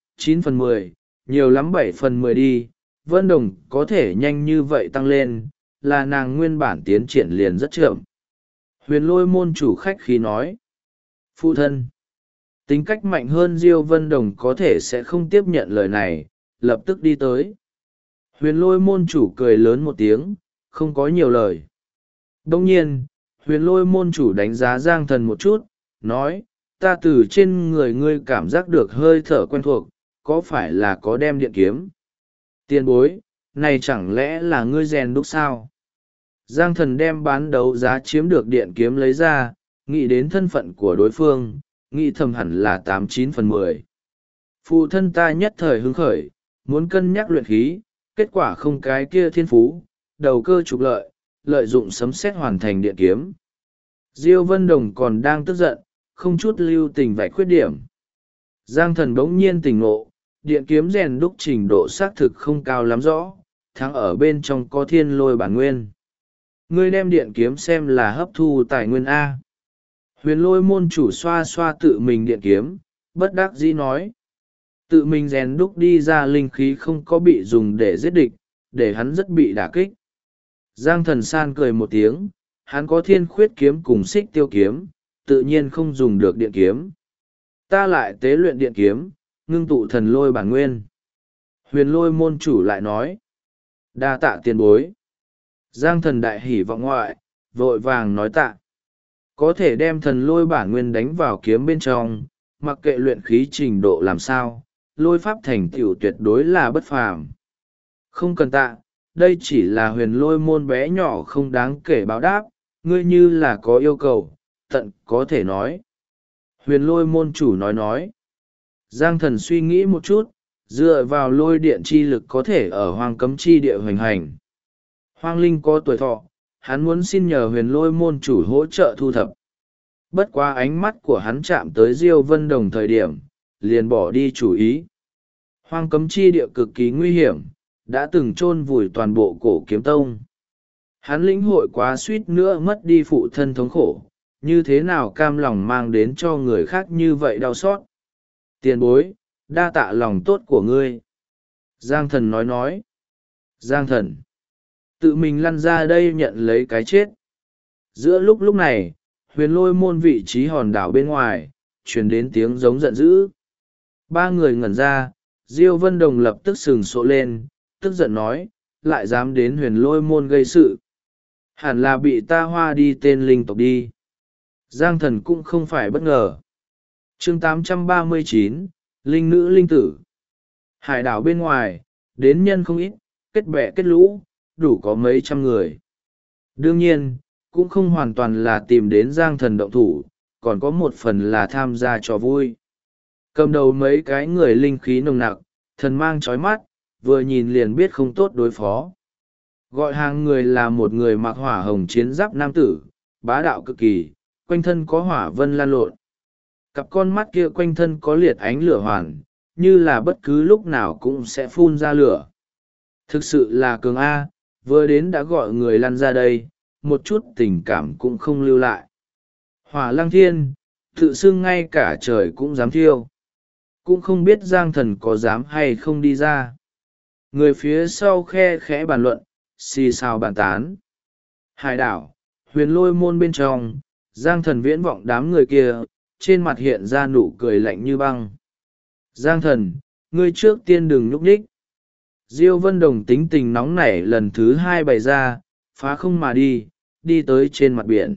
8-9/10, nhiều lắm 7/10 đi, Vân Đồng có thể nhanh như vậy tăng lên, là nàng nguyên bản tiến triển liền rất chậm. Huyền lôi môn chủ khách khí nói. Phụ thân. Tính cách mạnh hơn Diêu Vân Đồng có thể sẽ không tiếp nhận lời này, lập tức đi tới. Huyền lôi môn chủ cười lớn một tiếng, không có nhiều lời. Đông nhiên, huyền lôi môn chủ đánh giá Giang Thần một chút, nói, ta từ trên người ngươi cảm giác được hơi thở quen thuộc, có phải là có đem điện kiếm? Tiền bối, này chẳng lẽ là ngươi rèn đúc sao? Giang Thần đem bán đấu giá chiếm được điện kiếm lấy ra, nghĩ đến thân phận của đối phương, nghĩ thầm hẳn là 89/10. Phụ thân ta nhất thời hứng khởi, muốn cân nhắc luyện khí, kết quả không cái kia thiên phú, đầu cơ trục lợi, lợi dụng sấm sét hoàn thành điện kiếm. Diêu Vân Đồng còn đang tức giận, không chút lưu tình vạch khuyết điểm. Giang Thần bỗng nhiên tỉnh ngộ, điện kiếm rèn đúc trình độ xác thực không cao lắm rõ, thắng ở bên trong có thiên lôi bản nguyên. Ngươi đem điện kiếm xem là hấp thu tài nguyên A. Huyền lôi môn chủ xoa xoa tự mình điện kiếm, bất đắc dĩ nói. Tự mình rèn đúc đi ra linh khí không có bị dùng để giết địch, để hắn rất bị đả kích. Giang Thần san cười một tiếng, hắn có thiên khuyết kiếm cùng xích tiêu kiếm, tự nhiên không dùng được điện kiếm. Ta lại tế luyện điện kiếm, ngưng tụ thần lôi bản nguyên. Huyền lôi môn chủ lại nói. Đa tạ tiền bối. Giang Thần đại hỉ vọng ngoại, vội vàng nói tạ. Có thể đem thần lôi bản nguyên đánh vào kiếm bên trong, mặc kệ luyện khí trình độ làm sao, lôi pháp thành tựu tuyệt đối là bất phàm. Không cần tạ, đây chỉ là huyền lôi môn bé nhỏ không đáng kể báo đáp, ngươi như là có yêu cầu, tận có thể nói. Huyền lôi môn chủ nói. Giang Thần suy nghĩ một chút, dựa vào lôi điện chi lực có thể ở hoang cấm chi địa hoành hành. Hoang linh có tuổi thọ, hắn muốn xin nhờ huyền lôi môn chủ hỗ trợ thu thập. Bất quá ánh mắt của hắn chạm tới Diêu Vân Đồng thời điểm, liền bỏ đi chủ ý. Hoang cấm chi địa cực kỳ nguy hiểm, đã từng chôn vùi toàn bộ cổ kiếm tông. Hắn lĩnh hội quá suýt nữa mất đi phụ thân thống khổ, như thế nào cam lòng mang đến cho người khác như vậy đau xót. Tiền bối, đa tạ lòng tốt của ngươi. Giang Thần nói. Giang Thần. Tự mình lăn ra đây nhận lấy cái chết. Giữa lúc này, huyền lôi môn vị trí hòn đảo bên ngoài, truyền đến tiếng giống giận dữ. Ba người ngẩn ra, Diêu Vân Đồng lập tức sừng sộ lên, tức giận nói, lại dám đến huyền lôi môn gây sự. Hẳn là bị ta hoa đi tên linh tộc đi. Giang Thần cũng không phải bất ngờ. Chương 839, Linh nữ linh tử. Hải đảo bên ngoài, đến nhân không ít, kết bè kết lũ, đủ có mấy trăm người. Đương nhiên, cũng không hoàn toàn là tìm đến Giang Thần động thủ, còn có một phần là tham gia trò vui. Cầm đầu mấy cái người linh khí nồng nặc, thần mang chói mắt, vừa nhìn liền biết không tốt đối phó. Gọi hàng người là một người mặc hỏa hồng chiến giáp nam tử, bá đạo cực kỳ, quanh thân có hỏa vân lan lộn. Cặp con mắt kia quanh thân có liệt ánh lửa hoàn, như là bất cứ lúc nào cũng sẽ phun ra lửa. Thực sự là cường A, vừa đến đã gọi người lăn ra đây, một chút tình cảm cũng không lưu lại. Hỏa Lăng Thiên, tự xưng ngay cả trời cũng dám thiêu. Cũng không biết Giang Thần có dám hay không đi ra. Người phía sau khe khẽ bàn luận, xì xào bàn tán. Hải đảo, huyền lôi môn bên trong, Giang Thần viễn vọng đám người kia, trên mặt hiện ra nụ cười lạnh như băng. Giang Thần, ngươi trước tiên đừng nhúc nhích. Diêu Vân Đồng tính tình nóng nảy lần thứ hai bày ra, phá không mà đi tới trên mặt biển.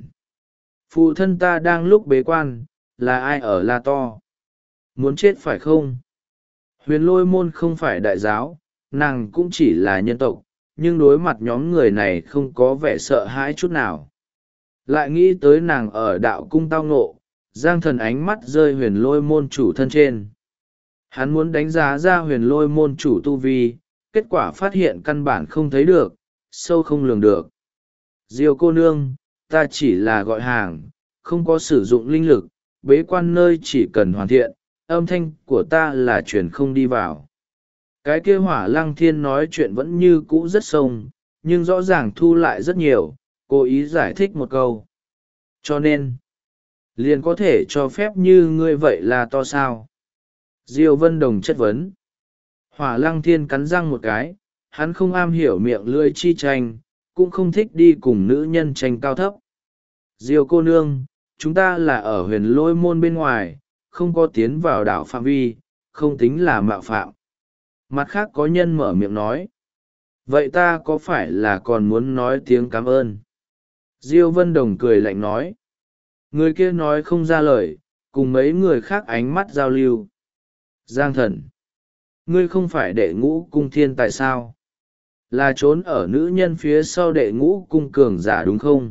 Phụ thân ta đang lúc bế quan, là ai ở La To? Muốn chết phải không? Huyền lôi môn không phải đại giáo, nàng cũng chỉ là nhân tộc, nhưng đối mặt nhóm người này không có vẻ sợ hãi chút nào. Lại nghĩ tới nàng ở đạo cung tao ngộ, Giang Thần ánh mắt rơi huyền lôi môn chủ thân trên. Hắn muốn đánh giá ra huyền lôi môn chủ tu vi, kết quả phát hiện căn bản không thấy được, sâu không lường được. Diêu cô nương, ta chỉ là gọi hàng, không có sử dụng linh lực, bế quan nơi chỉ cần hoàn thiện, âm thanh của ta là truyền không đi vào. Cái kia Hỏa Lăng Thiên nói chuyện vẫn như cũ rất sông, nhưng rõ ràng thu lại rất nhiều, cố ý giải thích một câu. Cho nên, liền có thể cho phép như ngươi vậy là to sao? Diêu Vân Đồng chất vấn. Hỏa Lăng Thiên cắn răng một cái, hắn không am hiểu miệng lưỡi chi tranh, cũng không thích đi cùng nữ nhân tranh cao thấp. Diêu cô nương, chúng ta là ở huyền lôi môn bên ngoài, không có tiến vào đảo phạm vi, không tính là mạo phạm. Mặt khác có nhân mở miệng nói. Vậy ta có phải là còn muốn nói tiếng cảm ơn? Diêu Vân Đồng cười lạnh nói. Người kia nói không ra lời, cùng mấy người khác ánh mắt giao lưu. Giang thần, ngươi không phải đệ ngũ cung thiên tại sao? Là trốn ở nữ nhân phía sau đệ ngũ cung cường giả đúng không?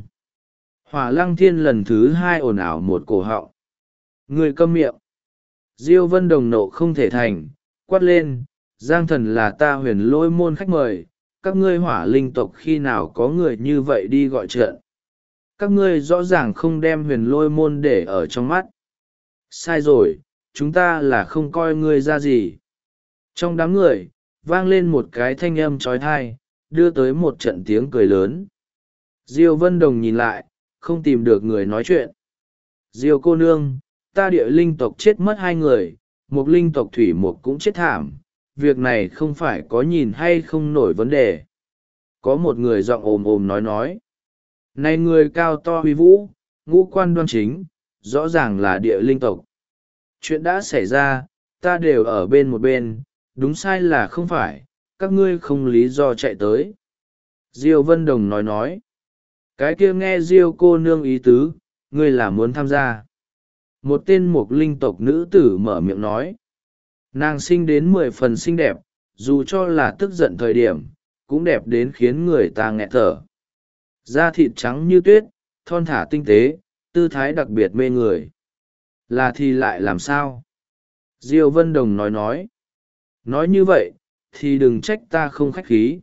Hỏa Lăng Thiên lần thứ hai ồn ào một cổ họng. Ngươi câm miệng. Diêu Vân Đồng nộ không thể thành, quát lên, Giang thần là ta huyền lôi môn khách mời, các ngươi hỏa linh tộc khi nào có người như vậy đi gọi trận. Các ngươi rõ ràng không đem huyền lôi môn để ở trong mắt. Sai rồi, chúng ta là không coi ngươi ra gì. Trong đám người, vang lên một cái thanh âm trói thai, đưa tới một trận tiếng cười lớn. Diêu Vân Đồng nhìn lại, không tìm được người nói chuyện. Diêu cô nương, ta địa linh tộc chết mất 2 người, một linh tộc thủy một cũng chết thảm, việc này không phải có nhìn hay không nổi vấn đề. Có một người giọng ồm ồm nói. Này người cao to huy vũ, ngũ quan đoan chính, rõ ràng là địa linh tộc. Chuyện đã xảy ra, ta đều ở bên một bên, đúng sai là không phải, các ngươi không lý do chạy tới. Diêu Vân Đồng nói. Cái kia nghe Diêu cô nương ý tứ, ngươi là muốn tham gia. Một tên mục linh tộc nữ tử mở miệng nói. Nàng sinh đến 10 phần xinh đẹp, dù cho là tức giận thời điểm, cũng đẹp đến khiến người ta nghẹt thở. Da thịt trắng như tuyết, thon thả tinh tế, tư thái đặc biệt mê người. Là thì lại làm sao? Diêu Vân Đồng nói. Nói như vậy, thì đừng trách ta không khách khí.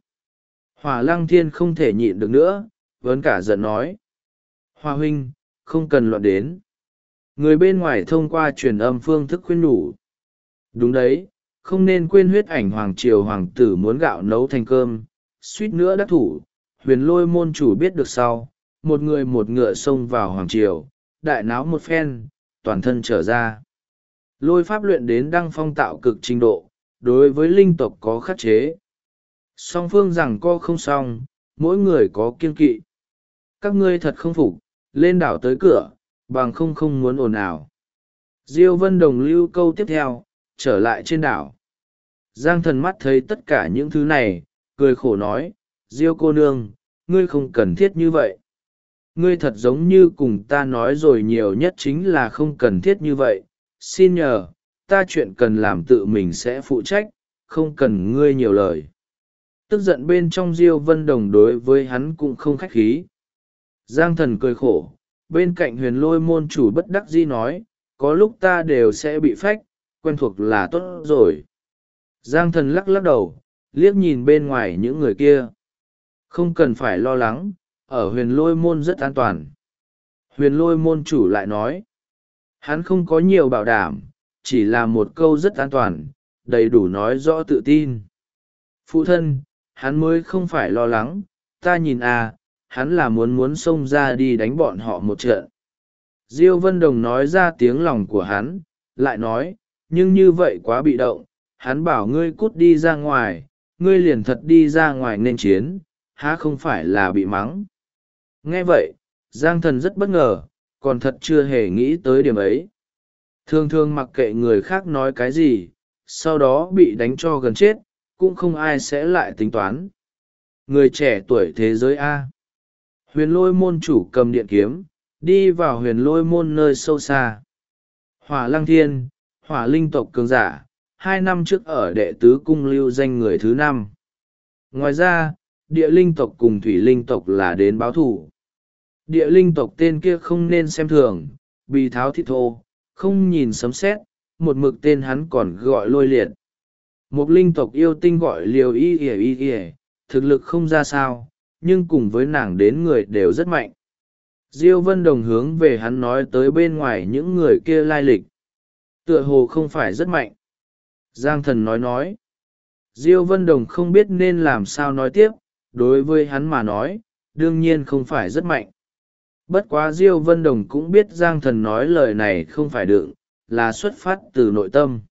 Hỏa Lăng Thiên không thể nhịn được nữa, vẫn cả giận nói. Hoa huynh, không cần loạn đến. Người bên ngoài thông qua truyền âm phương thức khuyên nhủ. Đúng đấy, không nên quên huyết ảnh hoàng triều hoàng tử muốn gạo nấu thành cơm, suýt nữa đắc thủ. Huyền lôi môn chủ biết được sau, một người một ngựa xông vào hoàng triều, đại náo một phen, toàn thân trở ra. Lôi pháp luyện đến đăng phong tạo cực trình độ, đối với linh tộc có khắc chế. Song phương rằng co không xong, mỗi người có kiên kỵ. Các ngươi thật không phục, lên đảo tới cửa, bằng không muốn ồn ào. Diêu Vân Đồng lưu câu tiếp theo, trở lại trên đảo. Giang thần mắt thấy tất cả những thứ này, cười khổ nói, Diêu cô nương, ngươi không cần thiết như vậy. Ngươi thật giống như cùng ta nói rồi nhiều nhất chính là không cần thiết như vậy. Xin nhờ, ta chuyện cần làm tự mình sẽ phụ trách, không cần ngươi nhiều lời. Tức giận bên trong Diêu Vân Đồng đối với hắn cũng không khách khí. Giang thần cười khổ, bên cạnh huyền lôi môn chủ bất đắc dĩ nói, có lúc ta đều sẽ bị phách, quen thuộc là tốt rồi. Giang thần lắc lắc đầu, liếc nhìn bên ngoài những người kia. Không cần phải lo lắng, ở huyền lôi môn rất an toàn. Huyền lôi môn chủ lại nói, hắn không có nhiều bảo đảm, chỉ là một câu rất an toàn, đầy đủ nói rõ tự tin. Phụ thân, hắn mới không phải lo lắng, ta nhìn hắn là muốn xông ra đi đánh bọn họ một trận. Diêu Vân Đồng nói ra tiếng lòng của hắn, lại nói, nhưng như vậy quá bị động, hắn bảo ngươi cút đi ra ngoài, ngươi liền thật đi ra ngoài nên chiến, há không phải là bị mắng. Nghe vậy, Giang thần rất bất ngờ, còn thật chưa hề nghĩ tới điểm ấy. Thường thường mặc kệ người khác nói cái gì, sau đó bị đánh cho gần chết, cũng không ai sẽ lại tính toán. Người trẻ tuổi thế giới A. Huyền lôi môn chủ cầm điện kiếm, đi vào huyền lôi môn nơi sâu xa. Hỏa Lăng Thiên, hỏa linh tộc cường giả, 2 năm trước ở đệ tứ cung lưu danh người thứ 5. Ngoài ra, địa linh tộc cùng thủy linh tộc là đến báo thủ. Địa linh tộc tên kia không nên xem thường, bị tháo thịt thô, không nhìn sấm sét, một mực tên hắn còn gọi lôi liệt. Một linh tộc yêu tinh gọi liều y, thực lực không ra sao, nhưng cùng với nàng đến người đều rất mạnh. Diêu Vân Đồng hướng về hắn nói tới bên ngoài những người kia lai lịch. Tựa hồ không phải rất mạnh. Giang thần nói. Diêu Vân Đồng không biết nên làm sao nói tiếp, đối với hắn mà nói, đương nhiên không phải rất mạnh. Bất quá Diêu Vân Đồng cũng biết Giang thần nói lời này không phải đựng, là xuất phát từ nội tâm.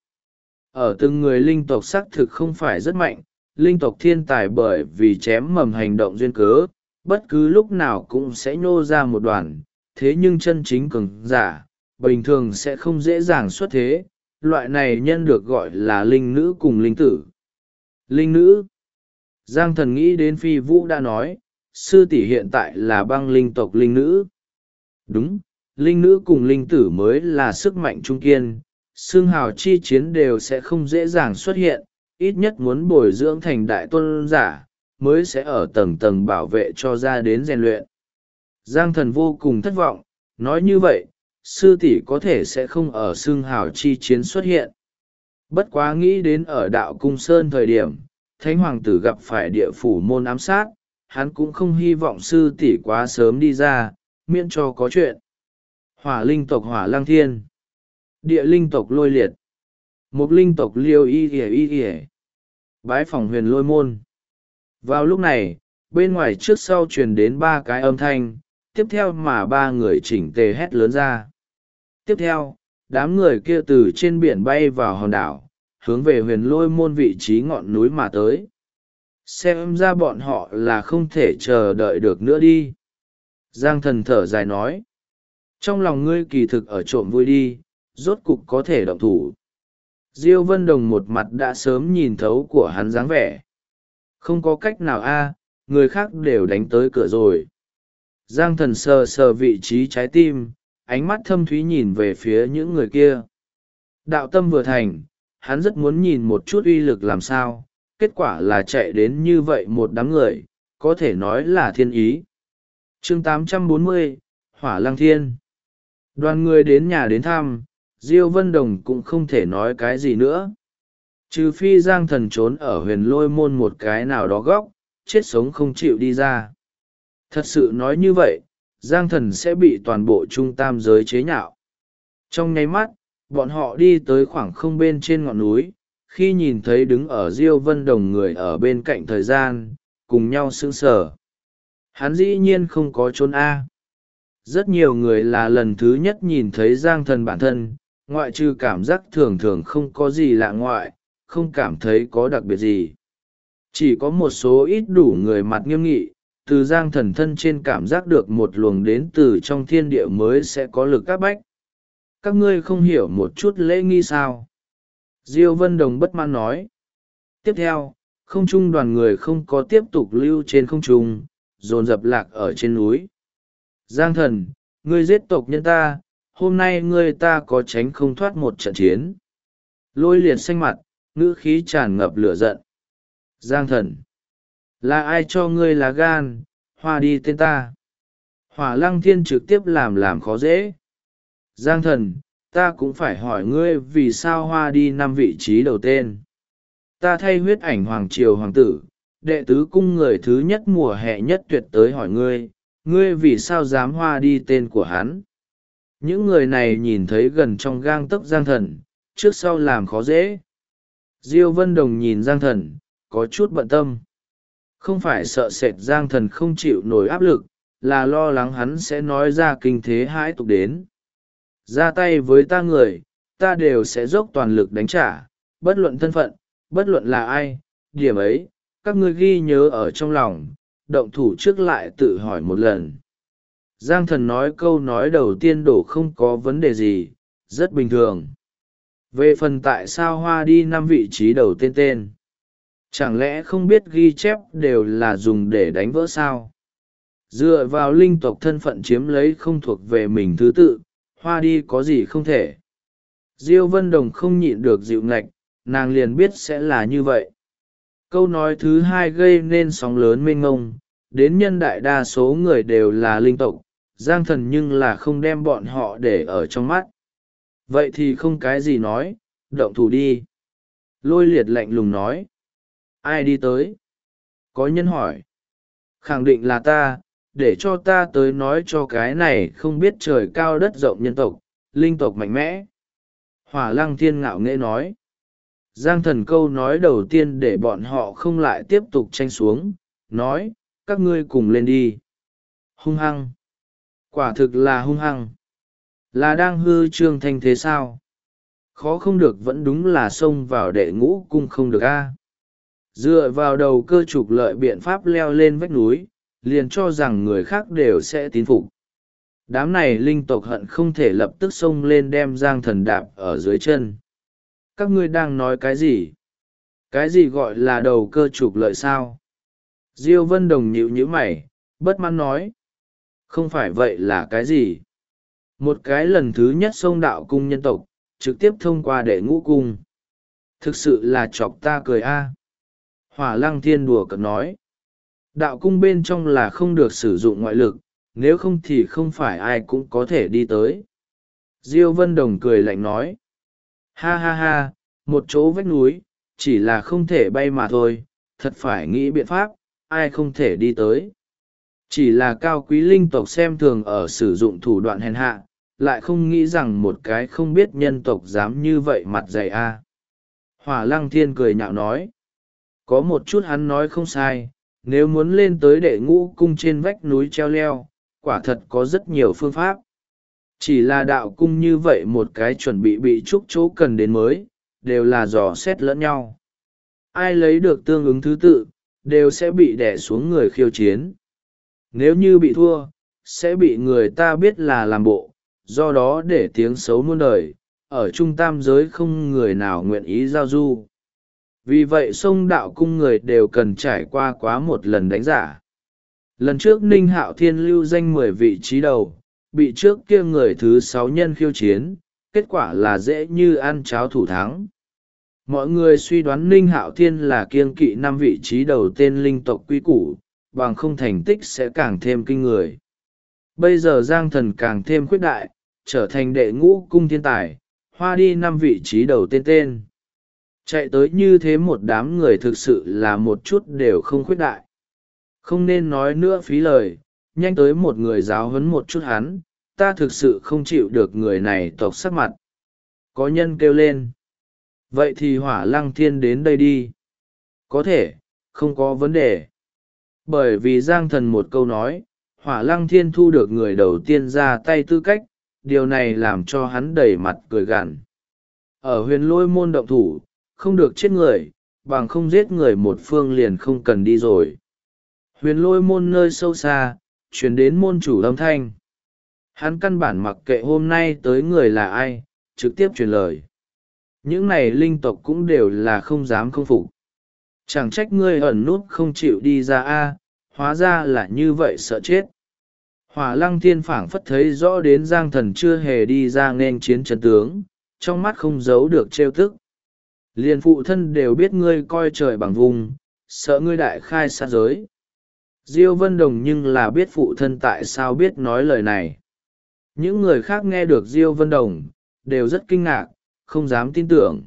Ở từng người linh tộc xác thực không phải rất mạnh, linh tộc thiên tài bởi vì chém mầm hành động duyên cớ, bất cứ lúc nào cũng sẽ nhô ra một đoàn, thế nhưng chân chính cường giả bình thường sẽ không dễ dàng xuất thế. Loại này nhân được gọi là linh nữ cùng linh tử. Linh nữ. Giang Thần nghĩ đến Phi Vũ đã nói, sư tỷ hiện tại là băng linh tộc linh nữ. Đúng, linh nữ cùng linh tử mới là sức mạnh trung kiên, xương hào chi chiến đều sẽ không dễ dàng xuất hiện, ít nhất muốn bồi dưỡng thành đại tôn giả, mới sẽ ở tầng tầng bảo vệ cho ra đến rèn luyện. Giang Thần vô cùng thất vọng, nói như vậy, sư tỷ có thể sẽ không ở xương hào chi chiến xuất hiện. Bất quá nghĩ đến ở đạo cung sơn thời điểm, Thánh Hoàng tử gặp phải địa phủ môn ám sát, hắn cũng không hy vọng sư tỷ quá sớm đi ra, miễn cho có chuyện. Hỏa linh tộc Hỏa Lăng Thiên, địa linh tộc Lôi Liệt, mục linh tộc Liêu y bái phòng Huyền Lôi môn. Vào lúc này, bên ngoài trước sau truyền đến ba cái âm thanh, tiếp theo mà ba người chỉnh tề hét lớn ra. Tiếp theo, đám người kia từ trên biển bay vào hòn đảo, hướng về Huyền Lôi môn vị trí ngọn núi mà tới. Xem ra bọn họ là không thể chờ đợi được nữa đi. Giang Thần thở dài nói. Trong lòng ngươi kỳ thực ở trộm vui đi, rốt cục có thể động thủ. Diêu Vân Đồng một mặt đã sớm nhìn thấu của hắn dáng vẻ. Không có cách nào a, người khác đều đánh tới cửa rồi. Giang Thần sờ sờ vị trí trái tim, ánh mắt thâm thúy nhìn về phía những người kia. Đạo tâm vừa thành, hắn rất muốn nhìn một chút uy lực làm sao, kết quả là chạy đến như vậy một đám người, có thể nói là thiên ý. Chương 840, Hỏa Lăng Thiên. Đoàn người đến nhà đến thăm, Diêu Vân Đồng cũng không thể nói cái gì nữa. Trừ phi Giang Thần trốn ở Huyền Lôi môn một cái nào đó góc, chết sống không chịu đi ra. Thật sự nói như vậy, Giang Thần sẽ bị toàn bộ trung tam giới chế nhạo. Trong nháy mắt, bọn họ đi tới khoảng không bên trên ngọn núi, khi nhìn thấy đứng ở Diêu Vân Đồng người ở bên cạnh thời gian, cùng nhau sững sờ. Hắn dĩ nhiên không có trốn A. Rất nhiều người là lần thứ nhất nhìn thấy Giang Thần bản thân, ngoại trừ cảm giác thường thường không có gì lạ ngoại, không cảm thấy có đặc biệt gì. Chỉ có một số ít đủ người mặt nghiêm nghị, từ Giang Thần thân trên cảm giác được một luồng đến từ trong thiên địa mới sẽ có lực áp bách. Các ngươi không hiểu một chút lễ nghi sao? Diêu Vân Đồng bất mãn nói. Tiếp theo, không trung đoàn người không có tiếp tục lưu trên không trung, dồn dập lạc ở trên núi. Giang Thần, ngươi giết tộc nhân ta, hôm nay ngươi ta có tránh không thoát một trận chiến. Lôi Liệt xanh mặt, ngữ khí tràn ngập lửa giận. Giang Thần, là ai cho ngươi lá gan, hoa đi tên ta. Hỏa Lăng Thiên trực tiếp làm khó dễ. Giang Thần, ta cũng phải hỏi ngươi vì sao hoa đi 5 vị trí đầu tên. Ta thay huyết ảnh hoàng triều hoàng tử, đệ tứ cung người thứ nhất mùa hè nhất tuyệt tới hỏi ngươi, ngươi vì sao dám hoa đi tên của hắn. Những người này nhìn thấy gần trong gang tấc Giang Thần, trước sau làm khó dễ. Diêu Vân Đồng nhìn Giang Thần, có chút bận tâm. Không phải sợ sệt Giang Thần không chịu nổi áp lực, là lo lắng hắn sẽ nói ra kinh thế hãi tục đến. Ra tay với ta người, ta đều sẽ dốc toàn lực đánh trả, bất luận thân phận, bất luận là ai, điểm ấy, các ngươi ghi nhớ ở trong lòng, động thủ trước lại tự hỏi một lần. Giang Thần nói câu nói đầu tiên đổ không có vấn đề gì, rất bình thường. Về phần tại sao hoa đi 5 vị trí đầu tên, chẳng lẽ không biết ghi chép đều là dùng để đánh vỡ sao? Dựa vào linh tộc thân phận chiếm lấy không thuộc về mình thứ tự, hoa đi có gì không thể. Diêu Vân Đồng không nhịn được dịu ngạch, nàng liền biết sẽ là như vậy. Câu nói thứ hai gây nên sóng lớn mênh mông, đến nhân đại đa số người đều là linh tộc, Giang Thần nhưng là không đem bọn họ để ở trong mắt. Vậy thì không cái gì nói, động thủ đi. Lôi Liệt lạnh lùng nói. Ai đi tới? Có nhân hỏi. Khẳng định là ta, để cho ta tới nói cho cái này không biết trời cao đất rộng nhân tộc, linh tộc mạnh mẽ. Hỏa Lăng Thiên ngạo nghễ nói. Giang Thần câu nói đầu tiên để bọn họ không lại tiếp tục tranh xuống, nói, các ngươi cùng lên đi. Hung hăng. Quả thực là hung hăng. Là đang hư trương thanh thế sao? Khó không được vẫn đúng là xông vào đệ ngũ cung không được a. Dựa vào đầu cơ trục lợi biện pháp leo lên vách núi, liền cho rằng người khác đều sẽ tín phục. Đám này linh tộc hận không thể lập tức xông lên đem Giang Thần đạp ở dưới chân. Các ngươi đang nói cái gì? Cái gì gọi là đầu cơ trục lợi sao? Diêu Vân Đồng nhíu nhíu mày, bất mãn nói. Không phải vậy là cái gì? Một cái lần thứ nhất xông đạo cung nhân tộc, trực tiếp thông qua đệ ngũ cung. Thực sự là chọc ta cười a. Hỏa Lăng Thiên đùa cợt nói. Đạo cung bên trong là không được sử dụng ngoại lực, nếu không thì không phải ai cũng có thể đi tới. Diêu Vân Đồng cười lạnh nói. Ha ha ha, một chỗ vách núi, chỉ là không thể bay mà thôi, thật phải nghĩ biện pháp, ai không thể đi tới. Chỉ là cao quý linh tộc xem thường ở sử dụng thủ đoạn hèn hạ, lại không nghĩ rằng một cái không biết nhân tộc dám như vậy mặt dày a. Hỏa Lăng Thiên cười nhạo nói. Có một chút hắn nói không sai, nếu muốn lên tới đệ ngũ cung trên vách núi treo leo, quả thật có rất nhiều phương pháp. Chỉ là đạo cung như vậy một cái chuẩn bị chúc chỗ cần đến mới, đều là dò xét lẫn nhau. Ai lấy được tương ứng thứ tự, đều sẽ bị đè xuống người khiêu chiến. Nếu như bị thua, sẽ bị người ta biết là làm bộ, do đó để tiếng xấu muôn đời, ở trung tam giới không người nào nguyện ý giao du. Vì vậy sông đạo cung người đều cần trải qua quá một lần đánh giả. Lần trước Ninh Hạo Thiên lưu danh 10 vị trí đầu, bị trước kia người thứ 6 nhân khiêu chiến, kết quả là dễ như ăn cháo thủ thắng. Mọi người suy đoán Ninh Hạo Thiên là kiêng kỵ 5 vị trí đầu tên linh tộc quy củ, bằng không thành tích sẽ càng thêm kinh người. Bây giờ Giang Thần càng thêm khuyết đại, trở thành đệ ngũ cung thiên tài, hoa đi 5 vị trí đầu tên. Chạy tới như thế một đám người thực sự là một chút đều không khuyết đại. Không nên nói nữa phí lời, nhanh tới một người giáo huấn một chút hắn, ta thực sự không chịu được người này tộc sắc mặt. Có nhân kêu lên. Vậy thì Hỏa Lăng Thiên đến đây đi. Có thể, không có vấn đề. Bởi vì Giang Thần một câu nói, Hỏa Lăng Thiên thu được người đầu tiên ra tay tư cách, điều này làm cho hắn đầy mặt cười gằn. Ở Huyền Lôi môn động thủ, không được chết người, bằng không giết người một phương liền không cần đi rồi. Huyền Lôi môn nơi sâu xa, chuyển đến môn chủ âm thanh. Hắn căn bản mặc kệ hôm nay tới người là ai, trực tiếp truyền lời. Những này linh tộc cũng đều là không dám không phục. Chẳng trách ngươi ẩn nút không chịu đi ra a, hóa ra là như vậy sợ chết. Hỏa Lăng Thiên phảng phất thấy rõ đến Giang Thần chưa hề đi ra nên chiến trận tướng, trong mắt không giấu được trêu tức. Liền phụ thân đều biết ngươi coi trời bằng vùng, sợ ngươi đại khai sát giới. Diêu Vân Đồng nhưng là biết phụ thân tại sao biết nói lời này. Những người khác nghe được Diêu Vân Đồng, đều rất kinh ngạc, không dám tin tưởng.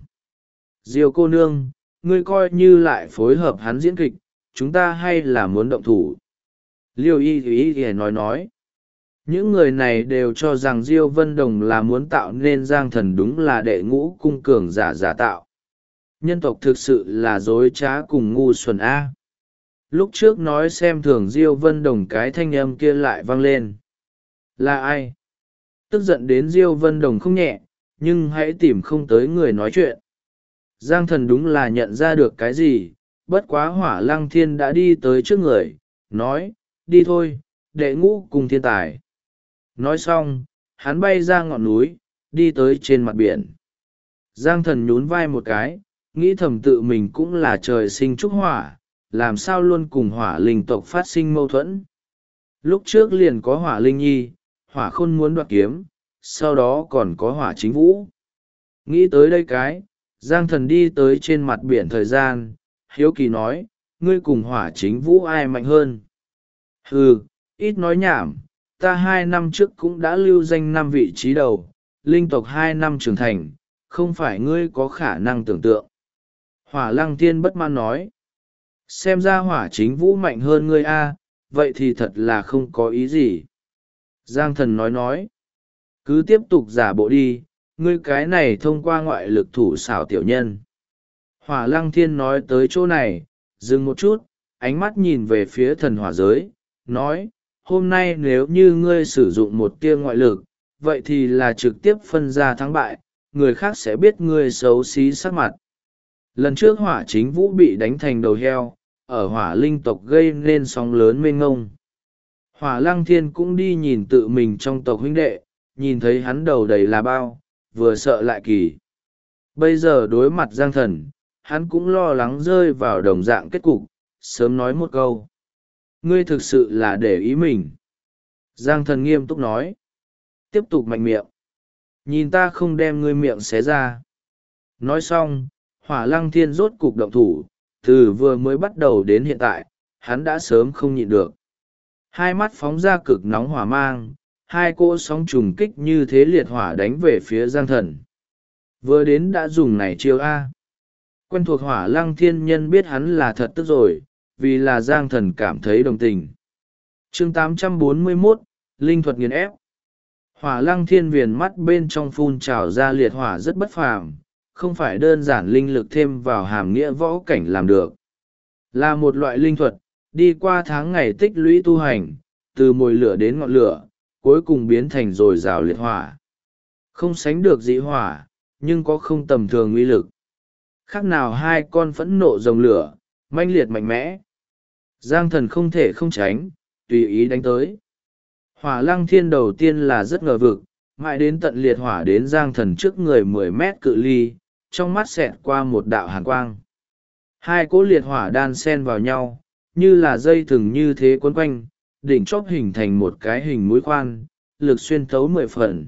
Diêu cô nương, ngươi coi như lại phối hợp hắn diễn kịch, chúng ta hay là muốn động thủ. Liêu y nói. Những người này đều cho rằng Diêu Vân Đồng là muốn tạo nên Giang Thần đúng là đệ ngũ cung cường giả tạo. Nhân tộc thực sự là dối trá cùng ngu xuẩn A. Lúc trước nói xem thường Diêu Vân Đồng cái thanh âm kia lại vang lên. Là ai? Tức giận đến Diêu Vân Đồng không nhẹ, nhưng hãy tìm không tới người nói chuyện. Giang Thần đúng là nhận ra được cái gì, bất quá Hỏa Lăng Thiên đã đi tới trước người, nói, đi thôi, đệ ngũ cùng thiên tài. Nói xong, hắn bay ra ngọn núi, đi tới trên mặt biển. Giang Thần nhún vai một cái, nghĩ thầm tự mình cũng là trời sinh trúc hỏa, làm sao luôn cùng hỏa linh tộc phát sinh mâu thuẫn. Lúc trước liền có hỏa linh nhi, hỏa khôn muốn đoạt kiếm, sau đó còn có hỏa chính vũ. Nghĩ tới đây cái, Giang Thần đi tới trên mặt biển thời gian, hiếu kỳ nói, ngươi cùng hỏa chính vũ ai mạnh hơn? Hừ, ít nói nhảm, ta 2 năm trước cũng đã lưu danh 5 vị trí đầu, linh tộc 2 năm trưởng thành, không phải ngươi có khả năng tưởng tượng. Hỏa Lăng Thiên bất mãn nói, xem ra hỏa chính vũ mạnh hơn ngươi a, vậy thì thật là không có ý gì. Giang Thần nói, cứ tiếp tục giả bộ đi, ngươi cái này thông qua ngoại lực thủ xảo tiểu nhân. Hỏa Lăng Thiên nói tới chỗ này, dừng một chút, ánh mắt nhìn về phía thần hỏa giới, nói, hôm nay nếu như ngươi sử dụng một tia ngoại lực, vậy thì là trực tiếp phân ra thắng bại, người khác sẽ biết ngươi xấu xí sắc mặt. Lần trước hỏa chính vũ bị đánh thành đầu heo, ở hỏa linh tộc gây nên sóng lớn mênh ngông. Hỏa Lăng Thiên cũng đi nhìn tự mình trong tộc huynh đệ, nhìn thấy hắn đầu đầy là bao, vừa sợ lại kỳ. Bây giờ đối mặt Giang Thần, hắn cũng lo lắng rơi vào đồng dạng kết cục, sớm nói một câu. Ngươi thực sự là để ý mình. Giang Thần nghiêm túc nói. Tiếp tục mạnh miệng. Nhìn ta không đem ngươi miệng xé ra. Nói xong, Hỏa Lăng Thiên rốt cục động thủ, từ vừa mới bắt đầu đến hiện tại, hắn đã sớm không nhịn được. Hai mắt phóng ra cực nóng hỏa mang, hai cỗ sóng trùng kích như thế liệt hỏa đánh về phía Giang Thần. Vừa đến đã dùng này chiêu A. Quen thuộc Hỏa Lăng Thiên nhân biết hắn là thật tức rồi, vì là Giang Thần cảm thấy đồng tình. Chương 841, Linh thuật nghiền ép. Hỏa Lăng Thiên viền mắt bên trong phun trào ra liệt hỏa rất bất phàm, không phải đơn giản linh lực thêm vào hàm nghĩa võ cảnh làm được. Là một loại linh thuật, đi qua tháng ngày tích lũy tu hành, từ mồi lửa đến ngọn lửa, cuối cùng biến thành dồi dào liệt hỏa. Không sánh được dị hỏa, nhưng có không tầm thường uy lực. Khác nào hai con phẫn nộ rồng lửa, manh liệt mạnh mẽ. Giang Thần không thể không tránh, tùy ý đánh tới. Hỏa Lăng Thiên đầu tiên là rất ngờ vực, mãi đến tận liệt hỏa đến Giang Thần trước người 10 mét cự ly, trong mắt xẹt qua một đạo hàn quang. Hai cỗ liệt hỏa đan xen vào nhau, như là dây thừng như thế quấn quanh, đỉnh chóp hình thành một cái hình mũi khoan, lực xuyên thấu 10 phần.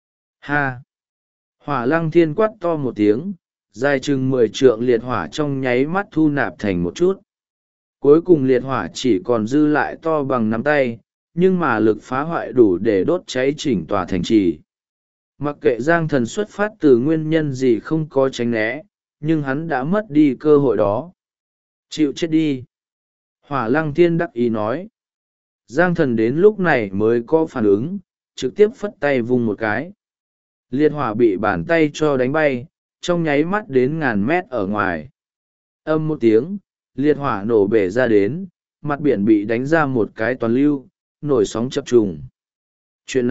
Ha! Hỏa Lăng Thiên quát to một tiếng, dài chừng 10 trượng liệt hỏa trong nháy mắt thu nạp thành một chút. Cuối cùng liệt hỏa chỉ còn dư lại to bằng nắm tay, nhưng mà lực phá hoại đủ để đốt cháy chỉnh tòa thành trì. Mặc kệ Giang Thần xuất phát từ nguyên nhân gì không có tránh né, nhưng hắn đã mất đi cơ hội đó. Chịu chết đi. Hỏa Lăng Thiên đắc ý nói. Giang Thần đến lúc này mới có phản ứng, trực tiếp phất tay vung một cái. Liệt hỏa bị bàn tay cho đánh bay, trong nháy mắt đến ngàn mét ở ngoài. Âm một tiếng, liệt hỏa nổ bể ra đến, mặt biển bị đánh ra một cái toàn lưu, nổi sóng chập trùng. Chuyện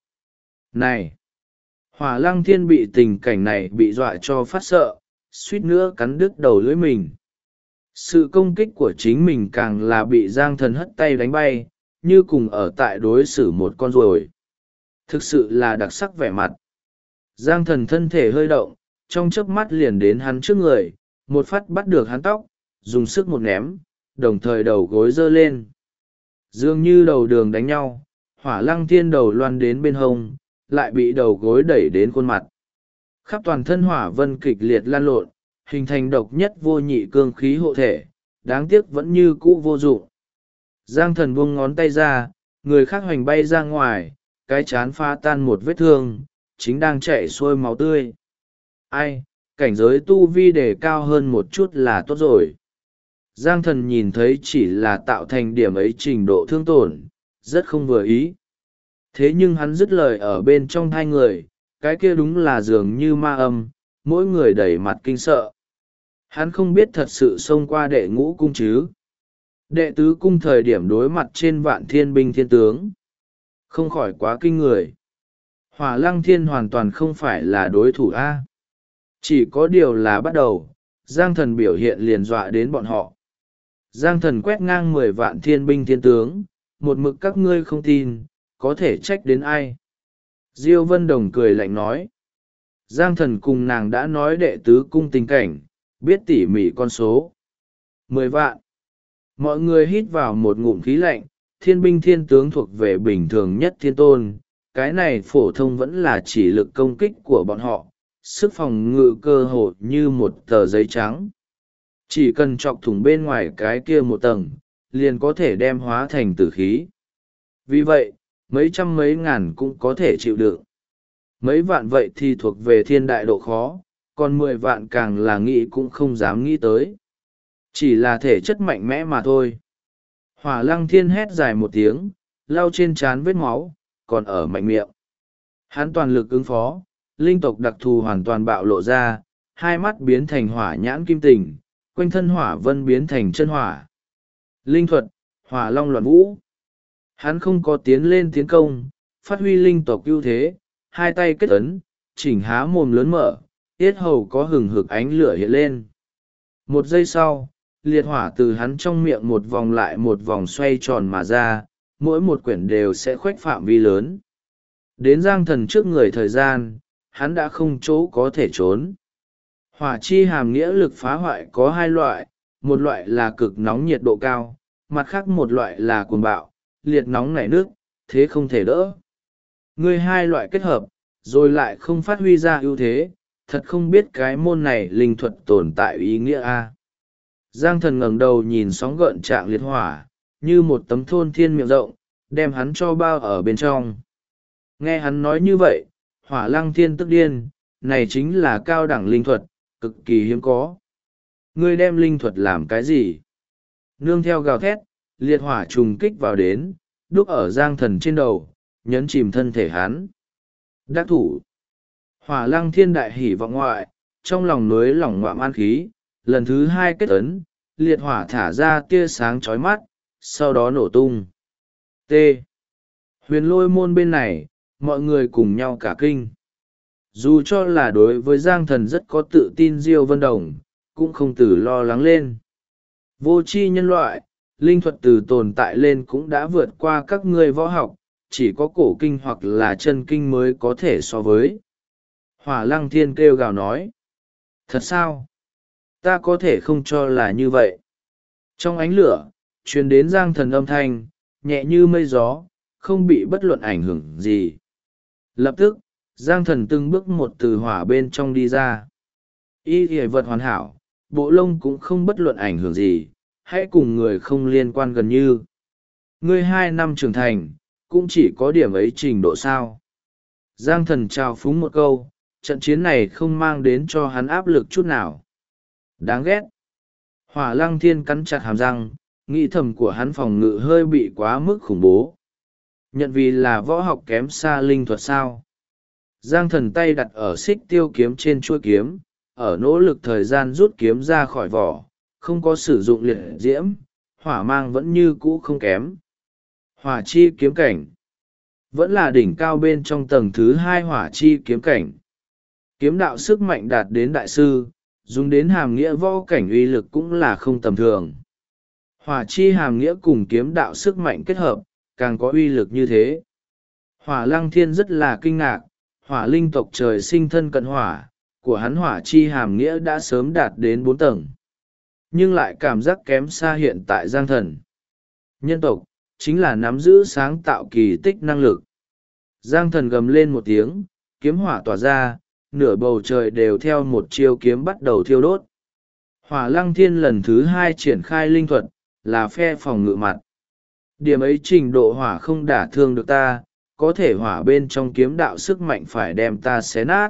này, Hỏa Lăng Thiên bị tình cảnh này bị dọa cho phát sợ, suýt nữa cắn đứt đầu lưỡi mình. Sự công kích của chính mình càng là bị Giang Thần hất tay đánh bay, như cùng ở tại đối xử một con ruồi. Thực sự là đặc sắc vẻ mặt. Giang Thần thân thể hơi động, trong chớp mắt liền đến hắn trước người, một phát bắt được hắn tóc, dùng sức một ném, đồng thời đầu gối giơ lên. Dường như đầu đường đánh nhau, Hỏa Lăng Thiên đầu loan đến bên hông, lại bị đầu gối đẩy đến khuôn mặt. Khắp toàn thân hỏa vân kịch liệt lan lộn, hình thành độc nhất vô nhị cương khí hộ thể, đáng tiếc vẫn như cũ vô dụng. Giang Thần buông ngón tay ra, người khác hoành bay ra ngoài, cái chán pha tan một vết thương, chính đang chảy xuôi máu tươi. Ai, cảnh giới tu vi đề cao hơn một chút là tốt rồi. Giang Thần nhìn thấy chỉ là tạo thành điểm ấy trình độ thương tổn, rất không vừa ý. Thế nhưng hắn dứt lời ở bên trong hai người, cái kia đúng là dường như ma âm, mỗi người đẩy mặt kinh sợ. Hắn không biết thật sự xông qua đệ ngũ cung chứ. Đệ tứ cung thời điểm đối mặt trên vạn thiên binh thiên tướng. Không khỏi quá kinh người. Hỏa Lăng Thiên hoàn toàn không phải là đối thủ A. Chỉ có điều là bắt đầu, Giang Thần biểu hiện liền dọa đến bọn họ. Giang Thần quét ngang 10 vạn thiên binh thiên tướng, một mực các ngươi không tin, có thể trách đến ai. Diêu Vân Đồng cười lạnh nói. Giang Thần cùng nàng đã nói đệ tứ cung tình cảnh, biết tỉ mỉ con số. 10 vạn. Mọi người hít vào một ngụm khí lạnh, thiên binh thiên tướng thuộc về bình thường nhất thiên tôn. Cái này phổ thông vẫn là chỉ lực công kích của bọn họ, sức phòng ngự cơ hồ như một tờ giấy trắng. Chỉ cần chọc thủng bên ngoài cái kia một tầng, liền có thể đem hóa thành tử khí. Vì vậy, mấy trăm mấy ngàn cũng có thể chịu đựng. Mấy vạn vậy thì thuộc về thiên đại độ khó, còn 10 vạn càng là nghĩ cũng không dám nghĩ tới. Chỉ là thể chất mạnh mẽ mà thôi. Hỏa Lăng Thiên hét dài một tiếng, lau trên trán vết máu, còn ở mạnh miệng. Hắn toàn lực ứng phó, linh tộc đặc thù hoàn toàn bạo lộ ra, hai mắt biến thành hỏa nhãn kim tình, quanh thân hỏa vân biến thành chân hỏa. Linh thuật, hỏa long loạn vũ. Hắn không có tiến lên tiến công, phát huy linh tộc ưu thế, hai tay kết ấn, chỉnh há mồm lớn mở, yết hầu có hừng hực ánh lửa hiện lên. Một giây sau, liệt hỏa từ hắn trong miệng một vòng lại một vòng xoay tròn mà ra, mỗi một quyển đều sẽ khoách phạm vi lớn. Đến Giang Thần trước người thời gian, hắn đã không chỗ có thể trốn. Hỏa chi hàm nghĩa lực phá hoại có hai loại, một loại là cực nóng nhiệt độ cao, mặt khác một loại là cuồng bạo, liệt nóng nảy nước, thế không thể đỡ. Ngươi hai loại kết hợp, rồi lại không phát huy ra ưu thế, thật không biết cái môn này linh thuật tồn tại ý nghĩa a. Giang Thần ngẩng đầu nhìn sóng gợn trạng liệt hỏa, như một tấm thôn thiên miệng rộng, đem hắn cho bao ở bên trong. Nghe hắn nói như vậy, Hỏa Lăng Thiên tức điên, này chính là cao đẳng linh thuật, cực kỳ hiếm có. Ngươi đem linh thuật làm cái gì? Nương theo gào thét, liệt hỏa trùng kích vào đến, đúc ở Giang Thần trên đầu, nhấn chìm thân thể hắn. Đắc thủ. Hỏa Lăng Thiên đại hỉ vọng ngoại, trong lòng núi lỏng ngoạm an khí, lần thứ hai kết ấn, liệt hỏa thả ra tia sáng chói mắt, sau đó nổ tung. T. Huyền lôi môn bên này, mọi người cùng nhau cả kinh. Dù cho là đối với Giang Thần rất có tự tin Diêu Vân Đồng, cũng không từ lo lắng lên. Vô tri nhân loại, linh thuật từ tồn tại lên cũng đã vượt qua các ngươi võ học, chỉ có cổ kinh hoặc là chân kinh mới có thể so với. Hỏa Lăng Thiên kêu gào nói. Thật sao? Ta có thể không cho là như vậy. Trong ánh lửa, truyền đến Giang Thần âm thanh, nhẹ như mây gió, không bị bất luận ảnh hưởng gì. Lập tức, Giang Thần từng bước một từ hỏa bên trong đi ra. Y hề vật hoàn hảo, bộ lông cũng không bất luận ảnh hưởng gì, hãy cùng người không liên quan gần như. Ngươi 2 năm trưởng thành, cũng chỉ có điểm ấy trình độ sao. Giang Thần trao phúng một câu, trận chiến này không mang đến cho hắn áp lực chút nào. Đáng ghét. Hỏa Lăng Thiên cắn chặt hàm răng, nghĩ thầm của hắn phòng ngự hơi bị quá mức khủng bố. Nhận vì là võ học kém xa linh thuật sao. Giang Thần tay đặt ở xích tiêu kiếm trên chuôi kiếm, ở nỗ lực thời gian rút kiếm ra khỏi vỏ, không có sử dụng liệt diễm, hỏa mang vẫn như cũ không kém. Hỏa chi kiếm cảnh vẫn là đỉnh cao bên trong tầng thứ 2 hỏa chi kiếm cảnh. Kiếm đạo sức mạnh đạt đến đại sư, dùng đến hàm nghĩa võ cảnh uy lực cũng là không tầm thường. Hỏa chi hàm nghĩa cùng kiếm đạo sức mạnh kết hợp, càng có uy lực như thế. Hỏa Lăng Thiên rất là kinh ngạc, hỏa linh tộc trời sinh thân cận hỏa, của hắn hỏa chi hàm nghĩa đã sớm đạt đến 4 tầng. Nhưng lại cảm giác kém xa hiện tại Giang Thần. Nhân tộc, chính là nắm giữ sáng tạo kỳ tích năng lực. Giang Thần gầm lên một tiếng, kiếm hỏa tỏa ra, nửa bầu trời đều theo một chiêu kiếm bắt đầu thiêu đốt. Hỏa Lăng Thiên lần thứ 2 triển khai linh thuật, là phe phòng ngự mặt. Điểm ấy trình độ hỏa không đả thương được ta, có thể hỏa bên trong kiếm đạo sức mạnh phải đem ta xé nát.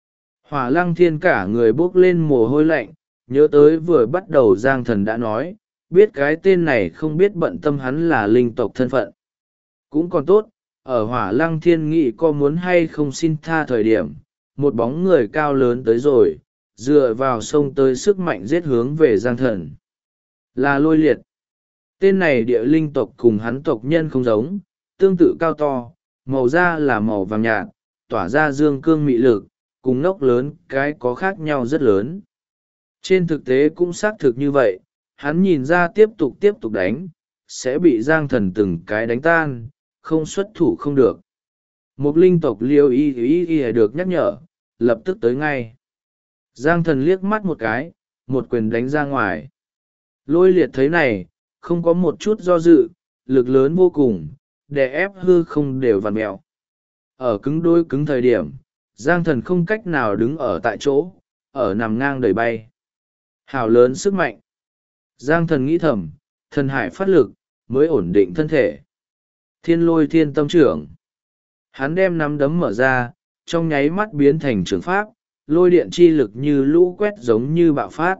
Hỏa Lăng Thiên cả người bốc lên mồ hôi lạnh, nhớ tới vừa bắt đầu Giang Thần đã nói, biết cái tên này không biết bận tâm hắn là linh tộc thân phận. Cũng còn tốt, ở Hỏa Lăng Thiên nghĩ có muốn hay không xin tha thời điểm, một bóng người cao lớn tới rồi, dựa vào sông tới sức mạnh giết hướng về Giang Thần. Là Lôi Liệt. Tên này địa linh tộc cùng hắn tộc nhân không giống, tương tự cao to, màu da là màu vàng nhạt, tỏa ra dương cương mị lực, cùng ngốc lớn cái có khác nhau rất lớn. Trên thực tế cũng xác thực như vậy, hắn nhìn ra tiếp tục đánh, sẽ bị Giang Thần từng cái đánh tan, không xuất thủ không được. Một linh tộc Liêu y được nhắc nhở, lập tức tới ngay. Giang Thần liếc mắt một cái, một quyền đánh ra ngoài. Lôi Liệt thấy này, không có một chút do dự, lực lớn vô cùng, đè ép hư không đều vặn mẹo. Ở cứng đôi cứng thời điểm, Giang Thần không cách nào đứng ở tại chỗ, ở nằm ngang đẩy bay. Hào lớn sức mạnh. Giang Thần nghĩ thầm, thần hải phát lực, mới ổn định thân thể. Thiên Lôi Thiên Tâm Trưởng. Hắn đem nắm đấm mở ra, trong nháy mắt biến thành trường pháp, lôi điện chi lực như lũ quét giống như bạo phát.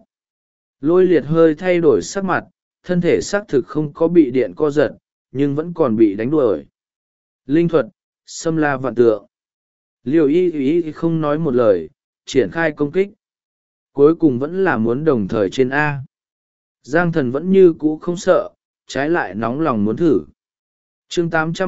Lôi Liệt hơi thay đổi sắc mặt, thân thể xác thực không có bị điện co giật, nhưng vẫn còn bị đánh đuổi. Linh thuật, xâm la vạn tượng. Liều y không nói một lời, triển khai công kích. Cuối cùng vẫn là muốn đồng thời trên A. Giang Thần vẫn như cũ không sợ, trái lại nóng lòng muốn thử. Chương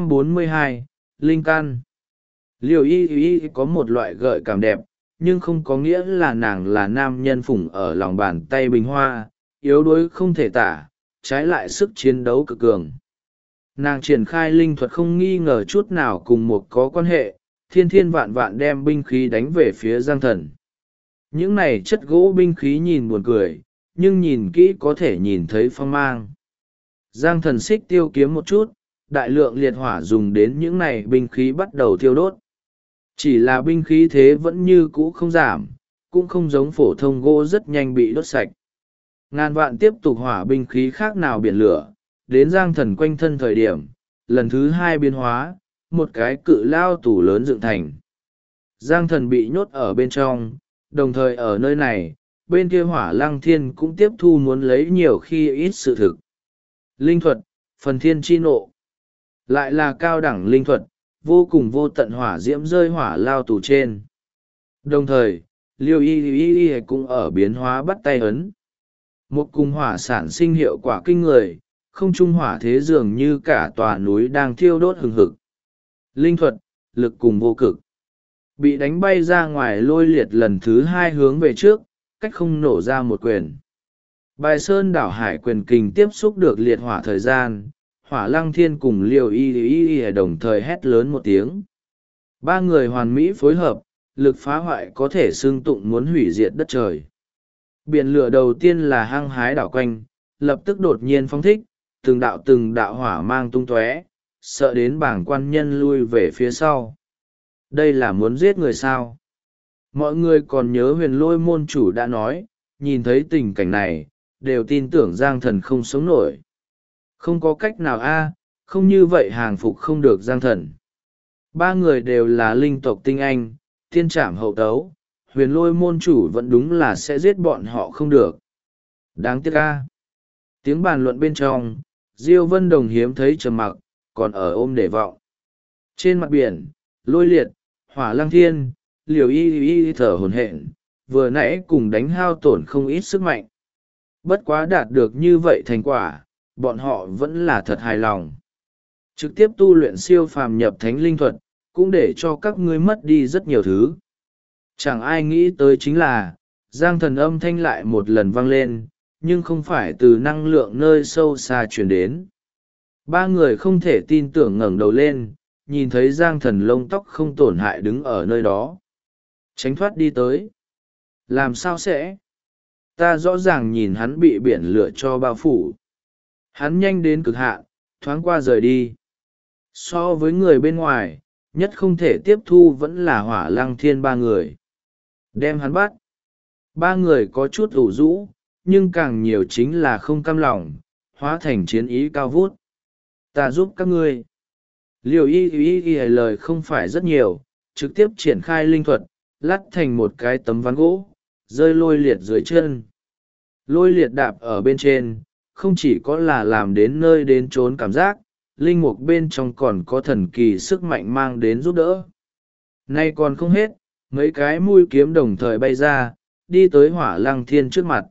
842, Linh Căn. Liều y có một loại gợi cảm đẹp, nhưng không có nghĩa là nàng là nam nhân phủng ở lòng bàn tay bình hoa, yếu đuối không thể tả, trái lại sức chiến đấu cực cường. Nàng triển khai linh thuật không nghi ngờ chút nào cùng một có quan hệ, thiên thiên vạn vạn đem binh khí đánh về phía Giang Thần. Những này chất gỗ binh khí nhìn buồn cười, nhưng nhìn kỹ có thể nhìn thấy phong mang. Giang Thần xích tiêu kiếm một chút, đại lượng liệt hỏa dùng đến những này binh khí bắt đầu thiêu đốt. Chỉ là binh khí thế vẫn như cũ không giảm, cũng không giống phổ thông gỗ rất nhanh bị đốt sạch. Ngàn vạn tiếp tục hỏa binh khí khác nào biển lửa, đến Giang Thần quanh thân thời điểm, lần thứ hai biến hóa, một cái cự lao tủ lớn dựng thành. Giang Thần bị nhốt ở bên trong, đồng thời ở nơi này, bên kia Hỏa Lăng Thiên cũng tiếp thu muốn lấy nhiều khi ít sự thực. Linh thuật, phần thiên chi nộ. Lại là cao đẳng linh thuật, vô cùng vô tận hỏa diễm rơi hỏa lao tù trên. Đồng thời, Liêu Y cũng ở biến hóa bắt tay ấn. Một cùng hỏa sản sinh hiệu quả kinh người, không trung hỏa thế dường như cả tòa núi đang thiêu đốt hừng hực. Linh thuật, lực cùng vô cực. Bị đánh bay ra ngoài Lôi Liệt lần thứ hai hướng về trước, cách không nổ ra một quyền. Bài sơn đảo hải quyền kình tiếp xúc được liệt hỏa thời gian, Hỏa Lăng Thiên cùng Liêu Y đồng thời hét lớn một tiếng. Ba người hoàn mỹ phối hợp, lực phá hoại có thể xương tụng muốn hủy diệt đất trời. Biển lửa đầu tiên là hăng hái đảo quanh, lập tức đột nhiên phóng thích, từng đạo hỏa mang tung tóe, sợ đến bảng quan nhân lui về phía sau. Đây là muốn giết người sao? Mọi người còn nhớ Huyền Lôi môn chủ đã nói, nhìn thấy tình cảnh này, đều tin tưởng Giang Thần không sống nổi. Không có cách nào không như vậy hàng phục không được Giang Thần. Ba người đều là linh tộc tinh anh, tiên trảm hậu tấu, Huyền Lôi môn chủ vẫn đúng là sẽ giết bọn họ không được. Đáng tiếc Tiếng bàn luận bên trong, Diêu Vân Đồng hiếm thấy trầm mặc, còn ở ôm để vọng. Trên mặt biển, Lôi Liệt, Hỏa Lăng Thiên, Liều Y thở hổn hển, vừa nãy cùng đánh hao tổn không ít sức mạnh. Bất quá đạt được như vậy thành quả, bọn họ vẫn là thật hài lòng. Trực tiếp tu luyện siêu phàm nhập thánh linh thuật, cũng để cho các ngươi mất đi rất nhiều thứ. Chẳng ai nghĩ tới chính là, Giang Thần âm thanh lại một lần vang lên, nhưng không phải từ năng lượng nơi sâu xa truyền đến. Ba người không thể tin tưởng ngẩng đầu lên, nhìn thấy Giang Thần lông tóc không tổn hại đứng ở nơi đó. Tránh thoát đi tới. Làm sao sẽ? Ta rõ ràng nhìn hắn bị biển lửa cho bao phủ. Hắn nhanh đến cực hạn, thoáng qua rời đi. So với người bên ngoài, nhất không thể tiếp thu vẫn là Hỏa Lăng Thiên ba người. Đem hắn bắt. Ba người có chút ủ rũ, nhưng càng nhiều chính là không cam lòng, hóa thành chiến ý cao vút. Ta giúp các ngươi. Liều Y lời không phải rất nhiều, trực tiếp triển khai linh thuật, lắt thành một cái tấm ván gỗ, rơi Lôi Liệt dưới chân. Lôi Liệt đạp ở bên trên, không chỉ có là làm đến nơi đến trốn cảm giác, linh mục bên trong còn có thần kỳ sức mạnh mang đến giúp đỡ. Nay còn không hết, mấy cái mũi kiếm đồng thời bay ra, đi tới Hỏa Lăng Thiên trước mặt.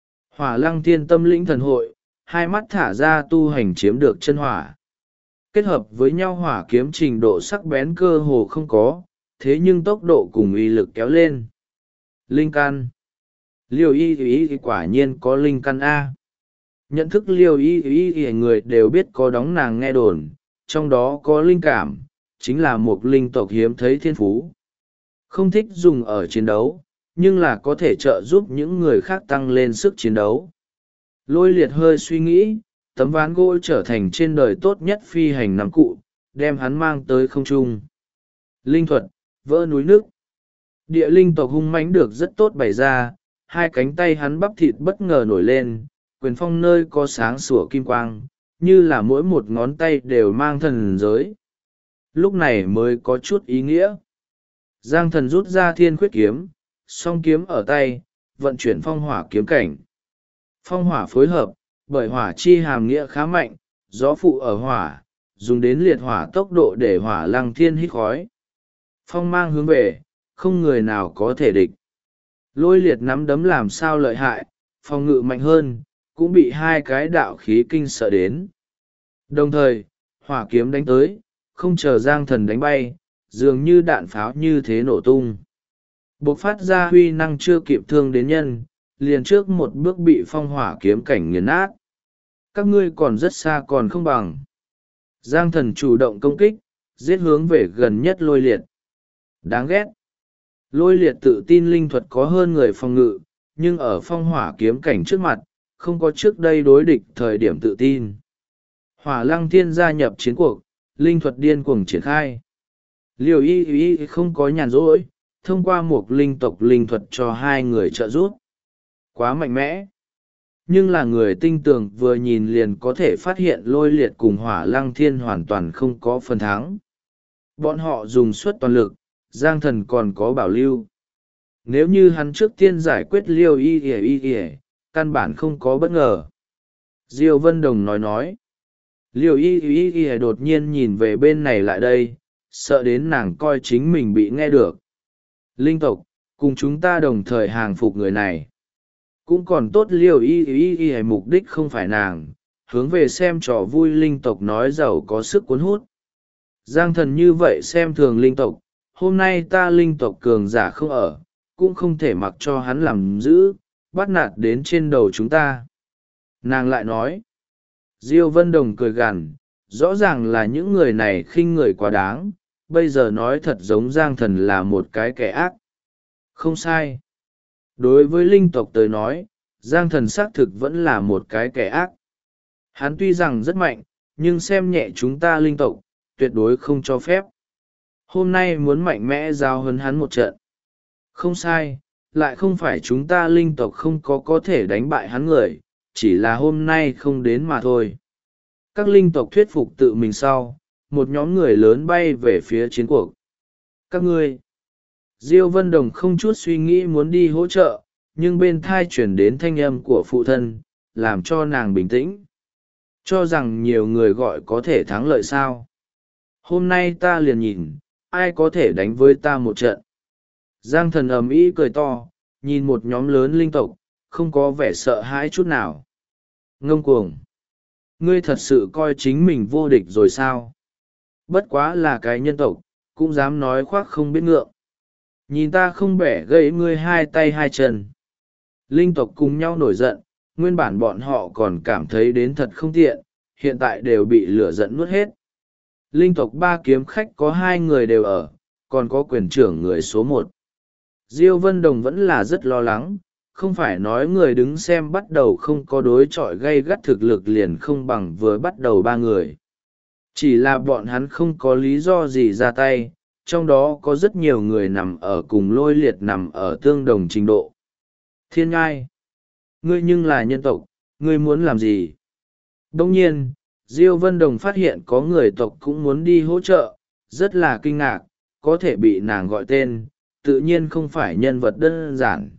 Hỏa Lăng Thiên tâm lĩnh thần hội, hai mắt thả ra tu hành chiếm được chân hỏa. Kết hợp với nhau hỏa kiếm trình độ sắc bén cơ hồ không có, thế nhưng tốc độ cùng uy lực kéo lên. Linh căn. Liêu Y quả nhiên có linh căn A. Nhận thức Liêu Y người đều biết có đóng nàng nghe đồn, trong đó có linh cảm, chính là một linh tộc hiếm thấy thiên phú. Không thích dùng ở chiến đấu, nhưng là có thể trợ giúp những người khác tăng lên sức chiến đấu. Lôi Liệt hơi suy nghĩ, tấm ván gỗ trở thành trên đời tốt nhất phi hành nắm cụ, đem hắn mang tới không trung. Linh thuật, vỡ núi nước. Địa linh tộc hung mãnh được rất tốt bày ra, hai cánh tay hắn bắp thịt bất ngờ nổi lên, quyền phong nơi có sáng sủa kim quang, như là mỗi một ngón tay đều mang thần giới. Lúc này mới có chút ý nghĩa. Giang Thần rút ra thiên khuyết kiếm, song kiếm ở tay, vận chuyển phong hỏa kiếm cảnh. Phong hỏa phối hợp, bởi hỏa chi hàm nghĩa khá mạnh, gió phụ ở hỏa, dùng đến liệt hỏa tốc độ để Hỏa Lăng Thiên hít khói. Phong mang hướng về, không người nào có thể địch. Lôi Liệt nắm đấm làm sao lợi hại, phòng ngự mạnh hơn, cũng bị hai cái đạo khí kinh sợ đến. Đồng thời, hỏa kiếm đánh tới, không chờ Giang Thần đánh bay, dường như đạn pháo như thế nổ tung. Bộc phát ra huy năng chưa kịp thương đến nhân, liền trước một bước bị phong hỏa kiếm cảnh nghiền nát. Các ngươi còn rất xa còn không bằng. Giang thần chủ động công kích, giết hướng về gần nhất lôi liệt. Đáng ghét. Lôi liệt tự tin linh thuật có hơn người phòng ngự, nhưng ở phong hỏa kiếm cảnh trước mặt, không có trước đây đối địch thời điểm tự tin. Hỏa lăng thiên gia nhập chiến cuộc, linh thuật điên cuồng triển khai. Liều y không có nhàn rỗi, thông qua một linh tộc linh thuật cho hai người trợ giúp. Quá mạnh mẽ. Nhưng là người tinh tường vừa nhìn liền có thể phát hiện lôi liệt cùng hỏa lăng thiên hoàn toàn không có phần thắng. Bọn họ dùng suất toàn lực, Giang thần còn có bảo lưu. Nếu như hắn trước tiên giải quyết liêu y, căn bản không có bất ngờ. Diêu Vân Đồng nói. Liêu y đột nhiên nhìn về bên này lại đây, sợ đến nàng coi chính mình bị nghe được. Linh tộc, cùng chúng ta đồng thời hàng phục người này. Cũng còn tốt liêu y mục đích không phải nàng, hướng về xem trò vui linh tộc nói giàu có sức cuốn hút. Giang thần như vậy xem thường linh tộc, hôm nay ta linh tộc cường giả không ở, cũng không thể mặc cho hắn làm giữ, bắt nạt đến trên đầu chúng ta. Nàng lại nói. Diêu Vân Đồng cười gằn, rõ ràng là những người này khinh người quá đáng, bây giờ nói thật giống Giang thần là một cái kẻ ác. Không sai. Đối với linh tộc tới nói, Giang thần xác thực vẫn là một cái kẻ ác. Hắn tuy rằng rất mạnh, nhưng xem nhẹ chúng ta linh tộc, tuyệt đối không cho phép. Hôm nay muốn mạnh mẽ giao hấn hắn một trận. Không sai, lại không phải chúng ta linh tộc không có thể đánh bại hắn người, chỉ là hôm nay không đến mà thôi. Các linh tộc thuyết phục tự mình sau, một nhóm người lớn bay về phía chiến cuộc. Các ngươi. Diêu Vân Đồng không chút suy nghĩ muốn đi hỗ trợ, nhưng bên thai chuyển đến thanh âm của phụ thân, làm cho nàng bình tĩnh. Cho rằng nhiều người gọi có thể thắng lợi sao. Hôm nay ta liền nhìn, ai có thể đánh với ta một trận. Giang thần ầm ĩ cười to, nhìn một nhóm lớn linh tộc, không có vẻ sợ hãi chút nào. Ngông cuồng. Ngươi thật sự coi chính mình vô địch rồi sao? Bất quá là cái nhân tộc, cũng dám nói khoác không biết ngượng. Nhìn ta không bẻ gãy ngươi hai tay hai chân. Linh tộc cùng nhau nổi giận, nguyên bản bọn họ còn cảm thấy đến thật không tiện, hiện tại đều bị lửa giận nuốt hết. Linh tộc ba kiếm khách có hai người đều ở, còn có quyền trưởng người số một. Diêu Vân Đồng vẫn là rất lo lắng, không phải nói người đứng xem bắt đầu không có đối chọi gây gắt thực lực liền không bằng vừa bắt đầu ba người. Chỉ là bọn hắn không có lý do gì ra tay, trong đó có rất nhiều người nằm ở cùng lôi liệt nằm ở tương đồng trình độ. Thiên ngai! Ngươi nhưng là nhân tộc, ngươi muốn làm gì? Đồng nhiên, Diêu Vân Đồng phát hiện có người tộc cũng muốn đi hỗ trợ, rất là kinh ngạc, có thể bị nàng gọi tên, tự nhiên không phải nhân vật đơn giản.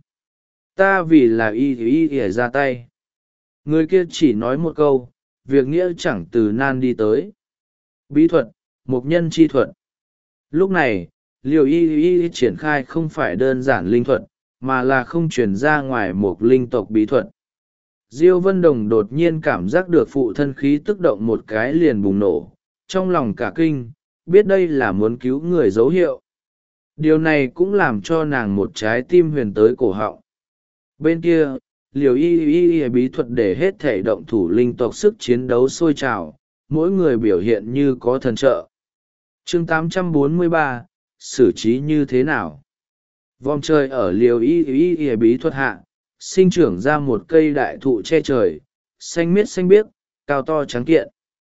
Ta vì là y ra tay. Người kia chỉ nói một câu, việc nghĩa chẳng từ nan đi tới. Bí thuật, mục nhân chi thuật. Lúc này, liều y triển khai không phải đơn giản linh thuật, mà là không truyền ra ngoài một linh tộc bí thuật. Diêu Vân Đồng đột nhiên cảm giác được phụ thân khí tức động một cái liền bùng nổ, trong lòng cả kinh, biết đây là muốn cứu người dấu hiệu. Điều này cũng làm cho nàng một trái tim huyền tới cổ họng. Bên kia, liều y bí thuật để hết thể động thủ linh tộc sức chiến đấu sôi trào, mỗi người biểu hiện như có thần trợ. Chương 843, xử trí như thế nào? Vòng trời ở liều y bí thuật hạ, sinh trưởng ra một cây đại thụ che trời, xanh miết xanh biếc, cao to trắng kiện.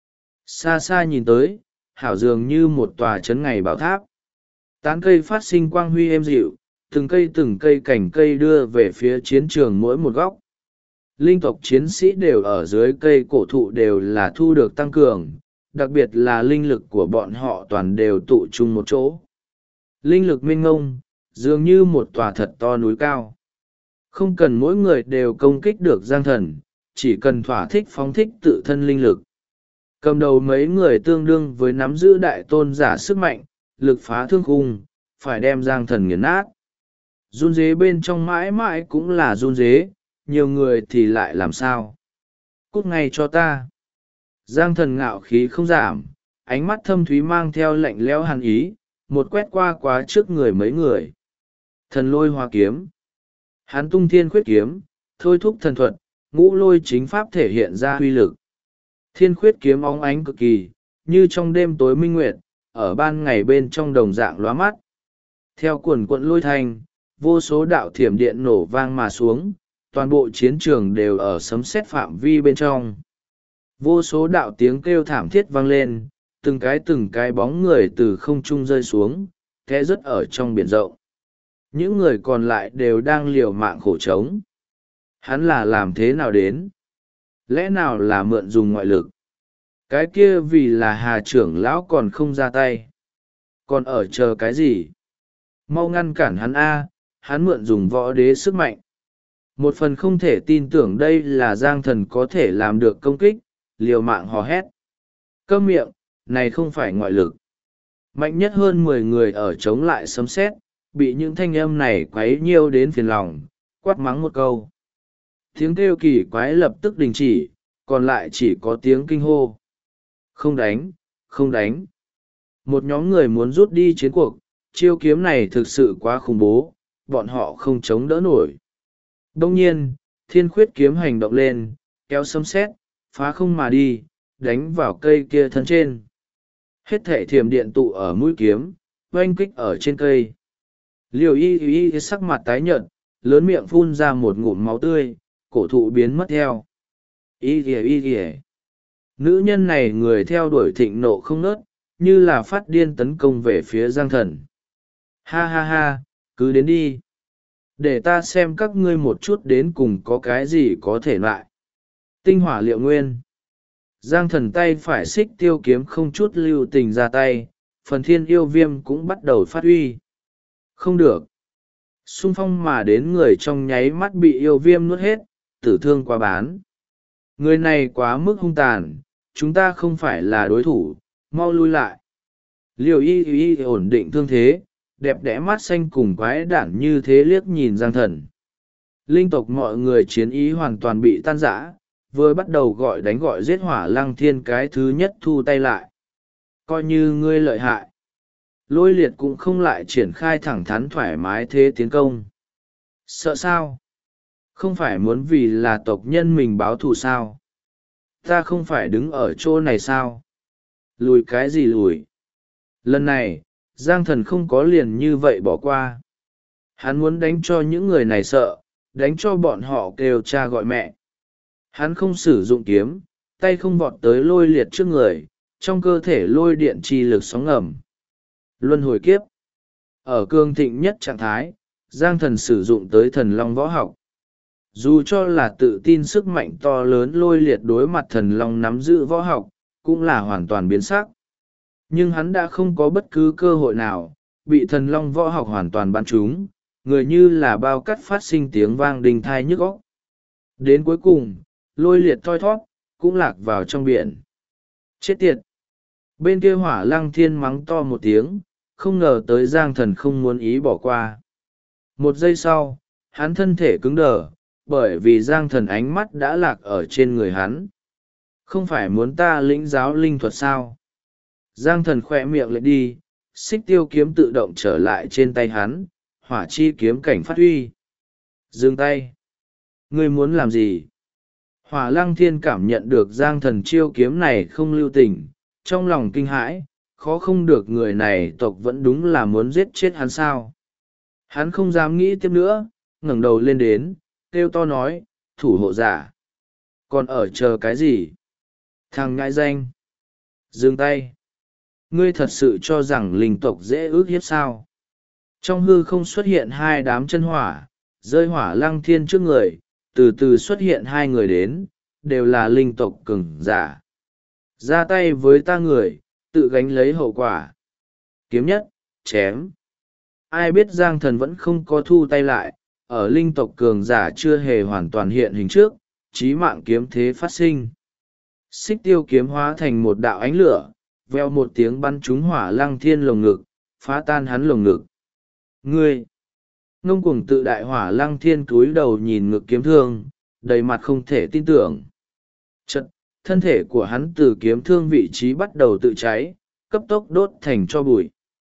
Xa xa nhìn tới, hảo dường như một tòa trấn ngày bảo tháp. Tán cây phát sinh quang huy êm dịu, từng cây cành cây đưa về phía chiến trường mỗi một góc. Linh tộc chiến sĩ đều ở dưới cây cổ thụ đều là thu được tăng cường, đặc biệt là linh lực của bọn họ toàn đều tụ chung một chỗ. Linh lực mênh ngông, dường như một tòa thật to núi cao. Không cần mỗi người đều công kích được Giang thần, chỉ cần thỏa thích phóng thích tự thân linh lực. Cầm đầu mấy người tương đương với nắm giữ đại tôn giả sức mạnh, lực phá thương khung, phải đem Giang thần nghiền nát. Run dế bên trong mãi mãi cũng là run dế, nhiều người thì lại làm sao? Cút ngay cho ta. Giang thần ngạo khí không giảm, ánh mắt thâm thúy mang theo lạnh lẽo hàn ý, một quét qua quá trước người mấy người. Thần lôi hoa kiếm. Hắn tung thiên khuyết kiếm, thôi thúc thần thuật, ngũ lôi chính pháp thể hiện ra huy lực. Thiên khuyết kiếm óng ánh cực kỳ, như trong đêm tối minh nguyệt, ở ban ngày bên trong đồng dạng lóa mắt. Theo quần quận lôi thanh, vô số đạo thiểm điện nổ vang mà xuống, toàn bộ chiến trường đều ở sấm sét phạm vi bên trong. Vô số đạo tiếng kêu thảm thiết vang lên, từng cái bóng người từ không trung rơi xuống, té rớt ở trong biển rộng. Những người còn lại đều đang liều mạng khổ trống. Hắn là làm thế nào đến? Lẽ nào là mượn dùng ngoại lực? Cái kia vì là Hà trưởng lão còn không ra tay. Còn ở chờ cái gì? Mau ngăn cản hắn a, hắn mượn dùng võ đế sức mạnh. Một phần không thể tin tưởng đây là Giang Thần có thể làm được công kích, liều mạng hò hét. Câm miệng, này không phải ngoại lực. Mạnh nhất hơn 10 người ở chống lại sấm sét, bị những thanh âm này quấy nhiêu đến phiền lòng, quát mắng một câu. Tiếng kêu kỳ quái lập tức đình chỉ, còn lại chỉ có tiếng kinh hô. Không đánh, không đánh. Một nhóm người muốn rút đi chiến cuộc, chiêu kiếm này thực sự quá khủng bố, bọn họ không chống đỡ nổi. Đông nhiên, thiên khuyết kiếm hành động lên, kéo sấm sét, phá không mà đi, đánh vào cây kia thân trên. Hết thệ thiểm điện tụ ở mũi kiếm, oanh kích ở trên cây. Liều y sắc mặt tái nhợt, lớn miệng phun ra một ngụm máu tươi, cổ thụ biến mất theo. Y. Nữ nhân này người theo đuổi thịnh nộ không nớt, như là phát điên tấn công về phía Giang Thần. Ha ha ha, cứ đến đi. Để ta xem các ngươi một chút đến cùng có cái gì có thể lại. Tinh hỏa liệu nguyên. Giang Thần tay phải xích tiêu kiếm không chút lưu tình ra tay, phần thiên yêu viêm cũng bắt đầu phát huy. Không được. Xung phong mà đến người trong nháy mắt bị yêu viêm nuốt hết, tử thương quá bán. Người này quá mức hung tàn, chúng ta không phải là đối thủ, mau lui lại. Liều y ổn định thương thế, đẹp đẽ mắt xanh cùng quái đản như thế liếc nhìn Giang Thần. Linh tộc mọi người chiến ý hoàn toàn bị tan rã, vừa bắt đầu gọi đánh gọi giết Hỏa Lăng Thiên cái thứ nhất thu tay lại. Coi như ngươi lợi hại. Lôi liệt cũng không lại triển khai thẳng thắn thoải mái thế tiến công. Sợ sao? Không phải muốn vì là tộc nhân mình báo thù sao? Ta không phải đứng ở chỗ này sao? Lùi cái gì lùi? Lần này, Giang Thần không có liền như vậy bỏ qua. Hắn muốn đánh cho những người này sợ, đánh cho bọn họ kêu cha gọi mẹ. Hắn không sử dụng kiếm, tay không vọt tới lôi liệt trước người, trong cơ thể lôi điện chi lực sóng ngầm. Luân hồi kiếp. Ở cương thịnh nhất trạng thái, Giang Thần sử dụng tới thần long võ học. Dù cho là tự tin sức mạnh to lớn lôi liệt đối mặt thần long nắm giữ võ học, cũng là hoàn toàn biến sắc. Nhưng hắn đã không có bất cứ cơ hội nào, bị thần long võ học hoàn toàn bắn trúng, người như là bao cắt phát sinh tiếng vang đinh thai nhức óc. Đến cuối cùng, lôi liệt thoi thóp, cũng lạc vào trong biển. Chết tiệt! Bên kia Hỏa Lăng Thiên mắng to một tiếng, không ngờ tới Giang Thần không muốn ý bỏ qua. Một giây sau, hắn thân thể cứng đờ, bởi vì Giang Thần ánh mắt đã lạc ở trên người hắn. Không phải muốn ta lĩnh giáo linh thuật sao? Giang Thần khỏe miệng lại đi, xích tiêu kiếm tự động trở lại trên tay hắn, hỏa chi kiếm cảnh phát huy. Dừng tay! Ngươi muốn làm gì? Hỏa Lăng Thiên cảm nhận được Giang Thần chiêu kiếm này không lưu tình, trong lòng kinh hãi, khó không được người này tộc vẫn đúng là muốn giết chết hắn sao. Hắn không dám nghĩ tiếp nữa, ngẩng đầu lên đến, kêu to nói, thủ hộ giả. Còn ở chờ cái gì? Thằng ngại danh! Dừng tay! Ngươi thật sự cho rằng linh tộc dễ ước hiếp sao? Trong hư không xuất hiện hai đám chân hỏa, rơi Hỏa Lăng Thiên trước người, từ từ xuất hiện hai người đến, đều là linh tộc cường giả. Ra tay với ta người, tự gánh lấy hậu quả. Kiếm nhất, chém. Ai biết Giang Thần vẫn không có thu tay lại, ở linh tộc cường giả chưa hề hoàn toàn hiện hình trước, chí mạng kiếm thế phát sinh. Xích tiêu kiếm hóa thành một đạo ánh lửa, veo một tiếng bắn trúng Hỏa Lăng Thiên lồng ngực, phá tan hắn lồng ngực. Ngươi! Ngông cuồng tự đại Hỏa Lăng Thiên cúi đầu nhìn ngực kiếm thương, đầy mặt không thể tin tưởng. Chật, thân thể của hắn từ kiếm thương vị trí bắt đầu tự cháy, cấp tốc đốt thành tro bụi.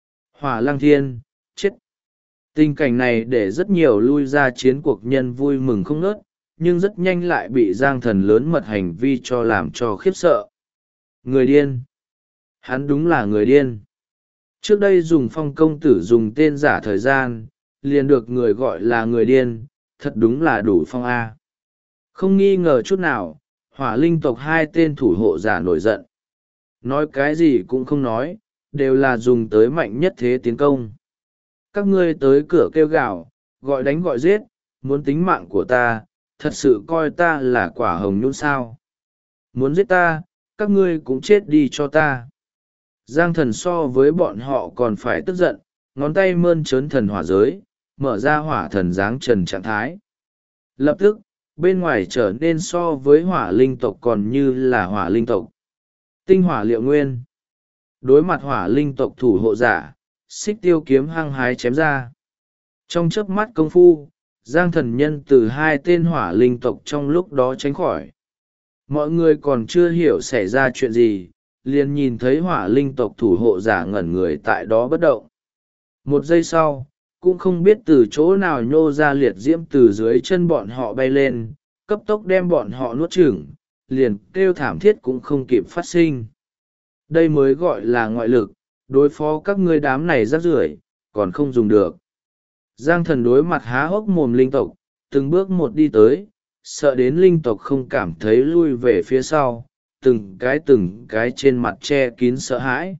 Hỏa Lăng Thiên, chết! Tình cảnh này để rất nhiều lui ra chiến cuộc nhân vui mừng không ngớt, nhưng rất nhanh lại bị Giang Thần lớn mật hành vi cho làm cho khiếp sợ. Người điên! Hắn đúng là người điên. Trước đây dùng Phong công tử dùng tên giả thời gian, liền được người gọi là người điên, thật đúng là đủ phong a. Không nghi ngờ chút nào, hỏa linh tộc hai tên thủ hộ giả nổi giận. Nói cái gì cũng không nói, đều là dùng tới mạnh nhất thế tiến công. Các ngươi tới cửa kêu gào, gọi đánh gọi giết, muốn tính mạng của ta, thật sự coi ta là quả hồng nhún sao. Muốn giết ta, các ngươi cũng chết đi cho ta. Giang thần so với bọn họ còn phải tức giận, ngón tay mơn trớn thần hỏa giới, mở ra hỏa thần dáng trần trạng thái. Lập tức, bên ngoài trở nên so với hỏa linh tộc còn như là hỏa linh tộc. Tinh hỏa liệu nguyên. Đối mặt hỏa linh tộc thủ hộ giả, xích tiêu kiếm hăng hái chém ra. Trong chớp mắt công phu, Giang thần nhân từ hai tên hỏa linh tộc trong lúc đó tránh khỏi. Mọi người còn chưa hiểu xảy ra chuyện gì, liền nhìn thấy hỏa linh tộc thủ hộ giả ngẩn người tại đó bất động. Một giây sau, cũng không biết từ chỗ nào nhô ra liệt diễm từ dưới chân bọn họ bay lên, cấp tốc đem bọn họ nuốt chửng, liền kêu thảm thiết cũng không kịp phát sinh. Đây mới gọi là ngoại lực, đối phó các ngươi đám này rác rưởi, còn không dùng được. Giang thần đối mặt há hốc mồm linh tộc, từng bước một đi tới, sợ đến linh tộc không cảm thấy lui về phía sau, từng cái trên mặt che kín sợ hãi.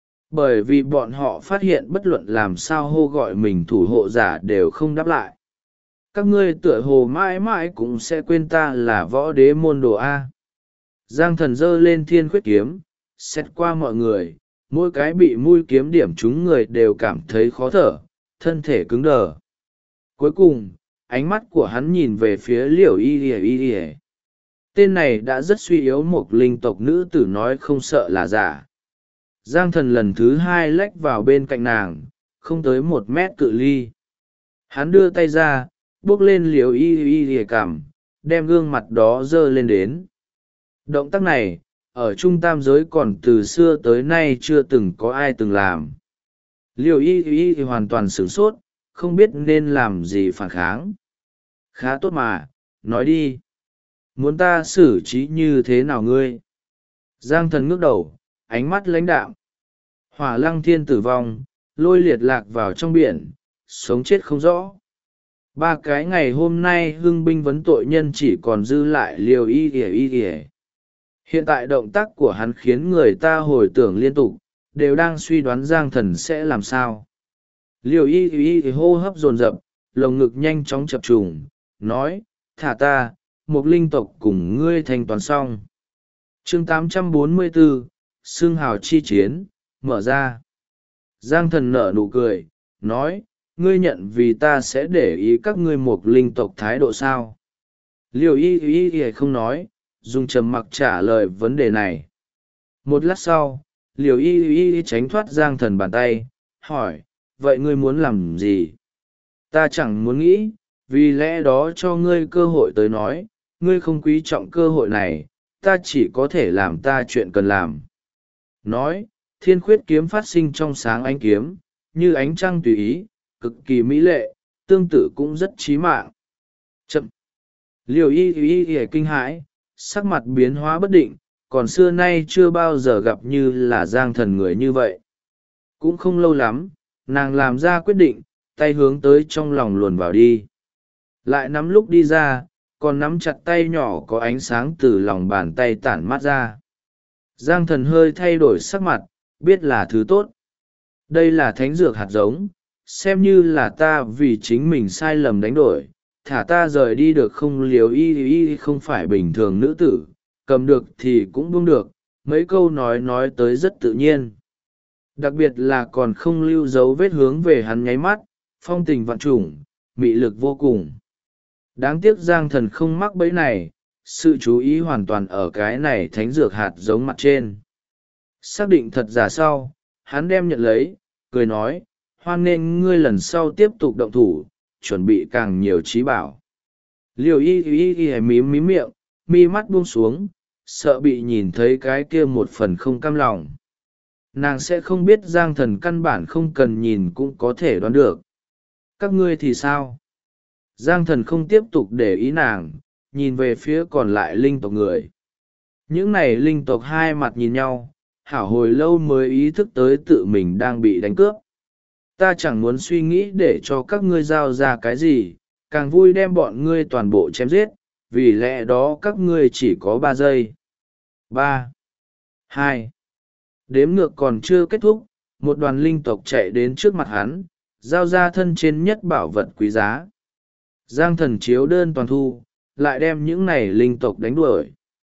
Bởi vì bọn họ phát hiện bất luận làm sao hô gọi mình thủ hộ giả đều không đáp lại. Các ngươi tựa hồ mãi mãi cũng sẽ quên ta là võ đế môn đồ A. Giang thần giơ lên thiên khuyết kiếm, xét qua mọi người, mỗi cái bị mũi kiếm điểm trúng người đều cảm thấy khó thở, thân thể cứng đờ. Cuối cùng, ánh mắt của hắn nhìn về phía liễu y. Tên này đã rất suy yếu, một linh tộc nữ tử nói không sợ là giả. Giang thần lần thứ hai lách vào bên cạnh nàng, không tới 1 mét cự ly. Hắn đưa tay ra, bước lên liễu y cằm, đem gương mặt đó dơ lên đến. Động tác này, ở trung tam giới còn từ xưa tới nay chưa từng có ai từng làm. Liễu y hoàn toàn sửng sốt, không biết nên làm gì phản kháng. Khá tốt mà, nói đi. Muốn ta xử trí như thế nào ngươi? Giang thần ngước đầu, ánh mắt lãnh đạm. Hỏa lăng thiên tử vong, lôi liệt lạc vào trong biển, sống chết không rõ. 3 cái ngày hôm nay hưng binh vấn tội nhân chỉ còn dư lại liều y. Hiện tại động tác của hắn khiến người ta hồi tưởng liên tục, đều đang suy đoán Giang thần sẽ làm sao. Liều y hô hấp dồn dập, lồng ngực nhanh chóng chập trùng, nói, thả ta, một linh tộc cùng ngươi thanh toán xong. Chương 844, xương hào chi chiến, mở ra. Giang thần nở nụ cười, nói, ngươi nhận vì ta sẽ để ý các ngươi một linh tộc thái độ sao? Liều y không nói, dùng trầm mặc trả lời vấn đề này. Một lát sau, liều y tránh thoát Giang thần bàn tay, hỏi, vậy ngươi muốn làm gì? Ta chẳng muốn nghĩ, vì lẽ đó cho ngươi cơ hội tới nói, ngươi không quý trọng cơ hội này, ta chỉ có thể làm ta chuyện cần làm. Nói, thiên khuyết kiếm phát sinh trong sáng ánh kiếm, như ánh trăng tùy ý, cực kỳ mỹ lệ, tương tự cũng rất chí mạng. Chậm. Liều y kinh hãi, sắc mặt biến hóa bất định, còn xưa nay chưa bao giờ gặp như là Giang thần người như vậy. Cũng không lâu lắm, nàng làm ra quyết định, tay hướng tới trong lòng luồn vào đi. Lại nắm lúc đi ra, còn nắm chặt tay nhỏ có ánh sáng từ lòng bàn tay tản mát ra. Giang thần hơi thay đổi sắc mặt, biết là thứ tốt. Đây là thánh dược hạt giống, xem như là ta vì chính mình sai lầm đánh đổi, thả ta rời đi được không? Liều y không phải bình thường nữ tử, cầm được thì cũng buông được, mấy câu nói tới rất tự nhiên. Đặc biệt là còn không lưu dấu vết hướng về hắn nháy mắt, phong tình vạn trùng, mị lực vô cùng. Đáng tiếc Giang thần không mắc bẫy này, sự chú ý hoàn toàn ở cái này thánh dược hạt giống mặt trên. Xác định thật giả sau, hắn đem nhận lấy, cười nói, hoan nghênh ngươi lần sau tiếp tục động thủ, chuẩn bị càng nhiều trí bảo. Liều y mím miệng, mi mắt buông xuống, sợ bị nhìn thấy cái kia một phần không cam lòng. Nàng sẽ không biết Giang thần căn bản không cần nhìn cũng có thể đoán được. Các ngươi thì sao? Giang thần không tiếp tục để ý nàng, nhìn về phía còn lại linh tộc người. Những này linh tộc hai mặt nhìn nhau, hảo hồi lâu mới ý thức tới tự mình đang bị đánh cướp. Ta chẳng muốn suy nghĩ để cho các ngươi giao ra cái gì, càng vui đem bọn ngươi toàn bộ chém giết, vì lẽ đó các ngươi chỉ có 3 giây. 3, 2. Đếm ngược còn chưa kết thúc, một đoàn linh tộc chạy đến trước mặt hắn, giao ra thân trên nhất bảo vật quý giá. Giang Thần chiếu đơn toàn thu, lại đem những này linh tộc đánh đuổi.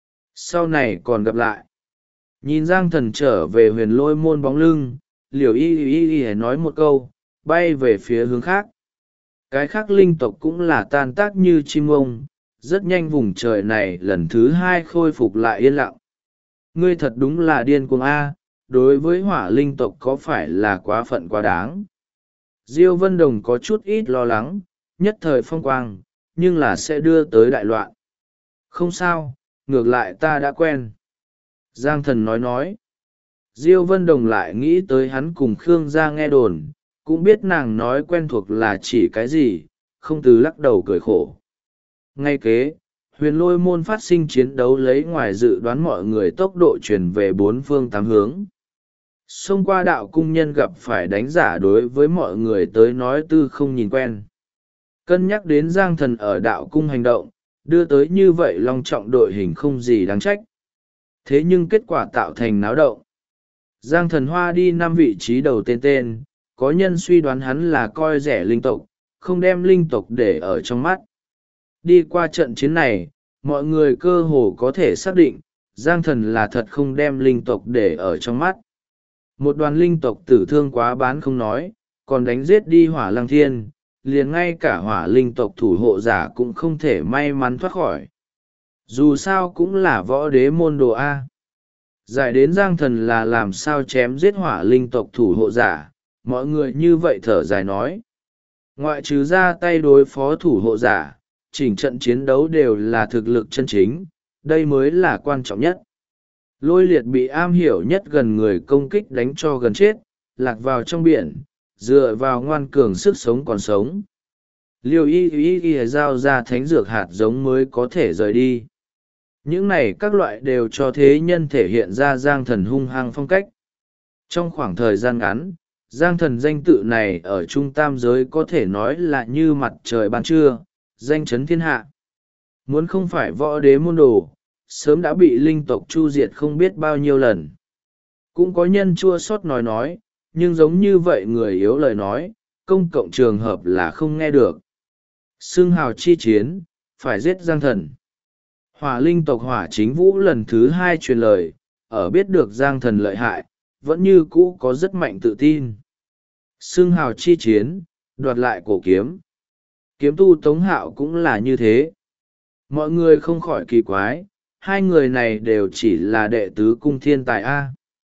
Sau này còn gặp lại. Nhìn Giang Thần trở về huyền lôi môn bóng lưng, Liễu y nói một câu, bay về phía hướng khác. Cái khác linh tộc cũng là tan tác như chim ông, rất nhanh vùng trời này lần thứ 2 khôi phục lại yên lặng. Ngươi thật đúng là điên cuồng a, đối với hỏa linh tộc có phải là quá phận quá đáng. Diêu Vân Đồng có chút ít lo lắng, nhất thời phong quang, nhưng là sẽ đưa tới đại loạn. Không sao, ngược lại ta đã quen. Giang Thần nói. Diêu Vân Đồng lại nghĩ tới hắn cùng Khương gia nghe đồn, cũng biết nàng nói quen thuộc là chỉ cái gì, không từ lắc đầu cười khổ. Ngay kế, huyền lôi môn phát sinh chiến đấu lấy ngoài dự đoán mọi người tốc độ truyền về 4 phương 8 hướng. Xông qua đạo cung nhân gặp phải đánh giả đối với mọi người tới nói tư không nhìn quen. Cân nhắc đến Giang Thần ở đạo cung hành động, đưa tới như vậy long trọng đội hình không gì đáng trách. Thế nhưng kết quả tạo thành náo động. Giang Thần Hoa đi 5 vị trí đầu tên, có nhân suy đoán hắn là coi rẻ linh tộc, không đem linh tộc để ở trong mắt. Đi qua trận chiến này, mọi người cơ hồ có thể xác định, Giang Thần là thật không đem linh tộc để ở trong mắt. Một đoàn linh tộc tử thương quá bán không nói, còn đánh giết đi hỏa lăng thiên, liền ngay cả hỏa linh tộc thủ hộ giả cũng không thể may mắn thoát khỏi. Dù sao cũng là võ đế môn đồ A. Giải đến Giang Thần là làm sao chém giết hỏa linh tộc thủ hộ giả, mọi người như vậy thở dài nói. Ngoại trừ ra tay đối phó thủ hộ giả, chỉnh trận chiến đấu đều là thực lực chân chính, đây mới là quan trọng nhất. Lôi liệt bị am hiểu nhất gần người công kích đánh cho gần chết, lạc vào trong biển, dựa vào ngoan cường sức sống còn sống. Liêu y giao ra thánh dược hạt giống mới có thể rời đi. Những này các loại đều cho thế nhân thể hiện ra Giang Thần hung hăng phong cách. Trong khoảng thời gian ngắn, Giang Thần danh tự này ở trung tam giới có thể nói là như mặt trời ban trưa, danh chấn thiên hạ. Muốn không phải võ đế môn đồ, sớm đã bị linh tộc chu diệt không biết bao nhiêu lần. Cũng có nhân chua xót nói, nhưng giống như vậy người yếu lời nói, công cộng trường hợp là không nghe được. Xưng hào chi chiến, phải giết Giang Thần. Hỏa linh tộc Hỏa Chính Vũ lần thứ 2 truyền lời, ở biết được Giang Thần lợi hại, vẫn như cũ có rất mạnh tự tin. Xưng hào chi chiến, đoạt lại cổ kiếm. Kiếm tu Tống Hạo cũng là như thế. Mọi người không khỏi kỳ quái, hai người này đều chỉ là đệ tứ cung thiên tài A.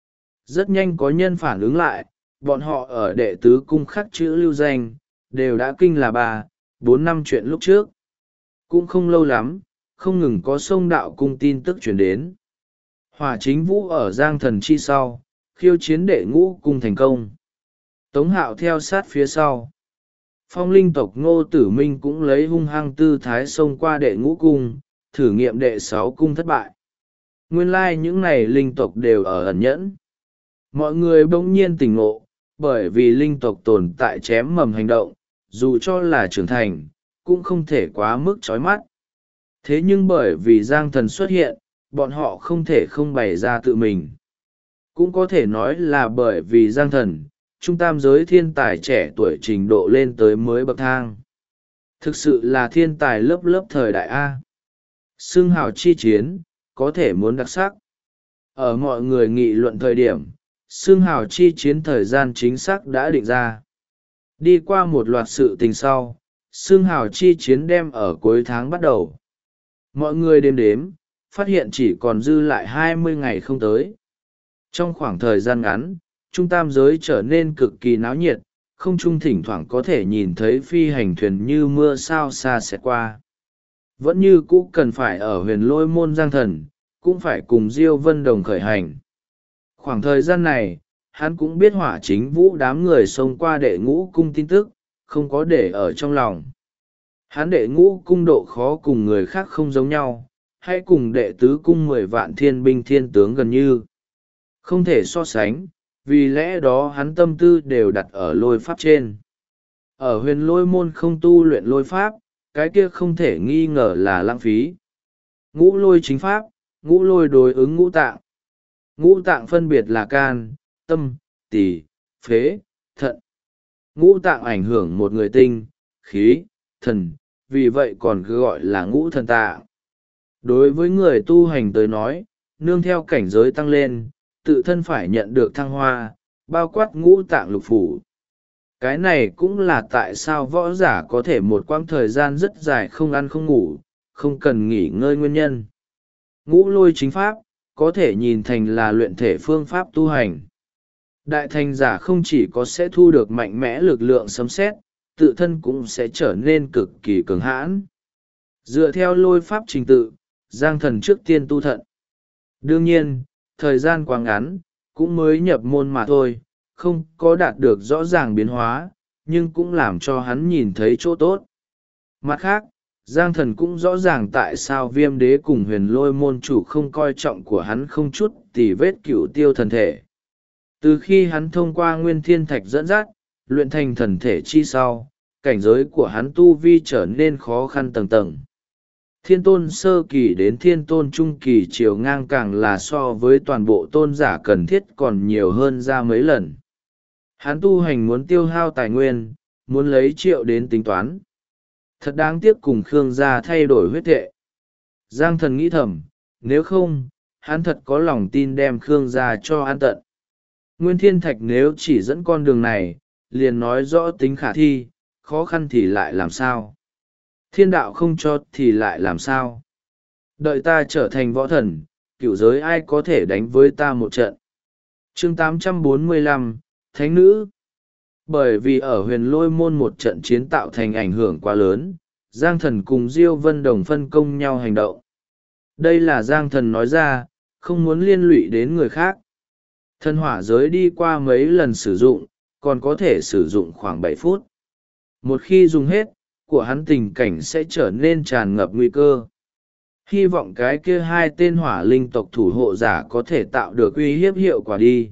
Rất nhanh có nhân phản ứng lại, bọn họ ở đệ tứ cung khắc chữ lưu danh, đều đã kinh là 3, 4 năm chuyện lúc trước. Cũng không lâu lắm, không ngừng có sông đạo cung tin tức chuyển đến. Hỏa Chính Vũ ở Giang Thần chi sau, khiêu chiến đệ ngũ cung thành công. Tống Hạo theo sát phía sau. Phong linh tộc Ngô Tử Minh cũng lấy hung hăng tư thái xông qua đệ ngũ cung, thử nghiệm đệ 6 cung thất bại. Nguyên lai những này linh tộc đều ở ẩn nhẫn. Mọi người bỗng nhiên tỉnh ngộ, bởi vì linh tộc tồn tại chém mầm hành động, dù cho là trưởng thành, cũng không thể quá mức chói mắt. Thế nhưng bởi vì Giang Thần xuất hiện, bọn họ không thể không bày ra tự mình. Cũng có thể nói là bởi vì Giang Thần, trung tam giới thiên tài trẻ tuổi trình độ lên tới mới bậc thang. Thực sự là thiên tài lớp lớp thời đại A. Xưng hào chi chiến, có thể muốn đặc sắc. Ở mọi người nghị luận thời điểm, xưng hào chi chiến thời gian chính xác đã định ra. Đi qua một loạt sự tình sau, xưng hào chi chiến đem ở cuối tháng bắt đầu. Mọi người đếm, phát hiện chỉ còn dư lại 20 ngày không tới. Trong khoảng thời gian ngắn, trung tam giới trở nên cực kỳ náo nhiệt, không trung thỉnh thoảng có thể nhìn thấy phi hành thuyền như mưa sao xa xẹt qua. Vẫn như cũ cần phải ở huyền lôi môn Giang Thần, cũng phải cùng Diêu Vân Đồng khởi hành. Khoảng thời gian này, hắn cũng biết Hỏa Chính Vũ đám người xông qua đệ ngũ cung tin tức, không có để ở trong lòng. Hắn đệ ngũ cung độ khó cùng người khác không giống nhau, hay cùng đệ tứ cung 10 vạn thiên binh thiên tướng gần như. Không thể so sánh, vì lẽ đó hắn tâm tư đều đặt ở lôi pháp trên. Ở huyền lôi môn không tu luyện lôi pháp, cái kia không thể nghi ngờ là lãng phí. Ngũ lôi chính pháp, ngũ lôi đối ứng ngũ tạng. Ngũ tạng phân biệt là can, tâm, tỳ, phế, thận. Ngũ tạng ảnh hưởng một người tinh, khí, thần, vì vậy còn cứ gọi là ngũ thần tạng. Đối với người tu hành tới nói, nương theo cảnh giới tăng lên, tự thân phải nhận được thăng hoa, bao quát ngũ tạng lục phủ. Cái này cũng là tại sao võ giả có thể một quãng thời gian rất dài không ăn không ngủ, không cần nghỉ ngơi nguyên nhân. Ngũ lôi chính pháp, có thể nhìn thành là luyện thể phương pháp tu hành. Đại thành giả không chỉ có sẽ thu được mạnh mẽ lực lượng sấm sét, tự thân cũng sẽ trở nên cực kỳ cường hãn. Dựa theo lôi pháp trình tự, Giang Thần trước tiên tu thận. Đương nhiên, thời gian quá ngắn, cũng mới nhập môn mà thôi, không có đạt được rõ ràng biến hóa, nhưng cũng làm cho hắn nhìn thấy chỗ tốt. Mặt khác, Giang Thần cũng rõ ràng tại sao Viêm Đế cùng huyền lôi môn chủ không coi trọng của hắn không chút tì vết cửu tiêu thần thể. Từ khi hắn thông qua Nguyên Thiên Thạch dẫn dắt, luyện thành thần thể chi sau, cảnh giới của hắn tu vi trở nên khó khăn tầng tầng. Thiên tôn sơ kỳ đến thiên tôn trung kỳ chiều ngang càng là so với toàn bộ tôn giả cần thiết còn nhiều hơn ra mấy lần. Hắn tu hành muốn tiêu hao tài nguyên, muốn lấy triệu đến tính toán. Thật đáng tiếc cùng Khương gia thay đổi huyết thệ. Giang Thần nghĩ thầm, nếu không, hắn thật có lòng tin đem Khương gia cho an tận. Nguyên Thiên Thạch nếu chỉ dẫn con đường này, liền nói rõ tính khả thi, khó khăn thì lại làm sao? Thiên đạo không cho thì lại làm sao? Đợi ta trở thành võ thần, cửu giới ai có thể đánh với ta một trận? Chương 845, Thánh Nữ. Bởi vì ở huyền lôi môn một trận chiến tạo thành ảnh hưởng quá lớn, Giang Thần cùng Diêu Vân Đồng phân công nhau hành động. Đây là Giang Thần nói ra, không muốn liên lụy đến người khác. Thần hỏa giới đi qua mấy lần sử dụng, còn có thể sử dụng khoảng 7 phút. Một khi dùng hết, của hắn tình cảnh sẽ trở nên tràn ngập nguy cơ. Hy vọng cái kia hai tên hỏa linh tộc thủ hộ giả có thể tạo được uy hiếp hiệu quả đi.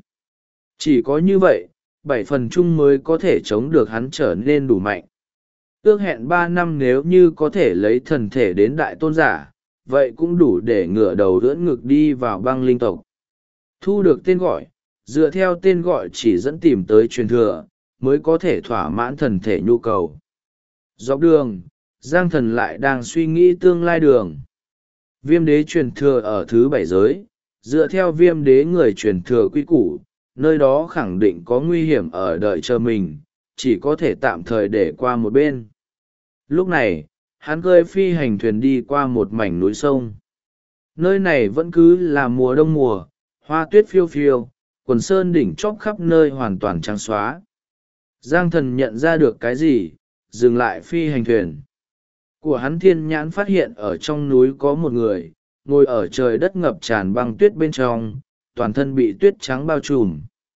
Chỉ có như vậy, 7 phần chung mới có thể chống được hắn trở nên đủ mạnh. Ước hẹn 3 năm nếu như có thể lấy thần thể đến đại tôn giả, vậy cũng đủ để ngửa đầu đưỡn ngực đi vào băng linh tộc. Thu được tên gọi, dựa theo tên gọi chỉ dẫn tìm tới truyền thừa, mới có thể thỏa mãn thần thể nhu cầu. Dọc đường, Giang Thần lại đang suy nghĩ tương lai đường. Viêm đế truyền thừa ở thứ 7 giới, dựa theo viêm đế người truyền thừa quy củ, nơi đó khẳng định có nguy hiểm ở đợi chờ mình, chỉ có thể tạm thời để qua một bên. Lúc này, hắn cơi phi hành thuyền đi qua một mảnh núi sông. Nơi này vẫn cứ là mùa đông mùa, hoa tuyết phiêu phiêu, quần sơn đỉnh chóp khắp nơi hoàn toàn trắng xóa. Giang Thần nhận ra được cái gì, dừng lại phi hành thuyền. Của hắn thiên nhãn phát hiện ở trong núi có một người, ngồi ở trời đất ngập tràn băng tuyết bên trong, toàn thân bị tuyết trắng bao trùm.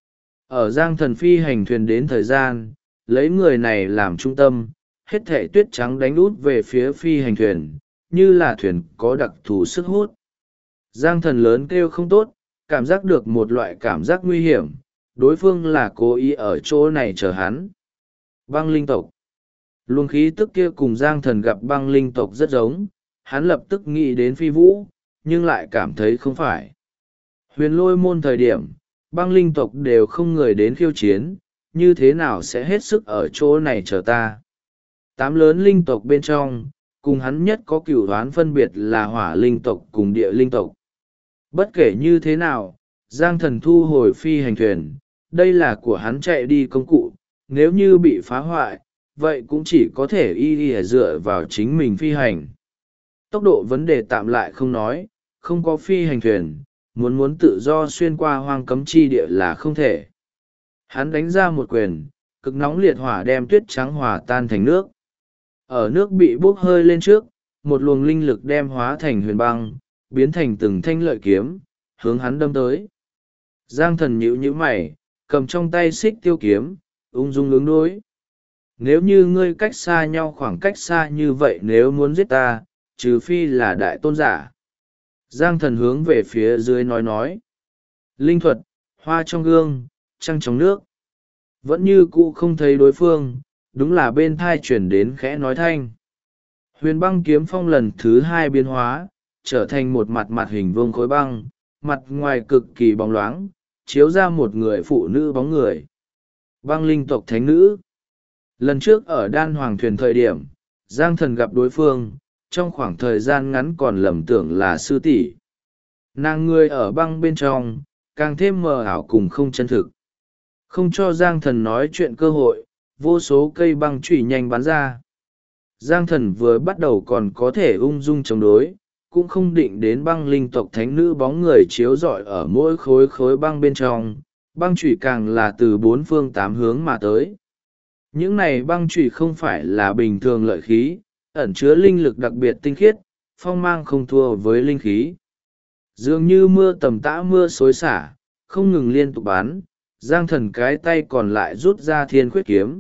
Ở Giang Thần phi hành thuyền đến thời gian, lấy người này làm trung tâm, hết thảy tuyết trắng đánh út về phía phi hành thuyền, như là thuyền có đặc thù sức hút. Giang Thần lớn kêu không tốt, cảm giác được một loại cảm giác nguy hiểm, đối phương là cố ý ở chỗ này chờ hắn. Băng linh tộc. Luồng khí tức kia cùng Giang Thần gặp băng linh tộc rất giống, hắn lập tức nghĩ đến Phi Vũ, nhưng lại cảm thấy không phải. Huyền lôi môn thời điểm, băng linh tộc đều không người đến khiêu chiến, như thế nào sẽ hết sức ở chỗ này chờ ta. 8 lớn linh tộc bên trong, cùng hắn nhất có cửu đoán phân biệt là hỏa linh tộc cùng địa linh tộc. Bất kể như thế nào, Giang Thần thu hồi phi hành thuyền, đây là của hắn chạy đi công cụ, nếu như bị phá hoại, vậy cũng chỉ có thể y dựa vào chính mình phi hành. Tốc độ vấn đề tạm lại không nói, không có phi hành thuyền, muốn tự do xuyên qua hoang cấm chi địa là không thể. Hắn đánh ra một quyền, cực nóng liệt hỏa đem tuyết trắng hòa tan thành nước. Ở nước bị bốc hơi lên trước, một luồng linh lực đem hóa thành huyền băng, biến thành từng thanh lợi kiếm, hướng hắn đâm tới. Giang Thần nhíu mày, cầm trong tay xích tiêu kiếm, ung dung ứng đối. Nếu như ngươi cách xa nhau khoảng cách xa như vậy nếu muốn giết ta, trừ phi là đại tôn giả. Giang Thần hướng về phía dưới nói. Linh thuật, Hoa trong gương, trăng trong nước. Vẫn như cũ không thấy đối phương, đúng là bên thai chuyển đến khẽ nói thanh. Huyền băng kiếm phong lần thứ hai biến hóa, trở thành một mặt mặt hình vuông khối băng, mặt ngoài cực kỳ bóng loáng, chiếu ra một người phụ nữ bóng người. Băng linh tộc thánh nữ. Lần trước ở đan hoàng thuyền thời điểm, Giang Thần gặp đối phương, trong khoảng thời gian ngắn còn lầm tưởng là sư tỷ. Nàng người ở băng bên trong, càng thêm mờ ảo cùng không chân thực. Không cho Giang Thần nói chuyện cơ hội, vô số cây băng chủy nhanh bắn ra. Giang Thần vừa bắt đầu còn có thể ung dung chống đối, cũng không định đến băng linh tộc thánh nữ bóng người chiếu rọi ở mỗi khối khối băng bên trong, băng chủy càng là từ bốn phương tám hướng mà tới. Những này băng chủy không phải là bình thường lợi khí, ẩn chứa linh lực đặc biệt tinh khiết, phong mang không thua với linh khí. Dường như mưa tầm tã mưa xối xả, không ngừng liên tục bắn, Giang Thần cái tay còn lại rút ra thiên khuyết kiếm.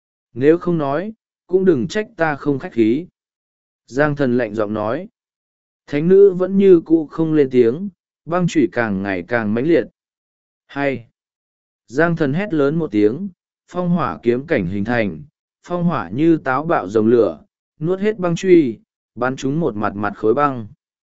Nếu không nói, cũng đừng trách ta không khách khí. Giang Thần lạnh giọng nói. Thánh nữ vẫn như cũ không lên tiếng, băng chủy càng ngày càng mãnh liệt. Hay! Giang Thần hét lớn một tiếng, phong hỏa kiếm cảnh hình thành, phong hỏa như táo bạo rồng lửa, nuốt hết băng truy, bắn chúng một mặt mặt khối băng.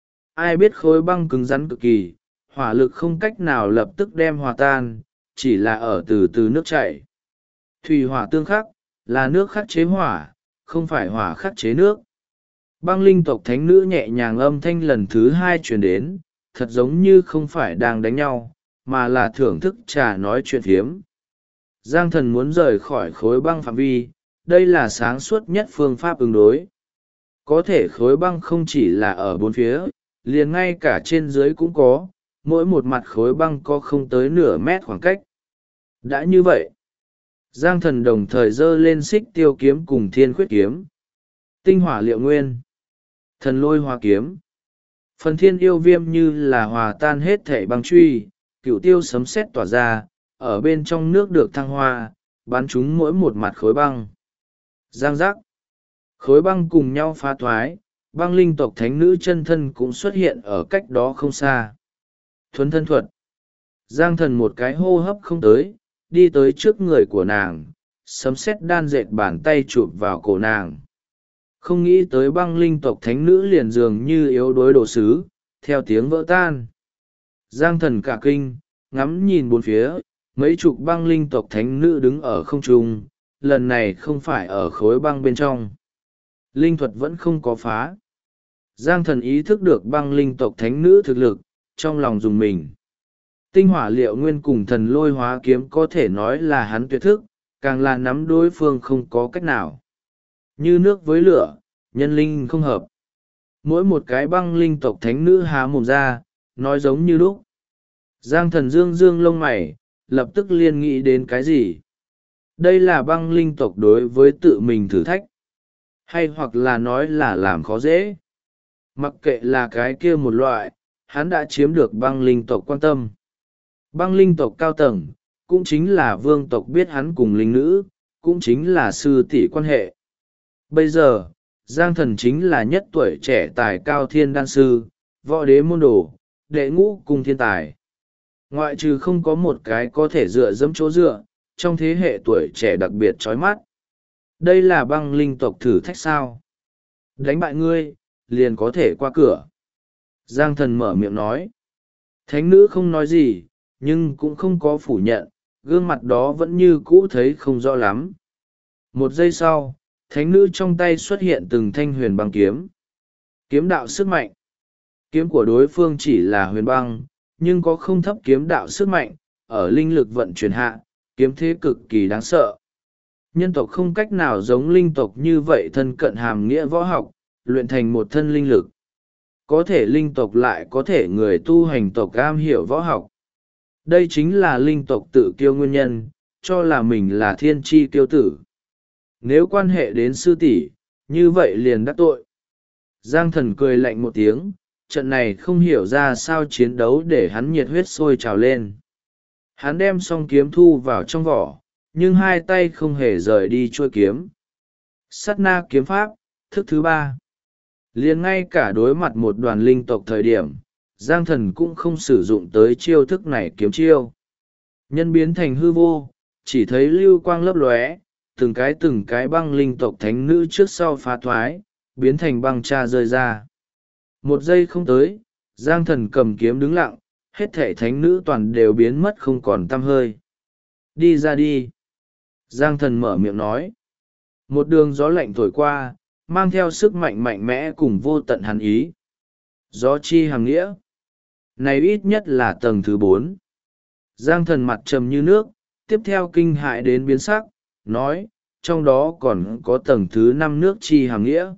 Ai biết khối băng cứng rắn cực kỳ, hỏa lực không cách nào lập tức đem hòa tan, chỉ là ở từ từ nước chảy. Thủy hỏa tương khắc, là nước khắc chế hỏa, không phải hỏa khắc chế nước. Băng linh tộc thánh nữ nhẹ nhàng âm thanh lần thứ hai truyền đến, thật giống như không phải đang đánh nhau, mà là thưởng thức trà nói chuyện phiếm. Giang Thần muốn rời khỏi khối băng phạm vi, đây là sáng suốt nhất phương pháp ứng đối. Có thể khối băng không chỉ là ở bốn phía, liền ngay cả trên dưới cũng có, mỗi một mặt khối băng có không tới nửa mét khoảng cách. Đã như vậy, Giang Thần đồng thời giơ lên xích tiêu kiếm cùng thiên khuyết kiếm. Tinh hỏa liệu nguyên, thần lôi hoa kiếm. Phần thiên yêu viêm như là hòa tan hết thể băng truy, cựu tiêu sấm sét tỏa ra, ở bên trong nước được thăng hoa, bắn chúng mỗi một mặt khối băng. Giang giác. Khối băng cùng nhau phá thoái, băng linh tộc thánh nữ chân thân cũng xuất hiện ở cách đó không xa. Thuấn thân thuật. Giang Thần một cái hô hấp không tới, đi tới trước người của nàng, sấm sét đan dệt bàn tay chụp vào cổ nàng. Không nghĩ tới băng linh tộc thánh nữ liền dường như yếu đuối đồ sứ, theo tiếng vỡ tan. Giang Thần cả kinh, ngắm nhìn bốn phía, mấy chục băng linh tộc thánh nữ đứng ở không trung, lần này không phải ở khối băng bên trong. Linh thuật vẫn không có phá. Giang Thần ý thức được băng linh tộc thánh nữ thực lực, trong lòng dùng mình. Tinh hỏa liệu nguyên cùng thần lôi hóa kiếm có thể nói là hắn tuyệt thức, càng là nắm đối phương không có cách nào. Như nước với lửa, nhân linh không hợp. Mỗi một cái băng linh tộc thánh nữ há mồm ra, nói giống như lúc. Giang Thần dương dương lông mày, lập tức liên nghĩ đến cái gì? Đây là băng linh tộc đối với tự mình thử thách. Hay hoặc là nói là làm khó dễ. Mặc kệ là cái kia một loại, hắn đã chiếm được băng linh tộc quan tâm. Băng linh tộc cao tầng, cũng chính là vương tộc biết hắn cùng linh nữ, cũng chính là sư tỷ quan hệ. Bây giờ, Giang Thần chính là nhất tuổi trẻ tài cao thiên đan sư, võ đế môn đồ, đệ ngũ cùng thiên tài. Ngoại trừ không có một cái có thể dựa dẫm chỗ dựa, trong thế hệ tuổi trẻ đặc biệt chói mắt. Đây là băng linh tộc thử thách sao? Đánh bại ngươi, liền có thể qua cửa. Giang Thần mở miệng nói. Thánh nữ không nói gì, nhưng cũng không có phủ nhận, gương mặt đó vẫn như cũ thấy không rõ lắm. Một giây sau, thánh nữ trong tay xuất hiện từng thanh huyền băng kiếm. Kiếm đạo sức mạnh. Kiếm của đối phương chỉ là huyền băng, nhưng có không thấp kiếm đạo sức mạnh, ở linh lực vận chuyển hạ, kiếm thế cực kỳ đáng sợ. Nhân tộc không cách nào giống linh tộc như vậy thân cận hàm nghĩa võ học, luyện thành một thân linh lực. Có thể linh tộc lại có thể người tu hành tộc am hiểu võ học. Đây chính là linh tộc tự kiêu nguyên nhân, cho là mình là thiên tri kiêu tử. Nếu quan hệ đến sư tỷ, như vậy liền đắc tội. Giang Thần cười lạnh một tiếng, trận này không hiểu ra sao chiến đấu để hắn nhiệt huyết sôi trào lên. Hắn đem song kiếm thu vào trong vỏ, nhưng hai tay không hề rời đi chuôi kiếm. Sát na kiếm pháp, thức thứ 3. Liền ngay cả đối mặt một đoàn linh tộc thời điểm, Giang Thần cũng không sử dụng tới chiêu thức này kiếm chiêu. Nhân biến thành hư vô, chỉ thấy lưu quang lấp lóe, từng cái băng linh tộc thánh nữ trước sau phá thoái, biến thành băng cha rơi ra. Một giây không tới, Giang Thần cầm kiếm đứng lặng, hết thảy thánh nữ toàn đều biến mất không còn tăm hơi. Đi ra đi. Giang Thần mở miệng nói. Một đường gió lạnh thổi qua, mang theo sức mạnh mạnh mẽ cùng vô tận hàn ý. Gió chi hàng nghĩa. Này ít nhất là tầng thứ 4. Giang Thần mặt trầm như nước, tiếp theo kinh hại đến biến sắc, nói, trong đó còn có tầng thứ 5 nước chi hàng nghĩa.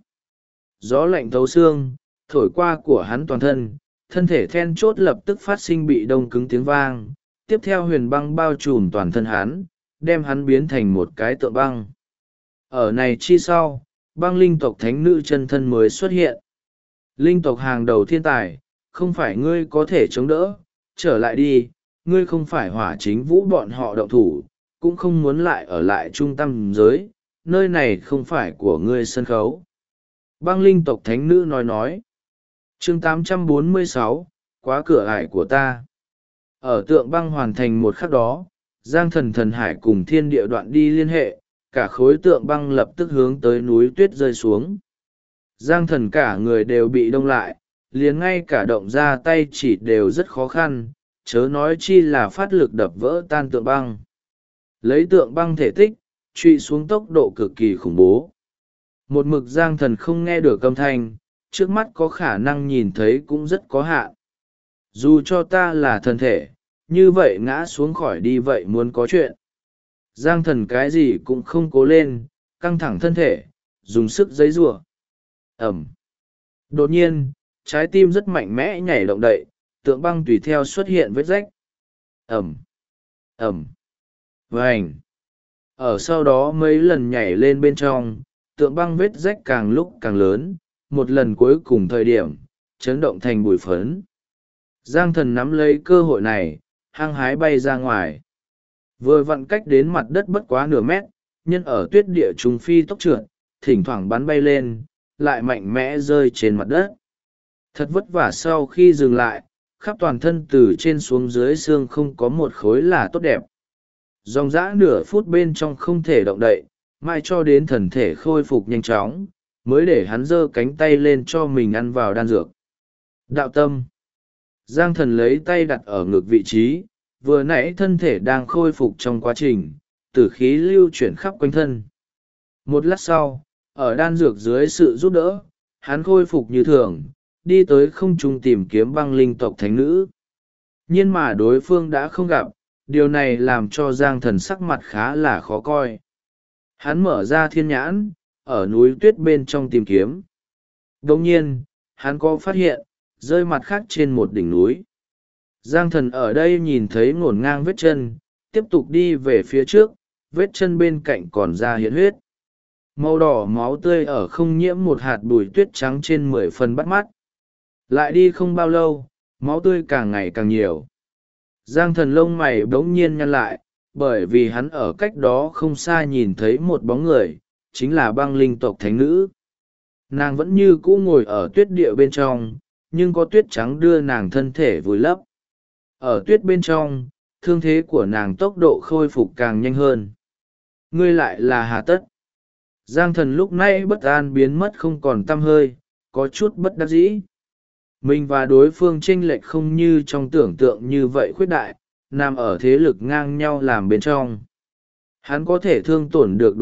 Gió lạnh thấu xương, thổi qua của hắn toàn thân, thân thể then chốt lập tức phát sinh bị đông cứng tiếng vang, tiếp theo huyền băng bao trùm toàn thân hắn, đem hắn biến thành một cái tượng băng. Ở này chi sau, băng linh tộc thánh nữ chân thân mới xuất hiện. Linh tộc hàng đầu thiên tài, không phải ngươi có thể chống đỡ, trở lại đi, ngươi không phải hỏa chính vũ bọn họ động thủ, cũng không muốn lại ở lại trung tâm giới, nơi này không phải của ngươi sân khấu. Băng linh tộc thánh nữ nói. Chương 846, quá cửa ải của ta. Ở tượng băng hoàn thành một khắc đó, Giang Thần thần hải cùng thiên địa đoạn đi liên hệ, cả khối tượng băng lập tức hướng tới núi tuyết rơi xuống. Giang Thần cả người đều bị đông lại, liền ngay cả động ra tay chỉ đều rất khó khăn, chớ nói chi là phát lực đập vỡ tan tượng băng. Lấy tượng băng thể tích, truy xuống tốc độ cực kỳ khủng bố. Một mực Giang Thần không nghe được âm thanh, trước mắt có khả năng nhìn thấy cũng rất có hạn. Dù cho ta là thân thể, như vậy ngã xuống khỏi đi vậy muốn có chuyện. Giang Thần cái gì cũng không cố lên, căng thẳng thân thể, dùng sức giãy giụa. Ẩm. Đột nhiên, trái tim rất mạnh mẽ nhảy động đậy, tượng băng tùy theo xuất hiện vết rách. Ẩm. Ẩm. Vành. Ở sau đó mấy lần nhảy lên bên trong, tượng băng vết rách càng lúc càng lớn, một lần cuối cùng thời điểm, chấn động thành bụi phấn. Giang Thần nắm lấy cơ hội này, hăng hái bay ra ngoài. Vừa vặn cách đến mặt đất bất quá nửa mét, nhân ở tuyết địa trùng phi tốc trượt, thỉnh thoảng bắn bay lên, lại mạnh mẽ rơi trên mặt đất. Thật vất vả sau khi dừng lại, khắp toàn thân từ trên xuống dưới xương không có một khối là tốt đẹp. Dòng dã nửa phút bên trong không thể động đậy, mãi cho đến thần thể khôi phục nhanh chóng, mới để hắn giơ cánh tay lên cho mình ăn vào đan dược. Đạo tâm. Giang Thần lấy tay đặt ở ngực vị trí, vừa nãy thân thể đang khôi phục trong quá trình, tử khí lưu chuyển khắp quanh thân. Một lát sau, ở đan dược dưới sự giúp đỡ, hắn khôi phục như thường, đi tới không trung tìm kiếm băng linh tộc thánh nữ. Nhưng mà đối phương đã không gặp, điều này làm cho Giang Thần sắc mặt khá là khó coi. Hắn mở ra thiên nhãn, ở núi tuyết bên trong tìm kiếm. Đồng nhiên, hắn có phát hiện, rơi mặt khác trên một đỉnh núi. Giang Thần ở đây nhìn thấy ngổn ngang vết chân, tiếp tục đi về phía trước, vết chân bên cạnh còn ra hiện huyết. Màu đỏ máu tươi ở không nhiễm một hạt bụi tuyết trắng trên 10 phần bắt mắt. Lại đi không bao lâu, máu tươi càng ngày càng nhiều. Giang Thần lông mày bỗng nhiên nhăn lại, bởi vì hắn ở cách đó không xa nhìn thấy một bóng người, chính là băng linh tộc thánh nữ. Nàng vẫn như cũ ngồi ở tuyết địa bên trong, nhưng có tuyết trắng đưa nàng thân thể vùi lấp. Ở tuyết bên trong, thương thế của nàng tốc độ khôi phục càng nhanh hơn. Ngươi lại là hà tất. Giang Thần lúc này bất an biến mất không còn tăm hơi, có chút bất đắc dĩ. Mình và đối phương chênh lệch không như trong tưởng tượng như vậy khuyết đại, nằm ở thế lực ngang nhau làm bên trong. Hắn có thể thương tổn được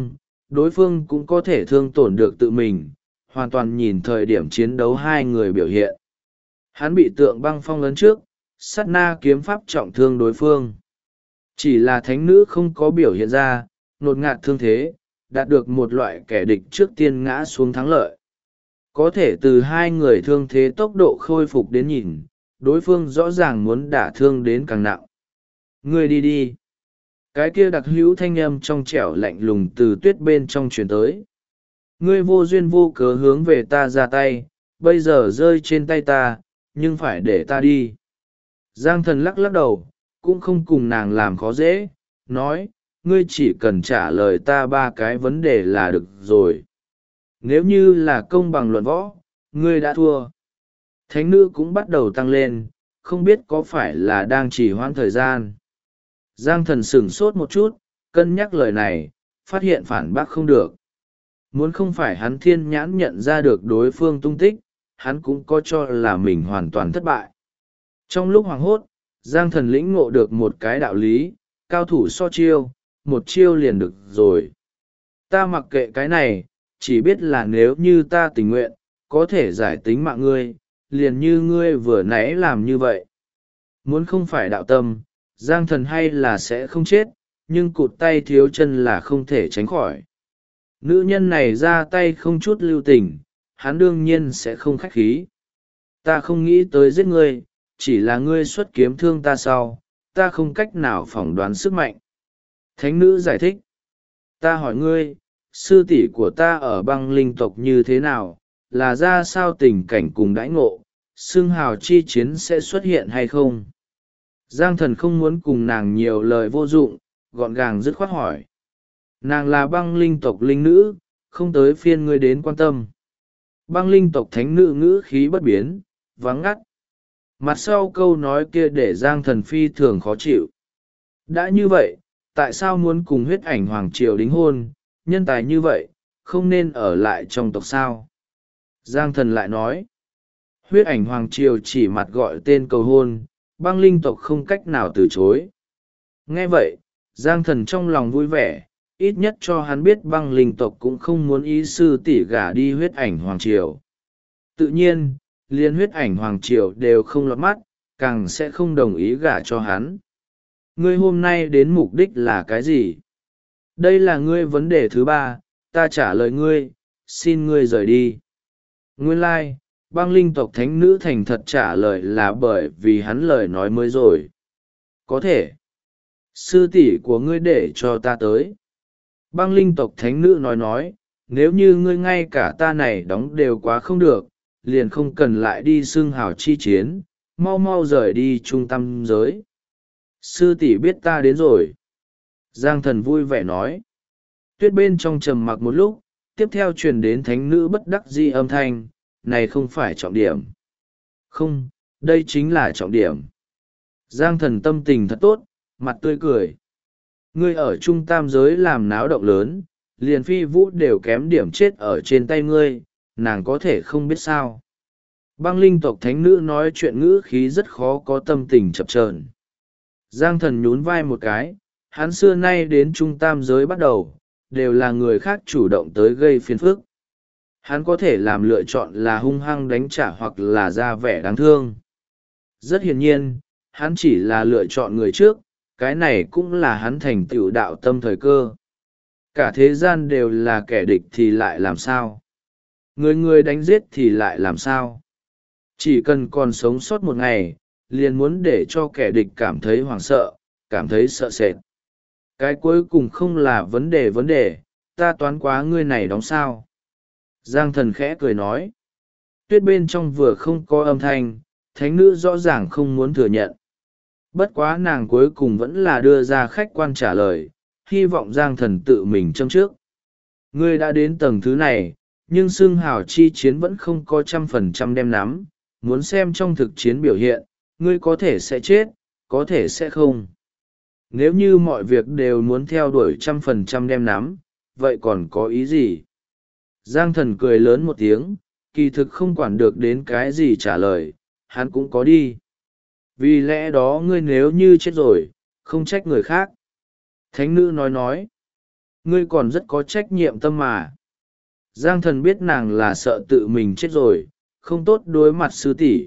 đối phương cũng có thể thương tổn được tự mình, hoàn toàn nhìn thời điểm chiến đấu hai người biểu hiện. Hắn bị tượng băng phong ấn trước, sát na kiếm pháp trọng thương đối phương. Chỉ là thánh nữ không có biểu hiện ra, nột ngạt thương thế, đạt được một loại kẻ địch trước tiên ngã xuống thắng lợi. Có thể từ hai người thương thế tốc độ khôi phục đến nhìn, đối phương rõ ràng muốn đả thương đến càng nặng. Ngươi đi đi. Cái kia đặc hữu thanh âm trong trẻo lạnh lùng từ tuyết bên trong truyền tới. Ngươi vô duyên vô cớ hướng về ta ra tay, bây giờ rơi trên tay ta, nhưng phải để ta đi. Giang Thần lắc lắc đầu, cũng không cùng nàng làm khó dễ, nói, ngươi chỉ cần trả lời ta 3 cái vấn đề là được rồi. Nếu như là công bằng luận võ, ngươi đã thua. Thánh nữ cũng bắt đầu tăng lên, không biết có phải là đang trì hoãn thời gian. Giang thần sửng sốt một chút, cân nhắc lời này, phát hiện phản bác không được. Muốn không phải hắn thiên nhãn nhận ra được đối phương tung tích, hắn cũng có cho là mình hoàn toàn thất bại. Trong lúc hoảng hốt, Giang thần lĩnh ngộ được một cái đạo lý, cao thủ so chiêu, một chiêu liền được rồi. Ta mặc kệ cái này, chỉ biết là nếu như ta tình nguyện, có thể giải tính mạng ngươi, liền như ngươi vừa nãy làm như vậy. Muốn không phải đạo tâm, Giang thần hay là sẽ không chết, nhưng cụt tay thiếu chân là không thể tránh khỏi. Nữ nhân này ra tay không chút lưu tình, hắn đương nhiên sẽ không khách khí. Ta không nghĩ tới giết ngươi, chỉ là ngươi xuất kiếm thương ta sau, ta không cách nào phỏng đoán sức mạnh. Thánh nữ giải thích. Ta hỏi ngươi, sư tỷ của ta ở băng linh tộc như thế nào, là ra sao tình cảnh cùng đãi ngộ, xưng hào chi chiến sẽ xuất hiện hay không? Giang thần không muốn cùng nàng nhiều lời vô dụng, gọn gàng dứt khoát hỏi. Nàng là băng linh tộc linh nữ, không tới phiên ngươi đến quan tâm. Băng linh tộc thánh nữ ngữ khí bất biến, vắng ngắt. Mặt sau câu nói kia để Giang thần phi thường khó chịu. Đã như vậy, tại sao muốn cùng huyết ảnh hoàng triều đính hôn, nhân tài như vậy, không nên ở lại trong tộc sao? Giang thần lại nói. Huyết ảnh hoàng triều chỉ mặt gọi tên cầu hôn, băng linh tộc không cách nào từ chối. Nghe vậy, Giang thần trong lòng vui vẻ, ít nhất cho hắn biết băng linh tộc cũng không muốn ý sư tỷ gả đi huyết ảnh hoàng triều. Tự nhiên, liên huyết ảnh hoàng triều đều không lọt mắt, càng sẽ không đồng ý gả cho hắn. Ngươi hôm nay đến mục đích là cái gì? Đây là ngươi vấn đề thứ ba, ta trả lời ngươi, xin ngươi rời đi. Nguyên lai, băng linh tộc thánh nữ thành thật trả lời là bởi vì hắn lời nói mới rồi. Có thể. Sư tỷ của ngươi để cho ta tới. Băng linh tộc thánh nữ nói, nếu như ngươi ngay cả ta này đóng đều quá không được, liền không cần lại đi xưng hào chi chiến, mau mau rời đi trung tâm giới. Sư tỷ biết ta đến rồi. Giang thần vui vẻ nói. Tuyết bên trong trầm mặc một lúc, tiếp theo truyền đến thánh nữ bất đắc dĩ âm thanh, này không phải trọng điểm. Không, đây chính là trọng điểm. Giang thần tâm tình thật tốt, mặt tươi cười. Ngươi ở trung tam giới làm náo động lớn, liền phi vũ đều kém điểm chết ở trên tay ngươi, nàng có thể không biết sao. Băng linh tộc thánh nữ nói chuyện ngữ khí rất khó có tâm tình chập chờn. Giang thần nhún vai một cái, hắn xưa nay đến trung tam giới bắt đầu, đều là người khác chủ động tới gây phiền phức. Hắn có thể làm lựa chọn là hung hăng đánh trả hoặc là ra vẻ đáng thương. Rất hiển nhiên, hắn chỉ là lựa chọn người trước, cái này cũng là hắn thành tựu đạo tâm thời cơ. Cả thế gian đều là kẻ địch thì lại làm sao? Người người đánh giết thì lại làm sao? Chỉ cần còn sống sót một ngày, liền muốn để cho kẻ địch cảm thấy hoảng sợ, cảm thấy sợ sệt. Cái cuối cùng không là vấn đề, ta toán quá ngươi này đóng sao. Giang thần khẽ cười nói. Tuyết bên trong vừa không có âm thanh, thánh nữ rõ ràng không muốn thừa nhận. Bất quá nàng cuối cùng vẫn là đưa ra khách quan trả lời, hy vọng Giang thần tự mình châm trước. Ngươi đã đến tầng thứ này, nhưng xưng hào chi chiến vẫn không có 100% đem nắm, muốn xem trong thực chiến biểu hiện, ngươi có thể sẽ chết, có thể sẽ không. Nếu như mọi việc đều muốn theo đuổi 100% đem nắm, vậy còn có ý gì? Giang thần cười lớn một tiếng, kỳ thực không quản được đến cái gì trả lời, hắn cũng có đi. Vì lẽ đó ngươi nếu như chết rồi, không trách người khác. Thánh nữ nói, ngươi còn rất có trách nhiệm tâm mà. Giang thần biết nàng là sợ tự mình chết rồi, không tốt đối mặt sư tỷ.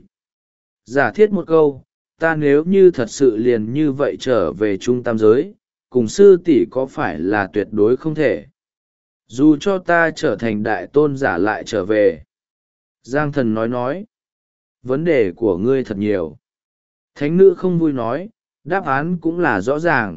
Giả thiết một câu, ta nếu như thật sự liền như vậy trở về trung tam giới, cùng sư tỷ có phải là tuyệt đối không thể. Dù cho ta trở thành đại tôn giả lại trở về. Giang thần nói, vấn đề của ngươi thật nhiều. Thánh nữ không vui nói, đáp án cũng là rõ ràng.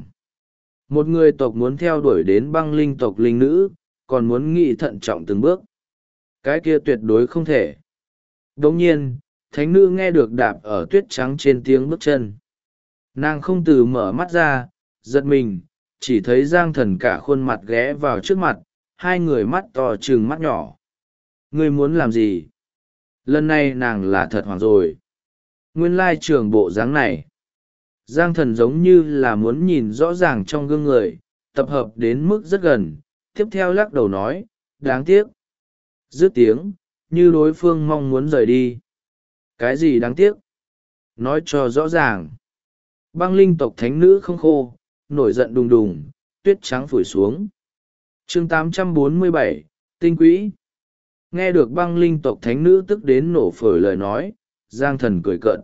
Một người tộc muốn theo đuổi đến băng linh tộc linh nữ, còn muốn nghĩ thận trọng từng bước. Cái kia tuyệt đối không thể. Đồng nhiên, thánh nữ nghe được đạp ở tuyết trắng trên tiếng bước chân. Nàng không từ mở mắt ra, giật mình, chỉ thấy Giang thần cả khuôn mặt ghé vào trước mặt, hai người mắt to trừng mắt nhỏ. Ngươi muốn làm gì? Lần này nàng là thật hoảng rồi. Nguyên lai trường bộ dáng này. Giang Thần giống như là muốn nhìn rõ ràng trong gương người, tập hợp đến mức rất gần, tiếp theo lắc đầu nói, đáng tiếc. Dứt tiếng, như đối phương mong muốn rời đi. Cái gì đáng tiếc? Nói cho rõ ràng. Băng linh tộc thánh nữ không khô, nổi giận đùng đùng, tuyết trắng phủi xuống. chương 847, tinh quỹ. Nghe được băng linh tộc thánh nữ tức đến nổ phổi lời nói, Giang Thần cười cợt.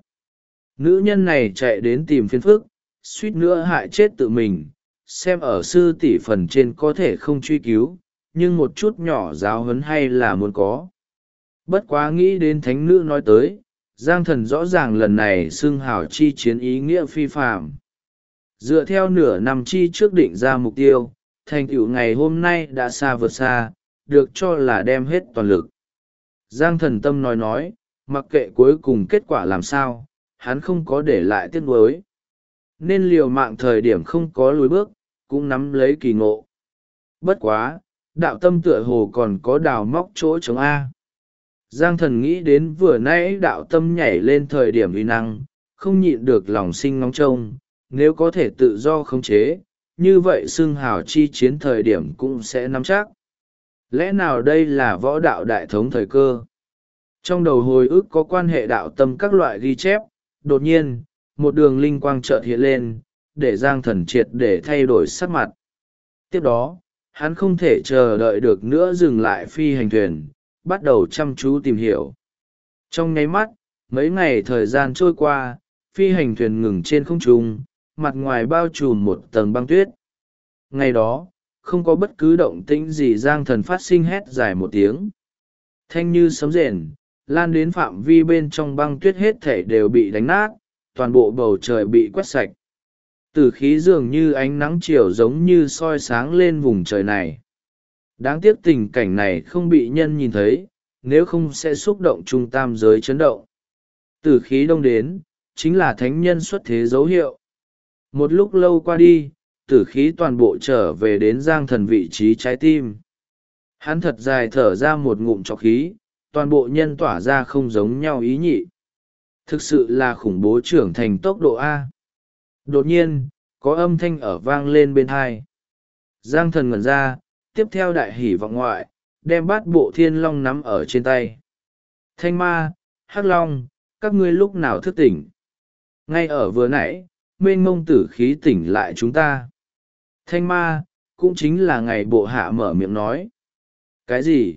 Nữ nhân này chạy đến tìm phiền phức, suýt nữa hại chết tự mình, xem ở sư tỷ phần trên có thể không truy cứu, nhưng một chút nhỏ giáo huấn hay là muốn có. Bất quá nghĩ đến thánh nữ nói tới, Giang Thần rõ ràng lần này xưng hào chi chiến ý nghĩa phi phàm. Dựa theo nửa năm chi trước định ra mục tiêu, thành tựu ngày hôm nay đã xa vượt xa, được cho là đem hết toàn lực. Giang Thần tâm nói, mặc kệ cuối cùng kết quả làm sao, hắn không có để lại tiếc nuối. Nên liều mạng thời điểm không có lùi bước, cũng nắm lấy kỳ ngộ. Bất quá, đạo tâm tựa hồ còn có đào móc chỗ chống A. Giang Thần nghĩ đến vừa nãy đạo tâm nhảy lên thời điểm uy năng, không nhịn được lòng sinh ngóng trông, nếu có thể tự do khống chế, như vậy xưng hào chi chiến thời điểm cũng sẽ nắm chắc. Lẽ nào đây là võ đạo đại thống thời cơ? Trong đầu hồi ức có quan hệ đạo tâm các loại ghi chép, đột nhiên, một đường linh quang chợt hiện lên, để Giang Thần triệt để thay đổi sắc mặt. Tiếp đó, hắn không thể chờ đợi được nữa dừng lại phi hành thuyền, bắt đầu chăm chú tìm hiểu. Trong nháy mắt, mấy ngày thời gian trôi qua, phi hành thuyền ngừng trên không trung, mặt ngoài bao trùm một tầng băng tuyết. Ngày đó, không có bất cứ động tĩnh gì, Giang Thần phát sinh hét dài một tiếng. Thanh như sấm rền, lan đến phạm vi bên trong băng tuyết hết thể đều bị đánh nát, toàn bộ bầu trời bị quét sạch. Tử khí dường như ánh nắng chiều giống như soi sáng lên vùng trời này. Đáng tiếc tình cảnh này không bị nhân nhìn thấy, nếu không sẽ xúc động trung tam giới chấn động. Tử khí đông đến, chính là thánh nhân xuất thế dấu hiệu. Một lúc lâu qua đi, tử khí toàn bộ trở về đến Giang Thần vị trí trái tim. Hắn thật dài thở ra một ngụm trọc khí, toàn bộ nhân tỏa ra không giống nhau ý nhị. Thực sự là khủng bố trưởng thành tốc độ A. Đột nhiên, có âm thanh ở vang lên bên tai. Giang Thần ngẩn ra, tiếp theo đại hỉ vọng ngoại, đem bát bộ thiên long nắm ở trên tay. Thanh ma, hắc long, các ngươi lúc nào thức tỉnh? Ngay ở vừa nãy, mênh mông tử khí tỉnh lại chúng ta. Thanh ma, cũng chính là ngày bộ hạ mở miệng nói. Cái gì?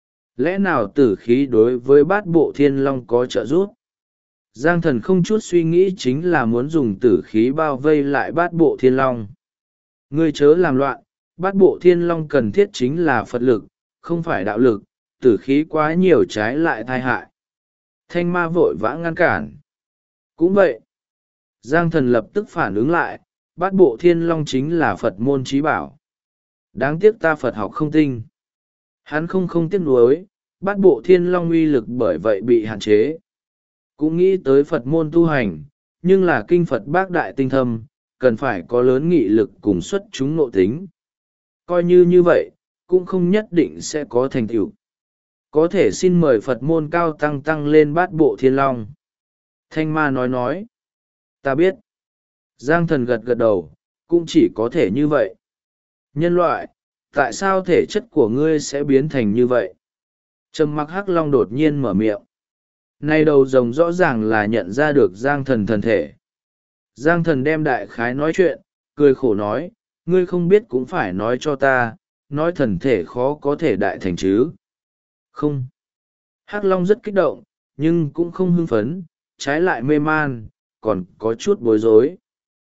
Lẽ nào tử khí đối với bát bộ thiên long có trợ giúp? Giang Thần không chút suy nghĩ chính là muốn dùng tử khí bao vây lại bát bộ thiên long. Ngươi chớ làm loạn, bát bộ thiên long cần thiết chính là Phật lực, không phải đạo lực, tử khí quá nhiều trái lại tai hại. Thanh ma vội vã ngăn cản. Cũng vậy. Giang Thần lập tức phản ứng lại, bát bộ thiên long chính là Phật môn trí bảo. Đáng tiếc ta Phật học không tinh. Hắn không tiếc nuối, bát bộ thiên long uy lực bởi vậy bị hạn chế. Cũng nghĩ tới Phật môn tu hành, nhưng là kinh Phật bác đại tinh thâm, cần phải có lớn nghị lực cùng xuất chúng nội tính. Coi như vậy, cũng không nhất định sẽ có thành tựu. Có thể xin mời Phật môn cao tăng lên bát bộ thiên long. Thanh ma nói. Ta biết. Giang Thần gật đầu, cũng chỉ có thể như vậy. Nhân loại, tại sao thể chất của ngươi sẽ biến thành như vậy? Trầm mặc hắc long đột nhiên mở miệng. Nay đầu rồng rõ ràng là nhận ra được Giang Thần thần thể. Giang Thần đem đại khái nói chuyện, cười khổ nói, ngươi không biết cũng phải nói cho ta, nói thần thể khó có thể đại thành chứ. Không. Hắc long rất kích động, nhưng cũng không hưng phấn, trái lại mê man, còn có chút bối rối.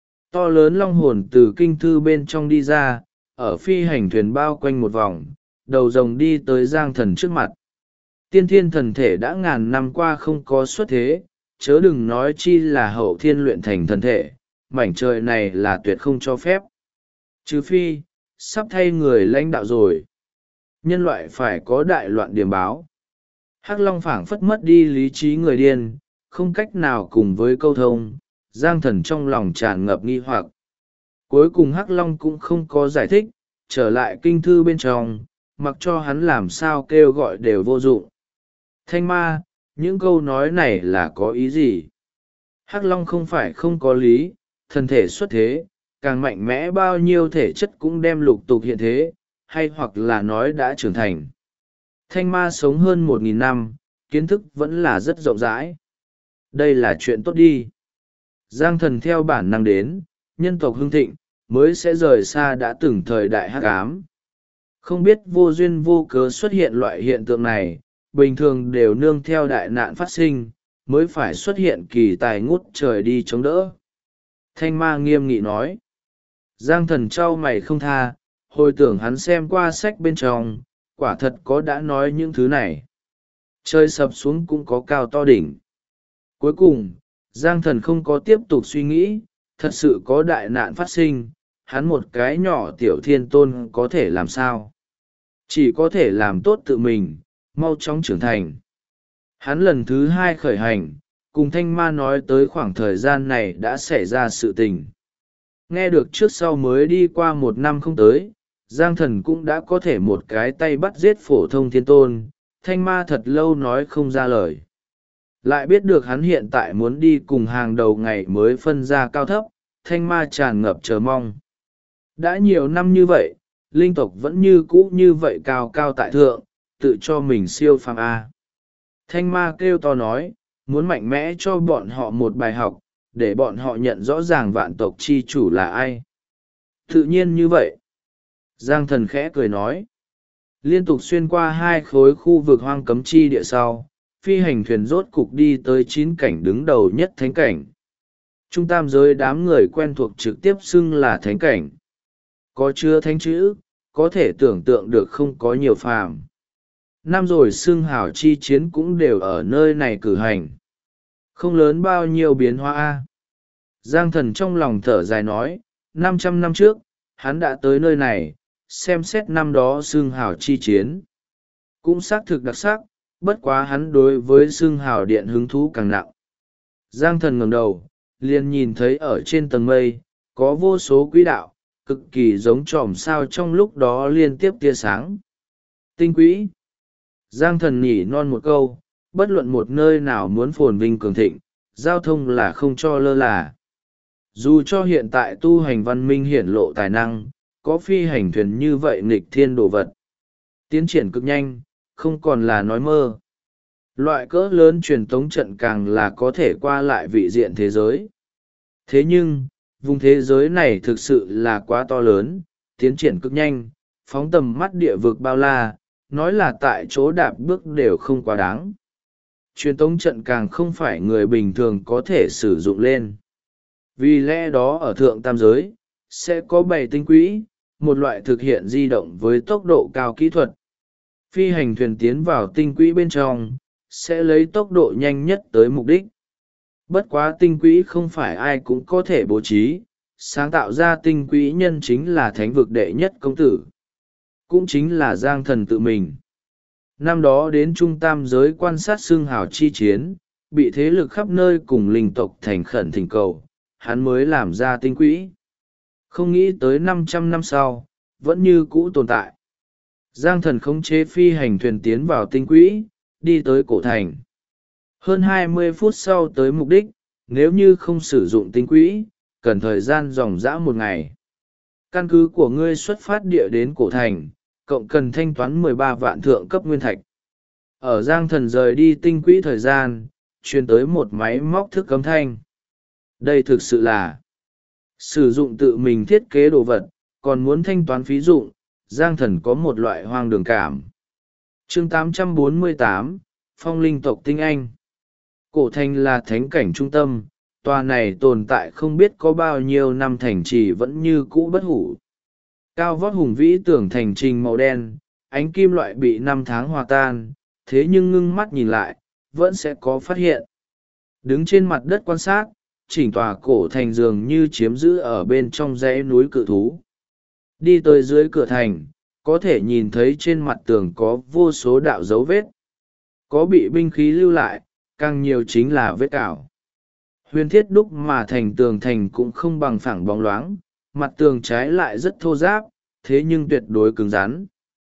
To lớn long hồn từ kinh thư bên trong đi ra, ở phi hành thuyền bao quanh một vòng, đầu rồng đi tới Giang Thần trước mặt. Tiên thiên thần thể đã ngàn năm qua không có xuất thế, chớ đừng nói chi là hậu thiên luyện thành thần thể, mảnh trời này là tuyệt không cho phép. Trừ phi, sắp thay người lãnh đạo rồi. Nhân loại phải có đại loạn điểm báo. Hắc Long phảng phất mất đi lý trí người điên, không cách nào cùng với câu thông, Giang Thần trong lòng tràn ngập nghi hoặc. Cuối cùng Hắc Long cũng không có giải thích, trở lại kinh thư bên trong, mặc cho hắn làm sao kêu gọi đều vô dụng. Thanh ma, những câu nói này là có ý gì? Hắc Long không phải không có lý, thân thể xuất thế, càng mạnh mẽ bao nhiêu thể chất cũng đem lục tục hiện thế, hay hoặc là nói đã trưởng thành. Thanh ma sống hơn 1.000 năm, kiến thức vẫn là rất rộng rãi. Đây là chuyện tốt đi. Giang thần theo bản năng đến, nhân tộc hưng thịnh, mới sẽ rời xa đã từng thời đại hắc ám. Không biết vô duyên vô cớ xuất hiện loại hiện tượng này, bình thường đều nương theo đại nạn phát sinh, mới phải xuất hiện kỳ tài ngút trời đi chống đỡ. Thanh ma nghiêm nghị nói. Giang thần trao mày không tha, hồi tưởng hắn xem qua sách bên trong, quả thật có đã nói những thứ này. Trời sập xuống cũng có cao to đỉnh. Cuối cùng, Giang thần không có tiếp tục suy nghĩ, thật sự có đại nạn phát sinh, hắn một cái nhỏ tiểu thiên tôn có thể làm sao? Chỉ có thể làm tốt tự mình, mau chóng trưởng thành. Hắn lần thứ 2 khởi hành, cùng thanh ma nói tới khoảng thời gian này đã xảy ra sự tình. Nghe được trước sau mới đi qua 1 năm không tới, Giang thần cũng đã có thể một cái tay bắt giết phổ thông thiên tôn, thanh ma thật lâu nói không ra lời. Lại biết được hắn hiện tại muốn đi cùng hàng đầu ngày mới phân ra cao thấp, thanh ma tràn ngập chờ mong. Đã nhiều năm như vậy, linh tộc vẫn như cũ như vậy cao cao tại thượng, tự cho mình siêu phàm A. Thanh ma kêu to nói, muốn mạnh mẽ cho bọn họ một bài học, để bọn họ nhận rõ ràng vạn tộc chi chủ là ai. Tự nhiên như vậy. Giang thần khẽ cười nói. Liên tục xuyên qua 2 khối khu vực hoang cấm chi địa sau, phi hành thuyền rốt cục đi tới 9 cảnh đứng đầu nhất thánh cảnh. Trung tam giới đám người quen thuộc trực tiếp xưng là thánh cảnh. Có chứa thánh chữ, có thể tưởng tượng được không có nhiều phàm. Năm rồi xưng hào chi chiến cũng đều ở nơi này cử hành. Không lớn bao nhiêu biến hóa. Giang thần trong lòng thở dài nói, 500 năm trước, hắn đã tới nơi này, xem xét năm đó xưng hào chi chiến. Cũng xác thực đặc sắc, bất quá hắn đối với xưng hào điện hứng thú càng nặng. Giang thần ngẩng đầu, liền nhìn thấy ở trên tầng mây, có vô số quỹ đạo, cực kỳ giống chòm sao trong lúc đó liên tiếp tia sáng. Tinh quỹ. Giang thần nhỉ non một câu, bất luận một nơi nào muốn phồn vinh cường thịnh, giao thông là không cho lơ là. Dù cho hiện tại tu hành văn minh hiển lộ tài năng, có phi hành thuyền như vậy nghịch thiên đồ vật. Tiến triển cực nhanh, không còn là nói mơ. Loại cỡ lớn truyền tống trận càng là có thể qua lại vị diện thế giới. Thế nhưng, vùng thế giới này thực sự là quá to lớn, tiến triển cực nhanh, phóng tầm mắt địa vực bao la, nói là tại chỗ đạp bước đều không quá đáng. Truyền tống trận càng không phải người bình thường có thể sử dụng lên. Vì lẽ đó ở thượng tam giới, sẽ có 7 tinh quỹ, một loại thực hiện di động với tốc độ cao kỹ thuật. Phi hành thuyền tiến vào tinh quỹ bên trong, sẽ lấy tốc độ nhanh nhất tới mục đích. Bất quá tinh quỹ không phải ai cũng có thể bố trí, sáng tạo ra tinh quỹ nhân chính là thánh vực đệ nhất công tử. Cũng chính là Giang thần tự mình. Năm đó đến trung tam giới quan sát xương hào chi chiến, bị thế lực khắp nơi cùng linh tộc thành khẩn thỉnh cầu, hắn mới làm ra tinh quỹ. Không nghĩ tới 500 năm sau, vẫn như cũ tồn tại. Giang thần khống chế phi hành thuyền tiến vào tinh quỹ, đi tới cổ thành. Hơn 20 phút sau tới mục đích, nếu như không sử dụng tinh quỹ, cần thời gian dòng dã 1 ngày. Căn cứ của ngươi xuất phát địa đến cổ thành, cộng cần thanh toán 13 vạn thượng cấp nguyên thạch. Ở Giang thần rời đi tinh quỹ thời gian, truyền tới một máy móc thức cấm thanh. Đây thực sự là sử dụng tự mình thiết kế đồ vật, còn muốn thanh toán phí dụng, Giang thần có một loại hoang đường cảm. Chương 848, Phong linh tộc tinh anh. Cổ thành là thánh cảnh trung tâm, tòa này tồn tại không biết có bao nhiêu năm thành trì vẫn như cũ bất hủ. Cao vót hùng vĩ tưởng thành trình màu đen, ánh kim loại bị 5 tháng hòa tan, thế nhưng ngưng mắt nhìn lại, vẫn sẽ có phát hiện. Đứng trên mặt đất quan sát, chỉnh tòa cổ thành dường như chiếm giữ ở bên trong dãy núi cự thú. Đi tới dưới cửa thành, có thể nhìn thấy trên mặt tường có vô số đạo dấu vết. Có bị binh khí lưu lại, càng nhiều chính là vết cào. Huyền thiết đúc mà thành tường thành cũng không bằng phẳng bóng loáng, mặt tường trái lại rất thô ráp, thế nhưng tuyệt đối cứng rắn.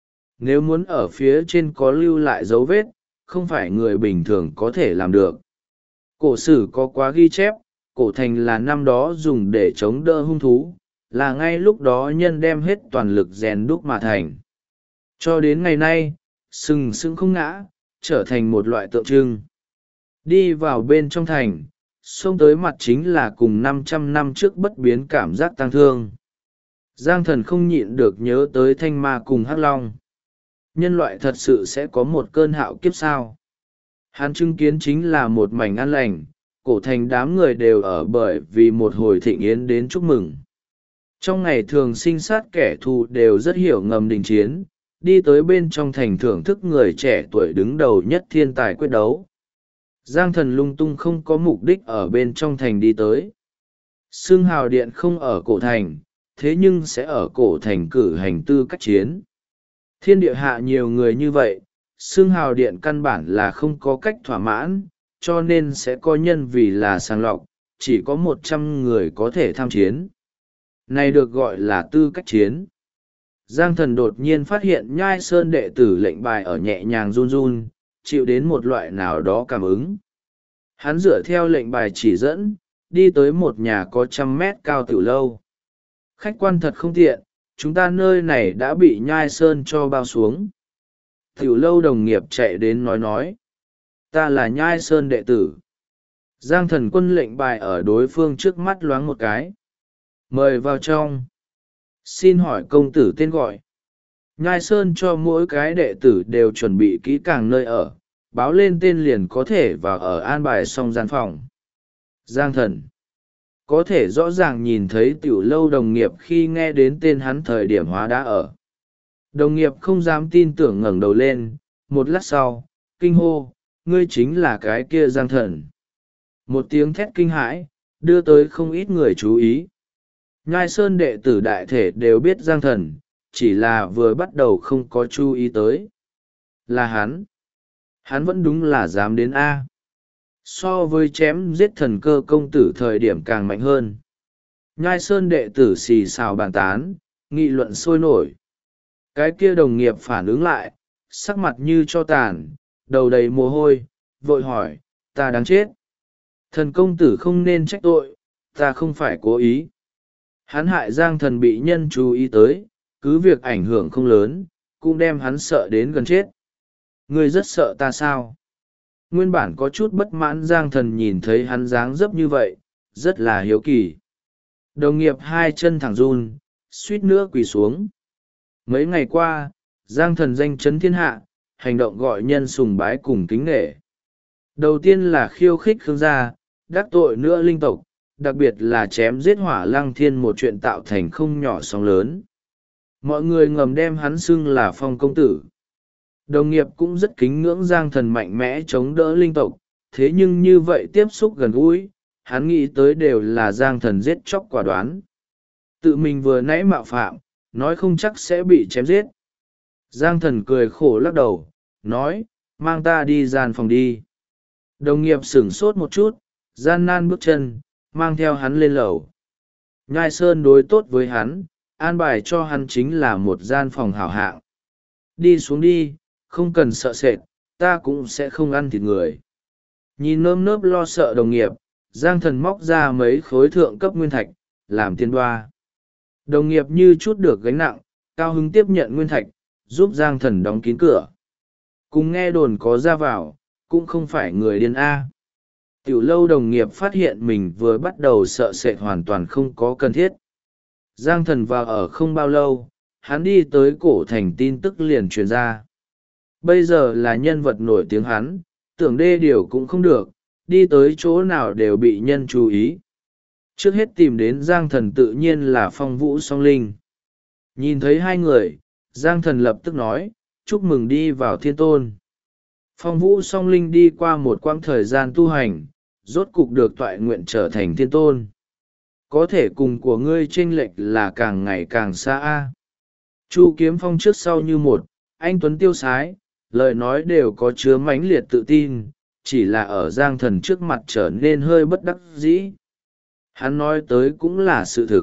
Nếu muốn ở phía trên có lưu lại dấu vết, không phải người bình thường có thể làm được. Cổ sử có quá ghi chép, cổ thành là năm đó dùng để chống đỡ hung thú, là ngay lúc đó nhân đem hết toàn lực rèn đúc mà thành. Cho đến ngày nay, sừng sững không ngã, trở thành một loại tượng trưng. Đi vào bên trong thành, xông tới mặt chính là cùng 500 năm trước bất biến cảm giác tang thương. Giang Thần không nhịn được nhớ tới Thanh Ma cùng Hắc Long. Nhân loại thật sự sẽ có một cơn hạo kiếp sao? Hắn chứng kiến chính là một mảnh an lành, cổ thành đám người đều ở bởi vì một hồi thịnh yến đến chúc mừng. Trong ngày thường sinh sát kẻ thù đều rất hiểu ngầm đình chiến, đi tới bên trong thành thưởng thức người trẻ tuổi đứng đầu nhất thiên tài quyết đấu. Giang Thần lung tung không có mục đích ở bên trong thành đi tới. Xương hào điện không ở cổ thành, thế nhưng sẽ ở cổ thành cử hành tư cách chiến. Thiên địa hạ nhiều người như vậy, xương hào điện căn bản là không có cách thỏa mãn, cho nên sẽ có nhân vì là sàng lọc, chỉ có 100 người có thể tham chiến. Này được gọi là tư cách chiến. Giang Thần đột nhiên phát hiện Nhai Sơn đệ tử lệnh bài ở nhẹ nhàng run run, chịu đến một loại nào đó cảm ứng. Hắn dựa theo lệnh bài chỉ dẫn, đi tới một nhà có 100 mét cao tiểu lâu. Khách quan thật không tiện, chúng ta nơi này đã bị Nhai Sơn cho bao xuống. Tiểu lâu đồng nghiệp chạy đến nói. Ta là Nhai Sơn đệ tử. Giang Thần quân lệnh bài ở đối phương trước mắt loáng một cái. Mời vào trong. Xin hỏi công tử tên gọi. Nhai Sơn cho mỗi cái đệ tử đều chuẩn bị kỹ càng nơi ở, báo lên tên liền có thể vào ở an bài xong gian phòng. Giang Thần có thể rõ ràng nhìn thấy tiểu lâu đồng nghiệp khi nghe đến tên hắn thời điểm hóa đã ở. Đồng nghiệp không dám tin tưởng ngẩng đầu lên, một lát sau, kinh hô, ngươi chính là cái kia Giang Thần. Một tiếng thét kinh hãi, đưa tới không ít người chú ý. Nhai Sơn đệ tử đại thể đều biết Giang Thần, chỉ là vừa bắt đầu không có chú ý tới. Là hắn. Hắn vẫn đúng là dám đến A. So với chém giết thần cơ công tử thời điểm càng mạnh hơn. Nhai Sơn đệ tử xì xào bàn tán, nghị luận sôi nổi. Cái kia đồng nghiệp phản ứng lại, sắc mặt như cho tàn, đầu đầy mồ hôi, vội hỏi, ta đáng chết. Thần công tử không nên trách tội, ta không phải cố ý. Hắn hại Giang Thần bị nhân chú ý tới, cứ việc ảnh hưởng không lớn, cũng đem hắn sợ đến gần chết. Ngươi rất sợ ta sao? Nguyên bản có chút bất mãn Giang Thần nhìn thấy hắn dáng dấp như vậy, rất là hiếu kỳ. Đồng nghiệp hai chân thẳng run, suýt nữa quỳ xuống. Mấy ngày qua, Giang Thần danh chấn thiên hạ, hành động gọi nhân sùng bái cùng kính nể. Đầu tiên là khiêu khích Khương gia, đắc tội nữa linh tộc, đặc biệt là chém giết Hỏa Lăng Thiên một chuyện tạo thành không nhỏ sóng lớn. Mọi người ngầm đem hắn xưng là Phong công tử. Đồng nghiệp cũng rất kính ngưỡng Giang Thần mạnh mẽ chống đỡ linh tộc, thế nhưng như vậy tiếp xúc gần gũi, hắn nghĩ tới đều là Giang Thần giết chóc quả đoán. Tự mình vừa nãy mạo phạm, nói không chắc sẽ bị chém giết. Giang Thần cười khổ lắc đầu, nói, mang ta đi gian phòng đi. Đồng nghiệp sửng sốt một chút, gian nan bước chân, mang theo hắn lên lầu. Nhai Sơn đối tốt với hắn, an bài cho hắn chính là một gian phòng hảo hạng. Đi xuống đi, không cần sợ sệt, ta cũng sẽ không ăn thịt người. Nhìn nơm nớp lo sợ đồng nghiệp, Giang Thần móc ra mấy khối thượng cấp nguyên thạch, làm tiền đoa. Đồng nghiệp như chút được gánh nặng, cao hứng tiếp nhận nguyên thạch, giúp Giang Thần đóng kín cửa. Cùng nghe đồn có ra vào, cũng không phải người điên A. Tiểu lâu đồng nghiệp phát hiện mình vừa bắt đầu sợ sệt hoàn toàn không có cần thiết. Giang Thần vào ở không bao lâu, hắn đi tới cổ thành tin tức liền truyền ra. Bây giờ là nhân vật nổi tiếng hắn, tưởng đê điều cũng không được, đi tới chỗ nào đều bị nhân chú ý. Trước hết tìm đến Giang Thần tự nhiên là Phong Vũ Song Linh. Nhìn thấy hai người, Giang Thần lập tức nói, chúc mừng đi vào thiên tôn. Phong Vũ Song Linh đi qua một quãng thời gian tu hành, rốt cục được toại nguyện trở thành thiên tôn. Có thể cùng của ngươi chênh lệch là càng ngày càng xa a. Chu Kiếm Phong trước sau như một, anh tuấn tiêu sái, lời nói đều có chứa mãnh liệt tự tin, chỉ là ở Giang Thần trước mặt trở nên hơi bất đắc dĩ. Hắn nói tới cũng là sự thực.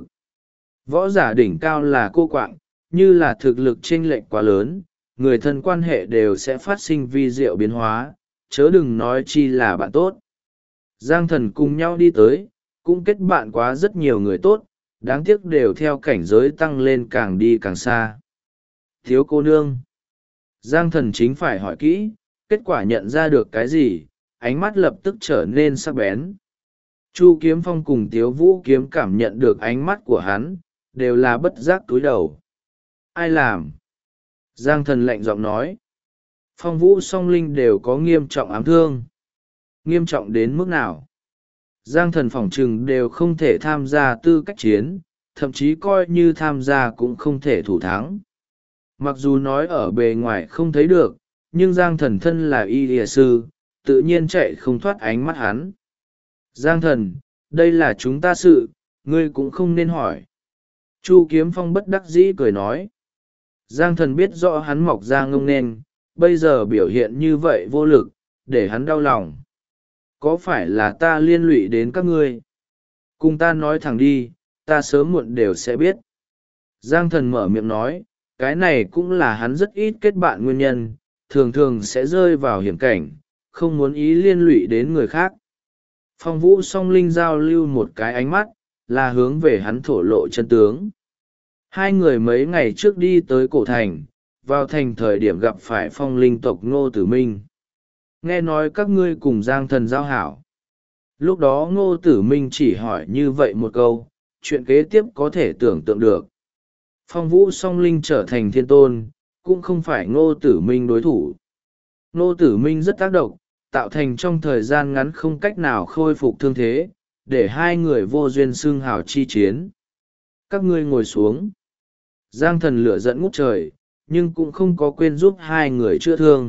Võ giả đỉnh cao là cô quạng, như là thực lực chênh lệch quá lớn, người thân quan hệ đều sẽ phát sinh vi diệu biến hóa, chớ đừng nói chi là bạn tốt. Giang Thần cùng nhau đi tới, cũng kết bạn quá rất nhiều người tốt, đáng tiếc đều theo cảnh giới tăng lên càng đi càng xa. Thiếu cô nương. Giang Thần chính phải hỏi kỹ, kết quả nhận ra được cái gì, ánh mắt lập tức trở nên sắc bén. Chu Kiếm Phong cùng Tiếu Vũ Kiếm cảm nhận được ánh mắt của hắn, đều là bất giác cúi đầu. Ai làm? Giang Thần lạnh giọng nói. Phong Vũ Song Linh đều có nghiêm trọng ám thương. Nghiêm trọng đến mức nào? Giang Thần phỏng chừng đều không thể tham gia tư cách chiến, thậm chí coi như tham gia cũng không thể thủ thắng. Mặc dù nói ở bề ngoài không thấy được, nhưng Giang Thần thân là y lìa sư, tự nhiên chạy không thoát ánh mắt hắn. Giang Thần, đây là chúng ta sự, ngươi cũng không nên hỏi. Chu Kiếm Phong bất đắc dĩ cười nói. Giang Thần biết rõ hắn mọc ra ngông nên, bây giờ biểu hiện như vậy vô lực, để hắn đau lòng. Có phải là ta liên lụy đến các ngươi? Cùng ta nói thẳng đi, ta sớm muộn đều sẽ biết. Giang Thần mở miệng nói, cái này cũng là hắn rất ít kết bạn nguyên nhân, thường thường sẽ rơi vào hiểm cảnh, không muốn ý liên lụy đến người khác. Phong Vũ Song Linh giao lưu một cái ánh mắt, là hướng về hắn thổ lộ chân tướng. Hai người mấy ngày trước đi tới cổ thành, vào thành thời điểm gặp phải phong linh tộc Ngô Tử Minh. Nghe nói các ngươi cùng Giang Thần giao hảo. Lúc đó Ngô Tử Minh chỉ hỏi như vậy một câu, chuyện kế tiếp có thể tưởng tượng được. Phong Vũ Song Linh trở thành thiên tôn, cũng không phải Ngô Tử Minh đối thủ. Ngô Tử Minh rất tác động, tạo thành trong thời gian ngắn không cách nào khôi phục thương thế, để hai người vô duyên xưng hào chi chiến. Các ngươi ngồi xuống. Giang Thần lửa giận ngút trời, nhưng cũng không có quên giúp hai người chữa thương.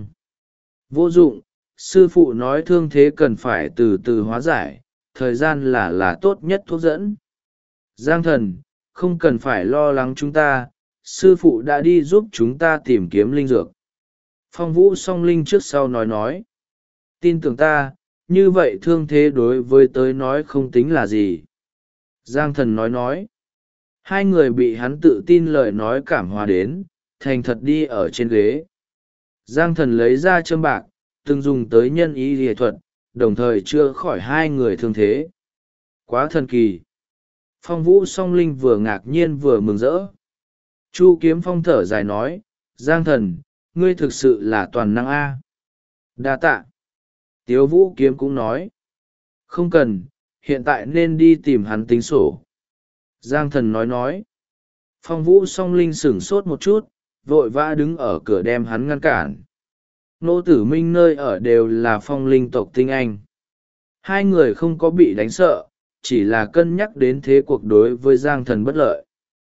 Vô dụng, sư phụ nói thương thế cần phải từ từ hóa giải, thời gian là tốt nhất thuốc dẫn. Giang Thần, không cần phải lo lắng chúng ta, sư phụ đã đi giúp chúng ta tìm kiếm linh dược. Phong Vũ Song Linh trước sau nói. Tin tưởng ta, như vậy thương thế đối với tới nói không tính là gì. Giang Thần nói. Hai người bị hắn tự tin lời nói cảm hóa đến, thành thật đi ở trên ghế. Giang Thần lấy ra châm bạc, từng dùng tới nhân ý y thuật, đồng thời chữa khỏi hai người thương thế. Quá thần kỳ. Phong Vũ Song Linh vừa ngạc nhiên vừa mừng rỡ. Chu Kiếm Phong thở dài nói, Giang Thần, ngươi thực sự là toàn năng A. Đa tạ. Tiếu Vũ Kiếm cũng nói, không cần, hiện tại nên đi tìm hắn tính sổ. Giang Thần nói. Phong Vũ Song Linh sửng sốt một chút, vội vã đứng ở cửa đem hắn ngăn cản. Ngô Tử Minh nơi ở đều là phong linh tộc tinh anh. Hai người không có bị đánh sợ, chỉ là cân nhắc đến thế cuộc đối với Giang Thần bất lợi.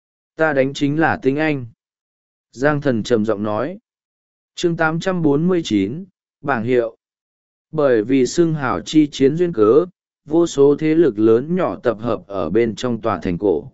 Ta đánh chính là tinh anh. Giang Thần trầm giọng nói. Chương 849, bảng hiệu. Bởi vì xưng hào chi chiến duyên cớ, vô số thế lực lớn nhỏ tập hợp ở bên trong tòa thành cổ.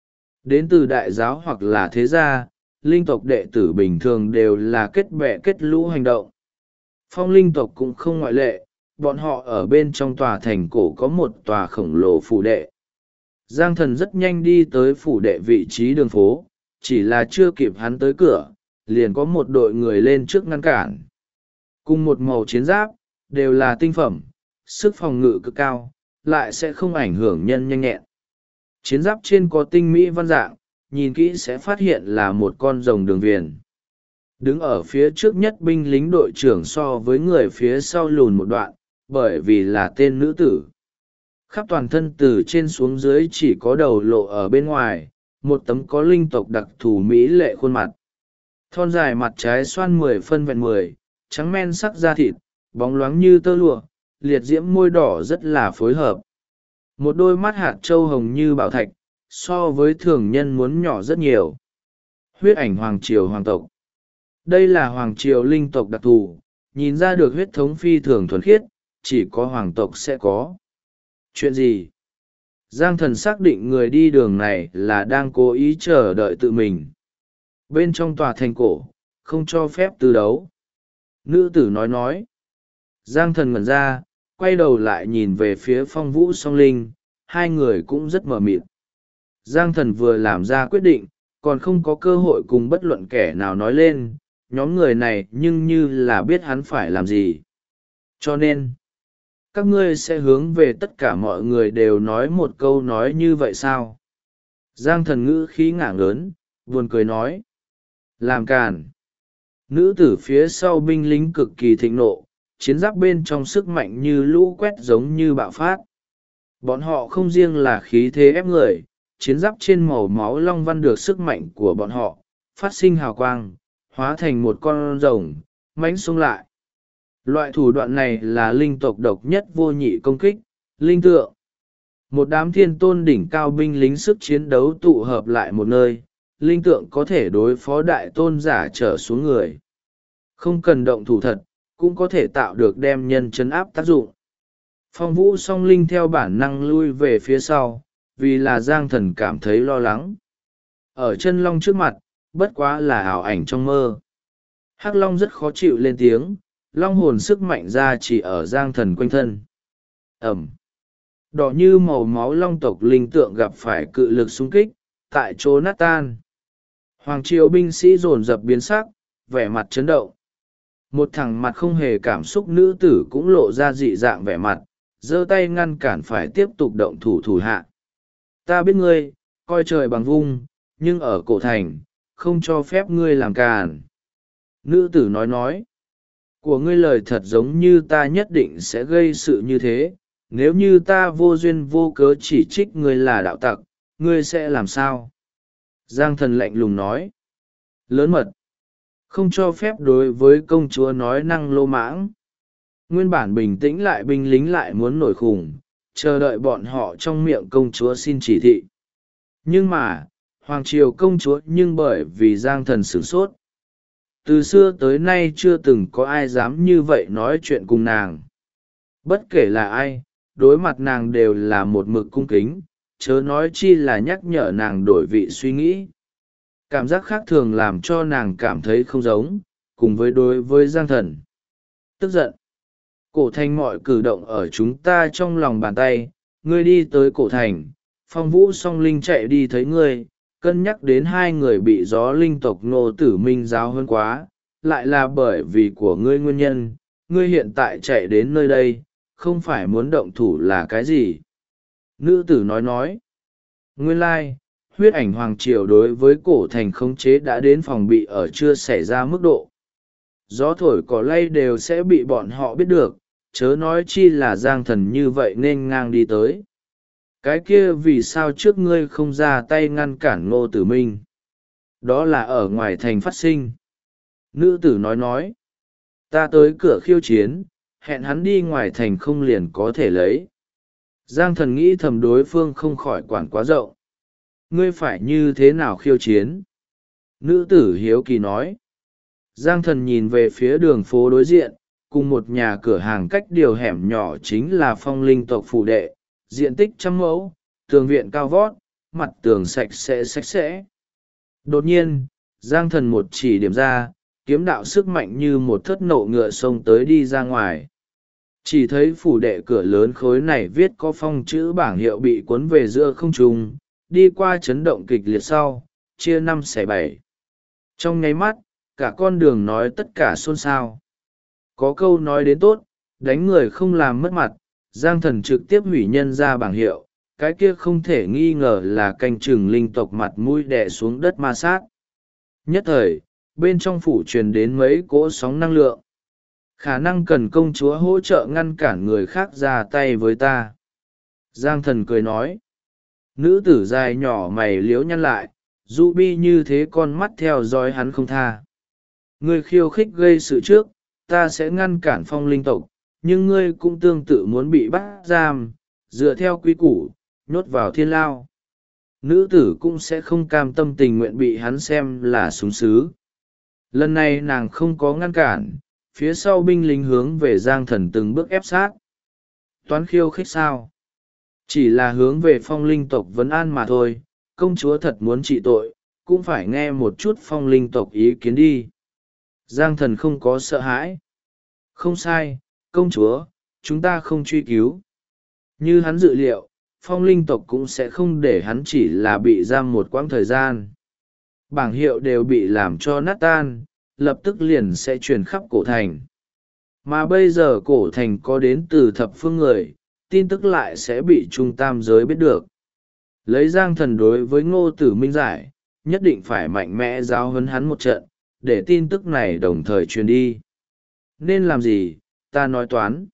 Đến từ đại giáo hoặc là thế gia, linh tộc đệ tử bình thường đều là kết bè kết lũ hành động. Phong linh tộc cũng không ngoại lệ, bọn họ ở bên trong tòa thành cổ có một tòa khổng lồ phủ đệ. Giang Thần rất nhanh đi tới phủ đệ vị trí đường phố, chỉ là chưa kịp hắn tới cửa, liền có một đội người lên trước ngăn cản. Cùng một màu chiến giáp, đều là tinh phẩm, sức phòng ngự cực cao, lại sẽ không ảnh hưởng nhân nhanh nhẹn. Chiến giáp trên có tinh mỹ văn dạng, nhìn kỹ sẽ phát hiện là một con rồng đường viền. Đứng ở phía trước nhất binh lính đội trưởng so với người phía sau lùn một đoạn, bởi vì là tên nữ tử. Khắp toàn thân từ trên xuống dưới chỉ có đầu lộ ở bên ngoài, một tấm có linh tộc đặc thù mỹ lệ khuôn mặt. Thon dài mặt trái xoan 10 phân vẹn 10, trắng men sắc da thịt, bóng loáng như tơ lụa, liệt diễm môi đỏ rất là phối hợp. Một đôi mắt hạt trâu hồng như bảo thạch, so với thường nhân muốn nhỏ rất nhiều. Huyết ảnh hoàng triều hoàng tộc. Đây là hoàng triều linh tộc đặc thù, nhìn ra được huyết thống phi thường thuần khiết, chỉ có hoàng tộc sẽ có. Chuyện gì? Giang Thần xác định người đi đường này là đang cố ý chờ đợi tự mình. Bên trong tòa thành cổ, không cho phép tư đấu. Nữ tử nói. Giang Thần ngẩn ra, quay đầu lại nhìn về phía Phong Vũ Song Linh, hai người cũng rất mờ mịt. Giang Thần vừa làm ra quyết định, còn không có cơ hội cùng bất luận kẻ nào nói lên, nhóm người này nhưng như là biết hắn phải làm gì. Cho nên, các ngươi sẽ hướng về tất cả mọi người đều nói một câu nói như vậy sao? Giang Thần ngữ khí ngảng lớn, buồn cười nói. Làm càn. Nữ tử phía sau binh lính cực kỳ thịnh nộ, chiến giáp bên trong sức mạnh như lũ quét giống như bạo phát. Bọn họ không riêng là khí thế ép người, chiến giáp trên màu máu long văn được sức mạnh của bọn họ, phát sinh hào quang, hóa thành một con rồng, mãnh xông lại. Loại thủ đoạn này là linh tộc độc nhất vô nhị công kích, linh tượng. Một đám thiên tôn đỉnh cao binh lính sức chiến đấu tụ hợp lại một nơi, linh tượng có thể đối phó đại tôn giả trở xuống người. Không cần động thủ thật, cũng có thể tạo được đem nhân chấn áp tác dụng. Phong Vũ song linh theo bản năng lui về phía sau, vì là Giang Thần cảm thấy lo lắng. Ở chân long trước mặt, bất quá là ảo ảnh trong mơ. Hắc long rất khó chịu lên tiếng, long hồn sức mạnh ra chỉ ở Giang Thần quanh thân. Ẩm. Đỏ như màu máu long tộc linh tượng gặp phải cự lực xung kích, tại chỗ nát tan. Hoàng triều binh sĩ dồn dập biến sắc, vẻ mặt chấn động. Một thằng mặt không hề cảm xúc nữ tử cũng lộ ra dị dạng vẻ mặt, giơ tay ngăn cản phải tiếp tục động thủ thủ hạ. Ta biết ngươi, coi trời bằng vung, nhưng ở cổ thành, không cho phép ngươi làm càn. Nữ tử nói. Của ngươi lời thật giống như ta nhất định sẽ gây sự như thế, nếu như ta vô duyên vô cớ chỉ trích ngươi là đạo tặc, ngươi sẽ làm sao? Giang Thần lạnh lùng nói. Lớn mật. Không cho phép đối với công chúa nói năng lô mãng. Nguyên bản bình tĩnh lại binh lính lại muốn nổi khủng, chờ đợi bọn họ trong miệng công chúa xin chỉ thị. Nhưng mà, Hoàng triều công chúa nhưng bởi vì Giang Thần sửng sốt. Từ xưa tới nay chưa từng có ai dám như vậy nói chuyện cùng nàng. Bất kể là ai, đối mặt nàng đều là một mực cung kính, chớ nói chi là nhắc nhở nàng đổi vị suy nghĩ. Cảm giác khác thường làm cho nàng cảm thấy không giống, cùng với đối với Giang Thần. Tức giận. Cổ thành mọi cử động ở chúng ta trong lòng bàn tay, ngươi đi tới cổ thành, Phong Vũ song linh chạy đi thấy ngươi, cân nhắc đến hai người bị gió linh tộc Ngô Tử Minh giáo hơn quá, lại là bởi vì của ngươi nguyên nhân, ngươi hiện tại chạy đến nơi đây, không phải muốn động thủ là cái gì? Nữ tử nói. Nguyên lai, huyết ảnh hoàng triều đối với cổ thành khống chế đã đến phòng bị ở chưa xảy ra mức độ. Gió thổi cỏ lay đều sẽ bị bọn họ biết được, chớ nói chi là Giang Thần như vậy nên ngang đi tới. Cái kia vì sao trước ngươi không ra tay ngăn cản Ngô Tử Minh? Đó là ở ngoài thành phát sinh. Nữ tử nói. Ta tới cửa khiêu chiến, hẹn hắn đi ngoài thành không liền có thể lấy. Giang Thần nghĩ thầm đối phương không khỏi quản quá rộng. Ngươi phải như thế nào khiêu chiến? Nữ tử hiếu kỳ nói. Giang Thần nhìn về phía đường phố đối diện, cùng một nhà cửa hàng cách điều hẻm nhỏ chính là Phong linh tộc phủ đệ, diện tích 100 mẫu, tường viện cao vót, mặt tường sạch sẽ. Đột nhiên, Giang Thần một chỉ điểm ra, kiếm đạo sức mạnh như một thất nộ ngựa xông tới đi ra ngoài. Chỉ thấy phủ đệ cửa lớn khối này viết có phong chữ bảng hiệu bị cuốn về giữa không trung, đi qua chấn động kịch liệt sau, chia 5 xẻ 7. Trong nháy mắt, cả con đường nói tất cả xôn xao. Có câu nói đến tốt, đánh người không làm mất mặt, Giang Thần trực tiếp hủy nhân ra bảng hiệu, cái kia không thể nghi ngờ là canh chừng linh tộc mặt mũi đè xuống đất ma sát. Nhất thời, bên trong phủ truyền đến mấy cỗ sóng năng lượng. Khả năng cần công chúa hỗ trợ ngăn cản người khác ra tay với ta. Giang Thần cười nói. Nữ tử dài nhỏ mày liếu nhăn lại, du bi như thế con mắt theo dõi hắn không tha. Ngươi khiêu khích gây sự trước, ta sẽ ngăn cản Phong linh tộc, nhưng ngươi cũng tương tự muốn bị bắt giam, dựa theo quy củ, nhốt vào thiên lao. Nữ tử cũng sẽ không cam tâm tình nguyện bị hắn xem là súng sứ. Lần này nàng không có ngăn cản, phía sau binh lính hướng về Giang Thần từng bước ép sát. Toán khiêu khích sao? Chỉ là hướng về Phong linh tộc vấn an mà thôi, công chúa thật muốn trị tội, cũng phải nghe một chút Phong linh tộc ý kiến đi. Giang Thần không có sợ hãi. Không sai, công chúa, chúng ta không truy cứu. Như hắn dự liệu, Phong linh tộc cũng sẽ không để hắn chỉ là bị giam một quãng thời gian. Bảng hiệu đều bị làm cho nát tan, lập tức liền sẽ truyền khắp cổ thành. Mà bây giờ cổ thành có đến từ thập phương người, tin tức lại sẽ bị trung tam giới biết được. Lấy Giang Thần đối với Ngô Tử Minh giải, nhất định phải mạnh mẽ giáo huấn hắn một trận, để tin tức này đồng thời truyền đi. Nên làm gì, ta nói toán.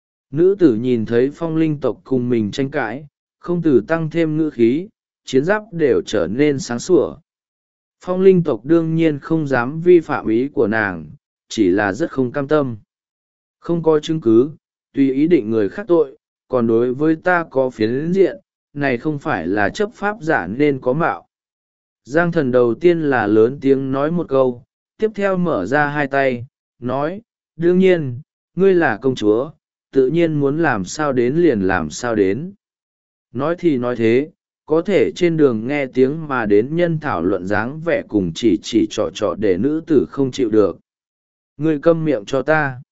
Nữ tử nhìn thấy phong linh tộc cùng mình tranh cãi, không từ tăng thêm ngữ khí, chiến giáp đều trở nên sáng sủa. Phong linh tộc đương nhiên không dám vi phạm ý của nàng, chỉ là rất không cam tâm. Không có chứng cứ, tùy ý định người khác tội, còn đối với ta có phiến diện, này không phải là chấp pháp giả nên có mạo. Giang Thần đầu tiên là lớn tiếng nói một câu, tiếp theo mở ra hai tay, nói, đương nhiên, ngươi là công chúa, tự nhiên muốn làm sao đến liền làm sao đến. Nói thì nói thế, có thể trên đường nghe tiếng mà đến nhân thảo luận dáng vẻ cùng chỉ trò để nữ tử không chịu được. Ngươi câm miệng cho ta.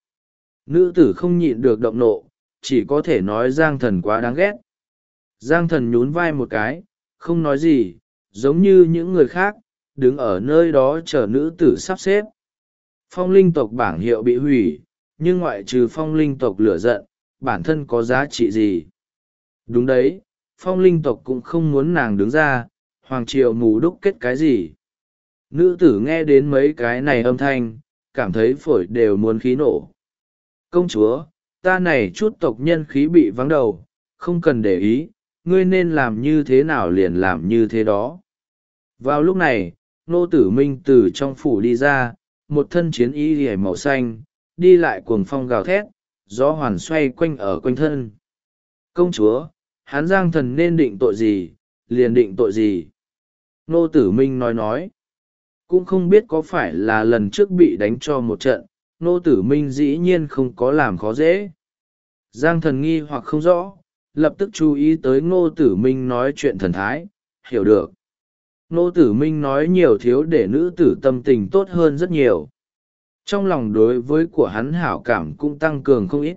Nữ tử không nhịn được động nộ, chỉ có thể nói Giang Thần quá đáng ghét. Giang Thần nhún vai một cái, không nói gì, giống như những người khác, đứng ở nơi đó chờ nữ tử sắp xếp. Phong linh tộc bảng hiệu bị hủy, nhưng ngoại trừ phong linh tộc lửa giận, bản thân có giá trị gì? Đúng đấy, phong linh tộc cũng không muốn nàng đứng ra, hoàng triều mù đúc kết cái gì. Nữ tử nghe đến mấy cái này âm thanh, cảm thấy phổi đều muốn khí nổ. Công chúa, ta này chút tộc nhân khí bị vắng đầu, không cần để ý, ngươi nên làm như thế nào liền làm như thế đó. Vào lúc này, Nô Tử Minh từ trong phủ đi ra, một thân chiến y liễu màu xanh, đi lại cuồng phong gào thét, gió hoàn xoay quanh ở quanh thân. Công chúa, hắn Giang Thần nên định tội gì, liền định tội gì. Nô Tử Minh nói. Cũng không biết có phải là lần trước bị đánh cho một trận, Nô Tử Minh dĩ nhiên không có làm khó dễ. Giang Thần nghi hoặc không rõ, lập tức chú ý tới Ngô Tử Minh nói chuyện thần thái, hiểu được. Ngô Tử Minh nói nhiều thiếu để nữ tử tâm tình tốt hơn rất nhiều. Trong lòng đối với của hắn hảo cảm cũng tăng cường không ít.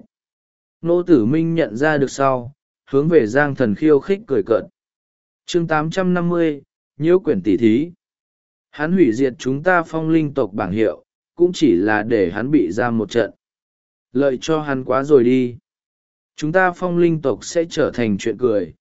Ngô Tử Minh nhận ra được sau, hướng về Giang Thần khiêu khích cười cợt. Chương 850, nhiễu quyển tỷ thí. Hắn hủy diệt chúng ta phong linh tộc bảng hiệu, cũng chỉ là để hắn bị ra một trận. Lợi cho hắn quá rồi đi. Chúng ta phong linh tộc sẽ trở thành chuyện cười.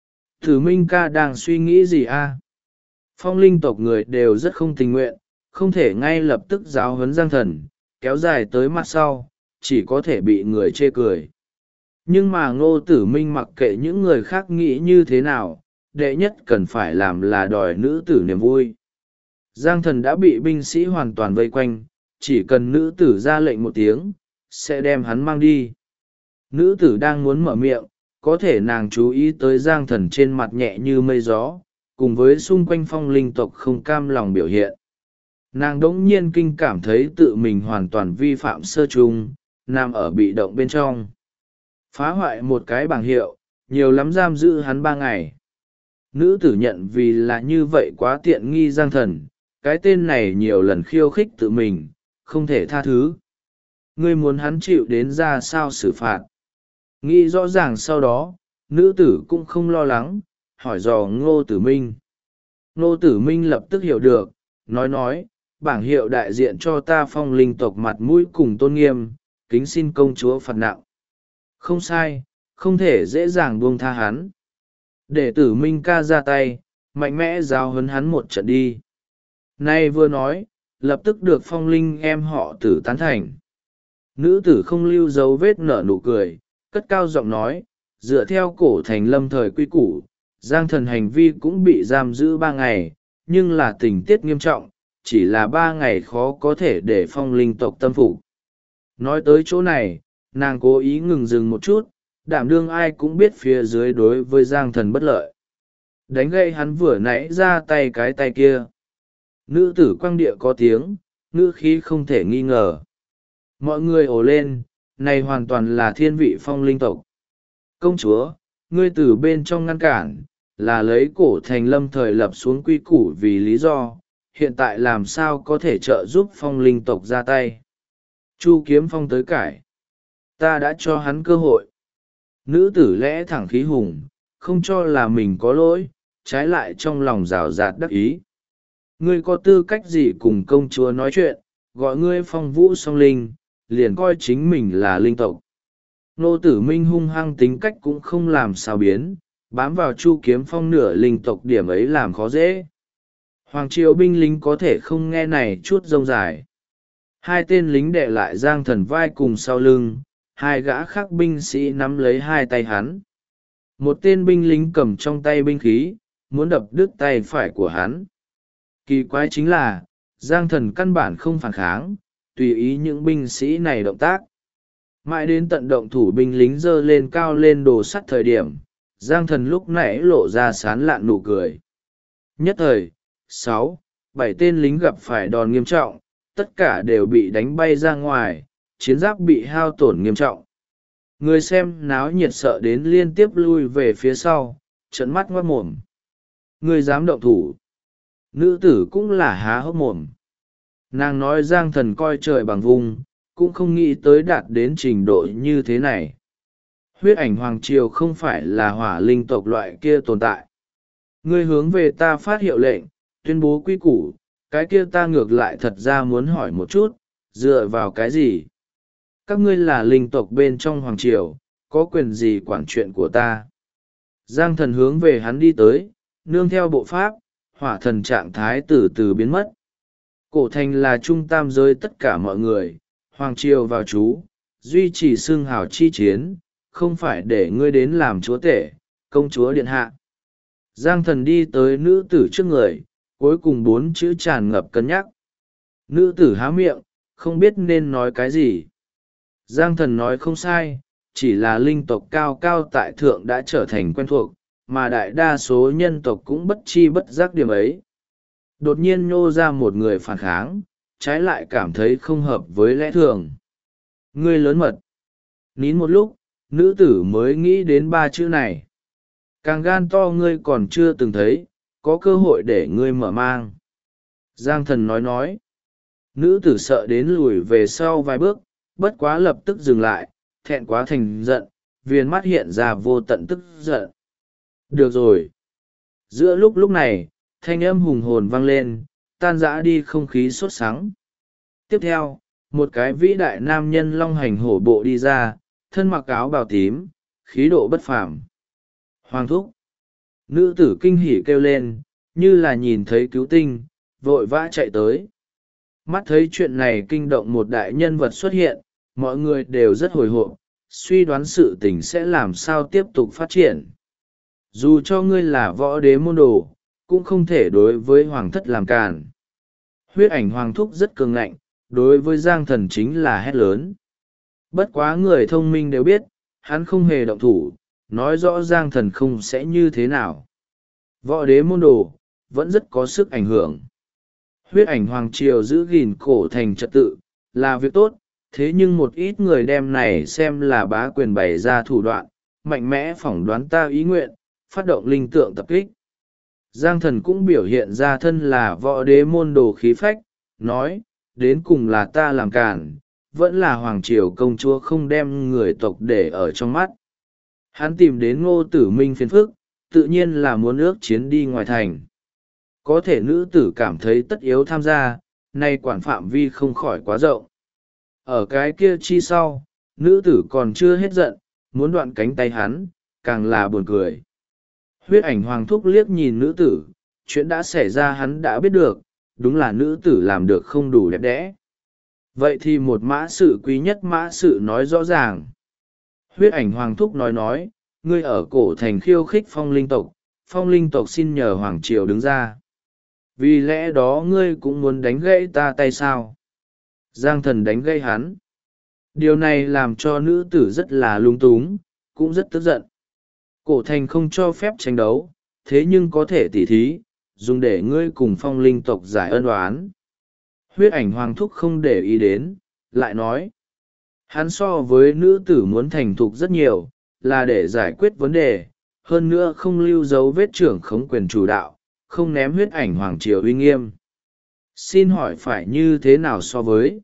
Tử Minh ca đang suy nghĩ gì a? Phong linh tộc người đều rất không tình nguyện, không thể ngay lập tức giáo huấn Giang Thần, kéo dài tới mặt sau, chỉ có thể bị người chê cười. Nhưng mà Ngô Tử Minh mặc kệ những người khác nghĩ như thế nào, đệ nhất cần phải làm là đòi nữ tử niềm vui. Giang Thần đã bị binh sĩ hoàn toàn vây quanh, chỉ cần nữ tử ra lệnh một tiếng, sẽ đem hắn mang đi. Nữ tử đang muốn mở miệng, có thể nàng chú ý tới Giang Thần trên mặt nhẹ như mây gió, cùng với xung quanh phong linh tộc không cam lòng biểu hiện. Nàng đỗng nhiên kinh cảm thấy tự mình hoàn toàn vi phạm sơ chung, nằm ở bị động bên trong. Phá hoại một cái bảng hiệu, nhiều lắm giam giữ hắn 3 ngày. Nữ tử nhận vì là như vậy quá tiện nghi Giang Thần, cái tên này nhiều lần khiêu khích tự mình, không thể tha thứ. Ngươi muốn hắn chịu đến ra sao xử phạt. Nghĩ rõ ràng sau đó, nữ tử cũng không lo lắng, hỏi dò Ngô Tử Minh. Ngô Tử Minh lập tức hiểu được, nói, bảng hiệu đại diện cho ta phong linh tộc mặt mũi cùng tôn nghiêm, kính xin công chúa phạt nặng. Không sai, không thể dễ dàng buông tha hắn. Để Tử Minh ca ra tay, mạnh mẽ giáo huấn hắn một trận đi. Nay vừa nói, lập tức được phong linh em họ Tử tán thành. Nữ tử không lưu dấu vết nở nụ cười, cất cao giọng nói, dựa theo cổ thành lâm thời quy củ, Giang Thần hành vi cũng bị giam giữ 3 ngày, nhưng là tình tiết nghiêm trọng, chỉ là 3 ngày khó có thể để phong linh tộc tâm phục. Nói tới chỗ này, nàng cố ý ngừng dừng một chút, đảm đương ai cũng biết phía dưới đối với Giang Thần bất lợi. Đánh gậy hắn vừa nãy ra tay cái tay kia. Nữ tử quang địa có tiếng, ngữ khí không thể nghi ngờ. Mọi người ồ lên, này hoàn toàn là thiên vị phong linh tộc. Công chúa, ngươi từ bên trong ngăn cản, là lấy cổ thành lâm thời lập xuống quy củ vì lý do, hiện tại làm sao có thể trợ giúp phong linh tộc ra tay. Chu Kiếm Phong tới cải. Ta đã cho hắn cơ hội. Nữ tử lẽ thẳng khí hùng, không cho là mình có lỗi, trái lại trong lòng rào rạt đắc ý. Ngươi có tư cách gì cùng công chúa nói chuyện, gọi ngươi phong vũ song linh, liền coi chính mình là linh tộc. Ngô Tử Minh hung hăng tính cách cũng không làm sao biến, bám vào Chu Kiếm Phong nửa linh tộc điểm ấy làm khó dễ. Hoàng triều binh lính có thể không nghe này chút rông dài. Hai tên lính đệ lại Giang Thần vai cùng sau lưng, hai gã khác binh sĩ nắm lấy hai tay hắn. Một tên binh lính cầm trong tay binh khí, muốn đập đứt tay phải của hắn. Kỳ quái chính là, Giang Thần căn bản không phản kháng, tùy ý những binh sĩ này động tác. Mãi đến tận động thủ binh lính giơ lên cao lên đồ sắt thời điểm, Giang Thần lúc nãy lộ ra sán lạn nụ cười. Nhất thời, 6, 7 tên lính gặp phải đòn nghiêm trọng, tất cả đều bị đánh bay ra ngoài, chiến giáp bị hao tổn nghiêm trọng. Người xem náo nhiệt sợ đến liên tiếp lui về phía sau, trợn mắt ngoác mồm. Người dám động thủ. Nữ tử cũng là há hốc mồm. Nàng nói Giang Thần coi trời bằng vùng, cũng không nghĩ tới đạt đến trình độ như thế này. Huyết ảnh hoàng triều không phải là hỏa linh tộc loại kia tồn tại. Ngươi hướng về ta phát hiệu lệnh, tuyên bố quy củ, cái kia ta ngược lại thật ra muốn hỏi một chút, dựa vào cái gì? Các ngươi là linh tộc bên trong hoàng triều, có quyền gì quản chuyện của ta? Giang Thần hướng về hắn đi tới, nương theo bộ pháp, hỏa thần trạng thái từ từ biến mất. Cổ thành là trung tam giới tất cả mọi người, hoàng triều vào chú, duy trì xưng hào chi chiến, không phải để ngươi đến làm chúa tể, công chúa điện hạ. Giang Thần đi tới nữ tử trước người, cuối cùng 4 chữ tràn ngập cân nhắc. Nữ tử há miệng, không biết nên nói cái gì. Giang Thần nói không sai, chỉ là linh tộc cao cao tại thượng đã trở thành quen thuộc, mà đại đa số nhân tộc cũng bất chi bất giác điểm ấy. Đột nhiên nhô ra một người phản kháng, trái lại cảm thấy không hợp với lẽ thường. Ngươi lớn mật. Nín một lúc, nữ tử mới nghĩ đến 3 chữ này. Càng gan to ngươi còn chưa từng thấy, có cơ hội để ngươi mở mang. Giang Thần nói. Nữ tử sợ đến lùi về sau vài bước, bất quá lập tức dừng lại, thẹn quá thành giận, viền mắt hiện ra vô tận tức giận. Được rồi. Giữa lúc này, thanh âm hùng hồn vang lên, tan rã đi không khí sốt sắng. Tiếp theo, một cái vĩ đại nam nhân long hành hổ bộ đi ra, thân mặc áo bào tím, khí độ bất phàm. Hoàng thúc. Nữ tử kinh hỉ kêu lên, như là nhìn thấy cứu tinh, vội vã chạy tới. Mắt thấy chuyện này kinh động một đại nhân vật xuất hiện, mọi người đều rất hồi hộp, suy đoán sự tình sẽ làm sao tiếp tục phát triển. Dù cho ngươi là võ đế môn đồ, cũng không thể đối với hoàng thất làm càn. Huyết ảnh hoàng thúc rất cường ngạnh, đối với Giang Thần chính là hét lớn. Bất quá người thông minh đều biết, hắn không hề động thủ, nói rõ Giang Thần không sẽ như thế nào. Võ đế môn đồ, vẫn rất có sức ảnh hưởng. Huyết ảnh hoàng triều giữ gìn cổ thành trật tự, là việc tốt, thế nhưng một ít người đem này xem là bá quyền bày ra thủ đoạn, mạnh mẽ phỏng đoán ta ý nguyện, phát động linh tượng tập kích. Giang Thần cũng biểu hiện ra thân là võ đế môn đồ khí phách, nói, đến cùng là ta làm cản, vẫn là hoàng triều công chúa không đem người tộc để ở trong mắt. Hắn tìm đến Ngô Tử Minh phiền phức, tự nhiên là muốn ước chiến đi ngoài thành. Có thể nữ tử cảm thấy tất yếu tham gia, nay quản phạm vi không khỏi quá rộng. Ở cái kia chi sau, nữ tử còn chưa hết giận, muốn đoạn cánh tay hắn, càng là buồn cười. Huyết ảnh hoàng thúc liếc nhìn nữ tử, chuyện đã xảy ra hắn đã biết được, đúng là nữ tử làm được không đủ đẹp đẽ. Vậy thì một mã sự quý nhất mã sự nói rõ ràng. Huyết ảnh hoàng thúc nói, ngươi ở cổ thành khiêu khích phong linh tộc xin nhờ hoàng triều đứng ra. Vì lẽ đó ngươi cũng muốn đánh gãy ta tay sao? Giang Thần đánh gãy hắn. Điều này làm cho nữ tử rất là lung túng, cũng rất tức giận. Cổ thành không cho phép tranh đấu, thế nhưng có thể tỉ thí, dùng để ngươi cùng phong linh tộc giải ân oán. Huyết ảnh hoàng thúc không để ý đến, lại nói. Hắn so với nữ tử muốn thành thục rất nhiều, là để giải quyết vấn đề, hơn nữa không lưu dấu vết trưởng khống quyền chủ đạo, không ném huyết ảnh hoàng triều uy nghiêm. Xin hỏi phải như thế nào so với?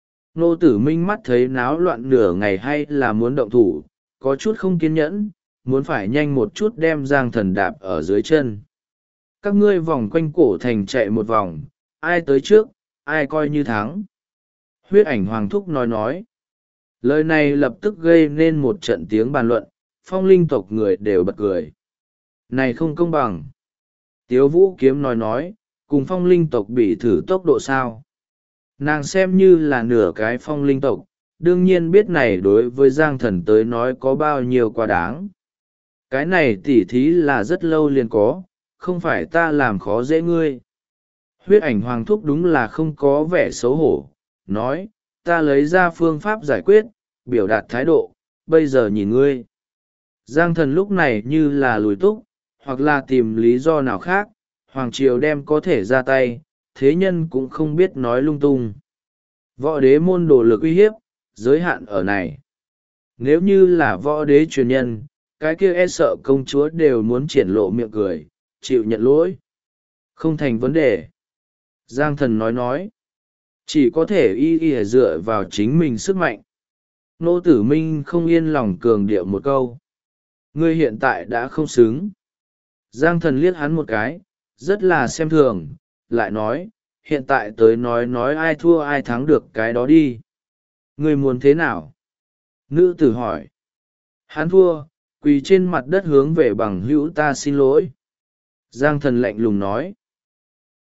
Nô Tử Minh mắt thấy náo loạn nửa ngày hay là muốn động thủ, có chút không kiên nhẫn, muốn phải nhanh một chút đem Giang Thần đạp ở dưới chân. Các ngươi vòng quanh cổ thành chạy một vòng, ai tới trước, ai coi như thắng. Huyết ảnh hoàng thúc nói. Lời này lập tức gây nên một trận tiếng bàn luận, phong linh tộc người đều bật cười. Này không công bằng. Tiếu vũ kiếm nói, cùng phong linh tộc bị thử tốc độ sao. Nàng xem như là nửa cái phong linh tộc, đương nhiên biết này đối với Giang Thần tới nói có bao nhiêu quá đáng. Cái này tỉ thí là rất lâu liền có, không phải ta làm khó dễ ngươi. Huyết ảnh hoàng thúc đúng là không có vẻ xấu hổ, nói, ta lấy ra phương pháp giải quyết, biểu đạt thái độ, bây giờ nhìn ngươi. Giang Thần lúc này như là lùi túc, hoặc là tìm lý do nào khác, hoàng triều đem có thể ra tay, thế nhân cũng không biết nói lung tung. Võ đế môn đồ lực uy hiếp, giới hạn ở này. Nếu như là võ đế truyền nhân, cái kia e sợ công chúa đều muốn triển lộ miệng cười, chịu nhận lỗi. Không thành vấn đề. Giang Thần nói. Chỉ có thể y dựa vào chính mình sức mạnh. Nô Tử Minh không yên lòng cường điệu một câu. Ngươi hiện tại đã không xứng. Giang Thần liếc hắn một cái, rất là xem thường, lại nói, hiện tại tới nói ai thua ai thắng được cái đó đi. Ngươi muốn thế nào? Nữ tử hỏi. Hắn thua, quỳ trên mặt đất hướng về bằng hữu ta xin lỗi. Giang Thần lạnh lùng nói.